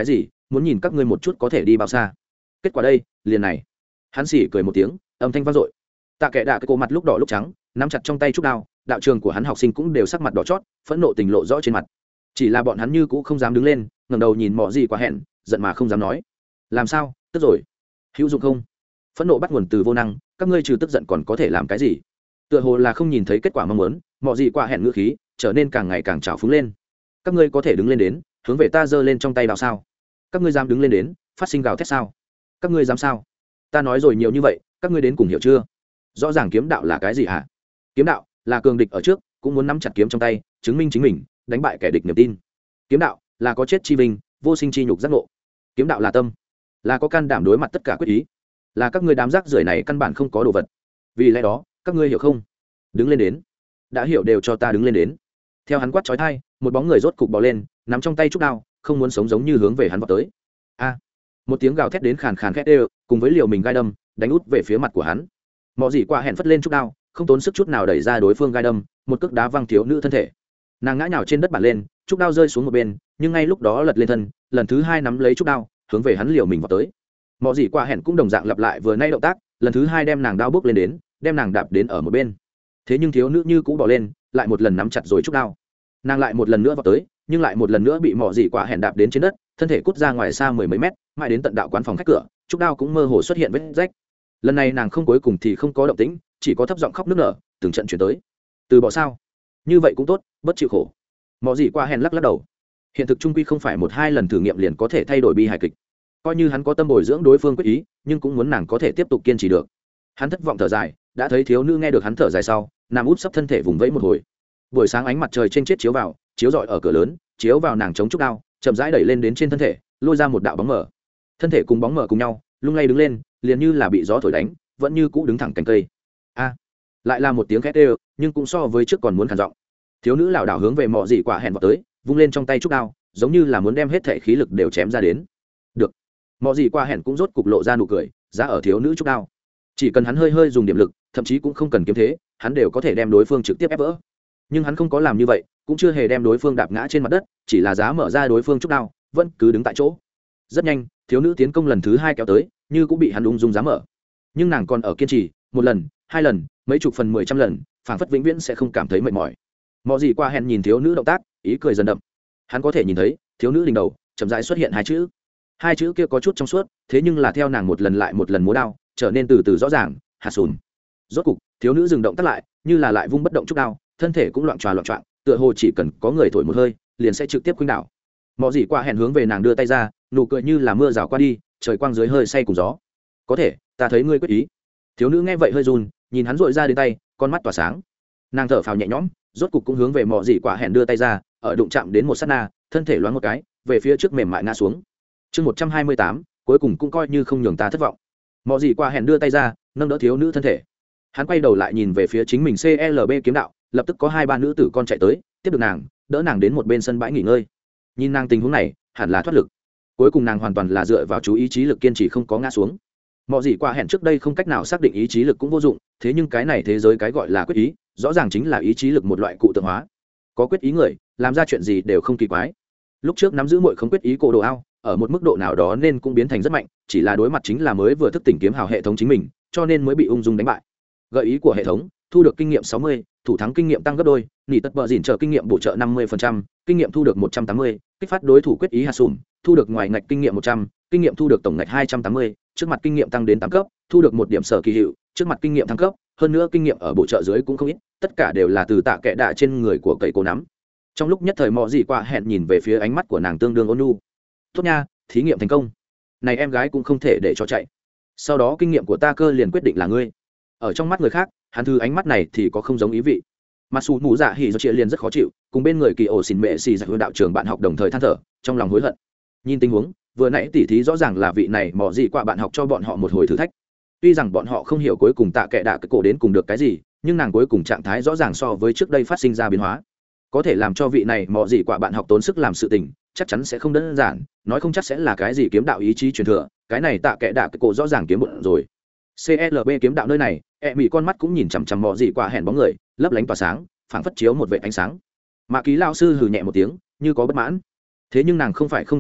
muốn nhìn các ngươi một chút có thể đi bao xa. Kết quả đây liền này. Hắn xỉ cười một tiếng, âm thanh vang dội. Tạ Kệ Đạ cái cổ mặt lúc đỏ lúc trắng, nắm chặt trong tay trúc đao, đạo trường của hắn học sinh cũng đều sắc mặt đỏ chót, phẫn nộ tình lộ rõ trên mặt. Chỉ là bọn hắn như cũng không dám đứng lên, ngẩng đầu nhìn Mọ Gì Quả Hẹn, giận mà không dám nói. Làm sao? Tức rồi. Hữu dụng không? Phẫn nộ bắt nguồn từ vô năng, các ngươi trừ tức giận còn có thể làm cái gì? Tựa hồ là không nhìn thấy kết quả mong muốn, Mọ Gì Quả Hẹn ngữ khí trở nên càng ngày càng trào phúng lên. Các ngươi có thể đứng lên đến, hướng về ta giơ lên trong tay đao sao? Các ngươi dám đứng lên đến, phát sinh gào thét sao? Các ngươi dám sao? Ta nói rồi nhiều như vậy, các ngươi đến cùng hiểu chưa? Rõ ràng kiếm đạo là cái gì hả? Kiếm đạo là cường địch ở trước, cũng muốn nắm chặt kiếm trong tay, chứng minh chính mình, đánh bại kẻ địch niềm tin. Kiếm đạo là có chết chi vinh, vô sinh chi nhục giác ngộ. Kiếm đạo là tâm, là có can đảm đối mặt tất cả quyết ý, là các ngươi đám rác rưởi này căn bản không có đồ vật. Vì lẽ đó, các ngươi hiểu không? Đứng lên đến. Đã hiểu đều cho ta đứng lên đến. Theo hắn quát chói tai, một bóng người rốt cục bò lên, nắm trong tay trúc đao, không muốn sống giống như hướng về hắn vọt tới. A! Một tiếng gào thét đến khàn khàn khét đều, cùng với liều mình gai đâm, đánh út về phía mặt của hắn. Mọ Gì Quả Hẹn phất lên trúc đao, không tốn sức chút nào đẩy ra đối phương gai đâm, một cước đá văng thiếu nữ thân thể. Nàng ngã nhào trên đất bản lên, trúc đao rơi xuống một bên, nhưng ngay lúc đó lật lên thân, lần thứ hai nắm lấy trúc đao, hướng về hắn liều mình vọt tới. Mọ Gì Quả Hẹn cũng đồng dạng lặp lại vừa nay động tác, lần thứ hai đem nàng đao bước lên đến, đem nàng đạp đến ở một bên. Thế nhưng thiếu nữ như cũ bỏ lên, lại một lần nắm chặt rồi trúc đao. Nàng lại một lần nữa vọt tới, nhưng lại một lần nữa bị Mọ Gì Quả Hẹn đạp đến trên đất, thân thể cút ra ngoài xa mười mấy mét, mãi đến tận đạo quán phòng khách cửa, trúc đao cũng mơ hồ xuất hiện vết rách. Lần này nàng không cuối cùng thì không có động tĩnh, chỉ có thấp giọng khóc nức nở, từng trận chuyển tới. Từ bỏ sao? Như vậy cũng tốt, bất chịu khổ. Mọ Gì Quả Hẹn lắc lắc đầu. Hiện thực trung quy không phải một hai lần thử nghiệm liền có thể thay đổi bi hài kịch. Coi như hắn có tâm bồi dưỡng đối phương quyết ý, nhưng cũng muốn nàng có thể tiếp tục kiên trì được. Hắn thất vọng thở dài, đã thấy thiếu nữ nghe được hắn thở dài sau, nằm úp sấp thân thể vùng vẫy một hồi. Buổi sáng ánh mặt trời trên chết chiếu vào, chiếu rọi ở cửa lớn, chiếu vào nàng chống trúc đao, chậm rãi đẩy lên đến trên thân thể, lôi ra một đạo bóng mờ. Thân thể cùng bóng mờ cùng nhau, lung lay đứng lên, liền như là bị gió thổi đánh, vẫn như cũ đứng thẳng cành cây. A! Lại là một tiếng khét đều, nhưng cũng so với trước còn muốn khàn giọng. Thiếu nữ lảo đảo hướng về Mọ Gì Quả Hẹn vọt tới, vung lên trong tay trúc đao, giống như là muốn đem hết thể khí lực đều chém ra đến. Được. Mọ Gì Quả Hẹn cũng rốt cục lộ ra nụ cười, giá ở thiếu nữ trúc đao. Chỉ cần hắn hơi hơi dùng điểm lực, thậm chí cũng không cần kiếm thế, hắn đều có thể đem đối phương trực tiếp ép vỡ. Nhưng hắn không có làm như vậy, cũng chưa hề đem đối phương đạp ngã trên mặt đất, chỉ là giá mở ra đối phương trúc đao, vẫn cứ đứng tại chỗ. Rất nhanh, thiếu nữ tiến công lần thứ hai kéo tới, như cũng bị hắn ung dung giá mở. Nhưng nàng còn ở kiên trì, một lần, hai lần, mấy chục phần 10 trăm lần, phảng phất vĩnh viễn sẽ không cảm thấy mệt mỏi. Mọ Gì Quả Hẹn nhìn thiếu nữ động tác, ý cười dần đậm. Hắn có thể nhìn thấy, thiếu nữ đỉnh đầu chậm rãi xuất hiện hai chữ kia có chút trong suốt, thế nhưng là theo nàng một lần lại một lần múa đao, trở nên từ từ rõ ràng, hạt sùn. Rốt cục, thiếu nữ dừng động tác lại, như là lại vung bất động chút đao, thân thể cũng loạn choạng, tựa hồ chỉ cần có người thổi một hơi, liền sẽ trực tiếp khuynh đảo. Mọ Gì Quả Hẹn hướng về nàng đưa tay ra, nụ cười như là mưa rào qua đi, trời quang dưới hơi say cùng gió. Có thể, ta thấy ngươi quyết ý. Thiếu nữ nghe vậy hơi run, nhìn hắn dội ra đến tay, con mắt tỏa sáng. Nàng thở phào nhẹ nhõm, rốt cục cũng hướng về Mọ Gì Quả Hẹn đưa tay ra, ở đụng chạm đến một sát na, thân thể loáng một cái, về phía trước mềm mại ngã xuống. Chương 128, cuối cùng cũng coi như không nhường ta thất vọng. Mọ Gì Quả Hẹn đưa tay ra, nâng đỡ thiếu nữ thân thể. Hắn quay đầu lại nhìn về phía chính mình CLB kiếm đạo, lập tức có hai ba nữ tử con chạy tới, tiếp được nàng, đỡ nàng đến một bên sân bãi nghỉ ngơi. Nhìn nàng tình huống này, hẳn là thoát lực. Cuối cùng nàng hoàn toàn là dựa vào chú ý chí lực kiên trì không có ngã xuống. Mọ Gì Quả Hẹn trước đây không cách nào xác định ý chí lực cũng vô dụng, thế nhưng cái này thế giới cái gọi là quyết ý, rõ ràng chính là ý chí lực một loại cụ tượng hóa. Có quyết ý người, làm ra chuyện gì đều không kỳ quái. Lúc trước nắm giữ mọi không quyết ý cổ đồ ao, ở một mức độ nào đó nên cũng biến thành rất mạnh, chỉ là đối mặt chính là mới vừa thức tỉnh kiếm hào hệ thống chính mình, cho nên mới bị ung dung đánh bại. Gợi ý của hệ thống, thu được kinh nghiệm 60, thủ thắng kinh nghiệm tăng gấp đôi, nỉ tất bờ dỉn trợ kinh nghiệm bổ trợ 50%, kinh nghiệm thu được 180, kích phát đối thủ quyết ý hạ sùm, thu được ngoài ngạch kinh nghiệm 100, kinh nghiệm thu được tổng ngạch 280, trước mặt kinh nghiệm tăng đến 8 cấp, thu được 1 điểm sở kỳ hiệu, trước mặt kinh nghiệm thăng cấp, hơn nữa kinh nghiệm ở bổ trợ dưới cũng không ít, tất cả đều là từ Tạ Kệ Đạ trên người của cậy cô nắm. Trong lúc nhất thời Mọ Gì Quả Hẹn nhìn về phía ánh mắt của nàng tương đương ôn nhu. Tốt nha, thí nghiệm thành công. Này em gái cũng không thể để cho chạy. Sau đó kinh nghiệm của ta cơ liền quyết định là ngươi. Ở trong mắt người khác, hắn thư ánh mắt này thì có không giống ý vị. Mặc dù mù dạ hỉ do chia liền rất khó chịu, cùng bên người kỳ ổ xỉn mẹ xì giải đạo trường bạn học đồng thời than thở, trong lòng hối hận. Nhìn tình huống, vừa nãy tỉ thí rõ ràng là vị này Mọ Gì Quả bạn học cho bọn họ một hồi thử thách. Tuy rằng bọn họ không hiểu cuối cùng Tạ Kệ Đạ cái cổ đến cùng được cái gì, nhưng nàng cuối cùng trạng thái rõ ràng so với trước đây phát sinh ra biến hóa, có thể làm cho vị này Mọ Gì Quả bạn học tốn sức làm sự tình, chắc chắn sẽ không đơn giản, nói không chắc sẽ là cái gì kiếm đạo ý chí truyền thừa, cái này Tạ Kệ Đạ cái cổ rõ ràng kiếm bụng rồi. CLB kiếm đạo nơi này, mị con mắt cũng nhìn chằm chằm Mọ Gì Quả Hẹn bóng người, lấp lánh tỏa sáng, phảng phất chiếu một vệt ánh sáng. Mạ Ký lão sư hừ nhẹ một tiếng, như có bất mãn. Thế nhưng nàng không phải không thừa nhận,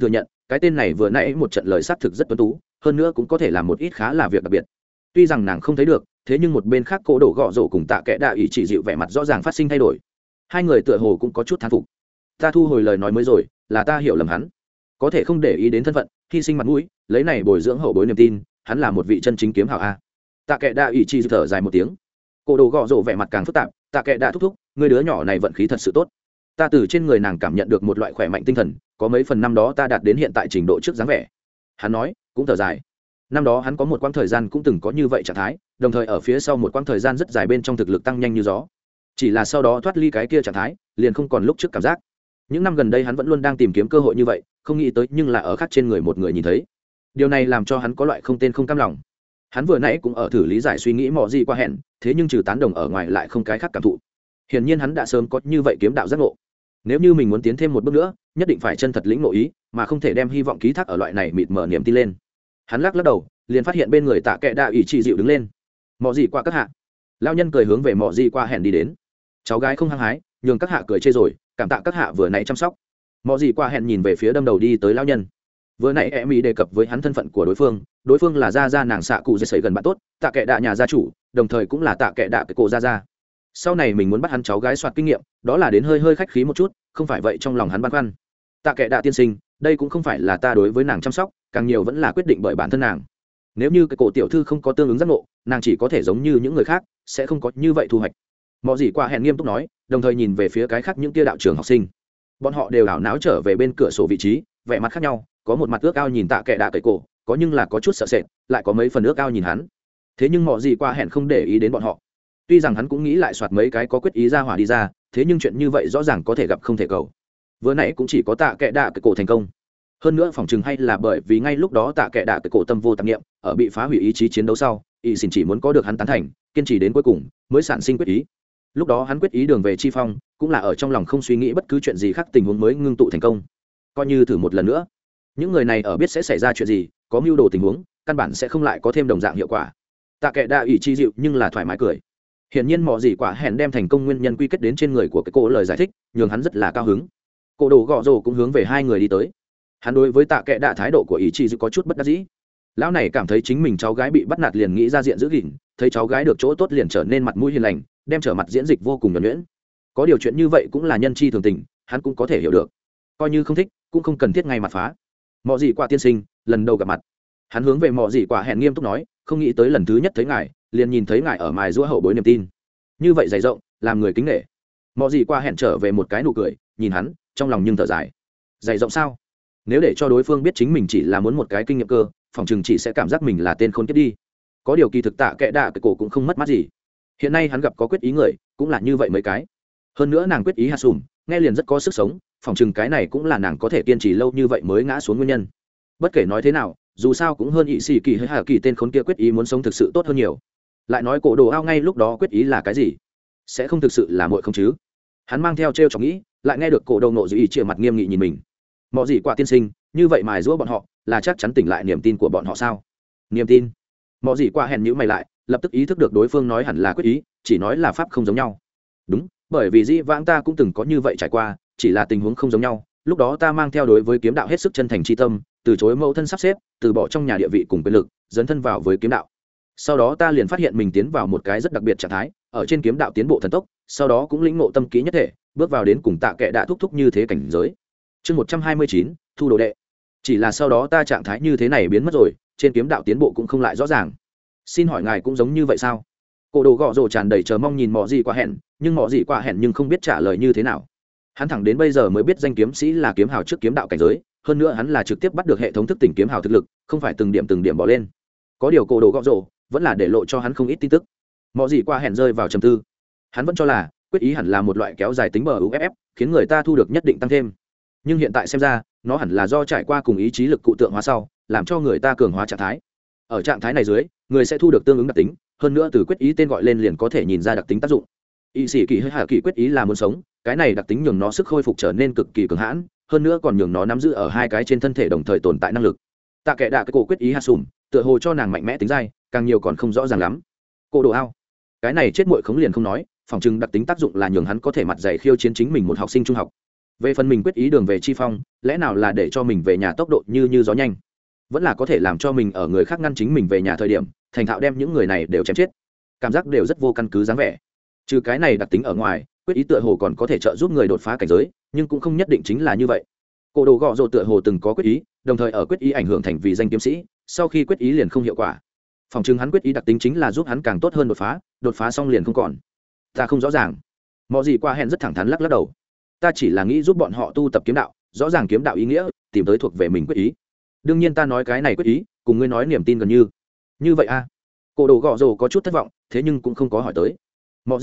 cái tên này vừa nãy một trận lời xác thực rất tuấn tú, hơn nữa cũng có thể làm một ít khá là việc đặc biệt. Tuy rằng nàng không thấy được, thế nhưng một bên khác Cổ Đồ Gọ Rồ cùng Tạ Kệ Đạ ỷ chỉ dịu vẻ mặt rõ ràng phát sinh thay đổi. Hai người tựa hồ cũng có chút thán phục. Ta thu hồi lời nói mới rồi, là ta hiểu lầm hắn. Có thể không để ý đến thân phận, hy sinh mặt mũi, lấy này bồi dưỡng hậu bối niềm tin, hắn là một vị chân chính kiếm hảo a. Tạ Kệ Đạ ỷ chỉ thở dài một tiếng. Cổ Đồ Gọ Rồ vẻ mặt càng phức tạp, Tạ Kệ Đạ thúc thúc, người đứa nhỏ này vận khí thật sự tốt. Ta từ trên người nàng cảm nhận được một loại khỏe mạnh tinh thần, có mấy phần năm đó ta đạt đến hiện tại trình độ trước dáng vẻ. Hắn nói, cũng thở dài. Năm đó hắn có một quãng thời gian cũng từng có như vậy trạng thái, đồng thời ở phía sau một quãng thời gian rất dài bên trong thực lực tăng nhanh như gió. Chỉ là sau đó thoát ly cái kia trạng thái, liền không còn lúc trước cảm giác. Những năm gần đây hắn vẫn luôn đang tìm kiếm cơ hội như vậy, không nghĩ tới nhưng là ở khác trên người một người nhìn thấy. Điều này làm cho hắn có loại không tên không cam lòng. Hắn vừa nãy cũng ở thử lý giải suy nghĩ mò gì qua hẹn, thế nhưng trừ tán đồng ở ngoài lại không cái khác cảm thụ. Hiển nhiên hắn đã sớm có như vậy kiếm đạo giác ngộ. Nếu như mình muốn tiến thêm một bước nữa, nhất định phải chân thật lĩnh ngộ ý, mà không thể đem hy vọng ký thác ở loại này mịt mờ niềm tin lên. Hắn lắc đầu, liền phát hiện bên người Tạ Kệ Đạ ỷ chỉ dịu đứng lên. Mọ gì qua các hạ. Lão nhân cười hướng về mọ gì qua hẹn đi đến. Cháu gái không hăng hái, nhường các hạ cười chê rồi, cảm tạ các hạ vừa nãy chăm sóc. Mọ gì qua hẹn nhìn về phía đâm đầu đi tới lão nhân. Vừa nãy em ý đề cập với hắn thân phận của đối phương là gia gia nàng xạ cụ dây sẩy gần bạn tốt, Tạ Kệ Đạ nhà gia chủ, đồng thời cũng là Tạ Kệ Đạ cái cô gia gia. Sau này mình muốn bắt hắn cháu gái soạt kinh nghiệm, đó là đến hơi khách khí một chút, không phải vậy trong lòng hắn băn khoăn. Tạ Kệ Đạ tiên sinh, đây cũng không phải là ta đối với nàng chăm sóc, càng nhiều vẫn là quyết định bởi bản thân nàng. Nếu như cái cổ tiểu thư không có tương ứng giác ngộ, nàng chỉ có thể giống như những người khác, sẽ không có như vậy thu hoạch. Mọ gì qua hẹn nghiêm túc nói, đồng thời nhìn về phía cái khác những kia đạo trường học sinh. Bọn họ đều ảo não trở về bên cửa sổ vị trí, vẻ mặt khác nhau, có một mặt ước ao nhìn Tạ Kệ Đạ cái cổ, có nhưng là có chút sợ sệt, lại có mấy phần ước ao nhìn hắn. Thế nhưng mọ gì qua hẹn không để ý đến bọn họ. Tuy rằng hắn cũng nghĩ lại soạt mấy cái có quyết ý ra hỏa đi ra, thế nhưng chuyện như vậy rõ ràng có thể gặp không thể cầu. Vừa nãy cũng chỉ có Tạ Kệ Đạ cái cổ thành công. Hơn nữa phòng chừng hay là bởi vì ngay lúc đó Tạ Kệ Đạ cái cổ tâm vô tạp niệm, ở bị phá hủy ý chí chiến đấu sau, y xin chỉ muốn có được hắn tán thành, kiên trì đến cuối cùng mới sản sinh quyết ý. Lúc đó hắn quyết ý đường về chi phong, cũng là ở trong lòng không suy nghĩ bất cứ chuyện gì khác, tình huống mới ngưng tụ thành công. Coi như thử một lần nữa, những người này ở biết sẽ xảy ra chuyện gì, có mưu đồ tình huống, căn bản sẽ không lại có thêm đồng dạng hiệu quả. Tạ Kệ Đạ ỷ chi dịu nhưng là thoải mái cười. Hiển nhiên mọ gì quả hẹn đem thành công nguyên nhân quy kết đến trên người của cái cô lời giải thích, nhường hắn rất là cao hứng. Cổ Đồ Gọ Rồ cũng hướng về hai người đi tới. Hắn đối với Tạ Kệ Đạ thái độ của ý chí có chút bất đắc dĩ. Lão này cảm thấy chính mình cháu gái bị bắt nạt liền nghĩ ra diện giữ gìn, thấy cháu gái được chỗ tốt liền trở nên mặt mũi hiền lành, đem trở mặt diễn dịch vô cùng nhuần nhuyễn. Có điều chuyện như vậy cũng là nhân chi thường tình, hắn cũng có thể hiểu được. Coi như không thích, cũng không cần thiết ngay mặt phá. Mọ gì quả tiên sinh, lần đầu gặp mặt. Hắn hướng về mọ gì quả hẹn nghiêm túc nói, không nghĩ tới lần thứ nhất thấy ngài, liền nhìn thấy ngài ở mài giũa hậu bối niềm tin. Như vậy dày rộng, làm người kính nể. Mọ gì quả hẹn trở về một cái nụ cười, nhìn hắn, trong lòng nhưng thở dài. Dày rộng sao? Nếu để cho đối phương biết chính mình chỉ là muốn một cái kinh nghiệm cơ, phòng chừng chỉ sẽ cảm giác mình là tên khốn kiếp đi. Có điều kỳ thực Tạ Kệ Đạ cái cổ cũng không mất mát gì. Hiện nay hắn gặp có quyết ý người, cũng là như vậy mấy cái. Hơn nữa nàng quyết ý hạ sùm, nghe liền rất có sức sống, phòng chừng cái này cũng là nàng có thể kiên trì lâu như vậy mới ngã xuống nguyên nhân. Bất kể nói thế nào, dù sao cũng hơn ỵ sĩ kỳ hay hà kỳ tên khốn kia quyết ý muốn sống thực sự tốt hơn nhiều. Lại nói cổ đồ ao ngay lúc đó quyết ý là cái gì? Sẽ không thực sự là muội không chứ? Hắn mang theo trêu chọc nghĩ, lại nghe được cổ đầu nộ dị chĩa mặt nghiêm nghị nhìn mình. Mọ gì quả tiên sinh, như vậy mài giũa bọn họ, là chắc chắn tỉnh lại niềm tin của bọn họ sao? Niềm tin? Mọ gì quả hèn nhíu mày lại, lập tức ý thức được đối phương nói hẳn là quyết ý, chỉ nói là pháp không giống nhau. Đúng, bởi vì dĩ vãng ta cũng từng có như vậy trải qua, chỉ là tình huống không giống nhau. Lúc đó ta mang theo đối với kiếm đạo hết sức chân thành chi tâm, từ chối mẫu thân sắp xếp, từ bỏ trong nhà địa vị cùng quyền lực, dấn thân vào với kiếm đạo. Sau đó ta liền phát hiện mình tiến vào một cái rất đặc biệt trạng thái, ở trên kiếm đạo tiến bộ thần tốc, sau đó cũng lĩnh ngộ tâm kỹ nhất thể, bước vào đến cùng Tạ Kệ Đạ thúc thúc như thế cảnh giới. Chương 129, thu đồ đệ. Chỉ là sau đó ta trạng thái như thế này biến mất rồi, trên kiếm đạo tiến bộ cũng không lại rõ ràng. Xin hỏi ngài cũng giống như vậy sao? Cổ Đồ Gọ Rồ tràn đầy chờ mong nhìn Mọ Dị Quả Hẹn, nhưng Mọ Dị Quả Hẹn nhưng không biết trả lời như thế nào. Hắn thẳng đến bây giờ mới biết danh kiếm sĩ là kiếm hào trước kiếm đạo cảnh giới, hơn nữa hắn là trực tiếp bắt được hệ thống thức tỉnh kiếm hào thực lực, không phải từng điểm bỏ lên. Có điều Cổ Đồ Gọ Rồ vẫn là để lộ cho hắn không ít tin tức. Mọ Dị Quả Hẹn rơi vào trầm tư. Hắn vẫn cho là quyết ý hẳn là một loại kéo dài tính bờ UFF, khiến người ta thu được nhất định tăng thêm. Nhưng hiện tại xem ra, nó hẳn là do trải qua cùng ý chí lực cụ tượng hóa sau, làm cho người ta cường hóa trạng thái. Ở trạng thái này dưới, người sẽ thu được tương ứng đặc tính, hơn nữa từ quyết ý tên gọi lên liền có thể nhìn ra đặc tính tác dụng. Y sĩ kỳ hơi hạ kỳ quyết ý là muốn sống, cái này đặc tính nhường nó sức khôi phục trở nên cực kỳ cường hãn, hơn nữa còn nhường nó nắm giữ ở hai cái trên thân thể đồng thời tồn tại năng lực. Tạ Kệ Đạ cái cổ quyết ý hạ sùm, tựa hồ cho nàng mạnh mẽ tính dai, càng nhiều còn không rõ ràng lắm. Cổ Đồ ao, cái này chết muội khống liền không nói, phòng trừng đặc tính tác dụng là nhường hắn có thể mặt dày khiêu chiến chính mình một học sinh trung học. về phần mình quyết ý đường về chi phong, lẽ nào là để cho mình về nhà tốc độ như gió nhanh, vẫn là có thể làm cho mình ở người khác ngăn chính mình về nhà thời điểm thành thạo đem những người này đều chém chết. Cảm giác đều rất vô căn cứ dáng vẻ. Trừ cái này đặc tính ở ngoài, quyết ý tựa hồ còn có thể trợ giúp người đột phá cảnh giới, nhưng cũng không nhất định chính là như vậy. Cổ đồ gọ rồ tựa hồ từng có quyết ý, đồng thời ở quyết ý ảnh hưởng thành vì danh kiếm sĩ, sau khi quyết ý liền không hiệu quả. Phòng chứng hắn quyết ý đặc tính chính là giúp hắn càng tốt hơn đột phá xong liền không còn. Ta không rõ ràng. Mọi gì qua hẹn rất thẳng thắn lắc đầu. Ta chỉ là nghĩ giúp bọn họ tu tập kiếm đạo, rõ ràng kiếm đạo ý nghĩa, tìm tới thuộc về mình quyết ý. Đương nhiên ta nói cái này quyết ý, cùng ngươi nói niềm tin gần như vậy a. Cổ đồ gọ rồ có chút thất vọng, thế nhưng cũng không có hỏi tới. Mọi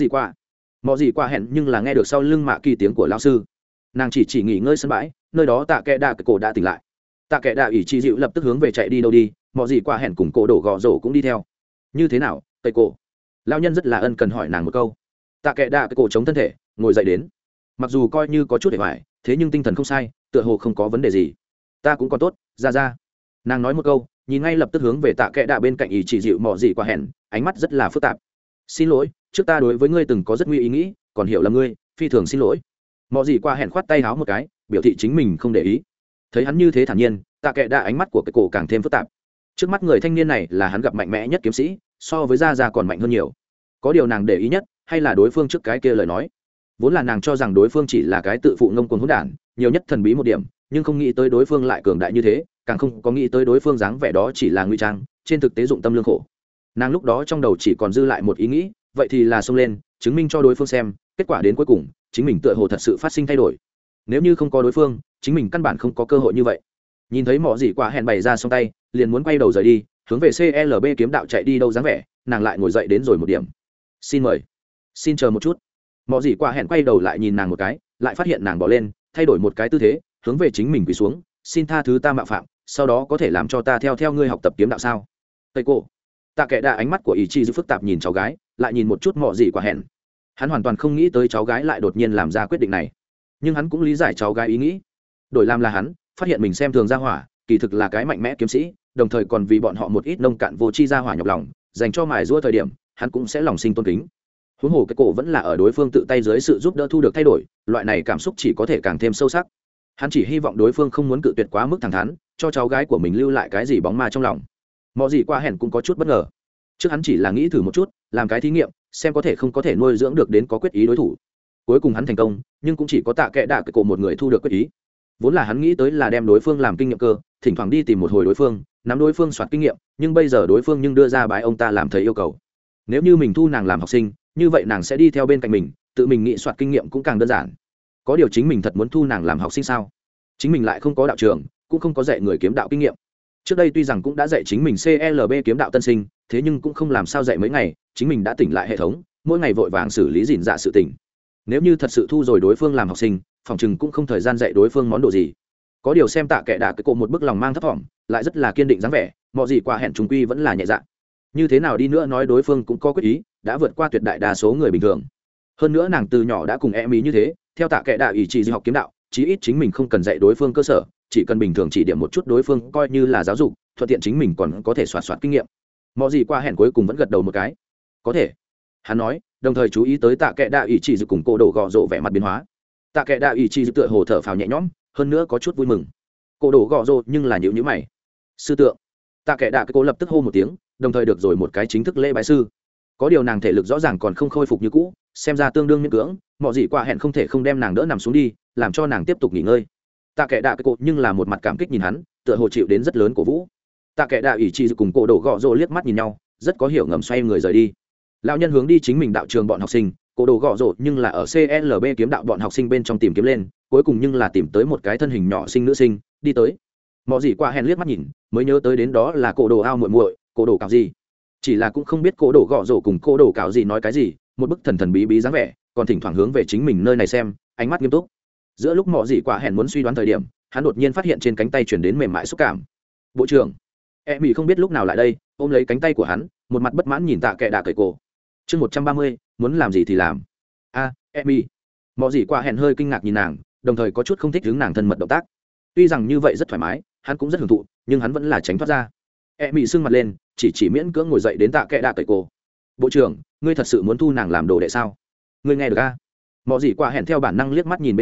gì qua hẹn nhưng là nghe được sau lưng Mạ Kỳ tiếng của lão sư. Nàng chỉ nghỉ ngơi sân bãi, nơi đó Tạ Kệ Đạ cổ đã tỉnh lại. Tạ Kệ Đạ ỷ chi dịu lập tức hướng về chạy đi đâu đi, mọi gì qua hẹn cùng cổ đồ gọ rồ cũng đi theo. Như thế nào, tây cổ? Lão nhân rất là ân cần hỏi nàng một câu. Tạ Kệ Đạ cổ chống thân thể, ngồi dậy đến. Mặc dù coi như có chút để hoài, thế nhưng tinh thần không sai, tựa hồ không có vấn đề gì. Ta cũng còn tốt, ra. Nàng nói một câu, nhìn ngay lập tức hướng về Tạ Kệ Đạ bên cạnh ỷ chỉ dịu mọi gì qua hẹn, ánh mắt rất là phức tạp. Xin lỗi, trước ta đối với ngươi từng có rất nguy ý nghĩ, còn hiểu là ngươi, phi thường xin lỗi. Mọi gì qua hẹn khoát tay háo một cái, biểu thị chính mình không để ý. Thấy hắn như thế thản nhiên, Tạ Kệ Đạ ánh mắt của cái cổ càng thêm phức tạp. Trước mắt người thanh niên này là hắn gặp mạnh mẽ nhất kiếm sĩ, so với Ra còn mạnh hơn nhiều. Có điều nàng để ý nhất, hay là đối phương trước cái kia lời nói. Vốn là nàng cho rằng đối phương chỉ là cái tự phụ ngông cuồng hỗn đản, nhiều nhất thần bí một điểm, nhưng không nghĩ tới đối phương lại cường đại như thế, càng không có nghĩ tới đối phương dáng vẻ đó chỉ là ngụy trang, trên thực tế dụng tâm lương khổ. Nàng lúc đó trong đầu chỉ còn dư lại một ý nghĩ, vậy thì là xông lên, chứng minh cho đối phương xem, kết quả đến cuối cùng, chính mình tựa hồ thật sự phát sinh thay đổi. Nếu như không có đối phương, chính mình căn bản không có cơ hội như vậy. Nhìn thấy Mọ Dị Quả hẹn bày ra xong tay, liền muốn quay đầu rời đi, hướng về CLB kiếm đạo chạy đi đâu dáng vẻ, nàng lại ngồi dậy đến rồi một điểm. Xin mời, xin chờ một chút. Mọ Dị Quả hẹn quay đầu lại nhìn nàng một cái, lại phát hiện nàng bỏ lên, thay đổi một cái tư thế, hướng về chính mình quỳ xuống, xin tha thứ ta mạo phạm, sau đó có thể làm cho ta theo ngươi học tập kiếm đạo sao? Tây cô. Tạ Kệ Đạ ánh mắt của ý chi phức tạp nhìn cháu gái, lại nhìn một chút Mọ Dị Quả hẹn. Hắn hoàn toàn không nghĩ tới cháu gái lại đột nhiên làm ra quyết định này, nhưng hắn cũng lý giải cháu gái ý nghĩ. Đổi làm là hắn, phát hiện mình xem thường gia hỏa, kỳ thực là cái mạnh mẽ kiếm sĩ, đồng thời còn vì bọn họ một ít nông cạn vô tri gia hỏa nhọc lòng, dành cho mài giũa thời điểm, hắn cũng sẽ lòng sinh tôn kính. Huống hồ cái cổ vẫn là ở đối phương tự tay dưới sự giúp đỡ thu được thay đổi, loại này cảm xúc chỉ có thể càng thêm sâu sắc. Hắn chỉ hy vọng đối phương không muốn cự tuyệt quá mức thẳng thắn, cho cháu gái của mình lưu lại cái gì bóng ma trong lòng. Mọi gì qua hẹn cũng có chút bất ngờ. Trước hắn chỉ là nghĩ thử một chút, làm cái thí nghiệm, xem có thể không có thể nuôi dưỡng được đến có quyết ý đối thủ. Cuối cùng hắn thành công, nhưng cũng chỉ có Tạ Kệ Đạ cái cổ một người thu được quyết ý. Vốn là hắn nghĩ tới là đem đối phương làm kinh nghiệm cơ, thỉnh thoảng đi tìm một hồi đối phương, nắm đối phương soạt kinh nghiệm, nhưng bây giờ đối phương đưa ra bái ông ta làm thầy yêu cầu. Nếu như mình thu nàng làm học sinh, như vậy nàng sẽ đi theo bên cạnh mình, tự mình nghĩ soạt kinh nghiệm cũng càng đơn giản. Có điều chính mình thật muốn thu nàng làm học sinh sao? Chính mình lại không có đạo trường, cũng không có dạy người kiếm đạo kinh nghiệm. Trước đây tuy rằng cũng đã dạy chính mình CLB kiếm đạo tân sinh, thế nhưng cũng không làm sao dạy mấy ngày, chính mình đã tỉnh lại hệ thống, mỗi ngày vội vàng xử lý gìn dạ sự tỉnh. Nếu như thật sự thu rồi đối phương làm học sinh, phòng chừng cũng không thời gian dạy đối phương món đồ gì. Có điều xem Tạ Kệ Đạ cái cổ một bức lòng mang thấp thỏm, lại rất là kiên định dáng vẻ, Mọ Dị Quả hẹn trùng quy vẫn là nhẹ dạ. Như thế nào đi nữa nói đối phương cũng có quyết ý, đã vượt qua tuyệt đại đa số người bình thường. Hơn nữa nàng từ nhỏ đã cùng em ý như thế, theo Tạ Kệ Đạ ý chỉ học kiếm đạo, chí ít chính mình không cần dạy đối phương cơ sở, chỉ cần bình thường chỉ điểm một chút đối phương coi như là giáo dục, thuận tiện chính mình còn có thể soạt kinh nghiệm. Mọ Dị Quả hẹn cuối cùng vẫn gật đầu một cái. Có thể. Hắn nói, đồng thời chú ý tới Tạ Kệ Đạ ý chỉ cùng cô đổ gò rộ vẻ mặt biến hóa. Tạ Kệ Đạ ý chỉ tựa hồ thở phào nhẹ nhõm, hơn nữa có chút vui mừng. Cô đổ gò rộ nhưng là nhíu nhíu mày. Sư tượng. Tạ Kệ Đạ cái cô lập tức hô một tiếng, đồng thời được rồi một cái chính thức lễ bái sư. Có điều nàng thể lực rõ ràng còn không khôi phục như cũ, xem ra tương đương miễn cưỡng, Mọ Dị Quả hẹn không thể không đem nàng đỡ nằm xuống đi, làm cho nàng tiếp tục nghỉ ngơi. Tạ Kệ Đạ cái cô nhưng là một mặt cảm kích nhìn hắn, tựa hồ chịu đến rất lớn cổ vũ. Tạ Kệ Đạ ý chỉ cùng cô đổ gò rộ liếc mắt nhìn nhau, rất có hiểu ngầm xoay người rời đi. Lão nhân hướng đi chính mình đạo trường bọn học sinh, cô đồ gọ rộ nhưng là ở CLB kiếm đạo bọn học sinh bên trong tìm kiếm lên, cuối cùng nhưng là tìm tới một cái thân hình nhỏ xinh nữ sinh, đi tới. Mọ Dị Quả hẹn liếc mắt nhìn, mới nhớ tới đến đó là cô đồ ao muội muội, cô đồ cào gì. Chỉ là cũng không biết cô đồ gọ rộ cùng cô đồ cào gì nói cái gì, một bức thần thần bí bí dáng vẻ, còn thỉnh thoảng hướng về chính mình nơi này xem, ánh mắt nghiêm túc. Giữa lúc Mọ Dị Quả hẹn muốn suy đoán thời điểm, hắn đột nhiên phát hiện trên cánh tay truyền đến mềm mại xúc cảm. Bộ trưởng, Mị không biết lúc nào lại đây, ôm lấy cánh tay của hắn, một mặt bất mãn nhìn Tạ Kệ Đạ cởi cổ. Chương 130, muốn làm gì thì làm. A, Mị. Mọ Dị Quả hẹn hơi kinh ngạc nhìn nàng, đồng thời có chút không thích hướng nàng thân mật động tác. Tuy rằng như vậy rất thoải mái, hắn cũng rất hưởng thụ, nhưng hắn vẫn là tránh thoát ra. Mị sưng mặt lên, chỉ miễn cưỡng ngồi dậy đến Tạ Kệ Đạ cởi cổ. Bộ trưởng, ngươi thật sự muốn thu nàng làm đồ đệ sao? Ngươi nghe được a? Mọ Dị Quả hẹn theo bản năng liếc mắt nhìn bên người,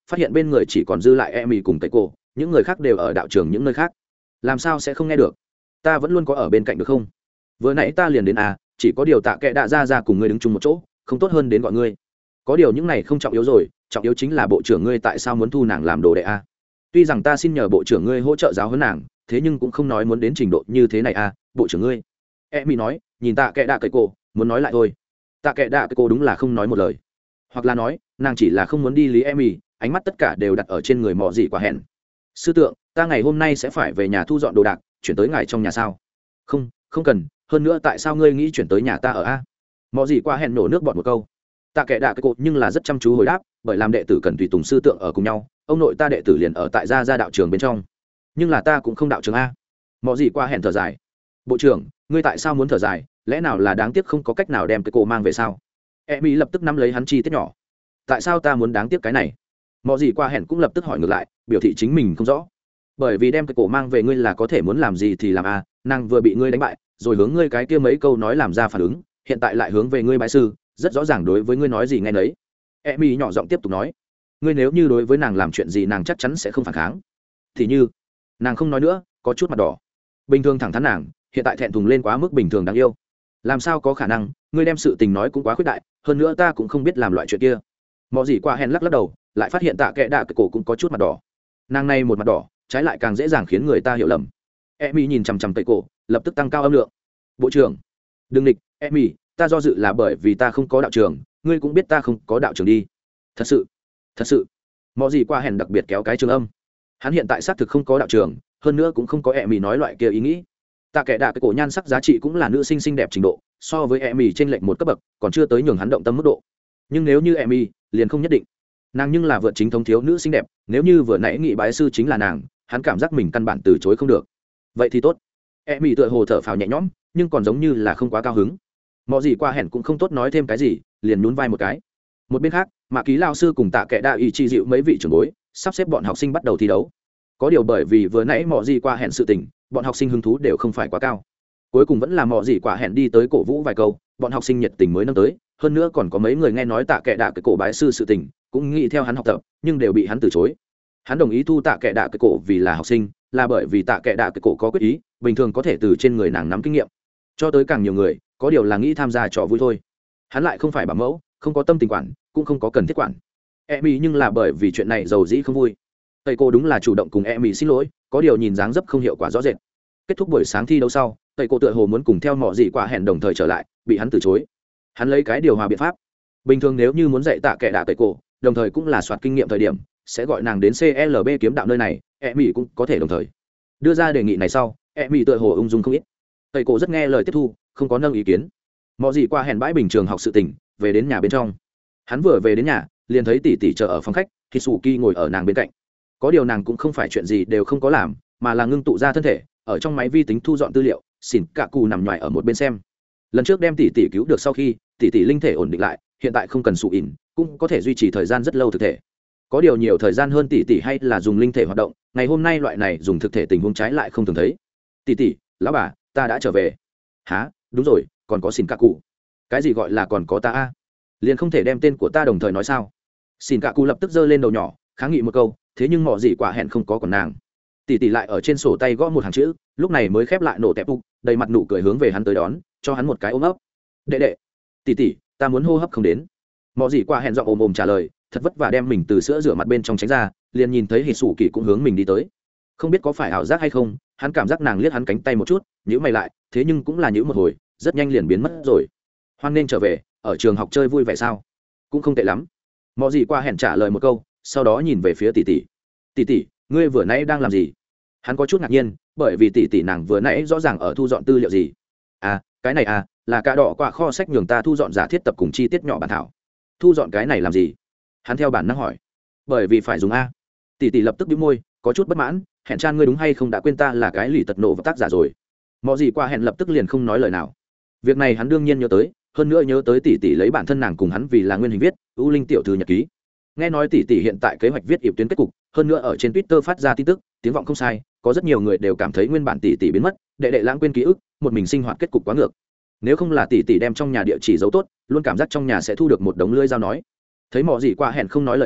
phát hiện bên người chỉ còn dư lại em cùng tây cô, những người khác đều ở đạo trường những nơi khác. Làm sao sẽ không nghe được? Ta vẫn luôn có ở bên cạnh được không? Vừa nãy ta liền đến à, chỉ có điều Tạ Kệ đã ra cùng ngươi đứng chung một chỗ, không tốt hơn đến gọi ngươi. Có điều những này không trọng yếu rồi, trọng yếu chính là bộ trưởng ngươi tại sao muốn thu nàng làm đồ đệ a? Tuy rằng ta xin nhờ bộ trưởng ngươi hỗ trợ giáo huấn nàng, thế nhưng cũng không nói muốn đến trình độ như thế này a, bộ trưởng ngươi. Mỹ nói, nhìn Tạ Kệ đã cậy cô, muốn nói lại thôi. Tạ Kệ đã cậy cô đúng là không nói một lời, hoặc là nói, nàng chỉ là không muốn đi lý Mỹ, ánh mắt tất cả đều đặt ở trên người Mọ Dị Quả Hẹn. Sư tượng, ta ngày hôm nay sẽ phải về nhà thu dọn đồ đạc, chuyển tới ngài trong nhà sao? Không, không cần, hơn nữa tại sao ngươi nghĩ chuyển tới nhà ta ở a? Mọ Dị Quả Hẹn nổ nước bọt một câu. Tạ Kệ đã cậy cô nhưng là rất chăm chú hồi đáp, bởi làm đệ tử cần tùy tùng sư tượng ở cùng nhau, ông nội ta đệ tử liền ở tại gia đạo trường bên trong, nhưng là ta cũng không đạo trường a. Mọ Dị Quả Hẹn thở dài. Bộ trưởng, ngươi tại sao muốn thở dài? Lẽ nào là đáng tiếc không có cách nào đem cái cổ mang về sao? Mỹ lập tức nắm lấy hắn chi tiết nhỏ. Tại sao ta muốn đáng tiếc cái này? Mọ Dị Quả Hẹn cũng lập tức hỏi ngược lại, biểu thị chính mình không rõ. Bởi vì đem cái cổ mang về ngươi là có thể muốn làm gì thì làm a, nàng vừa bị ngươi đánh bại, rồi hướng ngươi cái kia mấy câu nói làm ra phản ứng, hiện tại lại hướng về ngươi bái sư, rất rõ ràng đối với ngươi nói gì nghe nấy. Mỹ nhỏ giọng tiếp tục nói, ngươi nếu như đối với nàng làm chuyện gì nàng chắc chắn sẽ không phản kháng. Thì như, nàng không nói nữa, có chút mặt đỏ. Bình thường thẳng thắn nàng, hiện tại thẹn thùng lên quá mức bình thường đáng yêu. Làm sao có khả năng, ngươi đem sự tình nói cũng quá khuyết đại, hơn nữa ta cũng không biết làm loại chuyện kia. Mọ Dị Quả Hẹn lắc đầu, lại phát hiện Tạ Kệ Đạ cái cổ cũng có chút mặt đỏ. Nàng này một mặt đỏ, trái lại càng dễ dàng khiến người ta hiểu lầm. Mỹ nhìn chằm chằm tây cổ, lập tức tăng cao âm lượng. Bộ trưởng, đừng địch, Mỹ, ta do dự là bởi vì ta không có đạo trường, ngươi cũng biết ta không có đạo trường đi. Thật sự. Mọ Dị Quả Hẹn đặc biệt kéo cái trường âm. Hắn hiện tại xác thực không có đạo trường, hơn nữa cũng không có Mỹ nói loại kia ý nghĩ. Tạ Kệ Đạ cái cổ nhan sắc giá trị cũng là nữ sinh xinh đẹp trình độ, so với Mỹ trên lệch một cấp bậc, còn chưa tới nhường hắn động tâm mức độ. Nhưng nếu như Mỹ, liền không nhất định. Nàng nhưng là vượt chính thống thiếu nữ xinh đẹp, nếu như vừa nãy nghị bái sư chính là nàng, hắn cảm giác mình căn bản từ chối không được. Vậy thì tốt. Mỹ tựa hồ thở phào nhẹ nhõm, nhưng còn giống như là không quá cao hứng. Mọ Dị Quả Hẹn cũng không tốt nói thêm cái gì, liền nhún vai một cái. Một bên khác, Mạ Ký lão sư cùng Tạ Kệ Đạ ý chi dịu mấy vị trưởng bối, sắp xếp bọn học sinh bắt đầu thi đấu. Có điều bởi vì vừa nãy Mọ Dị Quả Hẹn sự tình, bọn học sinh hứng thú đều không phải quá cao. Cuối cùng vẫn là Mọ Dị Quả Hẹn đi tới cổ vũ vài câu, bọn học sinh nhiệt tình mới nâng tới, hơn nữa còn có mấy người nghe nói Tạ Kệ Đạ cái cổ bái sư sự tình, cũng nghĩ theo hắn học tập, nhưng đều bị hắn từ chối. Hắn đồng ý thu Tạ Kệ Đạ cái cổ vì là học sinh, là bởi vì Tạ Kệ Đạ cái cổ có quyết ý, bình thường có thể từ trên người nàng nắm kinh nghiệm. Cho tới càng nhiều người, có điều là nghĩ tham gia trò vui thôi. Hắn lại không phải bảo mẫu, không có tâm tình quản, cũng không có cần thiết quản. Mỹ nhưng là bởi vì chuyện này giàu dĩ không vui. Tây cô đúng là chủ động cùng Mỹ xin lỗi, có điều nhìn dáng dấp không hiệu quả rõ rệt. Kết thúc buổi sáng thi đấu sau, Tây cô tựa hồ muốn cùng theo Mọ Dị Quả Hẹn đồng thời trở lại, bị hắn từ chối. Hắn lấy cái điều hòa biện pháp. Bình thường nếu như muốn dạy Tạ Kệ Đạ Tây cô, đồng thời cũng là soạt kinh nghiệm thời điểm, sẽ gọi nàng đến CLB kiếm đạo nơi này, Mỹ cũng có thể đồng thời. Đưa ra đề nghị này sau, Mỹ tựa hồ ung dung không ít. Tây cô rất nghe lời tiếp thu, không có nâng ý kiến. Mọ Dị Quả Hẹn bãi bình trường học sự tình, về đến nhà bên trong. Hắn vừa về đến nhà, liền thấy tỷ tỷ chờ ở phòng khách, Hisuki ngồi ở nàng bên cạnh. Có điều nàng cũng không phải chuyện gì đều không có làm, mà là ngưng tụ ra thân thể, ở trong máy vi tính thu dọn tư liệu. Xỉn cả cù nằm nhoài ở một bên xem. Lần trước đem tỷ tỷ cứu được sau khi, tỷ tỷ linh thể ổn định lại, hiện tại không cần sụ ỉn, cũng có thể duy trì thời gian rất lâu thực thể. Có điều nhiều thời gian hơn tỷ tỷ hay là dùng linh thể hoạt động, ngày hôm nay loại này dùng thực thể tình huống trái lại không thường thấy. Tỷ tỷ, lão bà, ta đã trở về. Hả? Đúng rồi, còn có xỉn cả cụ. Cái gì gọi là còn có ta a? Liền không thể đem tên của ta đồng thời nói sao? Xỉn cả cụ lập tức giơ lên đầu nhỏ, kháng nghị một câu, thế nhưng Mọ Dị Quả Hẹn không có còn nàng. Tỷ tỷ lại ở trên sổ tay gõ một hàng chữ, lúc này mới khép lại nổ tẹp phục, đầy mặt nụ cười hướng về hắn tới đón, cho hắn một cái ôm ấp. Đệ đệ, tỷ tỷ, ta muốn hô hấp không đến. Mọ Dị Quả Hẹn giọng ồm ồm trả lời, thật vất vả đem mình từ sữa rửa mặt bên trong tránh ra, liền nhìn thấy Hỉ Sủ Kỳ cũng hướng mình đi tới. Không biết có phải ảo giác hay không, hắn cảm giác nàng liếc hắn cánh tay một chút, nhíu mày lại, thế nhưng cũng là nhíu một hồi, rất nhanh liền biến mất rồi. Hoan nên trở về, ở trường học chơi vui vẻ sao? Cũng không tệ lắm. Mọ Dị Quả Hẹn trả lời một câu, sau đó nhìn về phía tỷ tỷ. Tỷ tỷ, ngươi vừa nãy đang làm gì? Hắn có chút ngạc nhiên, bởi vì tỷ tỷ nàng vừa nãy rõ ràng ở thu dọn tư liệu gì. À, cái này à, là cả đỏ quả kho sách nhường ta thu dọn giả thiết tập cùng chi tiết nhỏ bản thảo. Thu dọn cái này làm gì? Hắn theo bản năng hỏi. Bởi vì phải dùng a. Tỷ tỷ lập tức bĩu môi, có chút bất mãn, Hẹn chan ngươi đúng hay không đã quên ta là cái lì tật nộ và tác giả rồi. Mọ Dị Quả Hẹn lập tức liền không nói lời nào. Việc này hắn đương nhiên nhớ tới, hơn nữa nhớ tới tỷ tỷ lấy bản thân nàng cùng hắn vì là nguyên hình viết ưu linh tiểu thư nhật ký. Nghe nói tỷ tỷ hiện tại kế hoạch viết ịp tuyến kết cục, hơn nữa ở trên Twitter phát ra tin tức, tiếng vọng không sai, có rất nhiều người đều cảm thấy nguyên bản tỷ tỷ biến mất, đệ đệ lãng quên ký ức, một mình sinh hoạt kết cục quá ngược. Nếu không là tỷ tỷ đem trong nhà địa chỉ giấu tốt, luôn cảm giác trong nhà sẽ thu được một đống lưỡi dao nói. Thấy Mọ Dị Quả Hẹn không nói lời nào,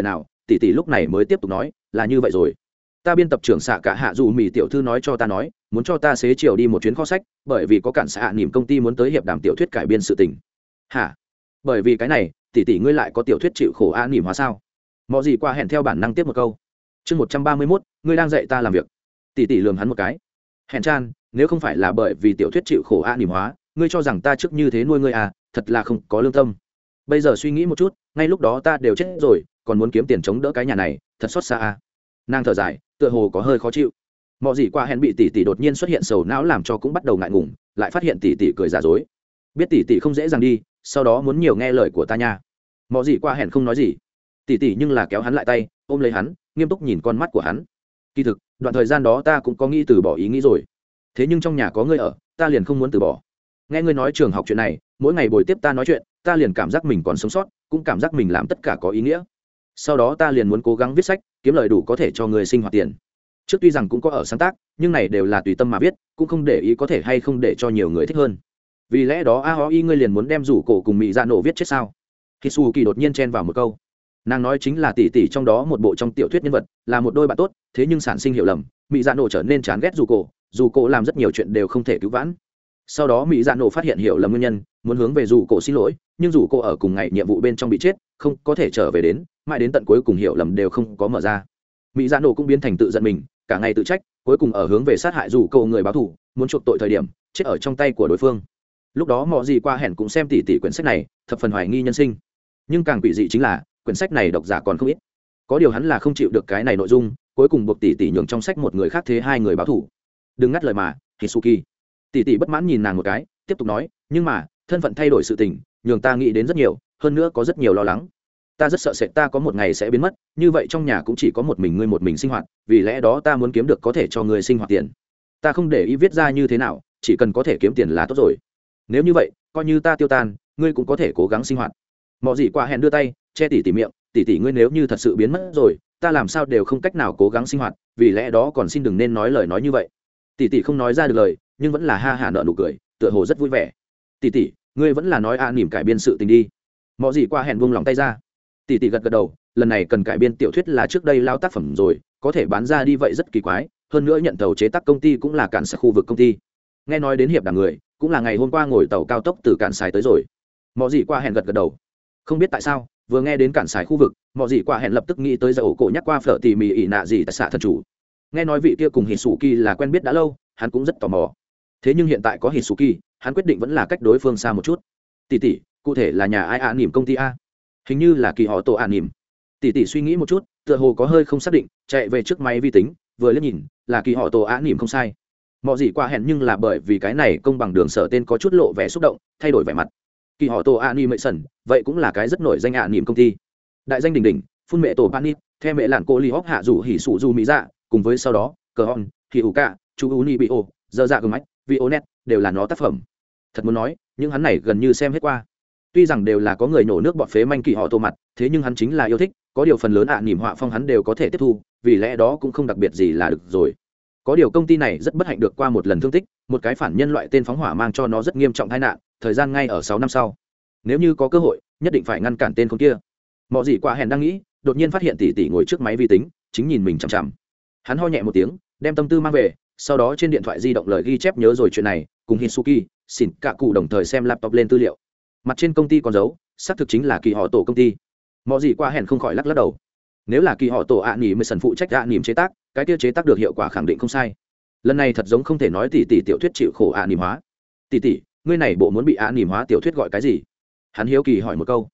tỷ tỷ lúc này mới tiếp tục nói là như vậy rồi, ta biên tập trưởng xạ cả hạ dù mỹ tiểu thư nói cho ta nói muốn cho ta xế chiều đi một chuyến kho sách, bởi vì có cản xạ nỉm công ty muốn tới hiệp đàm tiểu thuyết cải biên sự tình. Hả? Bởi vì cái này tỷ tỷ ngươi lại có tiểu thuyết chịu khổ a nỉm hóa sao? Mọi gì qua hẹn theo bản năng tiếp một câu. Chương 131, ngươi đang dạy ta làm việc. Tỷ tỷ lườm hắn một cái. Hẹn chan, nếu không phải là bởi vì tiểu thuyết chịu khổ a nỉm hóa, ngươi cho rằng ta trước như thế nuôi ngươi à, thật là không có lương tâm. Bây giờ suy nghĩ một chút, ngay lúc đó ta đều chết rồi, còn muốn kiếm tiền chống đỡ cái nhà này, thật xót xa a. Nàng thở dài, tựa hồ có hơi khó chịu. Mọi gì qua hẹn bị tỷ tỷ đột nhiên xuất hiện sầu não làm cho cũng bắt đầu ngại ngùng, lại phát hiện tỷ tỷ cười giả dối. Biết tỷ tỷ không dễ dàng đi, sau đó muốn nhiều nghe lời của ta nha. Mọi gì qua hẹn không nói gì. Tỷ tỷ nhưng là kéo hắn lại tay, ôm lấy hắn, nghiêm túc nhìn con mắt của hắn. Kỳ thực, đoạn thời gian đó ta cũng có nghĩ từ bỏ ý nghĩ rồi. Thế nhưng trong nhà có ngươi ở, ta liền không muốn từ bỏ. Nghe ngươi nói trường học chuyện này, mỗi ngày buổi tiếp ta nói chuyện, ta liền cảm giác mình còn sống sót, cũng cảm giác mình làm tất cả có ý nghĩa. Sau đó ta liền muốn cố gắng viết sách, kiếm lời đủ có thể cho người sinh hoạt tiền. Trước tuy rằng cũng có ở sáng tác, nhưng này đều là tùy tâm mà viết, cũng không để ý có thể hay không để cho nhiều người thích hơn. Vì lẽ đó Aoi ngươi liền muốn đem rủ cổ cùng Mị Dạ Nổ viết chết sao? Hisuki đột nhiên chen vào một câu. Nàng nói chính là tỷ tỷ trong đó một bộ trong tiểu thuyết nhân vật, là một đôi bạn tốt, thế nhưng sản sinh hiểu lầm, Mị Dạ Nổ trở nên chán ghét rủ cổ làm rất nhiều chuyện đều không thể cứu vãn. Sau đó Mị Dạ Nổ phát hiện hiểu lầm nguyên nhân, muốn hướng về rủ cổ xin lỗi, nhưng rủ cổ ở cùng ngày nhiệm vụ bên trong bị chết, không có thể trở về đến, mãi đến tận cuối cùng hiểu lầm đều không có mở ra. Mị Dạ Nổ cũng biến thành tự giận mình, cả ngày tự trách, cuối cùng ở hướng về sát hại rủ cổ người báo thù, muốn chuộc tội thời điểm, chết ở trong tay của đối phương. Lúc đó Mọ Gì qua hẹn cũng xem tỉ quyển sách này, thập phần hoài nghi nhân sinh. Nhưng càng quỷ dị chính là, quyển sách này độc giả còn không ít. Có điều hắn là không chịu được cái này nội dung, cuối cùng buộc tỷ nhường trong sách một người khác thế hai người báo thù. Đừng ngắt lời mà, Hisuki. Tỷ bất mãn nhìn nàng một cái, tiếp tục nói, nhưng mà, thân phận thay đổi sự tình, nhường ta nghĩ đến rất nhiều, hơn nữa có rất nhiều lo lắng. Ta rất sợ sệt ta có một ngày sẽ biến mất, như vậy trong nhà cũng chỉ có một mình ngươi một mình sinh hoạt, vì lẽ đó ta muốn kiếm được có thể cho ngươi sinh hoạt tiền. Ta không để ý viết ra như thế nào, chỉ cần có thể kiếm tiền là tốt rồi. Nếu như vậy, coi như ta tiêu tan, ngươi cũng có thể cố gắng sinh hoạt. Mọ Gì qua hẹn đưa tay che tỷ miệng, tỷ ngươi nếu như thật sự biến mất rồi, ta làm sao đều không cách nào cố gắng sinh hoạt, vì lẽ đó còn xin đừng nên nói lời nói như vậy. Tỷ không nói ra được lời, nhưng vẫn là ha hả nợ nụ cười, tựa hồ rất vui vẻ. Tỷ ngươi vẫn là nói nỉm cải biên sự tình đi. Mọ Gì qua hẹn buông lòng tay ra. Tỷ gật đầu, lần này cần cải biên tiểu thuyết là trước đây lao tác phẩm rồi, có thể bán ra đi vậy rất kỳ quái, hơn nữa nhận tàu chế tác công ty cũng là cản xa khu vực công ty. Nghe nói đến hiệp đàm người, cũng là ngày hôm qua ngồi tàu cao tốc từ cản xài tới rồi. Mọ Gì qua hẹn gật đầu. Không biết tại sao, vừa nghe đến cản xài khu vực, Mọ Gì qua hẹn lập tức nghĩ tới dầu cổ nhắc qua phở tỉ mỉ ỉ nạ gì tại xạ thần chủ. Nghe nói vị kia cùng Hisuki là quen biết đã lâu, hắn cũng rất tò mò. Thế nhưng hiện tại có Hisuki, hắn quyết định vẫn là cách đối phương xa một chút. Tỷ cụ thể là nhà ai nỉm công ty a? Hình như là Kỳ Họ Tổ nỉm. Tỷ suy nghĩ một chút, tựa hồ có hơi không xác định, chạy về trước máy vi tính, vừa liếc nhìn, là Kỳ Họ Tổ nỉm không sai. Mọ Gì qua hẹn nhưng là bởi vì cái này công bằng đường sở tên có chút lộ vẻ xúc động, thay đổi vẻ mặt. Kỳ Họ Tổ Animation, vậy cũng là cái rất nổi danh nỉm công ty. Đại danh đỉnh đỉnh, phun mẹ tổ Panis, theo mẹ lạn cô Li Hốc hạ rủ hỉ sụ du mỹ dạ, cùng với sau đó, Cờ Hon, Hyuka, Chu Unibio, Dơ Dạ Gumach, Vionet, đều là nó tác phẩm. Thật muốn nói, những hắn này gần như xem hết qua. Tuy rằng đều là có người nổ nước bọt phế manh Kỳ Họ Tổ mặt, thế nhưng hắn chính là yêu thích, có điều phần lớn nỉm họa phong hắn đều có thể tiếp thu, vì lẽ đó cũng không đặc biệt gì là được rồi. Có điều công ty này rất bất hạnh được qua một lần thương tích, một cái phản nhân loại tên phóng hỏa mang cho nó rất nghiêm trọng tai nạn, thời gian ngay ở 6 năm sau. Nếu như có cơ hội, nhất định phải ngăn cản tên con kia. Mọ Gì qua hẹn đang nghĩ, đột nhiên phát hiện tỷ ngồi trước máy vi tính, chính nhìn mình chằm chằm. Hắn ho nhẹ một tiếng, đem tâm tư mang về, sau đó trên điện thoại di động lời ghi chép nhớ rồi chuyện này, cùng Hisuki, xỉn cả cụ đồng thời xem laptop lên tư liệu. Mặt trên công ty còn dấu, xác thực chính là Kỳ Họ Tổ công ty. Mọ Gì qua hẹn không khỏi lắc đầu. Nếu là Kỳ Họ Tổ nỉm sần phụ trách nỉm chế tác, cái kia chế tác được hiệu quả khẳng định không sai. Lần này thật giống không thể nói tỷ tiểu thuyết chịu khổ nỉm hóa. Tỷ, ngươi này bộ muốn bị nỉm hóa tiểu thuyết gọi cái gì? Hắn hiếu kỳ hỏi một câu.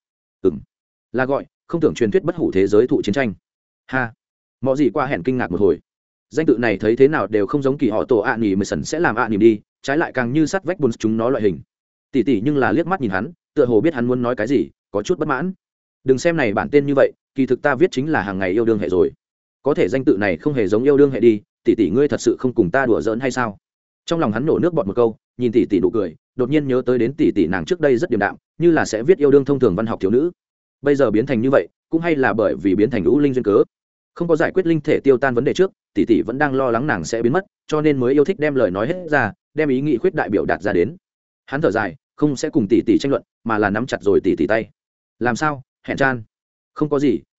Là gọi không tưởng truyền thuyết bất hủ thế giới thụ chiến tranh. Ha. Mọ Gì qua hẹn kinh ngạc một hồi. Danh tự này thấy thế nào đều không giống Kỳ Họ Tổ Animation sẽ làm nỉm đi, trái lại càng như sắt vách buồn chúng nó loại hình. Tỷ nhưng là liếc mắt nhìn hắn, tựa hồ biết hắn muốn nói cái gì, có chút bất mãn. Đừng xem này bản tên như vậy, kỳ thực ta viết chính là hàng ngày yêu đương hệ rồi. Có thể danh tự này không hề giống yêu đương hệ đi, tỷ ngươi thật sự không cùng ta đùa giỡn hay sao? Trong lòng hắn nổ nước bọt một câu, nhìn tỷ nụ cười, đột nhiên nhớ tới đến tỷ nàng trước đây rất điềm đạm, như là sẽ viết yêu đương thông thường văn học thiếu nữ. Bây giờ biến thành như vậy, cũng hay là bởi vì biến thành lũ linh duyên cớ. Không có giải quyết linh thể tiêu tan vấn đề trước, tỷ vẫn đang lo lắng nàng sẽ biến mất, cho nên mới yêu thích đem lời nói hết ra, đem ý nghĩ khuyết đại biểu đạt ra đến. Hắn thở dài, không sẽ cùng tỷ tranh luận, mà là nắm chặt rồi tỷ tay. Làm sao, hẹn chan? Không có gì,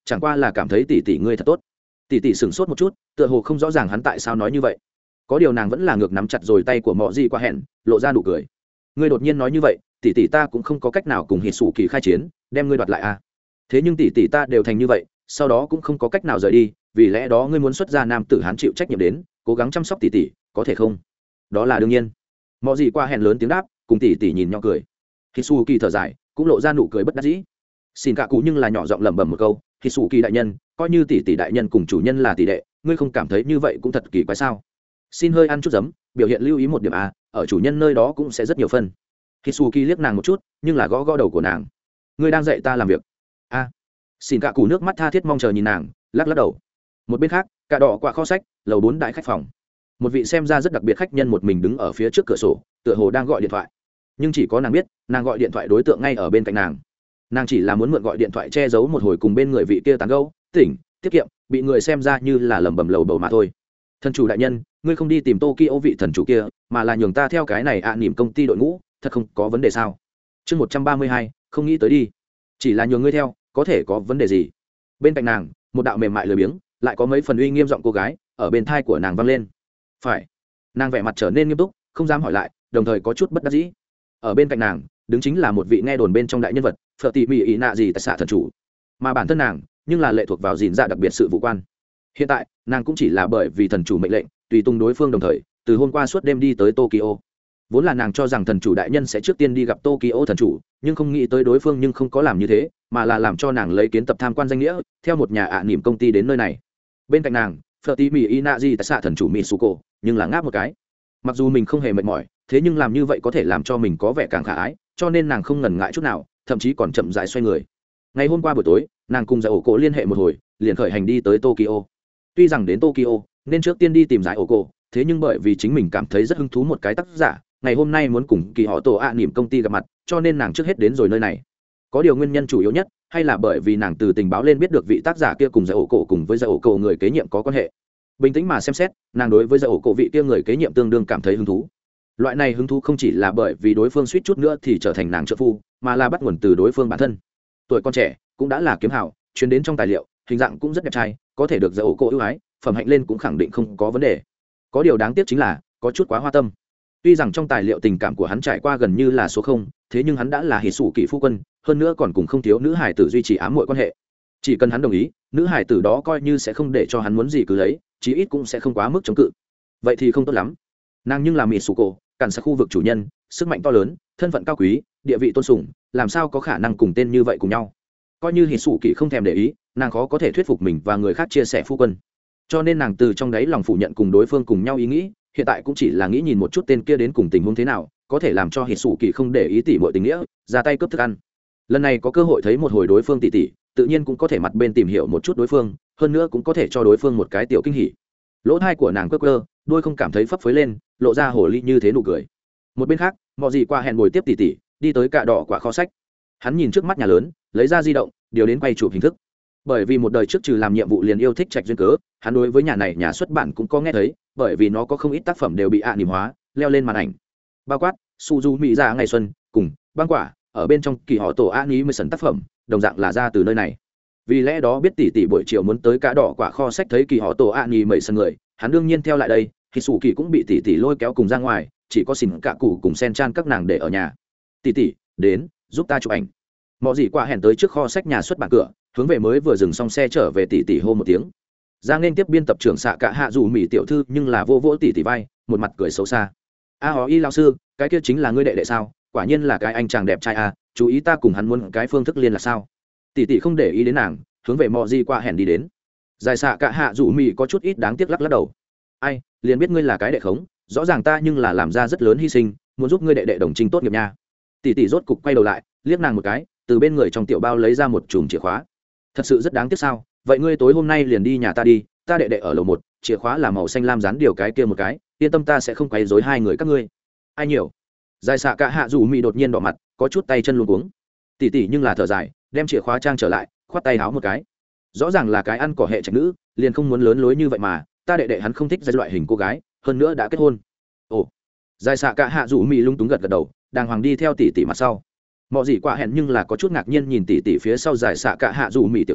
chẳng qua là cảm thấy tỷ tỷ ngươi thật tốt. Tỷ tỷ sửng sốt một chút, tựa hồ không rõ ràng hắn tại sao nói như vậy. Có điều nàng vẫn là ngược nắm chặt rồi tay của Mọ Gì Qua hẹn, lộ ra nụ cười. Ngươi đột nhiên nói như vậy, tỷ tỷ ta cũng không có cách nào cùng Hỉ Sủ Kỳ khai chiến, đem ngươi đoạt lại à? Thế nhưng tỷ tỷ ta đều thành như vậy, sau đó cũng không có cách nào rời đi, vì lẽ đó ngươi muốn xuất ra nam tử hán chịu trách nhiệm đến, cố gắng chăm sóc tỷ tỷ, có thể không? Đó là đương nhiên. Mọ Gì Qua hẹn lớn tiếng đáp, cùng tỷ tỷ nhìn nhau cười. Hỉ Sủ Kỳ thở dài, cũng lộ ra nụ cười bất đắc dĩ. Xin cả cụ nhưng là nhỏ giọng lẩm bẩm một câu, Hỉ Sủ Kỳ đại nhân, coi như tỷ tỷ đại nhân cùng chủ nhân là tỷ đệ, ngươi không cảm thấy như vậy cũng thật kỳ quái sao? Xin hơi ăn chút giấm, biểu hiện lưu ý một điểm à, ở chủ nhân nơi đó cũng sẽ rất nhiều phân. Hisuki liếc nàng một chút, nhưng là gõ gõ đầu của nàng. Ngươi đang dạy ta làm việc. A. Xin cả củ nước mắt tha thiết mong chờ nhìn nàng, lắc lắc đầu. Một bên khác, cả đỏ quả kho sách, lầu 4 đại khách phòng. Một vị xem ra rất đặc biệt khách nhân một mình đứng ở phía trước cửa sổ, tựa hồ đang gọi điện thoại. Nhưng chỉ có nàng biết, nàng gọi điện thoại đối tượng ngay ở bên cạnh nàng. Nàng chỉ là muốn mượn gọi điện thoại che giấu một hồi cùng bên người vị kia tán gẫu, tỉnh, tiết kiệm, bị người xem ra như là lẩm bẩm lầu bầu mà thôi. Thần chủ đại nhân, ngươi không đi tìm Tokyo vị thần chủ kia, mà là nhường ta theo cái này nỉm công ty đội ngũ, thật không có vấn đề sao? Chương 132, không nghĩ tới đi. Chỉ là nhường ngươi theo, có thể có vấn đề gì? Bên cạnh nàng, một đạo mềm mại lười biếng, lại có mấy phần uy nghiêm giọng cô gái, ở bên thai của nàng vang lên. Phải. Nàng vẻ mặt trở nên nghiêm túc, không dám hỏi lại, đồng thời có chút bất đắc dĩ. Ở bên cạnh nàng, đứng chính là một vị nghe đồn bên trong đại nhân vật, Phở Tỷ Mị ý nạ gì tại xạ thần chủ. Mà bản thân nàng, nhưng là lệ thuộc vào gìn dạ đặc biệt sự vụ quan. Hiện tại, nàng cũng chỉ là bởi vì thần chủ mệnh lệnh, tùy tùng đối phương đồng thời, từ hôm qua suốt đêm đi tới Tokyo. Vốn là nàng cho rằng thần chủ đại nhân sẽ trước tiên đi gặp Tokyo thần chủ, nhưng không nghĩ tới đối phương nhưng không có làm như thế, mà là làm cho nàng lấy kiến tập tham quan danh nghĩa, theo một nhà nỉm công ty đến nơi này. Bên cạnh nàng, Flirty Inazi tại xạ thần chủ Mitsuko, nhưng là ngáp một cái. Mặc dù mình không hề mệt mỏi, thế nhưng làm như vậy có thể làm cho mình có vẻ càng khả ái, cho nên nàng không ngần ngại chút nào, thậm chí còn chậm rãi xoay người. Ngày hôm qua buổi tối, nàng cùng Giải Ổ Cổ liên hệ một hồi, liền khởi hành đi tới Tokyo. Tuy rằng đến Tokyo nên trước tiên đi tìm Giải Ổ Cổ, thế nhưng bởi vì chính mình cảm thấy rất hứng thú một cái tác giả, ngày hôm nay muốn cùng kỳ họ tổ nỉm công ty gặp mặt, cho nên nàng trước hết đến rồi nơi này. Có điều nguyên nhân chủ yếu nhất hay là bởi vì nàng từ tình báo lên biết được vị tác giả kia cùng Giải Ổ Cổ cùng với Giải Ổ Cổ người kế nhiệm có quan hệ. Bình tĩnh mà xem xét, nàng đối với Giải Ổ Cổ vị kia người kế nhiệm tương đương cảm thấy hứng thú. Loại này hứng thú không chỉ là bởi vì đối phương suýt chút nữa thì trở thành nàng trợ phu, mà là bắt nguồn từ đối phương bản thân. Tuổi con trẻ cũng đã là kiếm hào, chuyến đến trong tài liệu, hình dạng cũng rất đẹp trai, có thể được Giải Ổ Cổ ưu ái, phẩm hạnh lên cũng khẳng định không có vấn đề. Có điều đáng tiếc chính là có chút quá hoa tâm. Tuy rằng trong tài liệu tình cảm của hắn trải qua gần như là số 0, thế nhưng hắn đã là hỉ sủ kỳ phu quân, hơn nữa còn cùng không thiếu nữ hải tử duy trì ám muội quan hệ. Chỉ cần hắn đồng ý, nữ hải tử đó coi như sẽ không để cho hắn muốn gì cứ lấy, chí ít cũng sẽ không quá mức chống cự. Vậy thì không tốt lắm. Nàng nhưng là Mitsuko, cản xa khu vực chủ nhân, sức mạnh to lớn, thân phận cao quý, địa vị tôn sùng, làm sao có khả năng cùng tên như vậy cùng nhau? Coi như hỉ sủ kỳ không thèm để ý, nàng khó có thể thuyết phục mình và người khác chia sẻ phu quân. Cho nên nàng từ trong đáy lòng phủ nhận cùng đối phương cùng nhau ý nghĩ, hiện tại cũng chỉ là nghĩ nhìn một chút tên kia đến cùng tình huống thế nào, có thể làm cho hỉ sủ kỳ không để ý tỉ mọi tình nghĩa, ra tay cướp thức ăn. Lần này có cơ hội thấy một hồi đối phương tỉ tỉ, tự nhiên cũng có thể mặt bên tìm hiểu một chút đối phương, hơn nữa cũng có thể cho đối phương một cái tiểu kinh hỉ. Lỗ tai của nàng quơ quơ, đôi không cảm thấy phấp phới lên, lộ ra hồ ly như thế nụ cười. Một bên khác, Mọ Gì qua hẹn bồi tiếp tỉ tỉ, đi tới cạ đỏ quả kho sách. Hắn nhìn trước mắt nhà lớn, lấy ra di động, điều đến quay chụp hình thức. Bởi vì một đời trước trừ làm nhiệm vụ liền yêu thích trạch duyên cớ, hắn đối với nhà này nhà xuất bản cũng có nghe thấy, bởi vì nó có không ít tác phẩm đều bị nỉm hóa, leo lên màn ảnh. Bao quát Suzu Mỹ Dạ ngày xuân, cùng băng quả, ở bên trong kỳ họ tổ animation tác phẩm, đồng dạng là ra từ nơi này. Vì lẽ đó biết tỷ tỷ buổi chiều muốn tới cả đỏ quả kho sách thấy kỳ họ tổ animation người, hắn đương nhiên theo lại đây, thì sủ kỳ cũng bị tỷ tỷ lôi kéo cùng ra ngoài, chỉ có xỉn cả cụ cùng sen chan các nàng để ở nhà. Tỷ tỷ, đến, giúp ta chụp ảnh. Mọ Gì qua hẹn tới trước kho sách nhà xuất bản cửa, hướng về mới vừa dừng xong xe trở về tỷ tỷ hô một tiếng. Giang nên tiếp biên tập trưởng xạ cả hạ dù mỹ tiểu thư nhưng là vô vỗ tỷ tỷ vai, một mặt cười xấu xa. A hó y lão sư, cái kia chính là ngươi đệ đệ sao? Quả nhiên là cái anh chàng đẹp trai à, chú ý ta cùng hắn muốn cái phương thức liên là sao? Tỷ tỷ không để ý đến nàng, hướng về Mọ Gì qua hẹn đi đến. Dài xạ cả hạ dù mỹ có chút ít đáng tiếc lắc lắc đầu. Ai, liền biết ngươi là cái đệ khống, rõ ràng ta nhưng là làm ra rất lớn hy sinh, muốn giúp ngươi đệ đệ đồng trình tốt nghiệp nha. Tỷ tỷ rốt cục quay đầu lại, liếc nàng một cái, từ bên người trong tiểu bao lấy ra một chùm chìa khóa. Thật sự rất đáng tiếc sao? Vậy ngươi tối hôm nay liền đi nhà ta đi, ta đệ đệ ở lầu 1, chìa khóa là màu xanh lam dán điều cái kia một cái, yên tâm ta sẽ không quấy rối hai người các ngươi. Ai nhiều? Dài xạ cả hạ dù mỹ đột nhiên đỏ mặt, có chút tay chân luống cuống. Tỷ tỷ nhưng là thở dài, đem chìa khóa trang trở lại, khoát tay háo một cái. Rõ ràng là cái ăn cỏ hệ trạch nữ, liền không muốn lớn lối như vậy mà, ta đệ đệ hắn không thích giai loại hình cô gái, hơn nữa đã kết hôn. Ồ. Dài xạ cả hạ dù mỹ lung túng gật gật đầu, đàng hoàng đi theo tỷ tỷ mặt sau. Mọ Gì qua hẹn nhưng là có chút ngạc nhiên nhìn tỷ tỷ phía sau dài xạ cả hạ dù mỹ tiểu thư,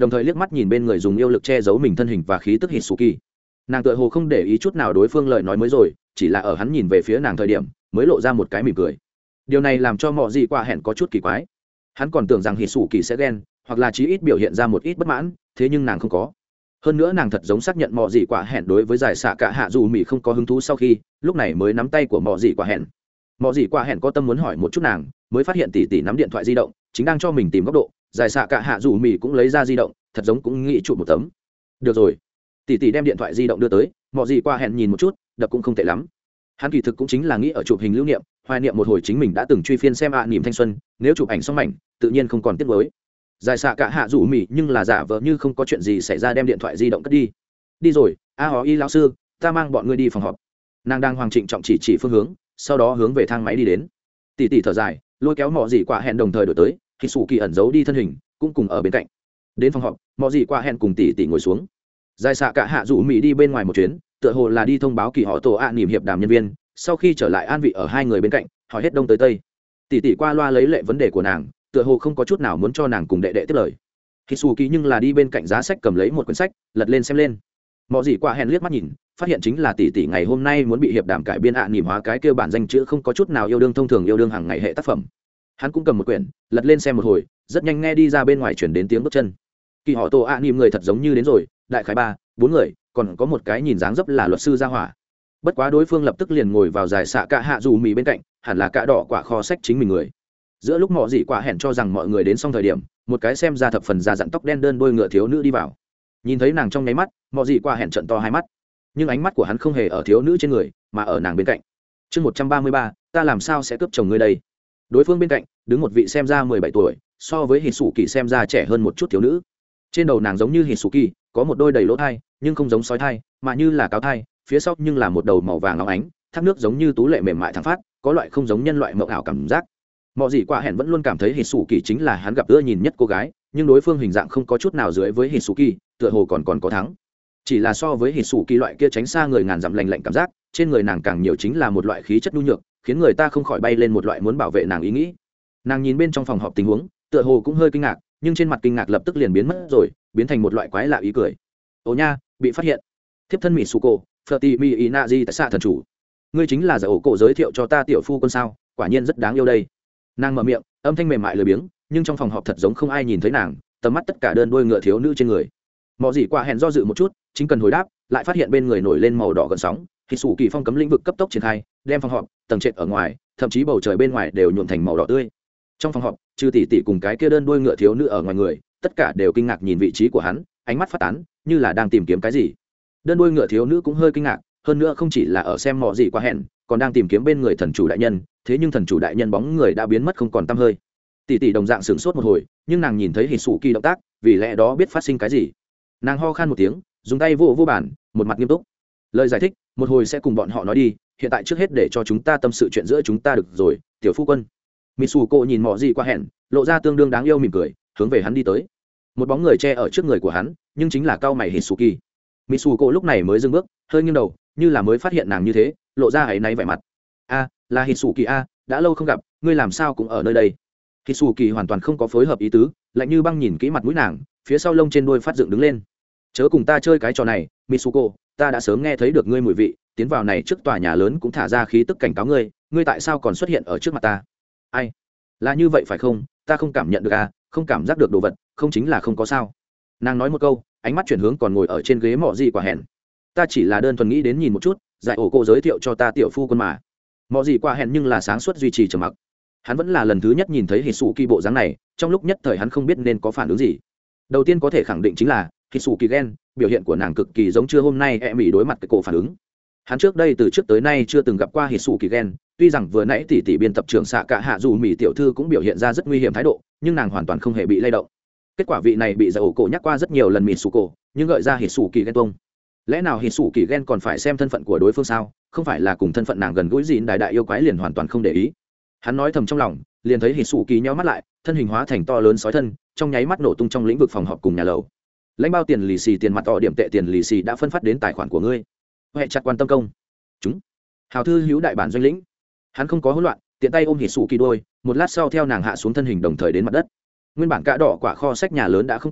đồng thời liếc mắt nhìn bên người dùng yêu lực che giấu mình thân hình và khí tức Hitsuki. Nàng tựa hồ không để ý chút nào đối phương lời nói mới rồi, chỉ là ở hắn nhìn về phía nàng thời điểm mới lộ ra một cái mỉm cười. Điều này làm cho mọi gì qua hẹn có chút kỳ quái. Hắn còn tưởng rằng Hitsuki sẽ ghen, hoặc là chí ít biểu hiện ra một ít bất mãn, thế nhưng nàng không có. Hơn nữa nàng thật giống xác nhận mọi gì quả hẹn đối với giải xạ cả hạ dù mỹ không có hứng thú, sau khi lúc này mới nắm tay của mọi gì quả hẹn. Mọi gì quả hẹn có tâm muốn hỏi một chút nàng, mới phát hiện tỷ tỷ nắm điện thoại di động chính đang cho mình tìm góc độ. Giải xạ cả hạ dù mỹ cũng lấy ra di động, thật giống cũng nghĩ chụp một tấm. Được rồi, tỷ tỷ đem điện thoại di động đưa tới, mọi gì quả hẹn nhìn một chút, đập cũng không tệ lắm. Hắn kỳ thực cũng chính là nghĩ ở chụp hình lưu niệm, hoài niệm một hồi chính mình đã từng truy phiên xem niệm thanh xuân, nếu chụp ảnh xong mảnh tự nhiên không còn tiếc nuối. Giải xạ cả hạ rủ mỉ nhưng là giả vờ như không có chuyện gì xảy ra, đem điện thoại di động cất đi. Đi rồi, hó y lão sư, ta mang bọn ngươi đi phòng họp. Nàng đang hoàng trịnh trọng chỉ phương hướng, sau đó hướng về thang máy đi đến. Tỷ tỷ thở dài, lôi kéo mọ gì quả hẹn đồng thời đổi tới, khi sủ kỳ ẩn giấu đi thân hình cũng cùng ở bên cạnh. Đến phòng họp, mọ gì quả hẹn cùng tỷ tỷ ngồi xuống. Giải xạ cả hạ rủ mỉ đi bên ngoài một chuyến, tựa hồ là đi thông báo kỳ họ tổ niệm hiệp đàm nhân viên, sau khi trở lại an vị ở hai người bên cạnh, hỏi hết đông tới tây. Tỷ tỷ qua loa lấy lệ vấn đề của nàng, tựa hồ không có chút nào muốn cho nàng cùng đệ đệ tiếp lời. Hitsuki nhưng là đi bên cạnh giá sách cầm lấy một quyển sách, lật lên xem lên. Mọ gì qua hẹn liếc mắt nhìn, phát hiện chính là tỷ tỷ ngày hôm nay muốn bị hiệp đàm cải biên niệm hóa cái kia bản danh chữ không có chút nào yêu đương thông thường yêu đương hàng ngày hệ tác phẩm. Hắn cũng cầm một quyển, lật lên xem một hồi, rất nhanh nghe đi ra bên ngoài chuyển đến tiếng bước chân. Kỳ họ tổ niệm người thật giống như đến rồi, đại khái 3-4 người, còn có một cái nhìn dáng dấp là luật sư gia hỏa. Bất quá đối phương lập tức liền ngồi vào dài xạ cả hạ dù mì bên cạnh, hẳn là cả đỏ quả kho sách chính mình người. Giữa lúc mọ gì quả hẹn cho rằng mọi người đến xong thời điểm, một cái xem ra thập phần già dặn tóc đen đơn đôi ngựa thiếu nữ đi vào. Nhìn thấy nàng trong nháy mắt, mọ gì quả hẹn trợn to hai mắt, nhưng ánh mắt của hắn không hề ở thiếu nữ trên người mà ở nàng bên cạnh. Chương 133, ta làm sao sẽ cướp chồng ngươi đây? Đối phương bên cạnh đứng một vị xem ra 17 tuổi, so với Hitsuki xem ra trẻ hơn một chút thiếu nữ. Trên đầu nàng giống như Hitsuki, có một đôi đầy lỗ thai, nhưng không giống sói thai, mà như là cáo thai, phía sau nhưng là một đầu màu vàng óng ánh, thác nước giống như tú lệ mềm mại thẳng phát, có loại không giống nhân loại mộng ảo cảm giác. Mọ gì quả hẹn vẫn luôn cảm thấy Hitsuki chính là hắn gặp ưa nhìn nhất cô gái, nhưng đối phương hình dạng không có chút nào dưới với Hitsuki, tựa hồ còn có thắng. Chỉ là so với Hitsuki loại kia tránh xa người ngàn dặm lạnh lạnh cảm giác, trên người nàng càng nhiều chính là một loại khí chất nhu nhược, khiến người ta không khỏi bay lên một loại muốn bảo vệ nàng ý nghĩ. Nàng nhìn bên trong phòng họp tình huống, tựa hồ cũng hơi kinh ngạc, nhưng trên mặt kinh ngạc lập tức liền biến mất rồi, biến thành một loại quái lạ ý cười. Ồ nha, bị phát hiện. Thiếp thân Mitsuko, Fatimi Inazi tại xạ thần chủ. Ngươi chính là giải ổ cổ giới thiệu cho ta tiểu phu quân sao, quả nhiên rất đáng yêu đây. Nàng mở miệng, âm thanh mềm mại lười biếng, nhưng trong phòng họp thật giống không ai nhìn thấy nàng, tầm mắt tất cả đơn đuôi ngựa thiếu nữ trên người. Mọ gì qua hẹn do dự một chút, chính cần hồi đáp, lại phát hiện bên người nổi lên màu đỏ gần sóng, thì sủ kỳ phong cấm lĩnh vực cấp tốc triển khai, đem phòng họp tầng trệt ở ngoài, thậm chí bầu trời bên ngoài đều nhuộm thành màu đỏ tươi. Trong phòng họp, trừ tỷ tỷ cùng cái kia đơn đuôi ngựa thiếu nữ ở ngoài người, tất cả đều kinh ngạc nhìn vị trí của hắn, ánh mắt phát tán, như là đang tìm kiếm cái gì. Đơn đuôi ngựa thiếu nữ cũng hơi kinh ngạc, hơn nữa không chỉ là ở xem mọ gì qua hẹn, còn đang tìm kiếm bên người thần chủ đại nhân, thế nhưng thần chủ đại nhân bóng người đã biến mất không còn tăm hơi. Tỷ tỷ đồng dạng sửng sốt một hồi, nhưng nàng nhìn thấy Hitsuki động tác, vì lẽ đó biết phát sinh cái gì. Nàng ho khan một tiếng, dùng tay vô bản, một mặt nghiêm túc. Lời giải thích, một hồi sẽ cùng bọn họ nói đi, hiện tại trước hết để cho chúng ta tâm sự chuyện giữa chúng ta được rồi, tiểu phu quân. Mitsuko nhìn mọ gì qua hẹn, lộ ra tương đương đáng yêu mỉm cười, hướng về hắn đi tới. Một bóng người che ở trước người của hắn, nhưng chính là cao mày Hitsuki. Mitsuko lúc này mới dừng bước, hơi nghiêng đầu, như là mới phát hiện nàng như thế, lộ ra áy náy vẻ mặt. A, là Hitsuki a, đã lâu không gặp, ngươi làm sao cũng ở nơi đây? Hitsuki hoàn toàn không có phối hợp ý tứ, lạnh như băng nhìn kỹ mặt mũi nàng, phía sau lông trên đuôi phát dựng đứng lên. Chớ cùng ta chơi cái trò này, Mitsuko, ta đã sớm nghe thấy được ngươi mùi vị, tiến vào này trước tòa nhà lớn cũng thả ra khí tức cảnh cáo ngươi, ngươi tại sao còn xuất hiện ở trước mặt ta? Ai? Là như vậy phải không? Ta không cảm nhận được à, không cảm giác được đồ vật, không chính là không có sao. Nàng nói một câu, ánh mắt chuyển hướng còn ngồi ở trên ghế mọ gì quả hẹn. Ta chỉ là đơn thuần nghĩ đến nhìn một chút, giải ổ cô giới thiệu cho ta tiểu phu quân mà. Mọ gì quả hẹn nhưng là sáng suốt duy trì trầm mặc. Hắn vẫn là lần thứ nhất nhìn thấy Hitsuki bộ dáng này, trong lúc nhất thời hắn không biết nên có phản ứng gì. Đầu tiên có thể khẳng định chính là Hitsuki gen, biểu hiện của nàng cực kỳ giống chưa hôm nay Emi đối mặt cái cổ phản ứng. Hắn trước đây từ trước tới nay chưa từng gặp qua Hitsuki gen, tuy rằng vừa nãy tỷ biên tập trưởng xạ cả hạ dù mỹ tiểu thư cũng biểu hiện ra rất nguy hiểm thái độ, nhưng nàng hoàn toàn không hề bị lay động. Kết quả vị này bị giải ổ cổ nhắc qua rất nhiều lần Mitsuko, nhưng gợi ra Hitsuki gen tung. Lẽ nào Hitsuki gen còn phải xem thân phận của đối phương sao? Không phải là cùng thân phận nàng gần gũi gì đại yêu quái liền hoàn toàn không để ý. Hắn nói thầm trong lòng, liền thấy Hitsuki nhíu mắt lại, thân hình hóa thành to lớn sói thân, trong nháy mắt nổ tung trong lĩnh vực phòng họp cùng nhà lầu. Lãnh bao tiền lì xì tiền mặt điểm tệ tiền lì xì đã phân phát đến tài khoản của ngươi. Hệ chặt quan tâm công. Chúng. Hào thư hữu đại bản doanh lĩnh. Hắn không có hỗn loạn, tiện tay ôm Hitsuki đôi, một lát sau theo nàng hạ xuống thân hình đồng thời đến mặt đất. Nguyên bản cả đỏ quả kho sách nhà lớn đã không còn,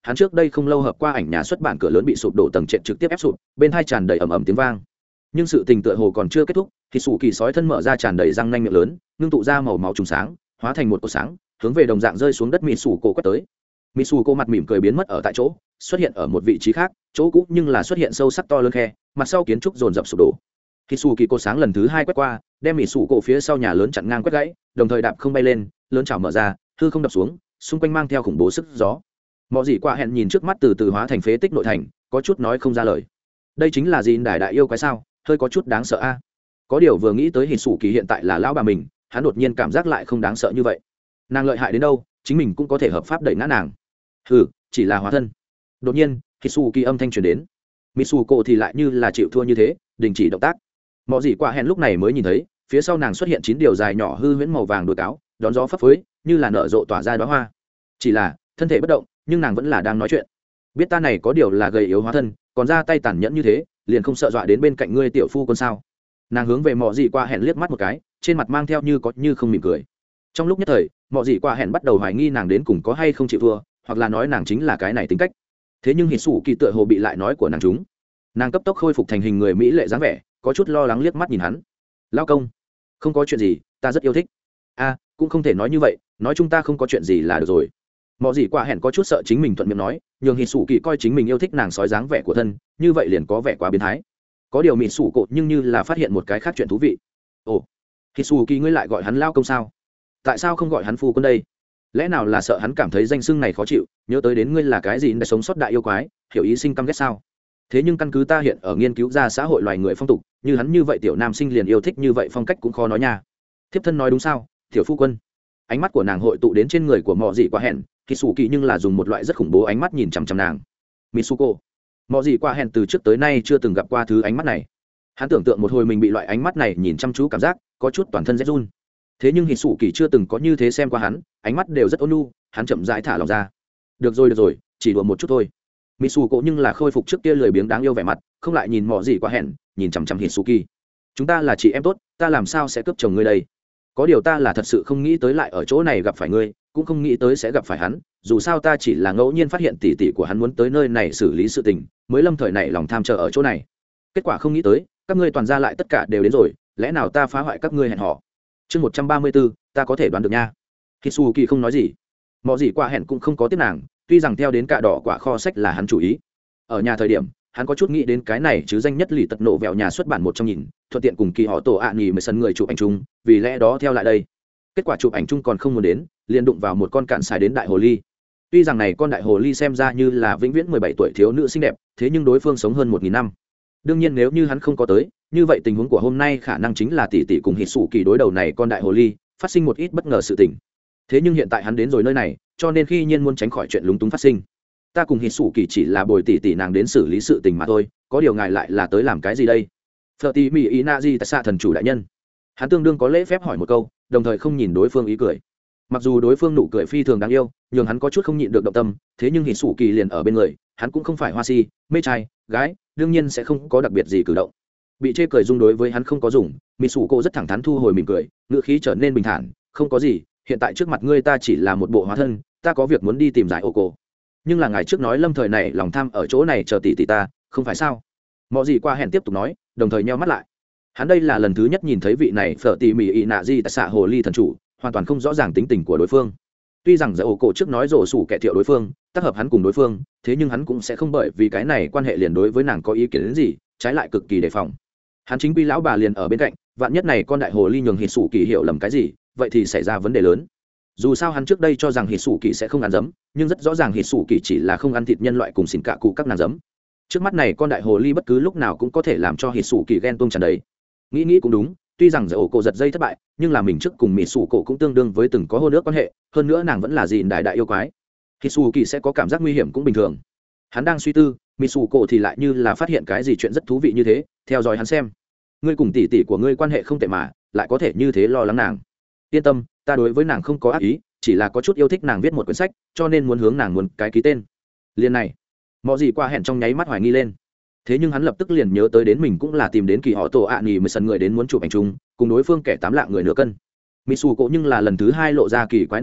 hắn trước đây không lâu hợp qua ảnh nhà xuất bản cửa lớn bị sụp đổ tầng trệt trực tiếp ép sụp, bên hai tràn đầy ầm ầm tiếng vang. Nhưng sự tình tựa hồ còn chưa kết thúc, thì sủ kỳ sói thân mở ra tràn đầy răng nanh miệng lớn, ngưng tụ ra màu máu trùng sáng, hóa thành một cột sáng, hướng về đồng dạng rơi xuống đất mị sủ cổ quét tới. Mị sủ cổ mặt mỉm cười biến mất ở tại chỗ, xuất hiện ở một vị trí khác, chỗ cũ nhưng là xuất hiện sâu sắc to lớn khe, mặt sau kiến trúc dồn dập sụp đổ. Thì sủ kỳ cột sáng lần thứ hai quét qua, đem mị sủ cổ phía sau nhà lớn chặn ngang quét gãy, đồng thời đạp không bay lên, lớn chảo mở ra, hư không đập xuống, xung quanh mang theo khủng bố sức gió. Mọ gì qua hẹn nhìn trước mắt từ từ hóa thành phế tích nội thành, có chút nói không ra lời. Đây chính là gì đại yêu quái sao? Hơi có chút đáng sợ a. Có điều vừa nghĩ tới Hỉ Sủ Kỳ hiện tại là lão bà mình, hắn đột nhiên cảm giác lại không đáng sợ như vậy. Nàng lợi hại đến đâu, chính mình cũng có thể hợp pháp đẩy ngã nàng. Hừ, chỉ là hóa thân. Đột nhiên, Hỉ Sủ Kỳ âm thanh truyền đến. Mitsuko thì lại như là chịu thua như thế, đình chỉ động tác. Mọ gì qua hẹn lúc này mới nhìn thấy, phía sau nàng xuất hiện 9 điều dài nhỏ hư huyễn màu vàng đuôi cáo, đón gió phấp phới, như là nở rộ tỏa ra đóa hoa. Chỉ là, thân thể bất động, nhưng nàng vẫn là đang nói chuyện. Biết ta này có điều là gầy yếu hóa thân, còn ra tay tàn nhẫn như thế, liền không sợ dọa đến bên cạnh ngươi tiểu phu quân sao? Nàng hướng về Mọ gì qua hẹn liếc mắt một cái, trên mặt mang theo như có như không mỉm cười. Trong lúc nhất thời, Mọ gì qua hẹn bắt đầu hoài nghi nàng đến cùng có hay không chịu thua, hoặc là nói nàng chính là cái này tính cách. Thế nhưng Hỉ Sủ Kỳ tựa hồ bị lại nói của nàng chúng. Nàng cấp tốc khôi phục thành hình người mỹ lệ dáng vẻ, có chút lo lắng liếc mắt nhìn hắn. Lao công, không có chuyện gì, ta rất yêu thích. A, cũng không thể nói như vậy, nói chúng ta không có chuyện gì là được rồi. Mọ gì qua hẹn có chút sợ chính mình thuận miệng nói, nhường Hỉ Sủ Kỳ coi chính mình yêu thích nàng sói dáng vẻ của thân, như vậy liền có vẻ quá biến thái. Có điều Mị Sủ Cộ nhưng như là phát hiện một cái khác chuyện thú vị. Ồ, Hỉ Sủ Kỳ ngươi lại gọi hắn lao công sao? Tại sao không gọi hắn phu quân đây? Lẽ nào là sợ hắn cảm thấy danh xưng này khó chịu, nhớ tới đến ngươi là cái gì để sống sót đại yêu quái, hiểu ý sinh căm ghét sao? Thế nhưng căn cứ ta hiện ở nghiên cứu ra xã hội loài người phong tục, như hắn như vậy tiểu nam sinh liền yêu thích như vậy phong cách cũng khó nói nha. Thiếp thân nói đúng sao, tiểu phu quân? Ánh mắt của nàng hội tụ đến trên người của Mọ gì qua hẹn, Hỉ Sủ Kỳ nhưng là dùng một loại rất khủng bố ánh mắt nhìn chằm chằm nàng. Mitsuko, Mọ gì qua hẹn từ trước tới nay chưa từng gặp qua thứ ánh mắt này. Hắn tưởng tượng một hồi mình bị loại ánh mắt này nhìn chăm chú cảm giác, có chút toàn thân rét run. Thế nhưng Hỉ Sủ Kỳ chưa từng có như thế xem qua hắn, ánh mắt đều rất ôn nhu, hắn chậm rãi thả lòng ra. Được rồi, chỉ đùa một chút thôi. Mitsuko nhưng là khôi phục trước kia lười biếng đáng yêu vẻ mặt, không lại nhìn Mọ gì qua hẹn, nhìn chằm chằm Hỉ Sủ Kỳ. Chúng ta là chị em tốt, ta làm sao sẽ cướp chồng ngươi đây? Có điều ta là thật sự không nghĩ tới lại ở chỗ này gặp phải ngươi, cũng không nghĩ tới sẽ gặp phải hắn, dù sao ta chỉ là ngẫu nhiên phát hiện tỷ tỷ của hắn muốn tới nơi này xử lý sự tình, mới lâm thời này lòng tham chờ ở chỗ này. Kết quả không nghĩ tới, các ngươi toàn ra lại tất cả đều đến rồi, lẽ nào ta phá hoại các ngươi hẹn hò? Chương 134, ta có thể đoán được nha. Hitsuki không nói gì. Mọ gì qua hẹn cũng không có tiếp nàng, tuy rằng theo đến cạ đỏ quả kho sách là hắn chủ ý. Ở nhà thời điểm, hắn có chút nghĩ đến cái này chứ danh nhất lì tật nổ vẹo nhà xuất bản một trong nhìn, thuận tiện cùng kỳ họ tổ ạ nghỉ mới sân người chụp ảnh chung, vì lẽ đó theo lại đây. Kết quả chụp ảnh chung còn không muốn đến, liền đụng vào một con cạn xài đến đại hồ ly. Tuy rằng này con đại hồ ly xem ra như là vĩnh viễn 17 tuổi thiếu nữ xinh đẹp, thế nhưng đối phương sống hơn 1000 năm. Đương nhiên nếu như hắn không có tới, như vậy tình huống của hôm nay khả năng chính là tỷ tỷ cùng Hitsuki đối đầu này con đại hồ ly, phát sinh một ít bất ngờ sự tình. Thế nhưng hiện tại hắn đến rồi nơi này, cho nên khi nhiên muốn tránh khỏi chuyện lúng túng phát sinh. Ta cùng Hitsuki chỉ là bồi tỷ tỷ nàng đến xử lý sự tình mà thôi, có điều ngài lại là tới làm cái gì đây? Flirty Mi Inazi tại xạ thần chủ đại nhân. Hắn tương đương có lễ phép hỏi một câu, đồng thời không nhìn đối phương ý cười. Mặc dù đối phương nụ cười phi thường đáng yêu, nhưng hắn có chút không nhịn được động tâm, thế nhưng Hitsuki liền ở bên người, hắn cũng không phải hoa si, mê trai, gái, đương nhiên sẽ không có đặc biệt gì cử động. Bị chê cười dung đối với hắn không có dùng, Mitsuko rất thẳng thắn thu hồi mỉm cười, ngữ khí trở nên bình thản, không có gì, hiện tại trước mặt ngươi ta chỉ là một bộ hóa thân, ta có việc muốn đi tìm giải Oko. Nhưng là ngày trước nói lâm thời này lòng tham ở chỗ này chờ tỷ tỷ ta, không phải sao? Mọ gì qua hẹn tiếp tục nói, đồng thời nheo mắt lại. Hắn đây là lần thứ nhất nhìn thấy vị này phở tỉ mỉ ị nạ di tại xạ hồ ly thần chủ, hoàn toàn không rõ ràng tính tình của đối phương. Tuy rằng giải Oko trước nói rổ sủ kẻ thiệu đối phương, tác hợp hắn cùng đối phương, thế nhưng hắn cũng sẽ không bởi vì cái này quan hệ liền đối với nàng có ý kiến đến gì, trái lại cực kỳ đề phòng. Hắn chính quy lão bà liền ở bên cạnh, vạn nhất này con đại hồ ly nhường Hitsuki hiểu lầm cái gì, vậy thì xảy ra vấn đề lớn. Dù sao hắn trước đây cho rằng Hitsuki sẽ không ăn dấm, nhưng rất rõ ràng Hitsuki chỉ là không ăn thịt nhân loại cùng xỉn cạ cụ các nàng dấm. Trước mắt này con đại hồ ly bất cứ lúc nào cũng có thể làm cho Hitsuki ghen tuông tràn đầy. Nghĩ cũng đúng, tuy rằng giải Oko giật dây thất bại, nhưng là mình trước cùng Mitsuko cũng tương đương với từng có hôn ước quan hệ, hơn nữa nàng vẫn là dịn đại yêu quái. Hitsuki sẽ có cảm giác nguy hiểm cũng bình thường. Hắn đang suy tư, Mitsuko thì lại như là phát hiện cái gì chuyện rất thú vị như thế, theo dõi hắn xem. Ngươi cùng tỷ tỷ của ngươi quan hệ không tệ mà, lại có thể như thế lo lắng nàng. Yên tâm, ta đối với nàng không có ác ý, chỉ là có chút yêu thích nàng viết một quyển sách, cho nên muốn hướng nàng muốn cái ký tên. Liên này, Mọ gì qua hẹn trong nháy mắt hoài nghi lên. Thế nhưng hắn lập tức liền nhớ tới đến mình cũng là tìm đến kỳ họ tổ ạ nghỉ mới sân người đến muốn chụp ảnh chung, cùng đối phương kẻ tám lạng người nửa cân. Mitsuko nhưng là lần thứ hai lộ ra kỳ quái nụ cười,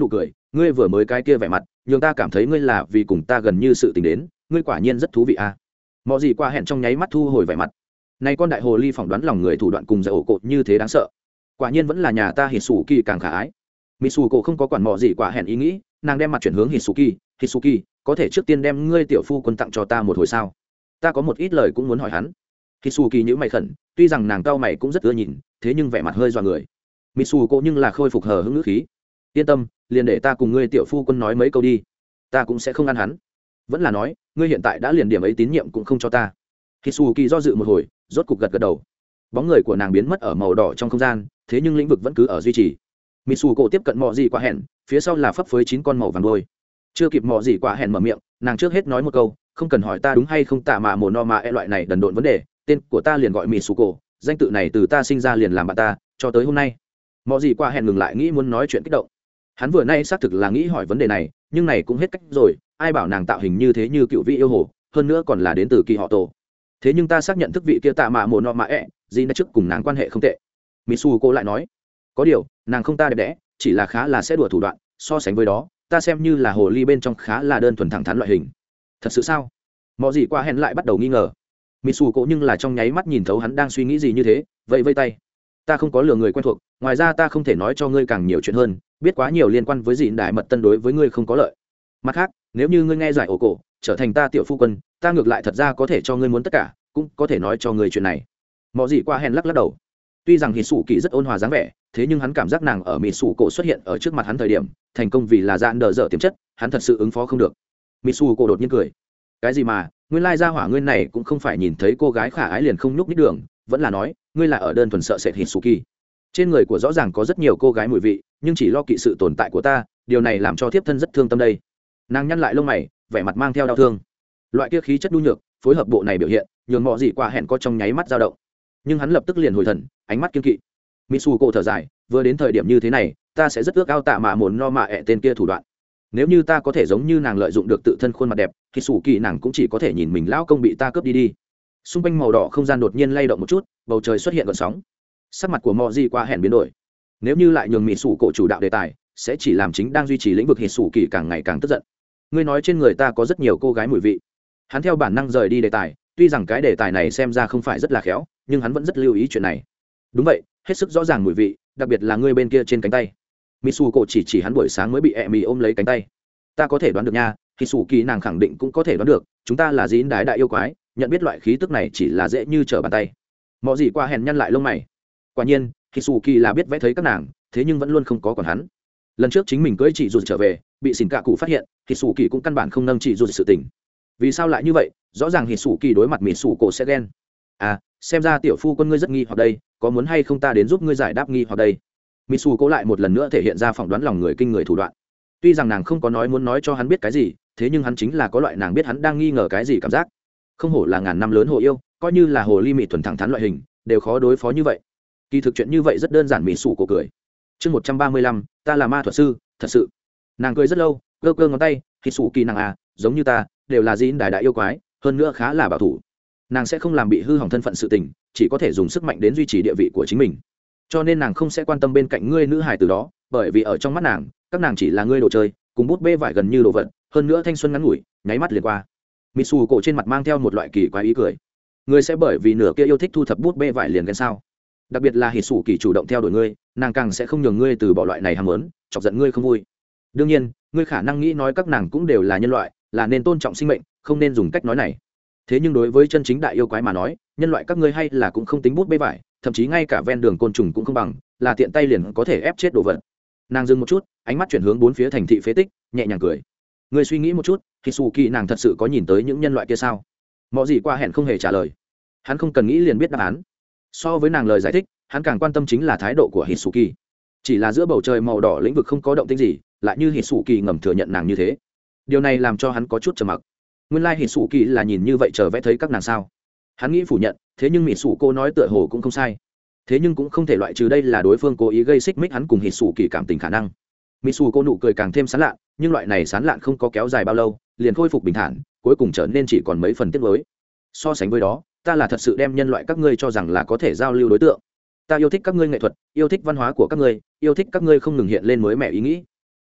ngươi vừa mới cái kia vẻ mặt nhường ta cảm thấy ngươi là vì cùng ta gần như sự tình đến, ngươi quả nhiên rất thú vị à. Mọi gì qua hẹn trong nháy mắt thu hồi vẻ mặt. Này con đại hồ ly phỏng đoán lòng người thủ đoạn cùng giải ổ cột như thế đáng sợ. Quả nhiên vẫn là nhà ta Hitsuki càng khả ái. Mitsuko không có quản mọi gì quả hẹn ý nghĩ, nàng đem mặt chuyển hướng Hitsuki, có thể trước tiên đem ngươi tiểu phu quân tặng cho ta một hồi sao? Ta có một ít lời cũng muốn hỏi hắn. Hitsuki nhíu mày khẩn, tuy rằng nàng cau mày cũng rất ưa nhìn, thế nhưng vẻ mặt hơi dọa người. Mitsuko nhưng là khôi phục hờ hững ngữ khí. Yên tâm, liền để ta cùng ngươi tiểu phu quân nói mấy câu đi, ta cũng sẽ không ăn hắn. Vẫn là nói, ngươi hiện tại đã liền điểm ấy tín nhiệm cũng không cho ta. Hitsuki do dự một hồi, rốt cục gật gật đầu. Bóng người của nàng biến mất ở màu đỏ trong không gian, thế nhưng lĩnh vực vẫn cứ ở duy trì. Mitsuko tiếp cận mọ gì quả hẹn, phía sau là phấp phới 9 con màu vàng đôi. Chưa kịp mọ gì quả hẹn mở miệng, nàng trước hết nói một câu, không cần hỏi ta đúng hay không tạ mà mồ no mà loại này đần độn vấn đề, tên của ta liền gọi Mitsuko, danh tự này từ ta sinh ra liền làm bạn ta, cho tới hôm nay. Mọ gì quả hẹn ngừng lại nghĩ muốn nói chuyện kích động. Hắn vừa nay xác thực là nghĩ hỏi vấn đề này, nhưng này cũng hết cách rồi, ai bảo nàng tạo hình như thế như cựu vị yêu hồ, hơn nữa còn là đến từ kỳ họ tổ. Thế nhưng ta xác nhận thức vị kia tạ mà mồ no mà gì đã trước cùng nàng quan hệ không tệ. Mitsuko lại nói, có điều nàng không ta đẹp đẽ, chỉ là khá là sẽ đùa thủ đoạn, so sánh với đó ta xem như là hồ ly bên trong khá là đơn thuần thẳng thắn loại hình. Thật sự sao? Mọi gì qua hẹn lại bắt đầu nghi ngờ. Mitsuko nhưng là trong nháy mắt nhìn thấu hắn đang suy nghĩ gì như thế, vậy vây tay, ta không có lừa người quen thuộc, ngoài ra ta không thể nói cho ngươi càng nhiều chuyện hơn, biết quá nhiều liên quan với dịn đại mật tân đối với ngươi không có lợi. Mặt khác, nếu như ngươi nghe giải ổ cổ trở thành ta tiểu phu quân, ta ngược lại thật ra có thể cho ngươi muốn tất cả, cũng có thể nói cho ngươi chuyện này. Mọi gì qua hẹn lắc lắc đầu. Tuy rằng Hitsuki rất ôn hòa dáng vẻ, thế nhưng hắn cảm giác nàng ở Mitsuko xuất hiện ở trước mặt hắn thời điểm, thành công vì là dạn đờ dở tiềm chất, hắn thật sự ứng phó không được. Mitsuko đột nhiên cười. Cái gì mà, nguyên lai gia hỏa ngươi này cũng không phải nhìn thấy cô gái khả ái liền không nhúc nhích đường, vẫn là nói, ngươi là ở đơn thuần sợ sệt Hitsuki. Trên người của rõ ràng có rất nhiều cô gái mùi vị, nhưng chỉ lo kỵ sự tồn tại của ta, điều này làm cho thiếp thân rất thương tâm đây. Nàng nhăn lại lông mày, vẻ mặt mang theo đau thương. Loại kia khí chất nhu nhược, phối hợp bộ này biểu hiện, nhường mọi gì qua hẹn có trong nháy mắt dao động. Nhưng hắn lập tức liền hồi thần, ánh mắt kiên kỵ. Mitsuko thở dài, vừa đến thời điểm như thế này, ta sẽ rất ước ao tạ mà muốn no mà tên kia thủ đoạn. Nếu như ta có thể giống như nàng lợi dụng được tự thân khuôn mặt đẹp, thì sủ kỳ nàng cũng chỉ có thể nhìn mình lão công bị ta cướp đi. Xung quanh màu đỏ không gian đột nhiên lay động một chút, bầu trời xuất hiện gợn sóng. Sắc mặt của Mọ Dị qua hẹn biến đổi. Nếu như lại nhường Mitsuko chủ đạo đề tài, sẽ chỉ làm chính đang duy trì lĩnh vực Hitsuki càng ngày càng tức giận. Ngươi nói trên người ta có rất nhiều cô gái mùi vị. Hắn theo bản năng rời đi đề tài, tuy rằng cái đề tài này xem ra không phải rất là khéo, nhưng hắn vẫn rất lưu ý chuyện này. Đúng vậy, hết sức rõ ràng mùi vị, đặc biệt là ngươi bên kia trên cánh tay. Mitsuko chỉ hắn buổi sáng mới bị Emi ôm lấy cánh tay. Ta có thể đoán được nha, Hitsuki nàng khẳng định cũng có thể đoán được, chúng ta là dính đái đại yêu quái, nhận biết loại khí tức này chỉ là dễ như trở bàn tay. Mọ Dị qua hèn nhăn lại lông mày. Quả nhiên, Hitsuki là biết vẽ thấy các nàng, thế nhưng vẫn luôn không có còn hắn. Lần trước chính mình cưỡi chị rụt trở về, bị xỉn cạ cụ phát hiện, Hitsuki cũng căn bản không nâng chị rụt sự tình. Vì sao lại như vậy? Rõ ràng Hitsuki đối mặt Mitsuko sẽ ghen. À, xem ra tiểu phu quân ngươi rất nghi hoặc đây, có muốn hay không ta đến giúp ngươi giải đáp nghi hoặc đây. Mitsuko lại một lần nữa thể hiện ra phỏng đoán lòng người kinh người thủ đoạn. Tuy rằng nàng không có nói muốn nói cho hắn biết cái gì, thế nhưng hắn chính là có loại nàng biết hắn đang nghi ngờ cái gì cảm giác. Không hổ là ngàn năm lớn hồ yêu, coi như là hồ ly mị thuần thẳng thắn loại hình, đều khó đối phó như vậy. Kỳ thực chuyện như vậy rất đơn giản. Mitsuko cười. Chương 135, ta là ma thuật sư, thật sự. Nàng cười rất lâu, cơ cơ ngón tay, Hitsuki nàng à, giống như ta, đều là dính đại yêu quái, hơn nữa khá là bảo thủ. Nàng sẽ không làm bị hư hỏng thân phận sự tình, chỉ có thể dùng sức mạnh đến duy trì địa vị của chính mình. Cho nên nàng không sẽ quan tâm bên cạnh ngươi nữ hài từ đó, bởi vì ở trong mắt nàng, các nàng chỉ là ngươi đồ chơi, cùng bút bê vải gần như đồ vật, hơn nữa thanh xuân ngắn ngủi, nháy mắt liền qua. Mitsuko trên mặt mang theo một loại kỳ quái ý cười. Ngươi sẽ bởi vì nửa kia yêu thích thu thập bút bê vải liền ghen sao? Đặc biệt là Hitsuki chủ động theo đuổi ngươi, nàng càng sẽ không nhường ngươi từ bỏ loại này ham muốn, chọc giận ngươi không vui. Đương nhiên, ngươi khả năng nghĩ nói các nàng cũng đều là nhân loại, là nên tôn trọng sinh mệnh, không nên dùng cách nói này. Thế nhưng đối với chân chính đại yêu quái mà nói, nhân loại các ngươi hay là cũng không tính bút bê vải, thậm chí ngay cả ven đường côn trùng cũng không bằng, là tiện tay liền có thể ép chết đồ vật. Nàng dừng một chút, ánh mắt chuyển hướng bốn phía thành thị phế tích, nhẹ nhàng cười. Ngươi suy nghĩ một chút, Hitsuki nàng thật sự có nhìn tới những nhân loại kia sao? Mọ Dị qua hẹn không hề trả lời. Hắn không cần nghĩ liền biết đáp án. So với nàng lời giải thích, hắn càng quan tâm chính là thái độ của Hitsuki. Chỉ là giữa bầu trời màu đỏ lĩnh vực không có động tĩnh gì, lại như Hitsuki ngầm thừa nhận nàng như thế. Điều này làm cho hắn có chút trầm mặc. Nguyên lai Hitsuki là nhìn như vậy chờ vẽ thấy các nàng sao? Hắn nghĩ phủ nhận, thế nhưng Mitsuko nói tựa hồ cũng không sai. Thế nhưng cũng không thể loại trừ đây là đối phương cố ý gây xích mích hắn cùng Hitsuki cảm tình khả năng. Mitsuko nụ cười càng thêm sán lạ, nhưng loại này sán lạn không có kéo dài bao lâu, liền khôi phục bình thản, cuối cùng trở nên chỉ còn mấy phần tiếc nuối. So sánh với đó, ta là thật sự đem nhân loại các ngươi cho rằng là có thể giao lưu đối tượng. Ta yêu thích các ngươi nghệ thuật, yêu thích văn hóa của các ngươi, yêu thích các ngươi không ngừng hiện lên mới mẻ ý nghĩ.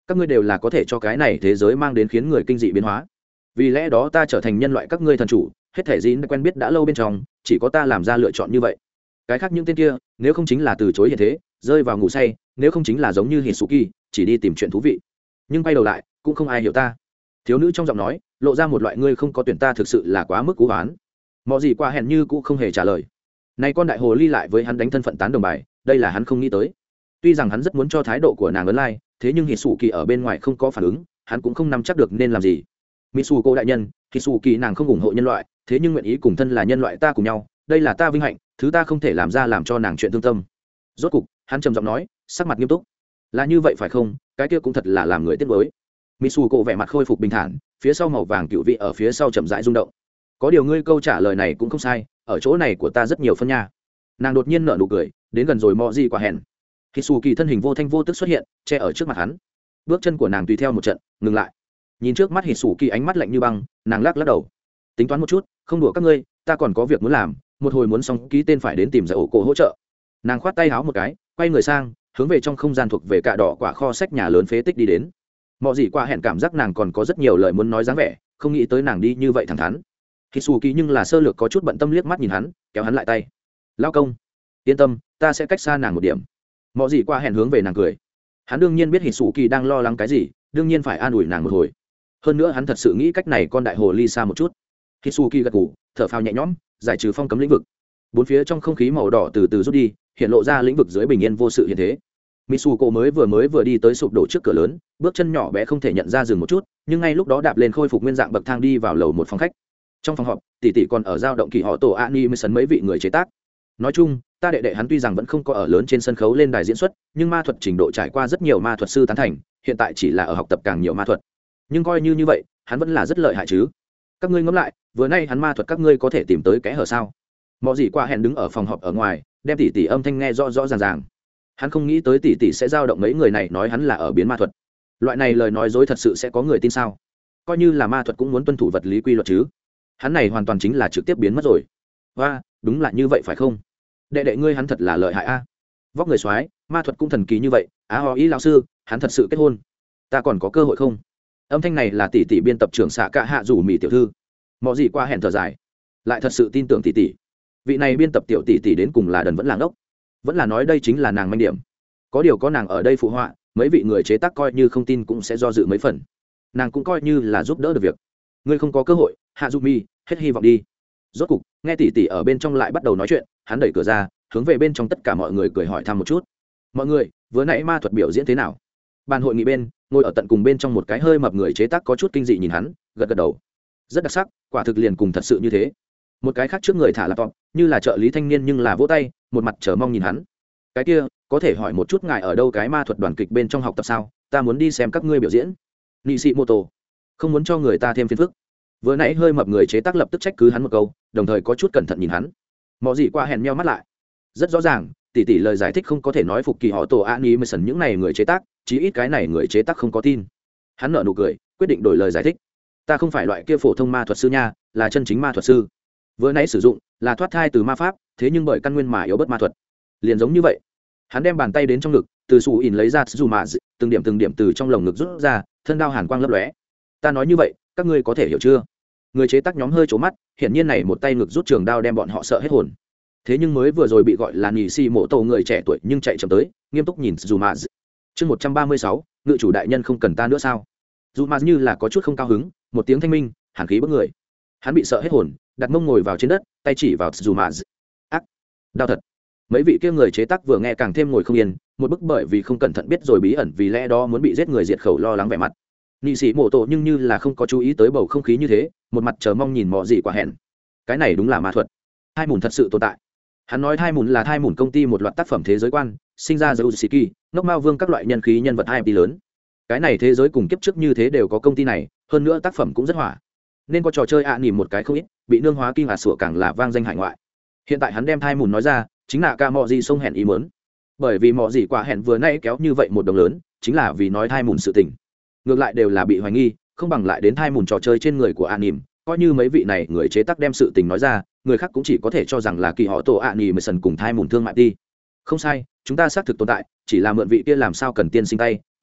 các ngươi đều là có thể cho cái này thế giới mang đến khiến người kinh dị biến hóa, vì lẽ đó ta trở thành nhân loại các ngươi thần chủ, hết thể gì quen biết đã lâu bên trong chỉ có ta làm ra lựa chọn như vậy. Cái khác những tên kia nếu không chính là từ chối hiện thế rơi vào ngủ say, nếu không chính là giống như Hisuki chỉ đi tìm chuyện thú vị, nhưng quay đầu lại cũng không ai hiểu ta. Thiếu nữ trong giọng nói lộ ra một loại ngươi không có tuyển ta thực sự là quá mức cú oán. Mọi gì qua hẹn như cũng không hề trả lời. Nay con đại hồ ly lại với hắn đánh thân phận tán đồng bài, đây là hắn không nghĩ tới. Tuy rằng hắn rất muốn cho thái độ của nàng ấn lai, thế nhưng Hisuki ở bên ngoài không có phản ứng, hắn cũng không nắm chắc được nên làm gì. Mitsuko đại nhân, Hisuki nàng không ủng hộ nhân loại, thế nhưng nguyện ý cùng thân là nhân loại ta cùng nhau, đây là ta vinh hạnh, thứ ta không thể làm ra làm cho nàng chuyện thương tâm. Rốt cục, hắn trầm giọng nói, sắc mặt nghiêm túc. Là như vậy phải không? Cái kia cũng thật là làm người tiếc nuối. Mitsuko vẻ mặt khôi phục bình thản, phía sau màu vàng cựu vị ở phía sau chậm rãi rung động. Có điều ngươi câu trả lời này cũng không sai, ở chỗ này của ta rất nhiều phân nha. Nàng đột nhiên nở nụ cười, đến gần rồi mò gì quả hẹn. Hisuki thân hình vô thanh vô tức xuất hiện, che ở trước mặt hắn. Bước chân của nàng tùy theo một trận, ngừng lại. Nhìn trước mắt Hisuki ánh mắt lạnh như băng, nàng lắc lắc đầu. Tính toán một chút, không đùa các ngươi, ta còn có việc muốn làm, một hồi muốn xong ký tên phải đến tìm giải ổ cổ hỗ trợ. Nàng khoát tay háo một cái, quay người sang, hướng về trong không gian thuộc về cạ đỏ quả kho sách nhà lớn phế tích đi đến. Mọi gì qua hẹn cảm giác nàng còn có rất nhiều lời muốn nói dáng vẻ, không nghĩ tới nàng đi như vậy thẳng thắn. Hisuki nhưng là sơ lược có chút bận tâm liếc mắt nhìn hắn, kéo hắn lại tay. Lao công, yên tâm, ta sẽ cách xa nàng một điểm. Mọi gì qua hẹn hướng về nàng cười. Hắn đương nhiên biết Hisuki đang lo lắng cái gì, đương nhiên phải an ủi nàng một hồi. Hơn nữa hắn thật sự nghĩ cách này con đại hồ ly xa một chút. Hisuki gật gù, thở phào nhẹ nhõm, giải trừ phong cấm lĩnh vực. Bốn phía trong không khí màu đỏ từ từ rút đi, hiện lộ ra lĩnh vực dưới bình yên vô sự hiện thế. Mitsuko mới vừa đi tới sụp đổ trước cửa lớn, bước chân nhỏ bé không thể nhận ra dừng một chút, nhưng ngay lúc đó đạp lên khôi phục nguyên dạng bậc thang đi vào lầu một phòng khách. Trong phòng họp, tỷ tỷ còn ở giao động kỳ họ tổ Ani mới sấn mấy vị người chế tác. Nói chung, ta đệ đệ hắn tuy rằng vẫn không có ở lớn trên sân khấu lên đài diễn xuất, nhưng ma thuật trình độ trải qua rất nhiều ma thuật sư tán thành, hiện tại chỉ là ở học tập càng nhiều ma thuật. Nhưng coi như vậy, hắn vẫn là rất lợi hại chứ. Các ngươi ngẫm lại, vừa nay hắn ma thuật các ngươi có thể tìm tới kẽ hở sao? Mọi gì qua hẹn đứng ở phòng họp ở ngoài, đem tỷ tỷ âm thanh nghe rõ rõ ràng ràng. Hắn không nghĩ tới tỷ tỷ sẽ giao động mấy người này nói hắn là ở biến ma thuật. Loại này lời nói dối thật sự sẽ có người tin sao? Coi như là ma thuật cũng muốn tuân thủ vật lý quy luật chứ. Hắn này hoàn toàn chính là trực tiếp biến mất rồi. Và đúng là như vậy phải không? Đệ đệ ngươi hắn thật là lợi hại a. Vóc người soái, ma thuật cũng thần kỳ như vậy. Ý lão sư, hắn thật sự kết hôn. Ta còn có cơ hội không? Âm thanh này là tỷ tỷ biên tập trưởng xạ cả hạ rủ mì tiểu thư. Mọi gì qua hẹn thở dài, lại thật sự tin tưởng tỷ tỷ. Vị này biên tập tiểu tỷ tỷ đến cùng là đần vẫn làng ốc, vẫn là nói đây chính là nàng manh điểm. Có điều có nàng ở đây phụ họa, mấy vị người chế tác coi như không tin cũng sẽ do dự mấy phần. Nàng cũng coi như là giúp đỡ được việc. Ngươi không có cơ hội, hạ du mi, hết hy vọng đi. Rốt cục nghe tỷ tỷ ở bên trong lại bắt đầu nói chuyện, hắn đẩy cửa ra, hướng về bên trong tất cả mọi người cười hỏi thăm một chút. Mọi người, vừa nãy ma thuật biểu diễn thế nào? Bàn hội nghị bên, ngồi ở tận cùng bên trong một cái hơi mập người chế tác có chút kinh dị nhìn hắn, gật gật đầu. Rất đặc sắc, quả thực liền cùng thật sự như thế. Một cái khác trước người thả laptop, như là trợ lý thanh niên nhưng là vỗ tay, một mặt chờ mong nhìn hắn. Cái kia, có thể hỏi một chút ngài ở đâu cái ma thuật đoàn kịch bên trong học tập sao? Ta muốn đi xem các ngươi biểu diễn. Nishimoto, không muốn cho người ta thêm phiền phức. Vừa nãy hơi mập người chế tác lập tức trách cứ hắn một câu, đồng thời có chút cẩn thận nhìn hắn. Mọi gì qua hẹn meo mắt lại. Rất rõ ràng, tỷ tỷ lời giải thích không có thể nói phục kỳ họ tổ animation những này người chế tác, chí ít cái này người chế tác không có tin. Hắn nở nụ cười, quyết định đổi lời giải thích. Ta không phải loại kia phổ thông ma thuật sư nha, là chân chính ma thuật sư. Vừa nãy sử dụng là thoát thai từ ma pháp, thế nhưng bởi căn nguyên mà yếu bớt ma thuật. Liền giống như vậy. Hắn đem bàn tay đến trong ngực, từ sù ỉn lấy ra dù mà từng điểm từ trong lồng ngực rút ra, thân đao hàn quang lấp lóe. Ta nói như vậy, các ngươi có thể hiểu chưa? Người chế tác nhóm hơi trố mắt, hiển nhiên này một tay ngực rút trường đao đem bọn họ sợ hết hồn. Thế nhưng mới vừa rồi bị gọi là nhì si mộ tổ người trẻ tuổi nhưng chạy chậm tới, nghiêm túc nhìn dù mà chương 136, ngự chủ đại nhân không cần ta nữa sao? Dù mà như là có chút không cao hứng, một tiếng thanh minh, hàn khí bức người. Hắn bị sợ hết hồn, đặt mông ngồi vào trên đất, tay chỉ vào dù mà ác, đau thật. Mấy vị kia người chế tác vừa nghe càng thêm ngồi không yên, một bức bởi vì không cẩn thận biết rồi bí ẩn vì lẽ đó muốn bị giết người diệt khẩu lo lắng vẻ mặt. Nị sĩ mộ tổ nhưng như là không có chú ý tới bầu không khí như thế, một mặt chờ mong nhìn mò gì quả hẹn. Cái này đúng là ma thuật. Hai mùn thật sự tồn tại. Hắn nói Thai Mùn là Thai Mùn công ty một loạt tác phẩm thế giới quan, sinh ra Zeusiki, Ngốc Mao Vương các loại nhân khí nhân vật IP lớn. Cái này thế giới cùng kiếp trước như thế đều có công ty này, hơn nữa tác phẩm cũng rất hỏa. Nên có trò chơi nỉm một cái không ít, bị nương hóa kinh sủa càng là vang danh hải ngoại. Hiện tại hắn đem Thai Mùn nói ra, chính là ca mọ gì sông hẹn ý muốn. Bởi vì mọ gì quả hẹn vừa nãy kéo như vậy một đồng lớn, chính là vì nói Thai Mùn sự tình. Ngược lại đều là bị hoài nghi, không bằng lại đến Thai Mùn trò chơi trên người của nỉm, coi như mấy vị này người chế tác đem sự tình nói ra, người khác cũng chỉ có thể cho rằng là kỳ họ tổ animation cùng Thai Mùn thương mại đi. Không sai, chúng ta xác thực tồn tại, chỉ là mượn vị kia làm sao cần tiên sinh tay,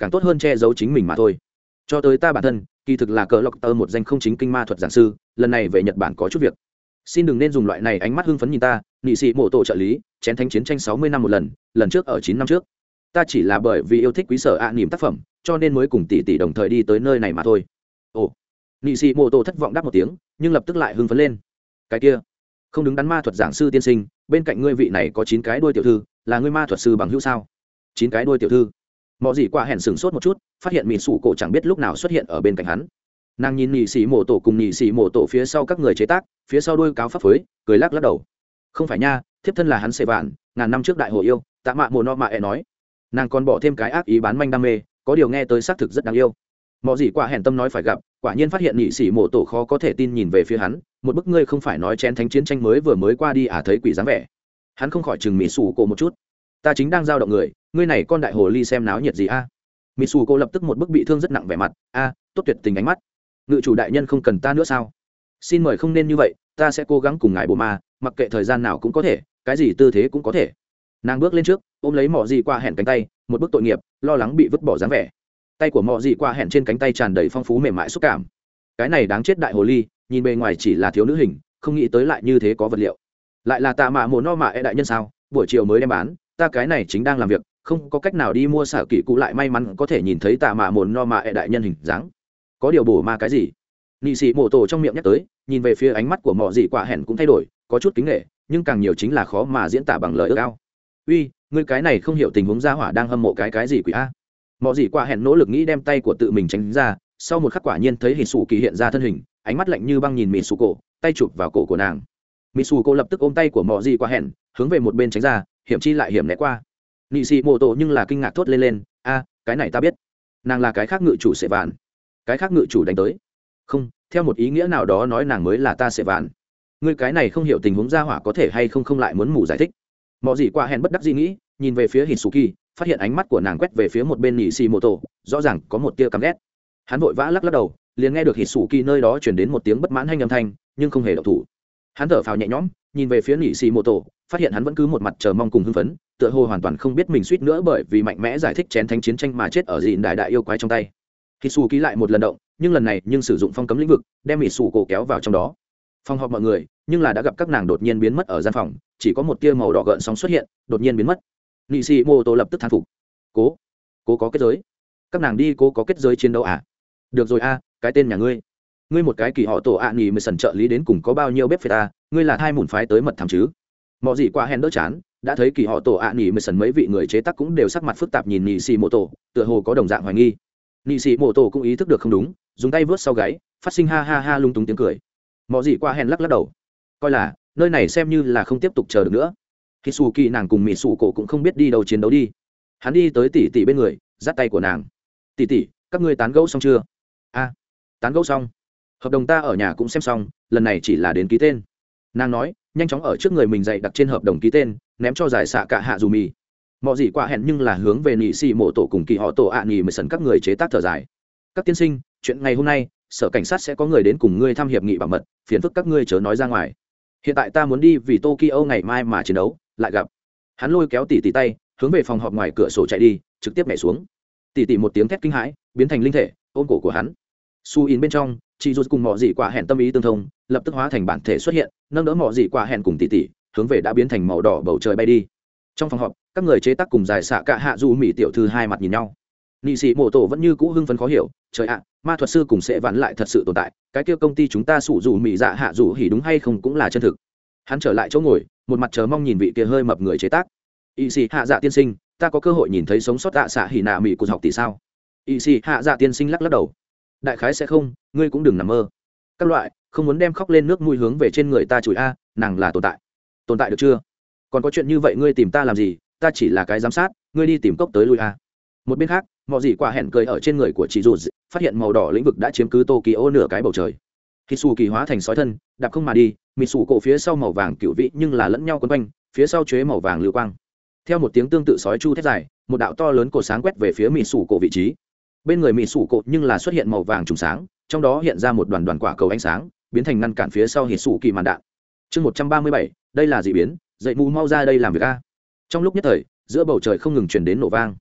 càng tốt hơn che giấu chính mình mà thôi. Cho tới ta bản thân kỳ thực là cờ lộc tơ một danh không chính kinh ma thuật giảng sư, lần này về Nhật Bản có chút việc. Xin đừng nên dùng loại này ánh mắt hưng phấn nhìn ta. Nị sĩ mộ tổ trợ lý, chén thánh chiến tranh 60 năm một lần, lần trước ở 9 năm trước. Ta chỉ là bởi vì yêu thích quý sở ạ niềm tác phẩm, cho nên mới cùng tỷ tỷ đồng thời đi tới nơi này mà thôi. Ồ. Nị sĩ mộ tổ thất vọng đáp một tiếng, nhưng lập tức lại hưng phấn lên. Cái kia, không đứng đắn ma thuật giảng sư tiên sinh, bên cạnh ngươi vị này có 9 cái đuôi tiểu thư, là ngươi ma thuật sư bằng hữu sao? 9 cái đuôi tiểu thư. Mọ gì qua hẹn sừng sốt một chút, phát hiện mỹ sủ cổ chẳng biết lúc nào xuất hiện ở bên cạnh hắn. Nàng nhìn nhị sĩ mộ tổ cùng nhị sĩ mộ tổ phía sau các người chế tác, phía sau đuôi cáo pháp phới, cười lắc lắc đầu. Không phải nha, thiếp thân là hắn Sệ Vạn, ngàn năm trước đại hồ yêu, Tạ Mạ Mộ No Mạ nói. Nàng còn bỏ thêm cái ác ý bán manh đam mê, có điều nghe tới xác thực rất đáng yêu. Mọ gì qua hẹn tâm nói phải gặp, quả nhiên phát hiện nhị sĩ mộ tổ khó có thể tin nhìn về phía hắn, một bức ngươi không phải nói chén thánh chiến tranh mới vừa mới qua đi à, thấy quỷ dáng vẻ. Hắn không khỏi chừng mỹ sủ cổ một chút. Ta chính đang giao động người, ngươi này con đại hồ ly xem náo nhiệt gì a? Mỹ sủ cổ lập tức một bức bị thương rất nặng vẻ mặt, a, tốt tuyệt tình ánh mắt. Ngự chủ đại nhân không cần ta nữa sao? Xin mời không nên như vậy, ta sẽ cố gắng cùng ngài bồ ma, mặc kệ thời gian nào cũng có thể, cái gì tư thế cũng có thể. Nàng bước lên trước, ôm lấy mọ gì qua hẹn cánh tay, một bức tội nghiệp, lo lắng bị vứt bỏ dáng vẻ. Tay của mọ gì qua hẹn trên cánh tay tràn đầy phong phú mềm mại xúc cảm. Cái này đáng chết đại hồ ly, nhìn bề ngoài chỉ là thiếu nữ hình, không nghĩ tới lại như thế có vật liệu. Lại là Tạ Mạ Mộ No Mạ đại nhân sao? Buổi chiều mới đem bán, ta cái này chính đang làm việc, không có cách nào đi mua xả kỹ cụ, lại may mắn có thể nhìn thấy Tạ Mạ Mộ No Mạ đại nhân hình dáng. Có điều bổ ma cái gì? Nị sĩ mộ tổ trong miệng nhắc tới, nhìn về phía ánh mắt của mọ gì quả hẹn cũng thay đổi, có chút kính nghệ, nhưng càng nhiều chính là khó mà diễn tả bằng lời ước ao. Uy, ngươi cái này không hiểu tình huống gia hỏa đang hâm mộ cái gì quỷ a? Mọ gì quả hẹn nỗ lực nghĩ đem tay của tự mình tránh ra, sau một khắc quả nhiên thấy hình sủ kỳ hiện ra thân hình, ánh mắt lạnh như băng nhìn mỹ sủ cổ, tay chụp vào cổ của nàng. Mỹ sủ cổ lập tức ôm tay của mọ gì quả hẹn, hướng về một bên tránh ra, hiểm chi lại hiểm né qua. Nị sĩ mộ tổ nhưng là kinh ngạc thốt lên, a, cái này ta biết, nàng là cái khác ngự chủ Sệ Vạn. Cái khác ngự chủ đánh tới? Không, theo một ý nghĩa nào đó nói nàng mới là ta Sệ Vạn. Ngươi cái này không hiểu tình huống gia hỏa có thể hay không lại muốn mù giải thích. Mọ gì qua hẹn bất đắc dĩ nghĩ, nhìn về phía Hitsuki, phát hiện ánh mắt của nàng quét về phía một bên Nị sĩ mộ tổ, rõ ràng có một tia căm ghét. Hắn vội vã lắc đầu, liền nghe được Hitsuki nơi đó truyền đến một tiếng bất mãn hanh âm thanh, nhưng không hề động thủ. Hắn thở phào nhẹ nhõm, nhìn về phía Nị sĩ mộ tổ, phát hiện hắn vẫn cứ một mặt chờ mong cùng hưng phấn, tựa hồ hoàn toàn không biết mình suýt nữa bởi vì mạnh mẽ giải thích chén thánh chiến tranh mà chết ở dịn đại yêu quái trong tay. Hitsuki lại một lần động, nhưng lần này sử dụng phong cấm lĩnh vực, đem mỹ sủ cổ kéo vào trong đó. Phòng họp mọi người, nhưng là đã gặp các nàng đột nhiên biến mất ở gian phòng, chỉ có một tia màu đỏ gợn sóng xuất hiện, đột nhiên biến mất. Nị sĩ mô tô lập tức thán phục. Cố có kết giới. Các nàng đi cố có kết giới chiến đấu à? Được rồi a, cái tên nhà ngươi một cái kỳ họ tổ ạ nhì mới sần trợ lý đến cùng có bao nhiêu bếp phê ta, ngươi là thai mùn phái tới mật thám chứ? Mọi gì qua hẹn đỡ chán, đã thấy kỳ họ tổ ạ nhì mới sần mấy vị người chế tác cũng đều sắc mặt phức tạp nhìn nị sĩ mô tô, tựa hồ có đồng dạng hoài nghi. Nị sĩ mô tô cũng ý thức được không đúng, dùng tay vớt sau gáy, phát sinh ha ha ha lung tung tiếng cười. Mọi gì qua hẹn lắc đầu, coi là nơi này xem như là không tiếp tục chờ được nữa. Hitsuki nàng cùng mỹ sủ cổ cũng không biết đi đâu chiến đấu đi. Hắn đi tới tỷ tỷ bên người, dắt tay của nàng. Tỷ tỷ, các ngươi tán gẫu xong chưa? A, tán gẫu xong. Hợp đồng ta ở nhà cũng xem xong, lần này chỉ là đến ký tên. Nàng nói, nhanh chóng ở trước người mình dạy đặt trên hợp đồng ký tên, ném cho giải xạ cả hạ dù mì. Mọi gì qua hẹn nhưng là hướng về nị sĩ mộ tổ cùng kỳ họ tổ ạ nhì mới sần các người chế tác thở dài. Các tiên sinh, chuyện ngày hôm nay sở cảnh sát sẽ có người đến cùng ngươi thăm hiệp nghị bảo mật, phiền phức các ngươi chớ nói ra ngoài. Hiện tại ta muốn đi vì Tokyo ngày mai mà chiến đấu, lại gặp. Hắn lôi kéo tỷ tay, hướng về phòng họp ngoài cửa sổ chạy đi, trực tiếp nhảy xuống. Tỷ một tiếng thét kinh hãi, biến thành linh thể, ôm cổ của hắn. Su in bên trong, chị rút cùng mọ dị quả hẹn tâm ý tương thông, lập tức hóa thành bản thể xuất hiện, nâng đỡ mọ dị quả hẹn cùng tỷ, hướng về đã biến thành màu đỏ bầu trời bay đi. Trong phòng họp, các người chế tác cùng giải xạ cả hạ du mỹ tiểu thư hai mặt nhìn nhau. Nị sĩ mộ tổ vẫn như cũ hưng phấn khó hiểu, trời ạ, ma thuật sư cùng Sệ Vạn lại thật sự tồn tại, cái kia công ty chúng ta sủ dù mỹ dạ hạ dù hỉ đúng hay không cũng là chân thực. Hắn trở lại chỗ ngồi, một mặt chờ mong nhìn vị kia hơi mập người chế tác. Y sĩ hạ dạ tiên sinh, ta có cơ hội nhìn thấy sống sót dạ xạ hỉ nạ mỹ của học tỷ sao? Y sĩ hạ dạ tiên sinh lắc đầu, đại khái sẽ không, ngươi cũng đừng nằm mơ. Các loại, không muốn đem khóc lên nước mũi hướng về trên người ta chửi a, nàng là tồn tại được chưa? Còn có chuyện như vậy ngươi tìm ta làm gì? Ta chỉ là cái giám sát, ngươi đi tìm cốc tới lui a. Một bên khác, mọi gì quả hẹn cười ở trên người của chị dù, phát hiện màu đỏ lĩnh vực đã chiếm cứ Tokyo nửa cái bầu trời. Hitsuki hóa thành sói thân, đạp không mà đi, mịt sủ cổ phía sau màu vàng cựu vị nhưng là lẫn nhau quấn quanh, phía sau chế màu vàng lưu quang. Theo một tiếng tương tự sói chu thét dài, một đạo to lớn cột sáng quét về phía mịt sủ cổ vị trí. Bên người mịt sủ cổ nhưng là xuất hiện màu vàng trùng sáng, trong đó hiện ra một đoàn quả cầu ánh sáng, biến thành ngăn cản phía sau Hitsuki màn đạn. Chương 137, đây là dị biến, dậy mù mau ra đây làm việc a. Trong lúc nhất thời, giữa bầu trời không ngừng truyền đến nổ vang.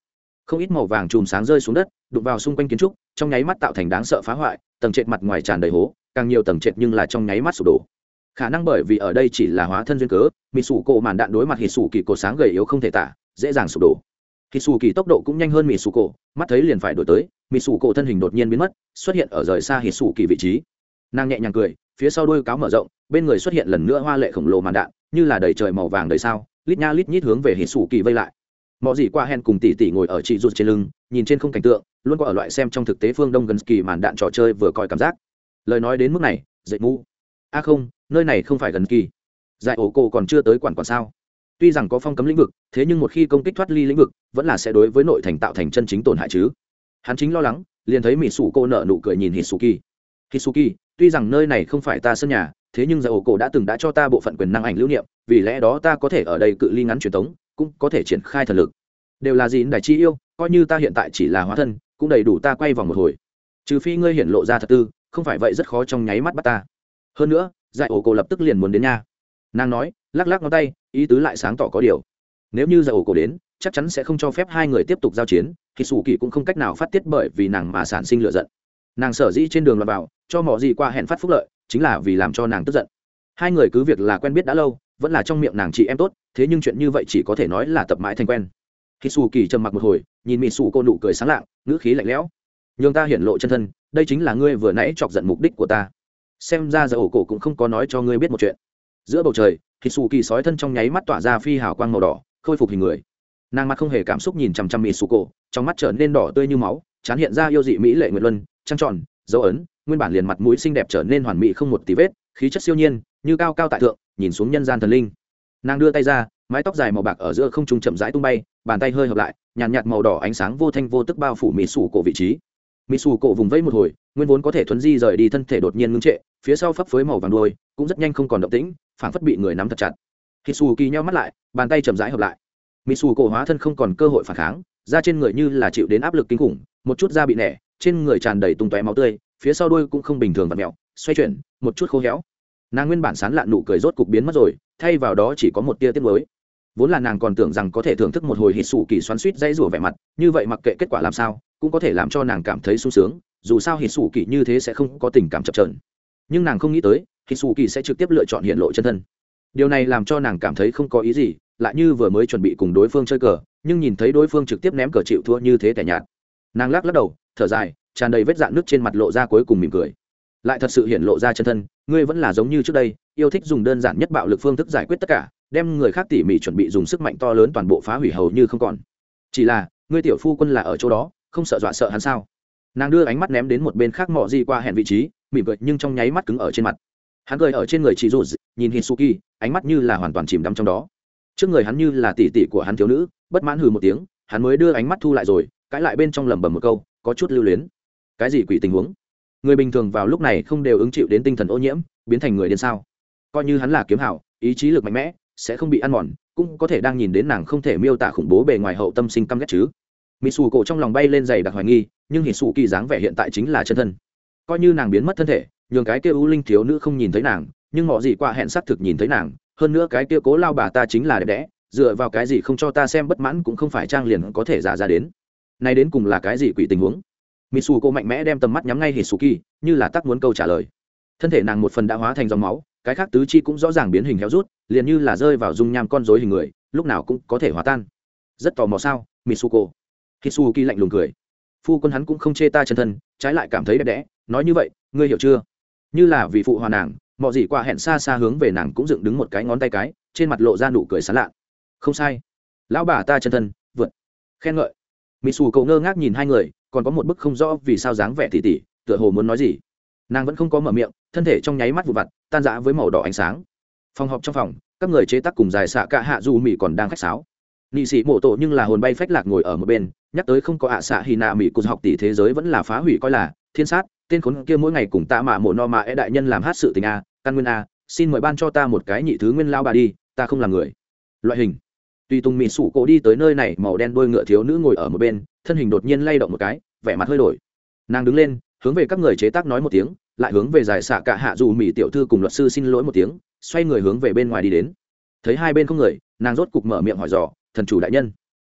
không ít màu vàng chùm sáng rơi xuống đất đụng vào xung quanh kiến trúc trong nháy mắt tạo thành đáng sợ phá hoại tầng trệt mặt ngoài tràn đầy hố càng nhiều tầng trệt nhưng là trong nháy mắt sụp đổ khả năng bởi vì ở đây chỉ là hóa thân duyên cớ mỹ sủ cổ màn đạn đối mặt hít sủ kỳ cột sáng gầy yếu không thể tả dễ dàng sụp đổ hít sủ kỳ tốc độ cũng nhanh hơn mỹ sủ cổ mắt thấy liền phải đổi tới mỹ sủ cổ thân hình đột nhiên biến mất xuất hiện ở rời xa hít sủ kỳ vị trí nàng nhẹ nhàng cười phía sau đuôi cáo mở rộng bên người xuất hiện lần nữa hoa lệ khổng lồ màn đạn như là đầy trời màu vàng đầy sao lít nha lít nhít hướng về hít sủ kỳ vây lại mọi gì qua hen cùng tỷ tỷ ngồi ở chị rụt trên lưng nhìn trên không cảnh tượng luôn có ở loại xem trong thực tế phương đông gần kỳ màn đạn trò chơi vừa coi cảm giác lời nói đến mức này dậy mu không nơi này không phải gần kỳ giải ổ cổ còn chưa tới quản sao tuy rằng có phong cấm lĩnh vực thế nhưng một khi công kích thoát ly lĩnh vực vẫn là sẽ đối với nội thành tạo thành chân chính tổn hại chứ hắn chính lo lắng liền thấy mỹ sủ cô nợ nụ cười nhìn Hisuki, tuy rằng nơi này không phải ta sân nhà thế nhưng giải ổ cổ đã cho ta bộ phận quyền năng ảnh lưu niệm vì lẽ đó ta có thể ở đây cự ly ngắn truyền tống cũng có thể triển khai thần lực đều là gì đại chi yêu coi như ta hiện tại chỉ là hóa thân cũng đầy đủ ta quay vòng một hồi trừ phi ngươi hiện lộ ra thật tư không phải vậy rất khó trong nháy mắt bắt ta hơn nữa giải ổ cổ lập tức liền muốn đến nha nàng nói lắc lắc ngón tay ý tứ lại sáng tỏ có điều nếu như giải ổ cổ đến chắc chắn sẽ không cho phép hai người tiếp tục giao chiến thì sủ kỳ cũng không cách nào phát tiết bởi vì nàng mà sản sinh lựa giận nàng sở dĩ trên đường lọt vào cho mỏ gì qua hẹn phát phúc lợi chính là vì làm cho nàng tức giận hai người cứ việc là quen biết đã lâu vẫn là trong miệng nàng chị em tốt thế nhưng chuyện như vậy chỉ có thể nói là tập mãi thành quen khi xù kỳ trầm mặc một hồi nhìn mỹ xù cô nụ cười sáng lạng ngữ khí lạnh lẽo nhường ta hiển lộ chân thân đây chính là ngươi vừa nãy chọc giận mục đích của ta xem ra giờ ổ cổ cũng không có nói cho ngươi biết một chuyện giữa bầu trời khi xù kỳ sói thân trong nháy mắt tỏa ra phi hào quang màu đỏ khôi phục hình người nàng mặt không hề cảm xúc nhìn chằm chằm mỹ xù cổ trong mắt trở nên đỏ tươi như máu chán hiện ra yêu dị mỹ lệ nguyệt luân trăng tròn dấu ấn nguyên bản liền mặt mũi xinh đẹp trở nên hoàn mỹ không một tí vết khí chất siêu nhiên như cao cao tại thượng nhìn xuống nhân gian thần linh nàng đưa tay ra mái tóc dài màu bạc ở giữa không trung chậm rãi tung bay bàn tay hơi hợp lại nhàn nhạt màu đỏ ánh sáng vô thanh vô tức bao phủ mỹ sủ cổ vị trí mỹ sủ cổ vùng vẫy một hồi nguyên vốn có thể thuấn di rời đi thân thể đột nhiên ngưng trệ phía sau phấp phới màu vàng đuôi cũng rất nhanh không còn động tĩnh phảng phất bị người nắm thật chặt khi xù kỳ nhau mắt lại bàn tay chậm rãi hợp lại mỹ sủ cổ hóa thân không còn cơ hội phản kháng da trên người như là chịu đến áp lực kinh khủng một chút da bị nẻ trên người tràn đầy tung tóe máu tươi phía sau đuôi cũng không bình thường vặn mèo xoay chuyển một chút khô héo nàng nguyên bản sán lạn nụ cười rốt cục biến mất rồi thay vào đó chỉ có một tia tiếc mới vốn là nàng còn tưởng rằng có thể thưởng thức một hồi hít sủ kỳ xoắn suýt dãy rủa vẻ mặt như vậy mặc kệ kết quả làm sao cũng có thể làm cho nàng cảm thấy sung sướng dù sao hít sủ kỳ như thế sẽ không có tình cảm chập trờn nhưng nàng không nghĩ tới hít sủ kỳ sẽ trực tiếp lựa chọn hiện lộ chân thân điều này làm cho nàng cảm thấy không có ý gì lại như vừa mới chuẩn bị cùng đối phương chơi cờ nhưng nhìn thấy đối phương trực tiếp ném cờ chịu thua như thế tẻ nhạt nàng lắc đầu thở dài tràn đầy vết dạn nước trên mặt lộ ra cuối cùng mỉm cười lại thật sự hiện lộ ra chân thân ngươi vẫn là giống như trước đây yêu thích dùng đơn giản nhất bạo lực phương thức giải quyết tất cả đem người khác tỉ mỉ chuẩn bị dùng sức mạnh to lớn toàn bộ phá hủy hầu như không còn chỉ là ngươi tiểu phu quân là ở chỗ đó không sợ dọa sợ hắn sao nàng đưa ánh mắt ném đến một bên khác mọ gì qua hẹn vị trí mỉm cười nhưng trong nháy mắt cứng ở trên mặt hắn cười ở trên người chị rụt nhìn Hisuki ánh mắt như là hoàn toàn chìm đắm trong đó trước người hắn như là tỷ tỷ của hắn thiếu nữ bất mãn hừ một tiếng hắn mới đưa ánh mắt thu lại rồi cãi lại bên trong lẩm bẩm một câu có chút lưu luyến cái gì quỷ tình huống người bình thường vào lúc này không đều ứng chịu đến tinh thần ô nhiễm biến thành người điên sao coi như hắn là kiếm hảo ý chí lực mạnh mẽ sẽ không bị ăn mòn cũng có thể đang nhìn đến nàng không thể miêu tả khủng bố bề ngoài hậu tâm sinh căm ghét chứ mỹ xù cổ trong lòng bay lên dày đặc hoài nghi nhưng hít xù kỳ dáng vẻ hiện tại chính là chân thân coi như nàng biến mất thân thể nhường cái kia ưu linh thiếu nữ không nhìn thấy nàng nhưng mọi gì qua hẹn xác thực nhìn thấy nàng hơn nữa cái kia cố lao bà ta chính là đẹp đẽ dựa vào cái gì không cho ta xem bất mãn cũng không phải trang liền có thể giả ra đến nay đến cùng là cái gì quỷ tình huống mỹ xù cô mạnh mẽ đem tầm mắt nhắm ngay Hisuki như là tắc muốn câu trả lời thân thể nàng một phần đã hóa thành dòng máu cái khác tứ chi cũng rõ ràng biến hình héo rút liền như là rơi vào dung nham con rối hình người lúc nào cũng có thể hóa tan rất tò mò sao Mitsuko Hisuki lạnh lùng cười phu quân hắn cũng không chê ta chân thân trái lại cảm thấy đẹp đẽ nói như vậy ngươi hiểu chưa như là vì phụ hòa nàng mọi gì qua hẹn xa xa hướng về nàng cũng dựng đứng một cái ngón tay cái trên mặt lộ ra nụ cười sán lạ không sai lão bà ta chân thân vượt khen ngợi Mitsuko ngơ ngác nhìn hai người còn có một bức không rõ vì sao dáng vẻ tỉ tỉ tựa hồ muốn nói gì nàng vẫn không có mở miệng thân thể trong nháy mắt vụ vặt tan rã với màu đỏ ánh sáng phòng họp trong phòng các người chế tác cùng dài xạ cả hạ du mỹ còn đang khách sáo nị sĩ mộ tổ nhưng là hồn bay phách lạc ngồi ở một bên nhắc tới không có ạ xạ hy nạ mỹ cụt học tỷ thế giới vẫn là phá hủy coi là thiên sát tên khốn kia mỗi ngày cùng ta mạ mộ no mạ e đại nhân làm hát sự tình a căn nguyên a xin mời ban cho ta một cái nhị thứ nguyên lao bà đi ta không làm người loại hình tùy tùng mỹ sủ cổ đi tới nơi này màu đen đôi ngựa thiếu nữ ngồi ở một bên thân hình đột nhiên lay động một cái vẻ mặt hơi đổi nàng đứng lên hướng về các người chế tác nói một tiếng lại hướng về giải xạ cả hạ dù mỹ tiểu thư cùng luật sư xin lỗi một tiếng xoay người hướng về bên ngoài đi đến thấy hai bên không người nàng rốt cục mở miệng hỏi dò thần chủ đại nhân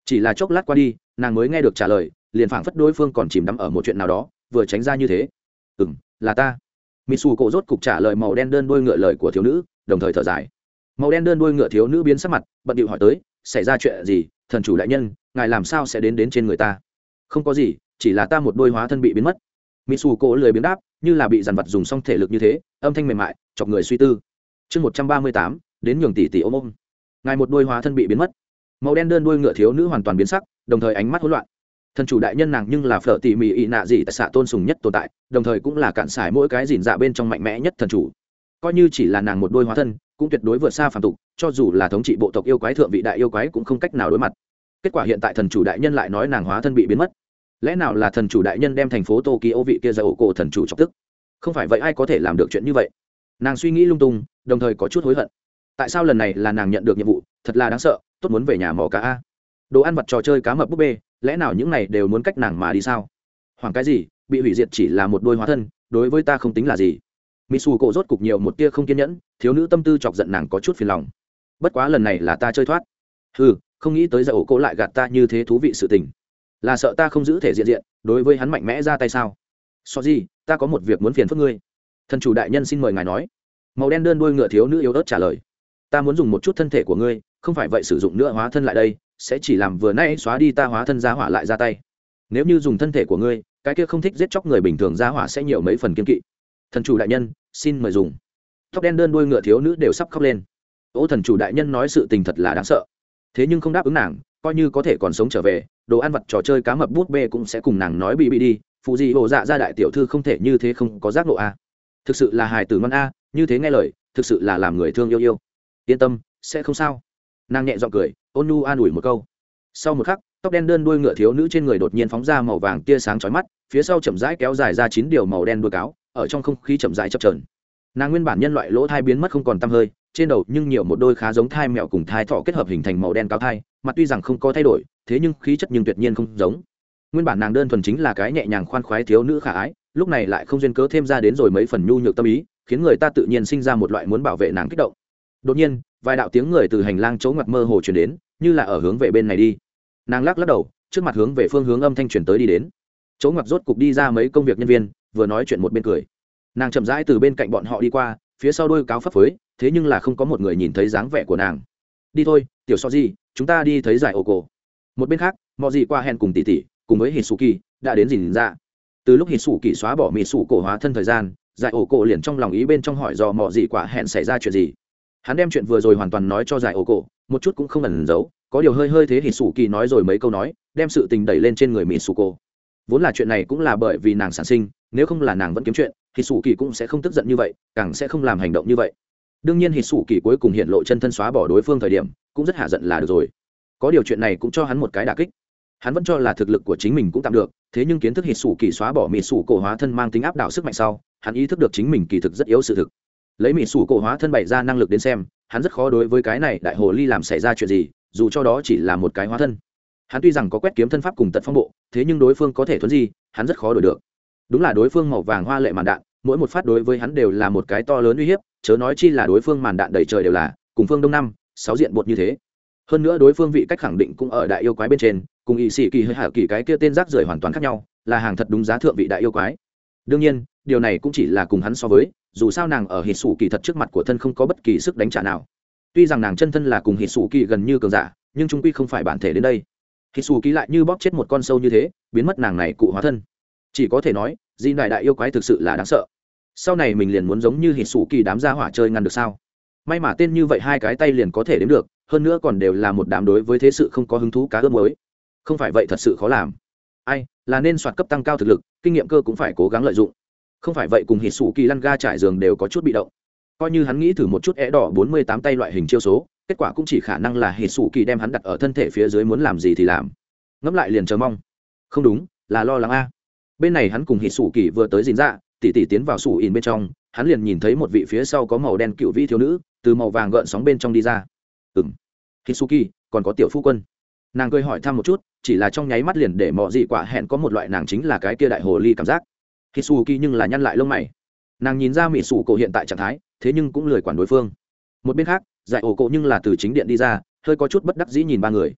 chỉ là chốc lát qua đi nàng mới nghe được trả lời, liền phảng phất đối phương còn chìm đắm ở một chuyện nào đó vừa tránh ra như thế. Ừ, là ta. Mỹ Sủ cổ rốt cục trả lời màu đen đơn đuôi ngựa lời của thiếu nữ, đồng thời thở dài. Màu đen đơn đuôi ngựa thiếu nữ biến sắc mặt, bận điệu hỏi tới, xảy ra chuyện gì, thần chủ đại nhân, ngài làm sao sẽ đến trên người ta? Không có gì, chỉ là ta một đôi hóa thân bị biến mất. Mỹ Sủ cổ lười biếng đáp, như là bị dằn vặt dùng xong thể lực như thế, âm thanh mềm mại chọc người suy tư. Chương 138, đến nhường tỷ tỷ ôm ôm. Ngài một đôi hóa thân bị biến mất. Màu đen đơn đuôi ngựa thiếu nữ hoàn toàn biến sắc, đồng thời ánh mắt hỗn loạn. Thần chủ đại nhân nàng nhưng là phở tỉ mỉ ị nạ gì tại xạ tôn sùng nhất tồn tại, đồng thời cũng là cản xài mỗi cái dìn dạ bên trong mạnh mẽ nhất thần chủ. Coi như chỉ là nàng một đôi hóa thân, cũng tuyệt đối vượt xa phàm tục, cho dù là thống trị bộ tộc yêu quái thượng vị đại yêu quái cũng không cách nào đối mặt. Kết quả hiện tại thần chủ đại nhân lại nói nàng hóa thân bị biến mất. Lẽ nào là thần chủ đại nhân đem thành phố Tokyo vị kia ra ổ cổ thần chủ chọc tức? Không phải vậy ai có thể làm được chuyện như vậy? Nàng suy nghĩ lung tung, đồng thời có chút hối hận. Tại sao lần này là nàng nhận được nhiệm vụ, thật là đáng sợ, tốt muốn về nhà mò cá a. Đồ ăn vặt trò chơi cá mập búp bê, lẽ nào những này đều muốn cách nàng mà đi sao? Hoàng cái gì, bị hủy diệt chỉ là một đôi hóa thân, đối với ta không tính là gì. Mitsu cổ rốt cục nhiều một tia không kiên nhẫn, thiếu nữ tâm tư chọc giận nàng có chút phiền lòng. Bất quá lần này là ta chơi thoát. Hừ, không nghĩ tới giờ ổ cổ lại gạt ta như thế thú vị sự tình. Là sợ ta không giữ thể diện diện, đối với hắn mạnh mẽ ra tay sao? Gì, ta có một việc muốn phiền phức ngươi. Thần chủ đại nhân xin mời ngài nói. Màu đen đơn đuôi ngựa thiếu nữ yếu ớt trả lời. Ta muốn dùng một chút thân thể của ngươi, không phải vậy sử dụng nữa hóa thân lại đây sẽ chỉ làm vừa nay xóa đi ta hóa thân giá hỏa lại ra tay. Nếu như dùng thân thể của ngươi, cái kia không thích giết chóc người bình thường giá hỏa sẽ nhiều mấy phần kiên kỵ. Thần chủ đại nhân xin mời dùng. Tóc đen đơn đuôi ngựa thiếu nữ đều sắp khóc lên. Ô thần chủ đại nhân nói sự tình thật là đáng sợ, thế nhưng không đáp ứng nàng, coi như có thể còn sống trở về, đồ ăn vặt trò chơi cá mập bút bê cũng sẽ cùng nàng nói bị đi. Phụ gì bộ dạ ra đại tiểu thư không thể như thế không có giác ngộ a. Thực sự là hài tử ngon a, như thế nghe lời thực sự là làm người thương yêu yêu. Yên tâm, sẽ không sao. Nàng nhẹ giọng cười, ôn nhu an ủi một câu. Sau một khắc, tóc đen đơn đuôi ngựa thiếu nữ trên người đột nhiên phóng ra màu vàng tia sáng chói mắt, phía sau chậm rãi kéo dài ra 9 điều màu đen đuôi cáo, ở trong không khí chậm rãi chập chờn. Nàng nguyên bản nhân loại lỗ thai biến mất không còn tăm hơi, trên đầu nhưng nhiều một đôi khá giống thai mèo cùng thai thỏ kết hợp hình thành màu đen cáo thai, mặt tuy rằng không có thay đổi, thế nhưng khí chất nhưng tuyệt nhiên không giống. Nguyên bản nàng đơn thuần chính là cái nhẹ nhàng khoan khoái thiếu nữ khả ái, lúc này lại không duyên cớ thêm ra đến rồi mấy phần nhu nhược tâm ý, khiến người ta tự nhiên sinh ra một loại muốn bảo vệ nàng kích động. Đột nhiên, vài đạo tiếng người từ hành lang chỗ ngoặt mơ hồ truyền đến, như là ở hướng về bên này đi. Nàng lắc lắc đầu, trước mặt hướng về phương hướng âm thanh truyền tới đi đến. Chỗ ngoặt rốt cục đi ra mấy công việc nhân viên, vừa nói chuyện một bên cười. Nàng chậm rãi từ bên cạnh bọn họ đi qua, phía sau đôi cáo phấp phới, thế nhưng là không có một người nhìn thấy dáng vẻ của nàng. Đi thôi, tiểu so gì, chúng ta đi thấy giải ổ cổ. Một bên khác, mọi gì qua hẹn cùng tỷ tỷ, cùng với Hitsuki đã đến rình ra. Từ lúc Hitsuki xóa bỏ mị sủ cổ hóa thân thời gian, giải ổ cổ liền trong lòng ý bên trong hỏi dò mọi gì quả hẹn xảy ra chuyện gì. Hắn đem chuyện vừa rồi hoàn toàn nói cho giải ổ cổ, một chút cũng không ẩn giấu, có điều hơi thế Hitsuki nói rồi mấy câu nói, đem sự tình đẩy lên trên người mị sủ cổ. Vốn là chuyện này cũng là bởi vì nàng sản sinh, nếu không là nàng vẫn kiếm chuyện, Hitsuki cũng sẽ không tức giận như vậy, càng sẽ không làm hành động như vậy. Đương nhiên Hitsuki cuối cùng hiện lộ chân thân xóa bỏ đối phương thời điểm, cũng rất hạ giận là được rồi. Có điều chuyện này cũng cho hắn một cái đả kích. Hắn vẫn cho là thực lực của chính mình cũng tạm được, thế nhưng kiến thức Hitsuki xóa bỏ mị sủ cổ hóa thân mang tính áp đảo sức mạnh sau, hắn ý thức được chính mình kỳ thực rất yếu sự thực. Lấy mị sủ cổ hóa thân bày ra năng lực đến xem, hắn rất khó đối với cái này đại hồ ly làm xảy ra chuyện gì, dù cho đó chỉ là một cái hóa thân. Hắn tuy rằng có quét kiếm thân pháp cùng tật phong bộ, thế nhưng đối phương có thể thuấn gì, hắn rất khó đổi được. Đúng là đối phương màu vàng hoa lệ màn đạn, mỗi một phát đối với hắn đều là một cái to lớn uy hiếp, chớ nói chi là đối phương màn đạn đầy trời đều là cùng phương đông năm sáu diện bột như thế. Hơn nữa đối phương vị cách khẳng định cũng ở đại yêu quái bên trên, cùng ỵ sĩ kỳ hơi hạ kỳ cái kia tên rác rưởi hoàn toàn khác nhau, là hàng thật đúng giá thượng vị đại yêu quái. Đương nhiên điều này cũng chỉ là cùng hắn so với, dù sao nàng ở hít sủ kỳ thật trước mặt của thân không có bất kỳ sức đánh trả nào. Tuy rằng nàng chân thân là cùng hít sủ kỳ gần như cường giả, nhưng trung quy không phải bản thể đến đây. Hít sủ kỳ lại như bóp chết một con sâu như thế, biến mất nàng này cụ hóa thân. Chỉ có thể nói di đại yêu quái thực sự là đáng sợ. Sau này mình liền muốn giống như hít sủ kỳ đám gia hỏa chơi ngăn được sao? May mà tên như vậy hai cái tay liền có thể đếm được, hơn nữa còn đều là một đám đối với thế sự không có hứng thú cá ướp mới. Không phải vậy thật sự khó làm. Ai là nên soạt cấp tăng cao thực lực, kinh nghiệm cơ cũng phải cố gắng lợi dụng. Không phải vậy cùng hít sủ kỳ lăn ga trải giường đều có chút bị động. Coi như hắn nghĩ thử một chút é đỏ 48 tay loại hình chiêu số, kết quả cũng chỉ khả năng là hít sủ kỳ đem hắn đặt ở thân thể phía dưới muốn làm gì thì làm. Ngẫm lại liền chờ mong. Không đúng, là lo lắng a. Bên này hắn cùng hít sủ kỳ vừa tới dìn dạ, tỷ tỷ tiến vào sủ in bên trong, hắn liền nhìn thấy một vị phía sau có màu đen cựu vĩ thiếu nữ từ màu vàng gợn sóng bên trong đi ra. Hitsuki còn có tiểu phu quân. Nàng cười hỏi thăm một chút, chỉ là trong nháy mắt liền để mọi gì quả hẹn có một loại nàng chính là cái kia đại hồ ly cảm giác. Hitsuki nhưng là nhăn lại lông mày. Nàng nhìn ra mỹ sủ cổ hiện tại trạng thái, thế nhưng cũng lười quản đối phương. Một bên khác giải ổ cổ nhưng là từ chính điện đi ra, hơi có chút bất đắc dĩ nhìn ba người.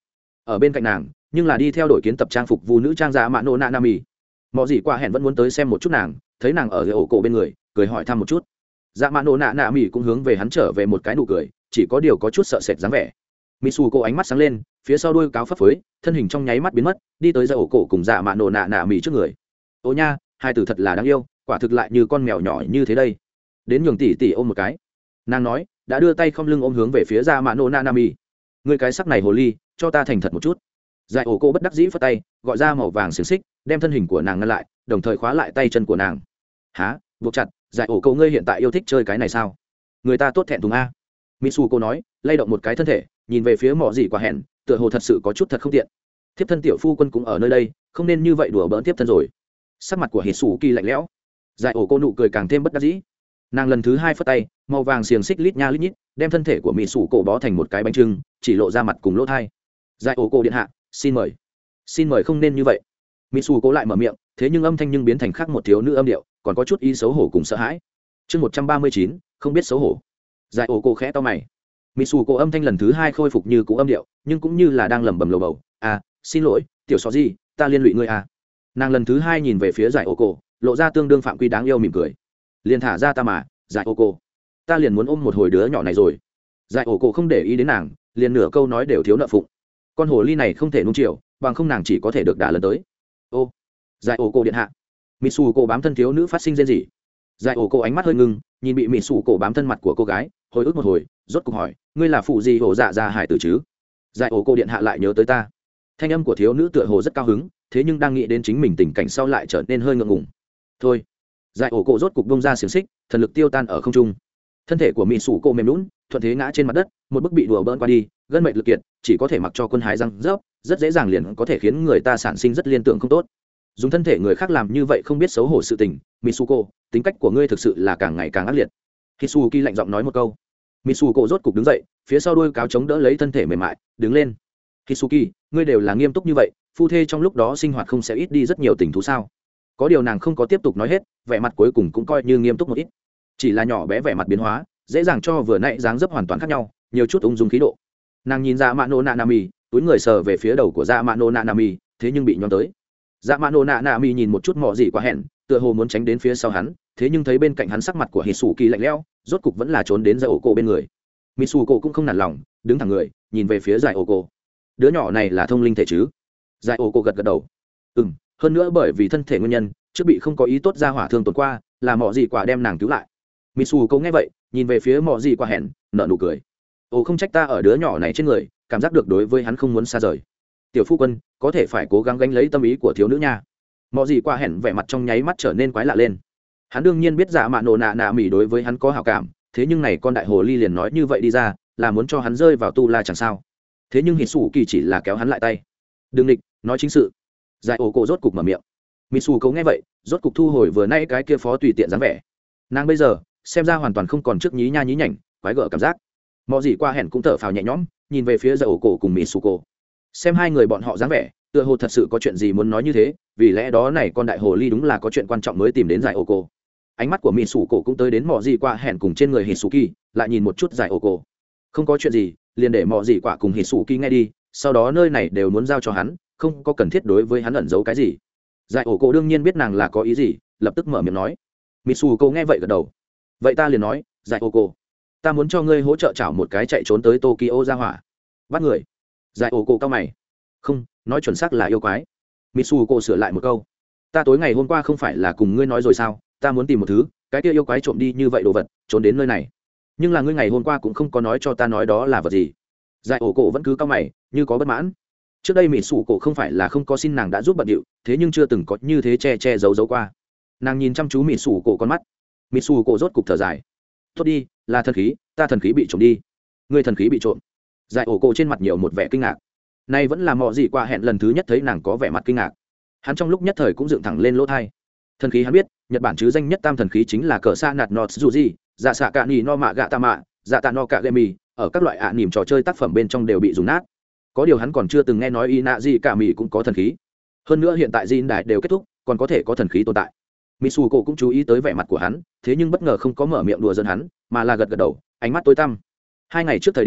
ở bên cạnh nàng nhưng là đi theo đội kiến tập trang phục vụ nữ trang dạ mạ nổ nạ nạ mì. Mọi gì qua hẹn vẫn muốn tới xem một chút nàng, thấy nàng ở ổ cổ bên người cười hỏi thăm một chút. Dạ mạ nổ nạ nạ mì cũng hướng về hắn trở về một cái nụ cười, chỉ có điều có chút sợ sệt dáng vẻ. Mitsu cô ánh mắt sáng lên, phía sau đuôi cáo phấp phới, thân hình trong nháy mắt biến mất, đi tới dạ ổ cổ cùng dạ mạ nổ nạ nạ mì trước người. Ô nha, hai từ thật là đáng yêu, quả thực lại như con mèo nhỏ như thế đây. Đến nhường tỷ tỷ ôm một cái. Nàng nói, đã đưa tay không lưng ôm hướng về phía dạ mạ nổ nạ nạ mì. Người cái sắc này hồ ly, cho ta thành thật một chút. Dạ ổ cổ bất đắc dĩ phất tay, gọi ra màu vàng xiềng xích, đem thân hình của nàng ngăn lại, đồng thời khóa lại tay chân của nàng. Hả? Buộc chặt. Dạ ổ cổ, ngươi hiện tại yêu thích chơi cái này sao? Người ta tốt thẹn thùng a. Mitsu cô nói, lay động một cái thân thể, nhìn về phía mỏ gì quả hẹn, tựa hồ thật sự có chút thật không tiện. Thiếp thân tiểu phu quân cũng ở nơi đây, không nên như vậy đùa bỡn tiếp thân rồi. Sắc mặt của Hitsu kỳ lạnh lẽo. Dạ ổ cô nụ cười càng thêm bất đắc dĩ. Nàng lần thứ hai phất tay, màu vàng xiềng xích lít nha lít nhít, đem thân thể của Mitsu cổ bó thành một cái bánh trưng, chỉ lộ ra mặt cùng lỗ thai. Dạ ổ cô điện hạ, xin mời. Xin mời không nên như vậy. Mitsu cố lại mở miệng, thế nhưng âm thanh nhưng biến thành khác một thiếu nữ âm điệu, còn có chút ý xấu hổ cùng sợ hãi. Chương 139, không biết xấu hổ. Giải ổ cổ khẽ to mày. Mitsu cô âm thanh lần thứ hai khôi phục như cũ âm điệu, nhưng cũng như là đang lẩm bẩm lầu bầu. À, xin lỗi, tiểu xó gì, ta liên lụy ngươi à. Nàng lần thứ hai nhìn về phía giải ổ cổ, lộ ra tương đương phạm quy đáng yêu mỉm cười. Liền thả ra ta mà, giải ổ cổ. Ta liền muốn ôm một hồi đứa nhỏ này rồi. Giải ổ cổ không để ý đến nàng, liền nửa câu nói đều thiếu nợ phụng. Con hồ ly này không thể nuông chiều, bằng không nàng chỉ có thể được đả lần tới. Ô, giải ổ cổ điện hạ. Mitsu cô bám thân thiếu nữ phát sinh rên rỉ. Giải ổ cổ ánh mắt hơi ngưng, nhìn bị Mitsu cổ bám thân mặt của cô gái, hồi ức một hồi, rốt cuộc hỏi, ngươi là phụ gì hồ dạ ra hải tử chứ? Giải ổ cổ điện hạ lại nhớ tới ta. Thanh âm của thiếu nữ tựa hồ rất cao hứng, thế nhưng đang nghĩ đến chính mình tình cảnh sau lại trở nên hơi ngượng ngùng. Thôi. Giải ổ cổ rốt cục bông ra xiềng xích, thần lực tiêu tan ở không trung. Thân thể của Mitsu cổ mềm nhũn, thuận thế ngã trên mặt đất, một bức bị đùa bỡn qua đi, gân mệt lực kiệt, chỉ có thể mặc cho quân hái răng rớp, rất dễ dàng liền có thể khiến người ta sản sinh rất liên tưởng không tốt. Dùng thân thể người khác làm như vậy không biết xấu hổ sự tình. Mitsuko, tính cách của ngươi thực sự là càng ngày càng ác liệt. Hitsuki lạnh giọng nói một câu. Mitsuko rốt cục đứng dậy, phía sau đuôi cáo chống đỡ lấy thân thể mềm mại, đứng lên. Hitsuki, ngươi đều là nghiêm túc như vậy, phu thê trong lúc đó sinh hoạt không sẽ ít đi rất nhiều tình thú sao? Có điều nàng không có tiếp tục nói hết, vẻ mặt cuối cùng cũng coi như nghiêm túc một ít. Chỉ là nhỏ bé vẻ mặt biến hóa, dễ dàng cho vừa nãy dáng dấp hoàn toàn khác nhau, nhiều chút ung dung khí độ. Nàng nhìn ra Mano Nanami, túi người sờ về phía đầu của ra Mano Nanami, thế nhưng bị nhón tới. Dạ mạ nổ nạ nạ mi nhìn một chút mỏ gì quá hẹn, tựa hồ muốn tránh đến phía sau hắn, thế nhưng thấy bên cạnh hắn sắc mặt của Hitsu kỳ lạnh lẽo, rốt cục vẫn là trốn đến giải ổ cổ bên người. Mitsu cổ cũng không nản lòng, đứng thẳng người, nhìn về phía giải ổ cổ. Đứa nhỏ này là thông linh thể chứ? Giải ổ cổ gật gật đầu. Hơn nữa bởi vì thân thể nguyên nhân, trước bị không có ý tốt ra hỏa thương tổn qua, là mỏ gì quả đem nàng cứu lại. Mitsu cổ nghe vậy, nhìn về phía mỏ gì quả hẹn, nở nụ cười. Ồ, không trách ta ở đứa nhỏ này trên người, cảm giác được đối với hắn không muốn xa rời. Tiểu phu quân có thể phải cố gắng gánh lấy tâm ý của thiếu nữ nha. Mọi gì qua hẹn vẻ mặt trong nháy mắt trở nên quái lạ lên. Hắn đương nhiên biết dạ mạ nổ nạ nạ mỉ đối với hắn có hảo cảm, thế nhưng này con đại hồ ly liền nói như vậy đi ra, là muốn cho hắn rơi vào tu la chẳng sao. Thế nhưng Hitsu kỳ chỉ là kéo hắn lại tay. Đừng địch, nói chính sự. Giải ổ cổ rốt cục mở miệng. Mitsu cấu nghe vậy, rốt cục thu hồi vừa nay cái kia phó tùy tiện dáng vẻ. Nàng bây giờ xem ra hoàn toàn không còn trước nhí nha nhí nhảnh, quái gở cảm giác. Mọi gì qua hẹn cũng thở phào nhẹ nhõm, nhìn về phía giải ổ cổ cùng Mitsu cổ. Xem hai người bọn họ dáng vẻ, tựa hồ thật sự có chuyện gì muốn nói như thế, vì lẽ đó này con đại hồ ly đúng là có chuyện quan trọng mới tìm đến giải ô cô. Ánh mắt của mỹ sủ cổ cũng tới đến mỏ gì qua hẹn cùng trên người Hitsuki, lại nhìn một chút giải ô cô. Không có chuyện gì, liền để mỏ gì quả cùng Hitsuki nghe đi, sau đó nơi này đều muốn giao cho hắn, không có cần thiết đối với hắn ẩn giấu cái gì. Giải ô cô đương nhiên biết nàng là có ý gì, lập tức mở miệng nói. Mitsuko nghe vậy gật đầu. Vậy ta liền nói, giải ô cô, ta muốn cho ngươi hỗ trợ chảo một cái chạy trốn tới Tokyo ra hỏa. Bắt người. Giải ổ cổ cao mày. Không, nói chuẩn xác là yêu quái. Mitsuko sửa lại một câu. Ta tối ngày hôm qua không phải là cùng ngươi nói rồi sao, ta muốn tìm một thứ, cái kia yêu quái trộm đi như vậy đồ vật, trốn đến nơi này. Nhưng là ngươi ngày hôm qua cũng không có nói cho ta nói đó là vật gì. Giải ổ cổ vẫn cứ cao mày, như có bất mãn. Trước đây Mitsuko không phải là không có xin nàng đã giúp bận điệu, thế nhưng chưa từng có như thế che giấu qua. Nàng nhìn chăm chú Mitsuko con mắt. Mitsuko rốt cục thở dài. Tốt đi, là thần khí, ta thần khí bị trộm đi. Ngươi thần khí bị trộm. Giải ổ cổ trên mặt nhiều một vẻ kinh ngạc. Nay vẫn là mọ gì qua hẹn lần thứ nhất thấy nàng có vẻ mặt kinh ngạc. Hắn trong lúc nhất thời cũng dựng thẳng lên lỗ thai. Thần khí hắn biết, Nhật Bản chứ danh nhất tam thần khí chính là cờ sa nạt nọt Suzuki, dạ xạ cạ nỉ no mạ gạ tạ mạ, dạ tạ no cạ gemi, ở các loại ạ nỉm trò chơi tác phẩm bên trong đều bị dùng nát. Có điều hắn còn chưa từng nghe nói y nạ gì cả mì cũng có thần khí. Hơn nữa hiện tại Jin Đại đều kết thúc, còn có thể có thần khí tồn tại. Mitsuko cũng chú ý tới vẻ mặt của hắn, thế nhưng bất ngờ không có mở miệng đùa giỡn hắn, mà là gật gật đầu, ánh mắt tối tăm. 2 ngày trước thời điểm,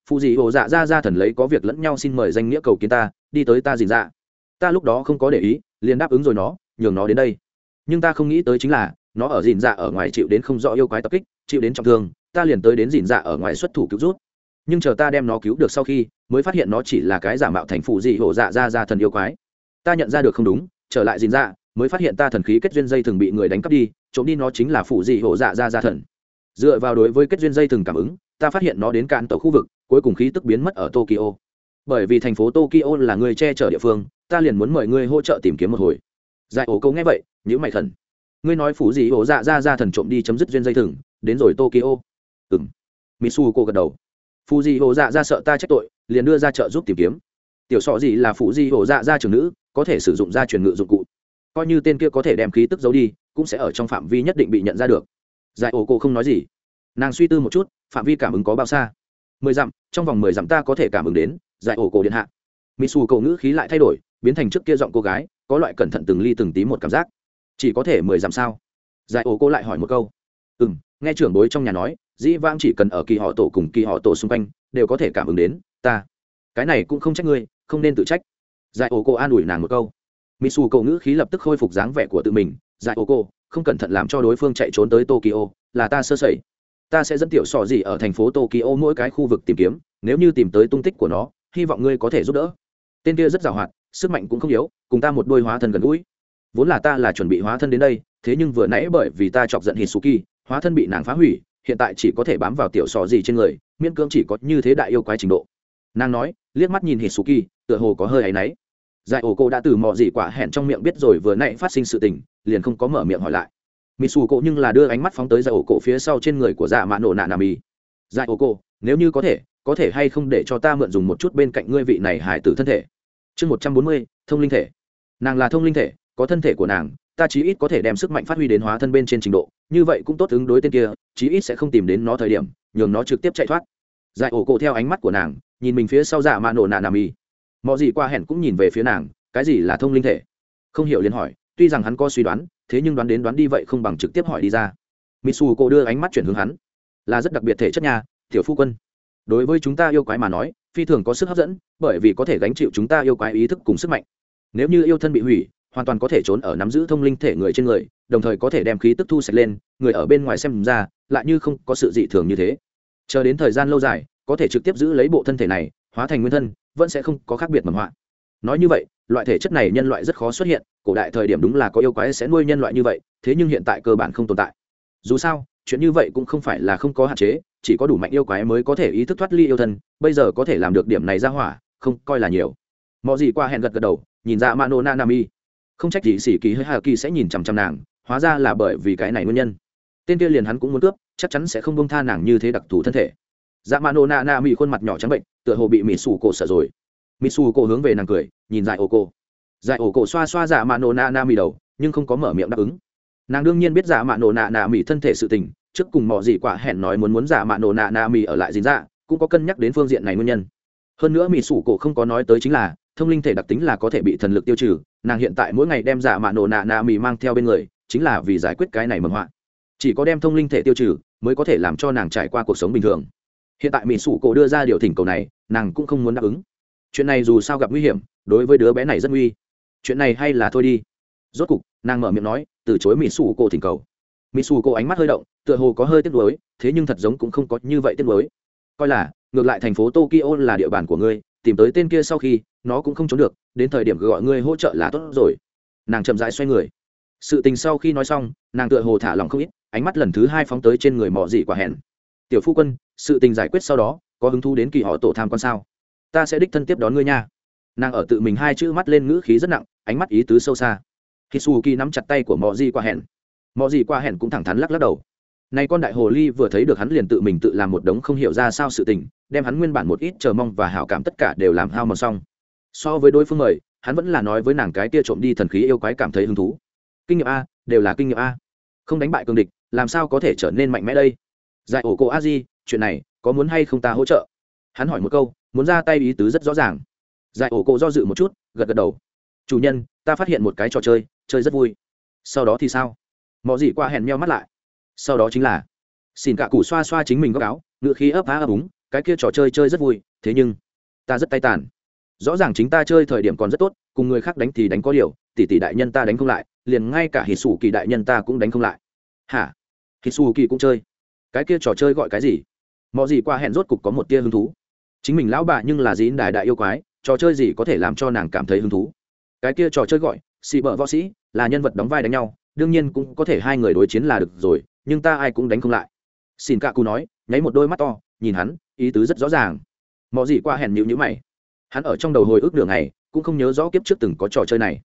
phụ dị hồ dạ ra thần lấy có việc lẫn nhau xin mời danh nghĩa cầu kiến ta đi tới ta dìn dạ. Ta lúc đó không có để ý liền đáp ứng rồi nó nhường nó đến đây, nhưng ta không nghĩ tới chính là nó ở dìn dạ ở ngoài chịu đến không rõ yêu quái tập kích, chịu đến trọng thương, ta liền tới đến dìn dạ ở ngoài xuất thủ cứu rút. Nhưng chờ ta đem nó cứu được sau khi mới phát hiện nó chỉ là cái giả mạo thành phụ dị hồ dạ ra thần yêu quái. Ta nhận ra được không đúng, trở lại dìn dạ mới phát hiện ta thần khí kết duyên dây thường bị người đánh cắp đi, trộm đi nó chính là phụ dị hồ dạ ra thần. Dựa vào đối với kết duyên dây thường cảm ứng, ta phát hiện nó đến cạn tàu khu vực, cuối cùng khí tức biến mất ở Tokyo. Bởi vì thành phố Tokyo là người che chở địa phương, ta liền muốn mời ngươi hỗ trợ tìm kiếm một hồi. Giải ổ câu nghe vậy nhữ mày khẩn. Ngươi nói phủ gì ổ dạ ra thần trộm đi chấm dứt duyên dây thừng đến rồi Tokyo? Ừm. Mitsu cô gật đầu. Phủ gì ổ dạ ra sợ ta trách tội liền đưa ra trợ giúp tìm kiếm. Tiểu sọ gì là phủ gì ổ dạ ra trưởng nữ, có thể sử dụng gia truyền ngự dụng cụ, coi như tên kia có thể đem khí tức giấu đi cũng sẽ ở trong phạm vi nhất định bị nhận ra được. Giải ổ cô không nói gì, nàng suy tư một chút, phạm vi cảm ứng có bao xa? 10 dặm, trong vòng 10 dặm ta có thể cảm ứng đến. Giải ổ cổ điện hạ. Mitsu cầu ngữ khí lại thay đổi, biến thành trước kia giọng cô gái có loại cẩn thận từng ly từng tí một cảm giác. Chỉ có thể 10 dặm sao? Giải ổ cô lại hỏi một câu. Nghe trưởng bối trong nhà nói dĩ vãng chỉ cần ở kỳ họ tổ cùng kỳ họ tổ xung quanh đều có thể cảm ứng đến ta. Cái này cũng không trách ngươi, không nên tự trách. Giải ổ cô an ủi nàng một câu. Mitsu cầu ngữ khí lập tức khôi phục dáng vẻ của tự mình. Giải ổ cô không cẩn thận làm cho đối phương chạy trốn tới Tokyo, là ta sơ sẩy. Ta sẽ dẫn tiểu sọ gì ở thành phố Tokyo mỗi cái khu vực tìm kiếm, nếu như tìm tới tung tích của nó hy vọng ngươi có thể giúp đỡ. Tên kia rất giàu hoạt, sức mạnh cũng không yếu, cùng ta một đôi hóa thân gần gũi. Vốn là ta là chuẩn bị hóa thân đến đây, thế nhưng vừa nãy bởi vì ta chọc giận Hitsuki, hóa thân bị nàng phá hủy, hiện tại chỉ có thể bám vào tiểu sọ gì trên người, miễn cưỡng chỉ có như thế đại yêu quái trình độ. Nàng nói, liếc mắt nhìn Hitsuki, tựa hồ có hơi áy náy. Giải ổ cô đã từ mò gì quả hẹn trong miệng biết rồi vừa nãy phát sinh sự tình, liền không có mở miệng hỏi lại. Mitsu cô nhưng là đưa ánh mắt phóng tới giải ổ cổ phía sau trên người của dạ mạ nổ nạ nà mì. Giải ổ cô, nếu như có thể hay không để cho ta mượn dùng một chút bên cạnh ngươi vị này hải tử thân thể. Chương 140, thông linh thể. Nàng là thông linh thể, có thân thể của nàng, ta chí ít có thể đem sức mạnh phát huy đến hóa thân bên trên trình độ, như vậy cũng tốt ứng đối tên kia, chí ít sẽ không tìm đến nó thời điểm, nhường nó trực tiếp chạy thoát. Giải ổ cổ theo ánh mắt của nàng, nhìn mình phía sau dạ mạ nổ nạ nà mì. Mọi gì qua hẹn cũng nhìn về phía nàng, cái gì là thông linh thể? Không hiểu liền hỏi, tuy rằng hắn có suy đoán, thế nhưng đoán đến đoán đi vậy không bằng trực tiếp hỏi đi ra. Mitsu cô đưa ánh mắt chuyển hướng hắn, là rất đặc biệt thể chất nha, tiểu phu quân. Đối với chúng ta yêu quái mà nói phi thường có sức hấp dẫn, bởi vì có thể gánh chịu chúng ta yêu quái ý thức cùng sức mạnh. Nếu như yêu thân bị hủy, hoàn toàn có thể trốn ở nắm giữ thông linh thể người trên người, đồng thời có thể đem khí tức thu sạch lên, người ở bên ngoài xem ra lại như không có sự dị thường như thế. Chờ đến thời gian lâu dài có thể trực tiếp giữ lấy bộ thân thể này hóa thành nguyên thân, vẫn sẽ không có khác biệt mầm họa. Nói như vậy loại thể chất này nhân loại rất khó xuất hiện, cổ đại thời điểm đúng là có yêu quái sẽ nuôi nhân loại như vậy, thế nhưng hiện tại cơ bản không tồn tại. Dù sao chuyện như vậy cũng không phải là không có hạn chế, chỉ có đủ mạnh yêu quái mới có thể ý thức thoát ly yêu thân, bây giờ có thể làm được điểm này ra hỏa không coi là nhiều. Mọi gì qua hẹn gật gật đầu, nhìn ra Mano Nanami, không trách gì xỉ kỳ hơi hà kỳ sẽ nhìn chằm chằm nàng, hóa ra là bởi vì cái này nguyên nhân. Tên kia liền hắn cũng muốn cướp, chắc chắn sẽ không buông tha nàng như thế đặc thù thân thể. Dạ Mano Nanami khuôn mặt nhỏ trắng bệnh, tựa hồ bị Mitsu cổ sợ rồi. Mitsu cổ hướng về nàng cười, nhìn Giải ổ cổ. Giải ổ cổ xoa xoa Dạ Mano Nanami đầu, nhưng không có mở miệng đáp ứng. Nàng đương nhiên biết Dạ Mano Nanami thân thể sự tình, trước cùng mò gì quả hẹn nói muốn Dạ Mano Nanami ở lại gìn dạ, cũng có cân nhắc đến phương diện này nguyên nhân. Hơn nữa Mitsu cổ không có nói tới chính là thông linh thể đặc tính là có thể bị thần lực tiêu trừ, nàng hiện tại mỗi ngày đem Dạ Mano Nanami mang theo bên người, chính là vì giải quyết cái này mầm họa. Chỉ có đem thông linh thể tiêu trừ mới có thể làm cho nàng trải qua cuộc sống bình thường. Hiện tại Mitsu cổ đưa ra điều thỉnh cầu này, nàng cũng không muốn đáp ứng. Chuyện này dù sao gặp nguy hiểm, đối với đứa bé này rất nguy. Chuyện này hay là thôi đi. Rốt cục nàng mở miệng nói, từ chối Mitsu cổ thỉnh cầu. Mitsu cổ ánh mắt hơi động, tựa hồ có hơi tiếc nuối, thế nhưng thật giống cũng không có như vậy tiếc nuối. Coi là ngược lại thành phố Tokyo là địa bàn của ngươi, tìm tới tên kia sau khi nó cũng không trốn được, đến thời điểm gọi ngươi hỗ trợ là tốt rồi. Nàng chậm rãi xoay người. Sự tình sau khi nói xong, nàng tựa hồ thả lòng không ít, ánh mắt lần thứ hai phóng tới trên người mọ dị quả hẹn. Tiểu phu quân, sự tình giải quyết sau đó có hứng thú đến kỳ họ tổ tham quan sao? Ta sẽ đích thân tiếp đón ngươi nha. Nàng ở tự mình hai chữ mắt lên ngữ khí rất nặng, ánh mắt ý tứ sâu xa. Hitsuki nắm chặt tay của mọ dị quả hẹn. Mọ dị quả hẹn cũng thẳng thắn lắc lắc đầu. Này con đại hồ ly vừa thấy được hắn liền tự mình tự làm một đống không hiểu ra sao sự tình, đem hắn nguyên bản một ít chờ mong và hảo cảm tất cả đều làm hao mòn xong. So với đối phương mời, hắn vẫn là nói với nàng cái kia trộm đi thần khí yêu quái cảm thấy hứng thú. Kinh nghiệm a, đều là kinh nghiệm a. Không đánh bại cường địch, làm sao có thể trở nên mạnh mẽ đây? Giải ổ cô Aji, chuyện này có muốn hay không ta hỗ trợ? Hắn hỏi một câu, muốn ra tay ý tứ rất rõ ràng. Giải ổ cô do dự một chút, gật gật đầu. Chủ nhân, ta phát hiện một cái trò chơi, chơi rất vui. Sau đó thì sao? Mọ gì qua hèn meo mắt lại. Sau đó chính là xin cả củ xoa xoa chính mình góc áo, ngựa khí ấp á ấp úng, cái kia trò chơi chơi rất vui, thế nhưng ta rất tay tàn. Rõ ràng chính ta chơi thời điểm còn rất tốt, cùng người khác đánh thì đánh có điều, tỷ tỷ đại nhân ta đánh không lại, liền ngay cả hít xù kỳ đại nhân ta cũng đánh không lại. Hả? Hít xù kỳ cũng chơi? Cái kia trò chơi gọi cái gì? Mọi gì qua hẹn rốt cục có một tia hứng thú. Chính mình lão bà nhưng là dín đại đại yêu quái, trò chơi gì có thể làm cho nàng cảm thấy hứng thú? Cái kia trò chơi gọi xì bợ võ sĩ, là nhân vật đóng vai đánh nhau, đương nhiên cũng có thể hai người đối chiến là được rồi, nhưng ta ai cũng đánh không lại. Xin cạ cụ nói, nháy một đôi mắt to nhìn hắn, ý tứ rất rõ ràng. Mọi gì qua hẹn nhíu mày, hắn ở trong đầu hồi ức đường này cũng không nhớ rõ kiếp trước từng có trò chơi này.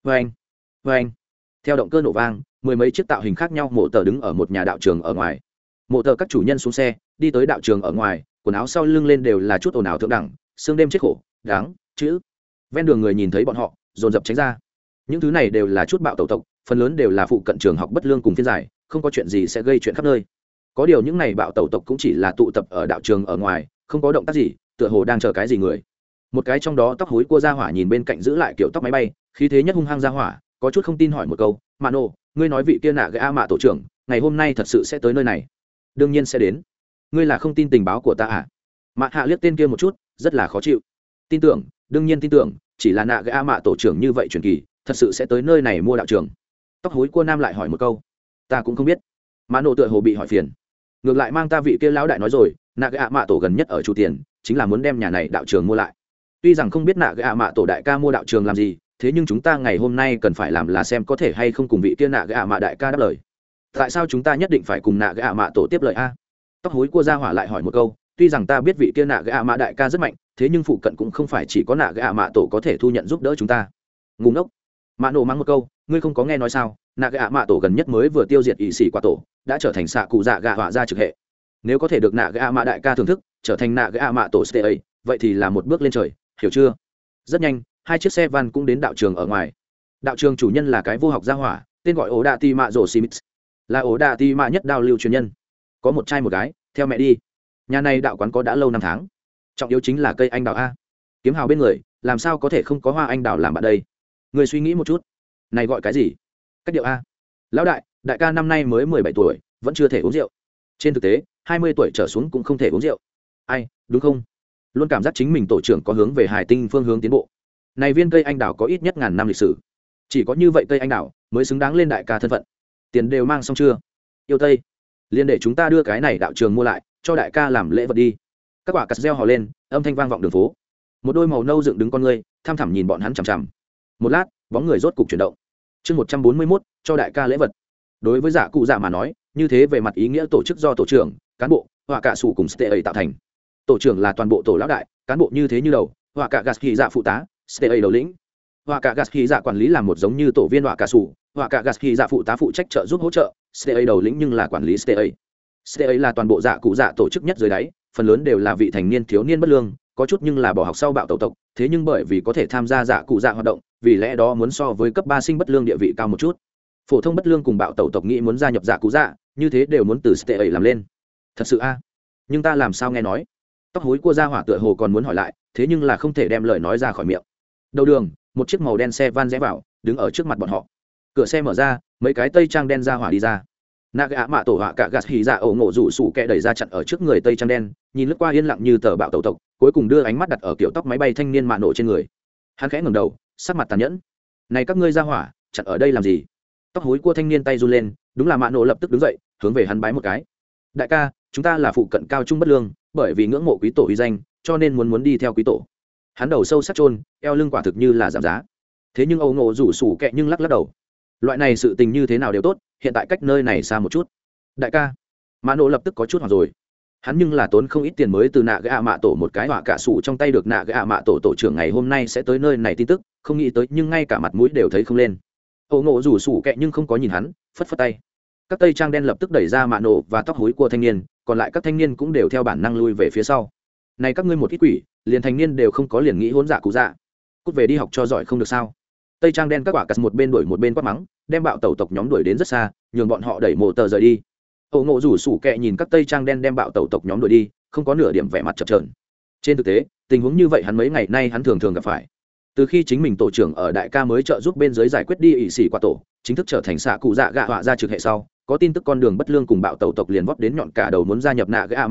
Vê anh theo động cơ nổ vang, mười mấy chiếc tạo hình khác nhau mộ tờ đứng ở một nhà đạo trường ở ngoài. Mộ tờ các chủ nhân xuống xe đi tới đạo trường ở ngoài, quần áo sau lưng lên đều là chút ồn ào thượng đẳng, sương đêm chết khổ đáng chữ. Ven đường người nhìn thấy bọn họ dồn dập tránh ra. Những thứ này đều là chút bạo tẩu tộc, phần lớn đều là phụ cận trường học bất lương cùng phiên giải, không có chuyện gì sẽ gây chuyện khắp nơi. Có điều những này bạo tẩu tộc cũng chỉ là tụ tập ở đạo trường ở ngoài, không có động tác gì, tựa hồ đang chờ cái gì người. Một cái trong đó tóc hối cua ra hỏa nhìn bên cạnh giữ lại kiểu tóc máy bay, khí thế nhất hung hăng ra hỏa, có chút không tin hỏi một câu, Mano, ngươi nói vị kia nạ gã mạ tổ trưởng ngày hôm nay thật sự sẽ tới nơi này? Đương nhiên sẽ đến. Ngươi là không tin tình báo của ta à? Mạ hạ liếc tên kia một chút, rất là khó chịu. Tin tưởng, đương nhiên tin tưởng, chỉ là nạ gã mạ tổ trưởng như vậy truyền kỳ, thật sự sẽ tới nơi này mua đạo trường? Tóc hối cua nam lại hỏi một câu, ta cũng không biết. Mano tựa hồ bị hỏi phiền, ngược lại mang ta vị kia lão đại nói rồi, nạ gã mạ tổ gần nhất ở chủ tiền, chính là muốn đem nhà này đạo trường mua lại. Tuy rằng không biết nạ gã mạ tổ đại ca mua đạo trường làm gì, thế nhưng chúng ta ngày hôm nay cần phải làm là xem có thể hay không cùng vị kia nạ gã mạ đại ca đáp lời. Tại sao chúng ta nhất định phải cùng nạ gã mạ tổ tiếp lời a? Tóc hối cua ra hỏa lại hỏi một câu, tuy rằng ta biết vị kia nạ gã mạ đại ca rất mạnh, thế nhưng phụ cận cũng không phải chỉ có nạ gã mạ tổ có thể thu nhận giúp đỡ chúng ta. Ngu ngốc. Mạ nổ mắng một câu, ngươi không có nghe nói sao? Nạ gã mạ tổ gần nhất mới vừa tiêu diệt ỷ sĩ quả tổ, đã trở thành xạ cụ dạ gã họa ra trực hệ. Nếu có thể được nạ gã mạ đại ca thưởng thức, trở thành nạ gã mạ tổ stay, vậy thì là một bước lên trời, hiểu chưa? Rất nhanh, hai chiếc xe van cũng đến đạo trường ở ngoài. Đạo trường chủ nhân là cái vô học gia hỏa, tên gọi ổ đạ ti mạ rổ simits, là ổ đạ ti mạ nhất đao lưu truyền nhân, có một trai một gái, theo mẹ đi. Nhà này đạo quán có đã lâu năm tháng, trọng yếu chính là cây anh đào a. Kiếm hào bên người, làm sao có thể không có hoa anh đào làm bạn đây? Người suy nghĩ một chút, này gọi cái gì? Cách điệu a. Lão đại, đại ca năm nay mới 17 tuổi, vẫn chưa thể uống rượu. Trên thực tế 20 tuổi trở xuống cũng không thể uống rượu. Ai, đúng không? Luôn cảm giác chính mình tổ trưởng có hướng về hài tinh phương hướng tiến bộ. Này viên cây anh đào có ít nhất ngàn năm lịch sử, chỉ có như vậy cây anh đào mới xứng đáng lên đại ca thân phận. Tiền đều mang xong chưa? Yêu tây, liền để chúng ta đưa cái này đạo trường mua lại, cho đại ca làm lễ vật đi. Các quả cắt reo hò lên, âm thanh vang vọng đường phố. Một đôi màu nâu dựng đứng con ngươi, tham thẳm nhìn bọn hắn chằm chằm. Một lát, bóng người rốt cục chuyển động. Chương 141, cho đại ca lễ vật. Đối với dạ cụ dạ mà nói, như thế về mặt ý nghĩa tổ chức do tổ trưởng, cán bộ, họa cả sủ cùng stay tạo thành. Tổ trưởng là toàn bộ tổ lão đại, cán bộ như thế như đầu, họa cả gạt dạ phụ tá, stay đầu lĩnh. Họa cả gạt dạ quản lý làm một giống như tổ viên họa cả sủ, họa cả gạt dạ phụ tá phụ trách trợ giúp hỗ trợ, stay đầu lĩnh nhưng là quản lý stay. Stay là toàn bộ dạ cụ dạ tổ chức nhất dưới đáy, phần lớn đều là vị thành niên thiếu niên bất lương, có chút nhưng là bỏ học sau bạo tẩu tộc, thế nhưng bởi vì có thể tham gia dạ cụ dạ hoạt động, vì lẽ đó muốn so với cấp 3 sinh bất lương địa vị cao một chút. Phổ thông bất lương cùng bạo tẩu tộc nghĩ muốn gia nhập dạ cụ dạ, như thế đều muốn từ stay làm lên. Thật sự a? Nhưng ta làm sao nghe nói? Tóc hối cua ra hỏa tựa hồ còn muốn hỏi lại, thế nhưng là không thể đem lời nói ra khỏi miệng. Đầu đường, một chiếc màu đen xe van rẽ vào, đứng ở trước mặt bọn họ. Cửa xe mở ra, mấy cái tây trang đen ra hỏa đi ra. Naga mạ tổ họa cả gạt hỉ dạ ổ ngộ rủ sủ kẹ đẩy ra chặn ở trước người tây trang đen, nhìn lướt qua yên lặng như tờ bạo tẩu tộc, cuối cùng đưa ánh mắt đặt ở kiểu tóc máy bay thanh niên mạ nổ trên người. Hắn khẽ ngẩng đầu, sắc mặt tàn nhẫn. Này các ngươi ra hỏa, chặn ở đây làm gì? Tóc hối cua thanh niên tay run lên, đúng là mạ nổ lập tức đứng dậy, hướng về hắn bái một cái. Đại ca, chúng ta là phụ cận cao trung bất lương, bởi vì ngưỡng mộ quý tổ uy danh, cho nên muốn đi theo quý tổ. Hắn đầu sâu sắc chôn, eo lưng quả thực như là giảm giá. Thế nhưng Âu Ngộ rủ sủ kẹ nhưng lắc đầu. Loại này sự tình như thế nào đều tốt, hiện tại cách nơi này xa một chút. Đại ca, mã nổ lập tức có chút hoảng rồi. Hắn nhưng là tốn không ít tiền mới từ nạ gã mạ tổ một cái họa cả sủ trong tay được nạ gã mạ tổ trưởng ngày hôm nay sẽ tới nơi này tin tức, không nghĩ tới nhưng ngay cả mặt mũi đều thấy không lên. Âu Ngộ rủ sủ kẹ nhưng không có nhìn hắn, phất phất tay. Các tây trang đen lập tức đẩy ra mạ nổ và tóc hối của thanh niên, còn lại các thanh niên cũng đều theo bản năng lui về phía sau. Này các ngươi một ít quỷ, liền thanh niên đều không có, liền nghĩ hỗn dạ cụ dạ. Cút về đi học cho giỏi không được sao? Tây trang đen các quả cắt một bên đuổi một bên quát mắng, đem bạo tẩu tộc nhóm đuổi đến rất xa, nhường bọn họ đẩy mộ tờ rời đi. Âu Ngộ rủ sủ kẹ nhìn các tây trang đen đem bạo tẩu tộc nhóm đuổi đi, không có nửa điểm vẻ mặt chập chờn. Trên thực tế, tình huống như vậy hắn mấy ngày nay hắn thường thường gặp phải. Từ khi chính mình tổ trưởng ở đại ca mới trợ giúp bên dưới giải quyết đi ỷ xỉ quả tổ, chính thức trở thành xạ cụ dạ gạ họa ra trực hệ sau, có tin tức con đường bất lương cùng bạo tẩu tộc liền vót đến nhọn cả đầu muốn gia nhập nạ gạ mạ tổ,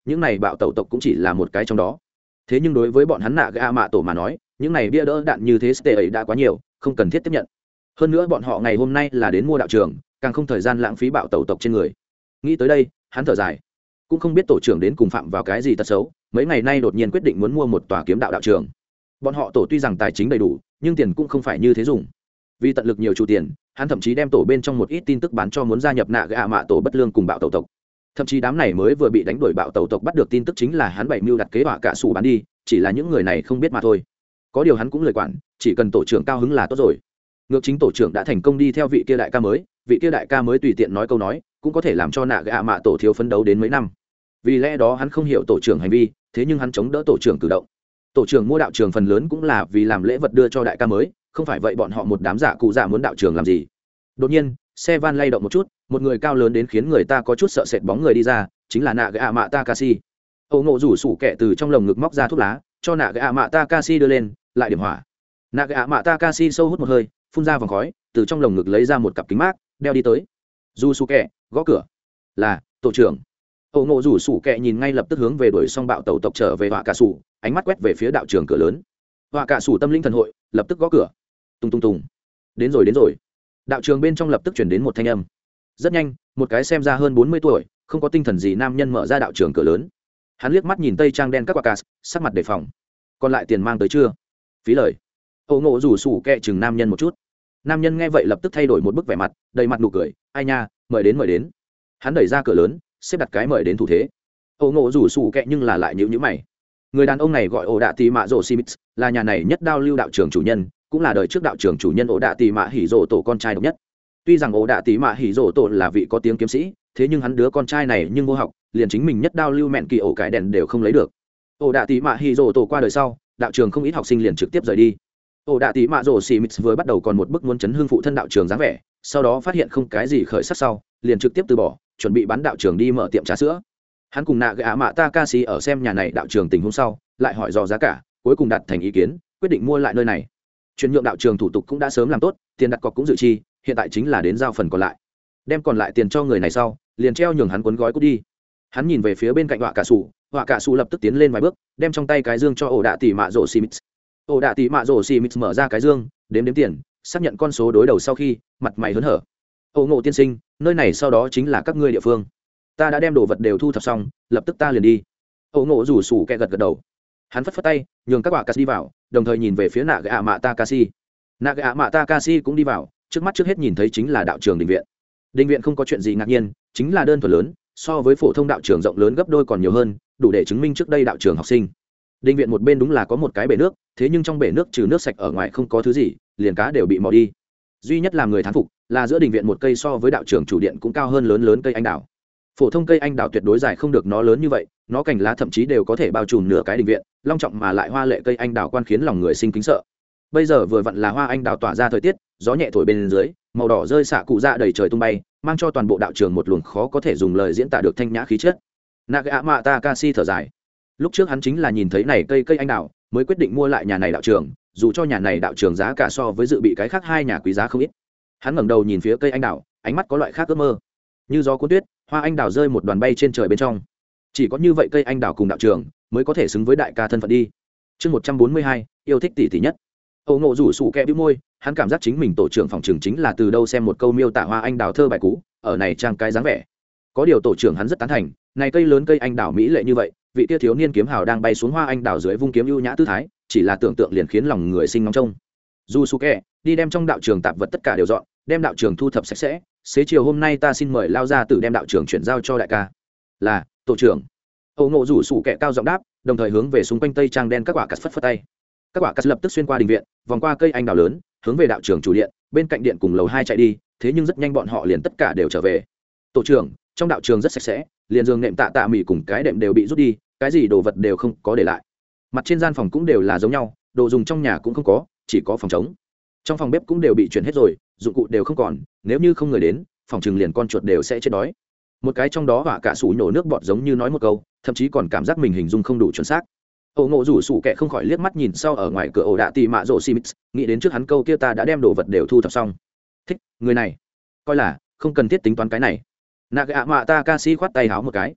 những này bạo tẩu tộc cũng chỉ là một cái trong đó. Thế nhưng đối với bọn hắn nạ gạ mạ tổ mà nói, những này bia đỡ đạn như thế stê ấy đã quá nhiều, không cần thiết tiếp nhận. Hơn nữa bọn họ ngày hôm nay là đến mua đạo trường, càng không thời gian lãng phí bạo tẩu tộc trên người. Nghĩ tới đây, hắn thở dài, cũng không biết tổ trưởng đến cùng phạm vào cái gì tật xấu, mấy ngày nay đột nhiên quyết định muốn mua một tòa kiếm đạo đạo trường. Bọn họ tổ tuy rằng tài chính đầy đủ, nhưng tiền cũng không phải như thế dùng. Vì tận lực nhiều chủ tiền, hắn thậm chí đem tổ bên trong một ít tin tức bán cho muốn gia nhập nạ gạ mạ tổ bất lương cùng bạo tẩu tộc. Thậm chí đám này mới vừa bị đánh đuổi bạo tẩu tộc bắt được tin tức chính là hắn bảy mưu đặt kế họa cả sủ bán đi, chỉ là những người này không biết mà thôi. Có điều hắn cũng lời quản, chỉ cần tổ trưởng cao hứng là tốt rồi. Ngược chính tổ trưởng đã thành công đi theo vị kia đại ca mới, vị kia đại ca mới tùy tiện nói câu nói, cũng có thể làm cho nạ gạ mạ tổ thiếu phấn đấu đến mấy năm. Vì lẽ đó hắn không hiểu tổ trưởng hành vi, thế nhưng hắn chống đỡ tổ trưởng cử động. Tổ trưởng mua đạo trường phần lớn cũng là vì làm lễ vật đưa cho đại ca mới, không phải vậy bọn họ một đám giả cụ giả muốn đạo trường làm gì. Đột nhiên xe van lay động một chút, một người cao lớn đến khiến người ta có chút sợ sệt bóng người đi ra, chính là nạ gạ mạ Takashi. Âu Ngộ rủ sủ kẹ từ trong lồng ngực móc ra thuốc lá, cho nạ gạ mạ Takashi đưa lên, lại điểm hỏa. Nạ gạ mạ Takashi sâu hút một hơi, phun ra vòng khói, từ trong lồng ngực lấy ra một cặp kính mát, đeo đi tới. Rủ sủ kẹ gõ cửa. Là tổ trưởng. Âu Ngộ rủ sủ kẹ nhìn ngay lập tức hướng về đuổi xong bạo tẩu tộc trở về họa cả sủ, ánh mắt quét về phía đạo trường cửa lớn. Họa cả sủ tâm linh thần hội lập tức gõ cửa. Tung tung tung. Đến rồi. Đạo trường bên trong lập tức chuyển đến một thanh âm. Rất nhanh, một cái xem ra hơn 40 tuổi, không có tinh thần gì nam nhân mở ra đạo trường cửa lớn. Hắn liếc mắt nhìn tây trang đen các quả cà, sắc mặt đề phòng. Còn lại tiền mang tới chưa? Phí lời. Âu Ngộ rủ sủ kẹ chừng nam nhân một chút. Nam nhân nghe vậy lập tức thay đổi một bức vẻ mặt, đầy mặt nụ cười. Ai nha, mời đến. Hắn đẩy ra cửa lớn, xếp đặt cái mời đến thủ thế. Âu Ngộ rủ sủ kẹ nhưng là lại nhíu mày. Người đàn ông này gọi ổ đạ tì mạ rồ simits, là nhà này nhất đao lưu đạo trường chủ nhân, cũng là đời trước đạo trưởng chủ nhân ổ đạ tì mạ hỉ rồ tổ con trai độc nhất. Tuy rằng ổ đạ tì mạ hỉ rồ tổ là vị có tiếng kiếm sĩ, thế nhưng hắn đứa con trai này nhưng vô học, liền chính mình nhất đao lưu mẹn kỳ ổ cái đèn đều không lấy được. Ổ đạ tì mạ hỉ rồ tổ qua đời sau, đạo trường không ít học sinh liền trực tiếp rời đi. Ổ đạ tì mạ rồ xì mít vừa bắt đầu còn một bức muốn chấn hương phụ thân đạo trường dáng vẻ, sau đó phát hiện không cái gì khởi sắc sau, liền trực tiếp từ bỏ, chuẩn bị bán đạo trường đi mở tiệm trà sữa. Hắn cùng nạ gạ mạ Takashi ở xem nhà này đạo trường tình huống sau, lại hỏi dò giá cả, cuối cùng đạt thành ý kiến, quyết định mua lại nơi này. Chuyển nhượng đạo trường thủ tục cũng đã sớm làm tốt, tiền đặt cọc cũng dự chi, hiện tại chính là đến giao phần còn lại. Đem còn lại tiền cho người này sau, liền treo nhường hắn cuốn gói cút đi. Hắn nhìn về phía bên cạnh họa cả sủ lập tức tiến lên vài bước, đem trong tay cái dương cho ổ đạ tỷ mạ rồ simits. Ổ đạ tỷ mạ rồ simits mở ra cái dương, đếm tiền, xác nhận con số đối đầu sau khi, mặt mày hớn hở. Ổ Ngộ tiên sinh, nơi này sau đó chính là các ngươi địa phương. Ta đã đem đồ vật đều thu thập xong, lập tức ta liền đi. Ổ Ngộ rủ sủ kẹ gật đầu. Hắn phất tay, nhường các quả cà đi vào, đồng thời nhìn về phía nạ gạ mạ Takashi. Nạ gạ mạ Takashi cũng đi vào, trước mắt trước hết nhìn thấy chính là đạo trường đình viện. Đình viện không có chuyện gì ngạc nhiên, chính là đơn thuần lớn, so với phổ thông đạo trường rộng lớn gấp đôi còn nhiều hơn, đủ để chứng minh trước đây đạo trường học sinh. Đình viện một bên đúng là có một cái bể nước, thế nhưng trong bể nước trừ nước sạch ở ngoài không có thứ gì, liền cá đều bị mò đi. Duy nhất làm người thán phục là giữa đình viện một cây so với đạo trường chủ điện cũng cao hơn lớn cây anh đào. Phổ thông cây anh đào tuyệt đối dài không được nó lớn như vậy, nó cành lá thậm chí đều có thể bao trùm nửa cái đình viện, long trọng mà lại hoa lệ cây anh đào quan khiến lòng người sinh kính sợ. Bây giờ vừa vặn là hoa anh đào tỏa ra thời tiết, gió nhẹ thổi bên dưới, màu đỏ rơi xạ cụ dạ đầy trời tung bay, mang cho toàn bộ đạo trường một luồng khó có thể dùng lời diễn tả được thanh nhã khí chất. Nạ mạ Takashi thở dài. Lúc trước hắn chính là nhìn thấy này cây anh đào, mới quyết định mua lại nhà này đạo trường, dù cho nhà này đạo trường giá cả so với dự bị cái khác hai nhà quý giá không ít. Hắn ngẩng đầu nhìn phía cây anh đào, ánh mắt có loại khác ước mơ. Như gió cuốn tuyết, hoa anh đào rơi một đoàn bay trên trời bên trong. Chỉ có như vậy cây anh đào cùng đạo trường mới có thể xứng với đại ca thân phận đi. Chương 142, yêu thích tỷ tỷ nhất. Âu Ngộ rủ sủ kẹ bĩu môi, hắn cảm giác chính mình tổ trưởng phòng trường chính là từ đâu xem một câu miêu tả hoa anh đào thơ bài cũ, ở này trang cái dáng vẻ. Có điều tổ trưởng hắn rất tán thành, này cây lớn cây anh đào mỹ lệ như vậy, vị tia thiếu niên kiếm hào đang bay xuống hoa anh đào dưới vung kiếm ưu nhã tư thái, chỉ là tưởng tượng liền khiến lòng người sinh ngóng trông. Dù sủ kẹ, đi đem trong đạo trường tạp vật tất cả đều dọn, đem đạo trường thu thập sạch sẽ, xế chiều hôm nay ta xin mời lao ra từ đem đạo trường chuyển giao cho đại ca. Là tổ trưởng. Âu Ngộ rủ sủ kẹ cao giọng đáp, đồng thời hướng về xung quanh tây trang đen các quả cắt phất tay. Các quả cắt lập tức xuyên qua đình viện, vòng qua cây anh đào lớn, hướng về đạo trường chủ điện, bên cạnh điện cùng lầu 2 chạy đi, thế nhưng rất nhanh bọn họ liền tất cả đều trở về. Tổ trưởng, trong đạo trường rất sạch sẽ, liền giường nệm tạ mỉ cùng cái đệm đều bị rút đi, cái gì đồ vật đều không có để lại. Mặt trên gian phòng cũng đều là giống nhau, đồ dùng trong nhà cũng không có, chỉ có phòng trống. Trong phòng bếp cũng đều bị chuyển hết rồi, dụng cụ đều không còn, nếu như không người đến, phòng trường liền con chuột đều sẽ chết đói. Một cái trong đó họa cả sủ nhổ nước bọt giống như nói một câu, thậm chí còn cảm giác mình hình dung không đủ chuẩn xác. Âu Ngộ rủ sủ kẹ không khỏi liếc mắt nhìn sau ở ngoài cửa ổ đạ tì mạ rồ simits, nghĩ đến trước hắn câu kia ta đã đem đồ vật đều thu thập xong. Thích người này, coi là không cần thiết tính toán cái này. Nạ mạ Takashi khoát tay háo một cái.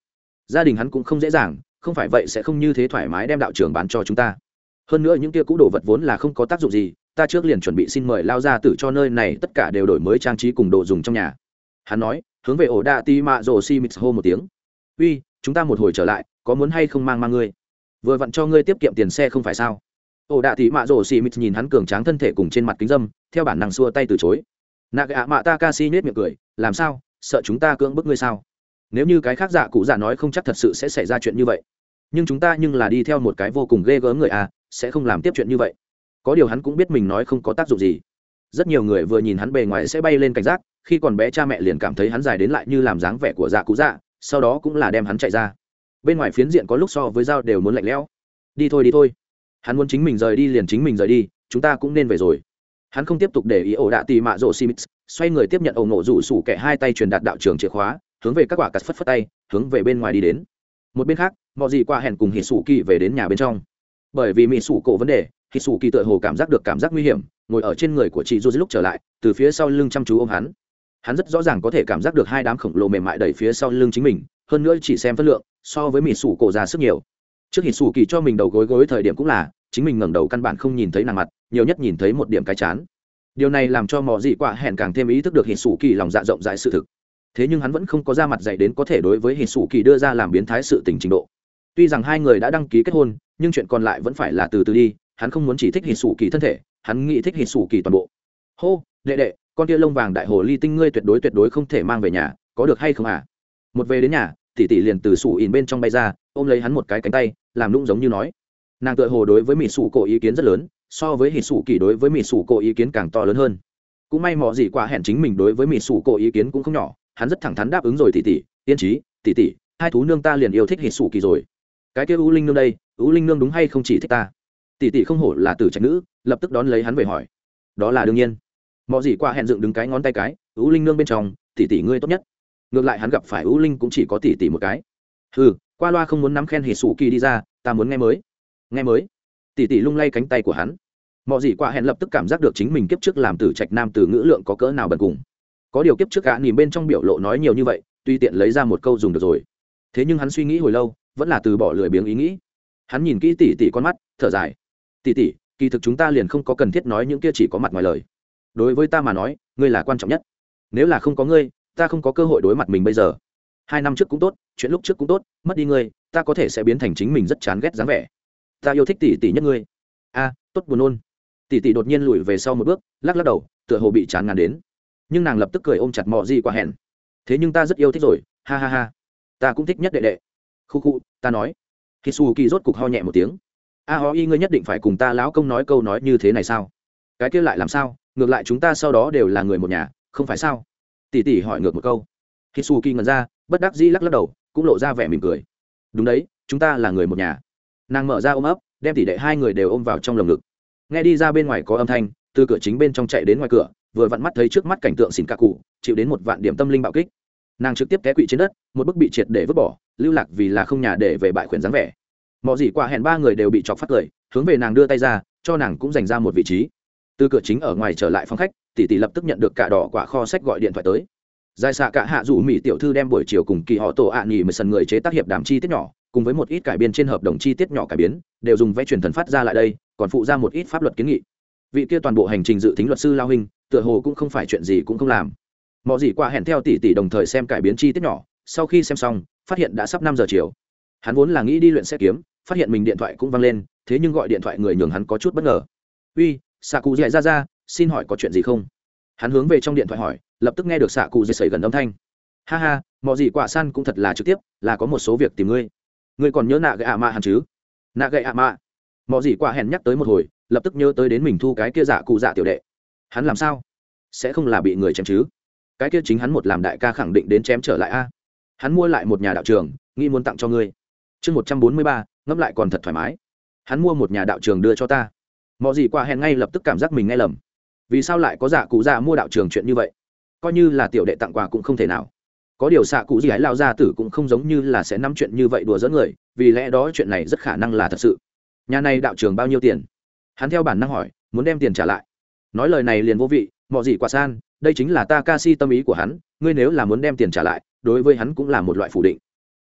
gia đình hắn cũng không dễ dàng, không phải vậy sẽ không như thế thoải mái đem đạo trường bán cho chúng ta. Hơn nữa những kia cũ đồ vật vốn là không có tác dụng gì, ta trước liền chuẩn bị xin mời lao gia tử cho nơi này tất cả đều đổi mới trang trí cùng đồ dùng trong nhà. Hắn nói, hướng về ổ đạ ti mạ rồ si mít hô một tiếng. Uy, chúng ta một hồi trở lại, có muốn hay không mang ngươi? Vừa vặn cho ngươi tiết kiệm tiền xe không phải sao? Ổ đạ ti mạ rồ si mít nhìn hắn cường tráng thân thể cùng trên mặt kính dâm, theo bản năng xua tay từ chối. Naga mạ Takashi nhếch miệng cười, làm sao? Sợ chúng ta cưỡng bức ngươi sao? Nếu như cái khác dạ cụ dạ nói không chắc thật sự sẽ xảy ra chuyện như vậy. Nhưng chúng ta nhưng là đi theo một cái vô cùng ghê gớm người à, sẽ không làm tiếp chuyện như vậy. Có điều hắn cũng biết mình nói không có tác dụng gì. Rất nhiều người vừa nhìn hắn bề ngoài sẽ bay lên cảnh giác, khi còn bé cha mẹ liền cảm thấy hắn dài đến lại như làm dáng vẻ của dạ cụ dạ, sau đó cũng là đem hắn chạy ra. Bên ngoài phiến diện có lúc so với dao đều muốn lạnh lẽo. Đi thôi đi thôi. Hắn muốn chính mình rời đi liền chính mình rời đi, chúng ta cũng nên về rồi. Hắn không tiếp tục để ý ổ đạ tì mạ rộ Simits, xoay người tiếp nhận ổ nổ rủ sủ kẻ hai tay truyền đạt đạo trường chìa khóa, hướng về các quả cắt phất phất tay, hướng về bên ngoài đi đến. Một bên khác, mọi gì qua hẹn cùng hỉ sủ kỳ về đến nhà bên trong. Bởi vì mỹ sủ cổ vấn đề, hỉ sủ kỳ tựa hồ cảm giác được cảm giác nguy hiểm, ngồi ở trên người của chị Du lúc trở lại, từ phía sau lưng chăm chú ôm hắn. Hắn rất rõ ràng có thể cảm giác được hai đám khổng lồ mềm mại đẩy phía sau lưng chính mình, hơn nữa chỉ xem phân lượng, so với mỹ sủ cổ già sức nhiều. Trước hỉ sủ kỳ cho mình đầu gối thời điểm cũng là, chính mình ngẩng đầu căn bản không nhìn thấy nàng mặt, nhiều nhất nhìn thấy một điểm cái chán. Điều này làm cho mọ dị quả hẹn càng thêm ý thức được hỉ sủ kỳ lòng dạ rộng rãi sự thực. Thế nhưng hắn vẫn không có ra mặt dạy đến có thể đối với hỉ sủ kỳ đưa ra làm biến thái sự tình trình độ. Tuy rằng hai người đã đăng ký kết hôn, nhưng chuyện còn lại vẫn phải là từ từ đi. Hắn không muốn chỉ thích hỉ sủ kỳ thân thể, hắn nghĩ thích hỉ sủ kỳ toàn bộ. Hô, đệ đệ, con kia lông vàng đại hồ ly tinh ngươi tuyệt đối không thể mang về nhà, có được hay không à? Một về đến nhà, tỷ tỷ liền từ sủ ỉn bên trong bay ra, ôm lấy hắn một cái cánh tay, làm nũng giống như nói. Nàng tựa hồ đối với mỹ sủ cổ ý kiến rất lớn, so với hỉ sủ kỳ đối với mỹ sủ cổ ý kiến càng to lớn hơn. Cũng may mọ gì quả hẹn chính mình đối với mỹ sủ cổ ý kiến cũng không nhỏ, hắn rất thẳng thắn đáp ứng rồi tỷ tỷ, yên trí, tỷ tỷ, hai thú nương ta liền yêu thích hỉ sủ kỳ rồi. Cái kia u linh nương đây, u linh nương đúng hay không chỉ thích ta? Tỷ tỷ không hổ là tử trạch nữ, lập tức đón lấy hắn về hỏi. Đó là đương nhiên. Mọ gì quả hẹn dựng đứng cái ngón tay cái, u linh nương bên trong, tỷ tỷ ngươi tốt nhất. Ngược lại hắn gặp phải u linh cũng chỉ có tỷ tỷ một cái. Hừ, qua loa không muốn nắm khen hỉ sủ kỳ đi ra, ta muốn nghe mới. Nghe mới. Tỷ tỷ lung lay cánh tay của hắn. Mọ gì quả hẹn lập tức cảm giác được chính mình kiếp trước làm tử trạch nam từ ngữ lượng có cỡ nào bần cùng. Có điều kiếp trước cả nhìn bên trong biểu lộ nói nhiều như vậy, tuy tiện lấy ra một câu dùng được rồi. Thế nhưng hắn suy nghĩ hồi lâu, vẫn là từ bỏ lười biếng ý nghĩ. Hắn nhìn kỹ tỷ tỷ con mắt, thở dài. Tỷ tỷ, kỳ thực chúng ta liền không có cần thiết nói những kia chỉ có mặt ngoài lời. Đối với ta mà nói, ngươi là quan trọng nhất. Nếu là không có ngươi, ta không có cơ hội đối mặt mình bây giờ. 2 năm trước cũng tốt, chuyện lúc trước cũng tốt, mất đi ngươi, ta có thể sẽ biến thành chính mình rất chán ghét dáng vẻ. Ta yêu thích tỷ tỷ nhất ngươi. A, tốt buồn nôn. Tỷ tỷ đột nhiên lùi về sau một bước, lắc lắc đầu, tựa hồ bị chán ngán đến. Nhưng nàng lập tức cười ôm chặt Mọ gì quả hẹn. Thế nhưng ta rất yêu thích rồi, ha ha ha. Ta cũng thích nhất đệ đệ. Khu khu, ta nói. Hisuki rốt cục ho nhẹ một tiếng. A ho y ngươi nhất định phải cùng ta lão công nói câu nói như thế này sao? Cái kia lại làm sao? Ngược lại chúng ta sau đó đều là người một nhà, không phải sao? Tỷ tỷ hỏi ngược một câu. Hisuki ngẩn ra, bất đắc dĩ lắc lắc đầu, cũng lộ ra vẻ mỉm cười. Đúng đấy, chúng ta là người một nhà. Nàng mở ra ôm ấp, đem tỷ đệ hai người đều ôm vào trong lồng ngực. Nghe đi ra bên ngoài có âm thanh, từ cửa chính bên trong chạy đến ngoài cửa, vừa vặn mắt thấy trước mắt cảnh tượng xỉn cả cụ, chịu đến một vạn điểm tâm linh bạo kích. Nàng trực tiếp té quỵ trên đất, một bức bị triệt để vứt bỏ, lưu lạc vì là không nhà để về bại khuyển dáng vẻ. Mọ gì quả hẹn 3 người đều bị chọc phát cười, hướng về nàng đưa tay ra, cho nàng cũng dành ra một vị trí. Từ cửa chính ở ngoài trở lại phòng khách, tỷ tỷ lập tức nhận được cả đỏ quả kho sách gọi điện thoại tới. Dài xạ cả hạ rủ mỹ tiểu thư đem buổi chiều cùng kỳ họ tổ ạ nghỉ 10 sân người chế tác hiệp đàm chi tiết nhỏ, cùng với một ít cải biên trên hợp đồng chi tiết nhỏ cải biến, đều dùng vẽ truyền thần phát ra lại đây, còn phụ ra một ít pháp luật kiến nghị. Vị kia toàn bộ hành trình dự tính luật sư lao hình, tựa hồ cũng không phải chuyện gì cũng không làm. Mọ gì qua hẹn theo tỷ tỷ đồng thời xem cải biến chi tiết nhỏ, sau khi xem xong, phát hiện đã sắp 5 giờ chiều. Hắn vốn là nghĩ đi luyện xe kiếm, phát hiện mình điện thoại cũng vang lên, thế nhưng gọi điện thoại người nhường hắn có chút bất ngờ. "Uy, xạ cụ dạy ra, xin hỏi có chuyện gì không?" Hắn hướng về trong điện thoại hỏi, lập tức nghe được xạ cụ dạy sẩy gần âm thanh. "Ha ha, mọ gì quả san cũng thật là trực tiếp, là có một số việc tìm ngươi. Ngươi còn nhớ nạ gậy ạ mạ hẳn chứ?" "Nạ gậy ạ mạ?" Mọ gì quả hẹn nhắc tới một hồi, lập tức nhớ tới đến mình thu cái kia dạ cụ dạ tiểu đệ. Hắn làm sao? Sẽ không là bị người chém chứ? Cái kia chính hắn một làm đại ca khẳng định đến chém trở lại a. Hắn mua lại một nhà đạo trường, nghĩ muốn tặng cho ngươi. Chương 143, ngẫm lại còn thật thoải mái. Hắn mua một nhà đạo trường đưa cho ta. Mọ gì quả hẹn ngay lập tức cảm giác mình nghe lầm. Vì sao lại có dạ cụ dạ mua đạo trường chuyện như vậy? Coi như là tiểu đệ tặng quà cũng không thể nào. Có điều xạ cụ gì ấy lao gia tử cũng không giống như là sẽ nắm chuyện như vậy đùa giỡn người, vì lẽ đó chuyện này rất khả năng là thật sự. Nhà này đạo trường bao nhiêu tiền? Hắn theo bản năng hỏi, muốn đem tiền trả lại. Nói lời này liền vô vị, mọ gì quả san, đây chính là Takashi tâm ý của hắn, ngươi nếu là muốn đem tiền trả lại, đối với hắn cũng là một loại phủ định.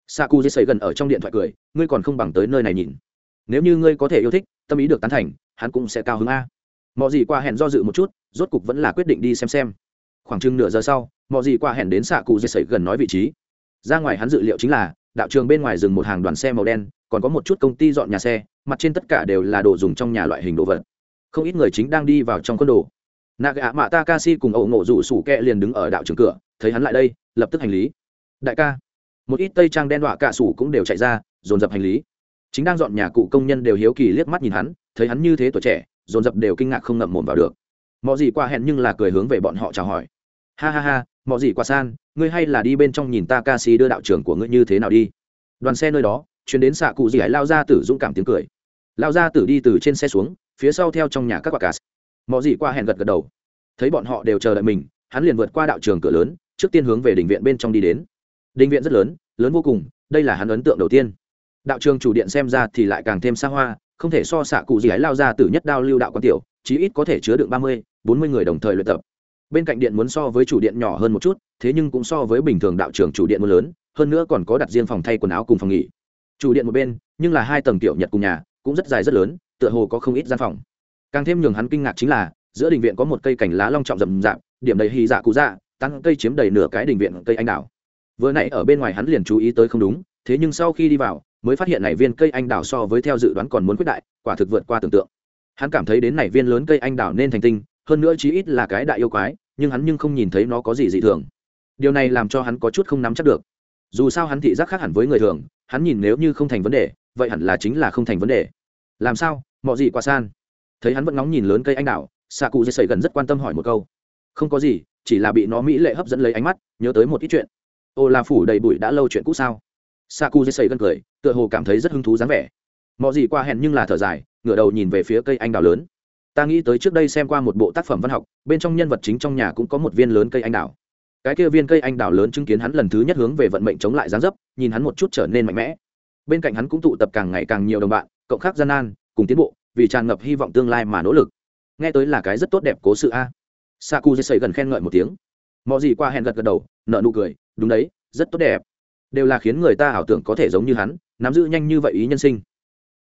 xạ cụ dây xây gần ở trong điện thoại cười, ngươi còn không bằng tới nơi này nhìn. Nếu như ngươi có thể yêu thích, tâm ý được tán thành, hắn cũng sẽ cao hứng a. Mọi gì qua hẹn do dự một chút, rốt cục vẫn là quyết định đi xem. Khoảng chừng nửa giờ sau, mọi gì qua hẹn đến xạ cụ dây xây gần nói vị trí. Ra ngoài hắn dự liệu chính là đạo trường bên ngoài dừng một hàng đoàn xe màu đen, còn có một chút công ty dọn nhà xe, mặt trên tất cả đều là đồ dùng trong nhà loại hình đồ vật. Không ít người chính đang đi vào trong con đồ. Naga Mạ Takashi cùng ẩu ngộ rủ sủ kẹ liền đứng ở đạo trường cửa, thấy hắn lại đây, lập tức hành lý. Đại ca. Một ít tây trang đen đọa cả sủ cũng đều chạy ra, dồn dập hành lý. Chính đang dọn nhà cụ công nhân đều hiếu kỳ liếc mắt nhìn hắn, thấy hắn như thế tuổi trẻ, dồn dập đều kinh ngạc không ngậm mồm vào được. Mọ gì qua hẹn nhưng là cười hướng về bọn họ chào hỏi. Ha ha ha, mọ gì qua san, ngươi hay là đi bên trong nhìn Takashi đưa đạo trưởng của ngươi như thế nào đi. Đoàn xe nơi đó chuyến đến xạ cụ gì ấy lao ra tử dũng cảm tiếng cười. Lao ra tử đi từ trên xe xuống, phía sau theo trong nhà các quả cà. Mọ gì qua hẹn gật gật đầu, thấy bọn họ đều chờ đợi mình, hắn liền vượt qua đạo trường cửa lớn, trước tiên hướng về đình viện bên trong đi đến. Đình viện rất lớn, lớn vô cùng, đây là hắn ấn tượng đầu tiên. Đạo trường chủ điện xem ra thì lại càng thêm xa hoa, không thể so xạ cụ gì ấy lao ra tử nhất đao lưu đạo quán tiểu, chí ít có thể chứa đựng 30-40 người đồng thời luyện tập. Bên cạnh điện muốn so với chủ điện nhỏ hơn một chút, thế nhưng cũng so với bình thường đạo trường chủ điện muốn lớn, hơn nữa còn có đặt riêng phòng thay quần áo cùng phòng nghỉ. Chủ điện một bên, nhưng là 2 tầng tiểu nhật cùng nhà, cũng rất dài rất lớn, tựa hồ có không ít gian phòng. Càng thêm nhường hắn kinh ngạc chính là, giữa đình viện có một cây cảnh lá long trọng rậm rạp, điểm đầy hì dạ cụ dạ, tăng cây chiếm đầy nửa cái đình viện cây anh đào. Vừa nãy ở bên ngoài hắn liền chú ý tới không đúng, thế nhưng sau khi đi vào, mới phát hiện này viên cây anh đào so với theo dự đoán còn muốn quyết đại, quả thực vượt qua tưởng tượng. Hắn cảm thấy đến này viên lớn cây anh đào nên thành tinh, hơn nữa chí ít là cái đại yêu quái, nhưng hắn nhưng không nhìn thấy nó có gì dị thường. Điều này làm cho hắn có chút không nắm chắc được. Dù sao hắn thị giác khác hẳn với người thường, hắn nhìn nếu như không thành vấn đề, vậy hẳn là chính là không thành vấn đề. Làm sao, mọ gì qua san? Thấy hắn vẫn ngóng nhìn lớn cây anh đào, xạ cụ dây sẩy gần rất quan tâm hỏi một câu. Không có gì, chỉ là bị nó mỹ lệ hấp dẫn lấy ánh mắt, nhớ tới một ít chuyện. Ô là phủ đầy bụi đã lâu chuyện cũ sao? Xạ cụ dây sẩy gần cười, tựa hồ cảm thấy rất hứng thú dáng vẻ. Mọ gì qua hẹn nhưng là thở dài, ngửa đầu nhìn về phía cây anh đào lớn. Ta nghĩ tới trước đây xem qua một bộ tác phẩm văn học, bên trong nhân vật chính trong nhà cũng có một viên lớn cây anh đào. Cái kia viên cây anh đào lớn chứng kiến hắn lần thứ nhất hướng về vận mệnh chống lại dáng dấp, nhìn hắn một chút trở nên mạnh mẽ. Bên cạnh hắn cũng tụ tập càng ngày càng nhiều đồng bạn, cộng khác gian nan, cùng tiến bộ, vì tràn ngập hy vọng tương lai mà nỗ lực. Nghe tới là cái rất tốt đẹp cố sự a. Saku dây gần khen ngợi một tiếng. Mọi gì qua hẹn gật gật đầu, nở nụ cười, đúng đấy, rất tốt đẹp. Đều là khiến người ta ảo tưởng có thể giống như hắn, nắm giữ nhanh như vậy ý nhân sinh.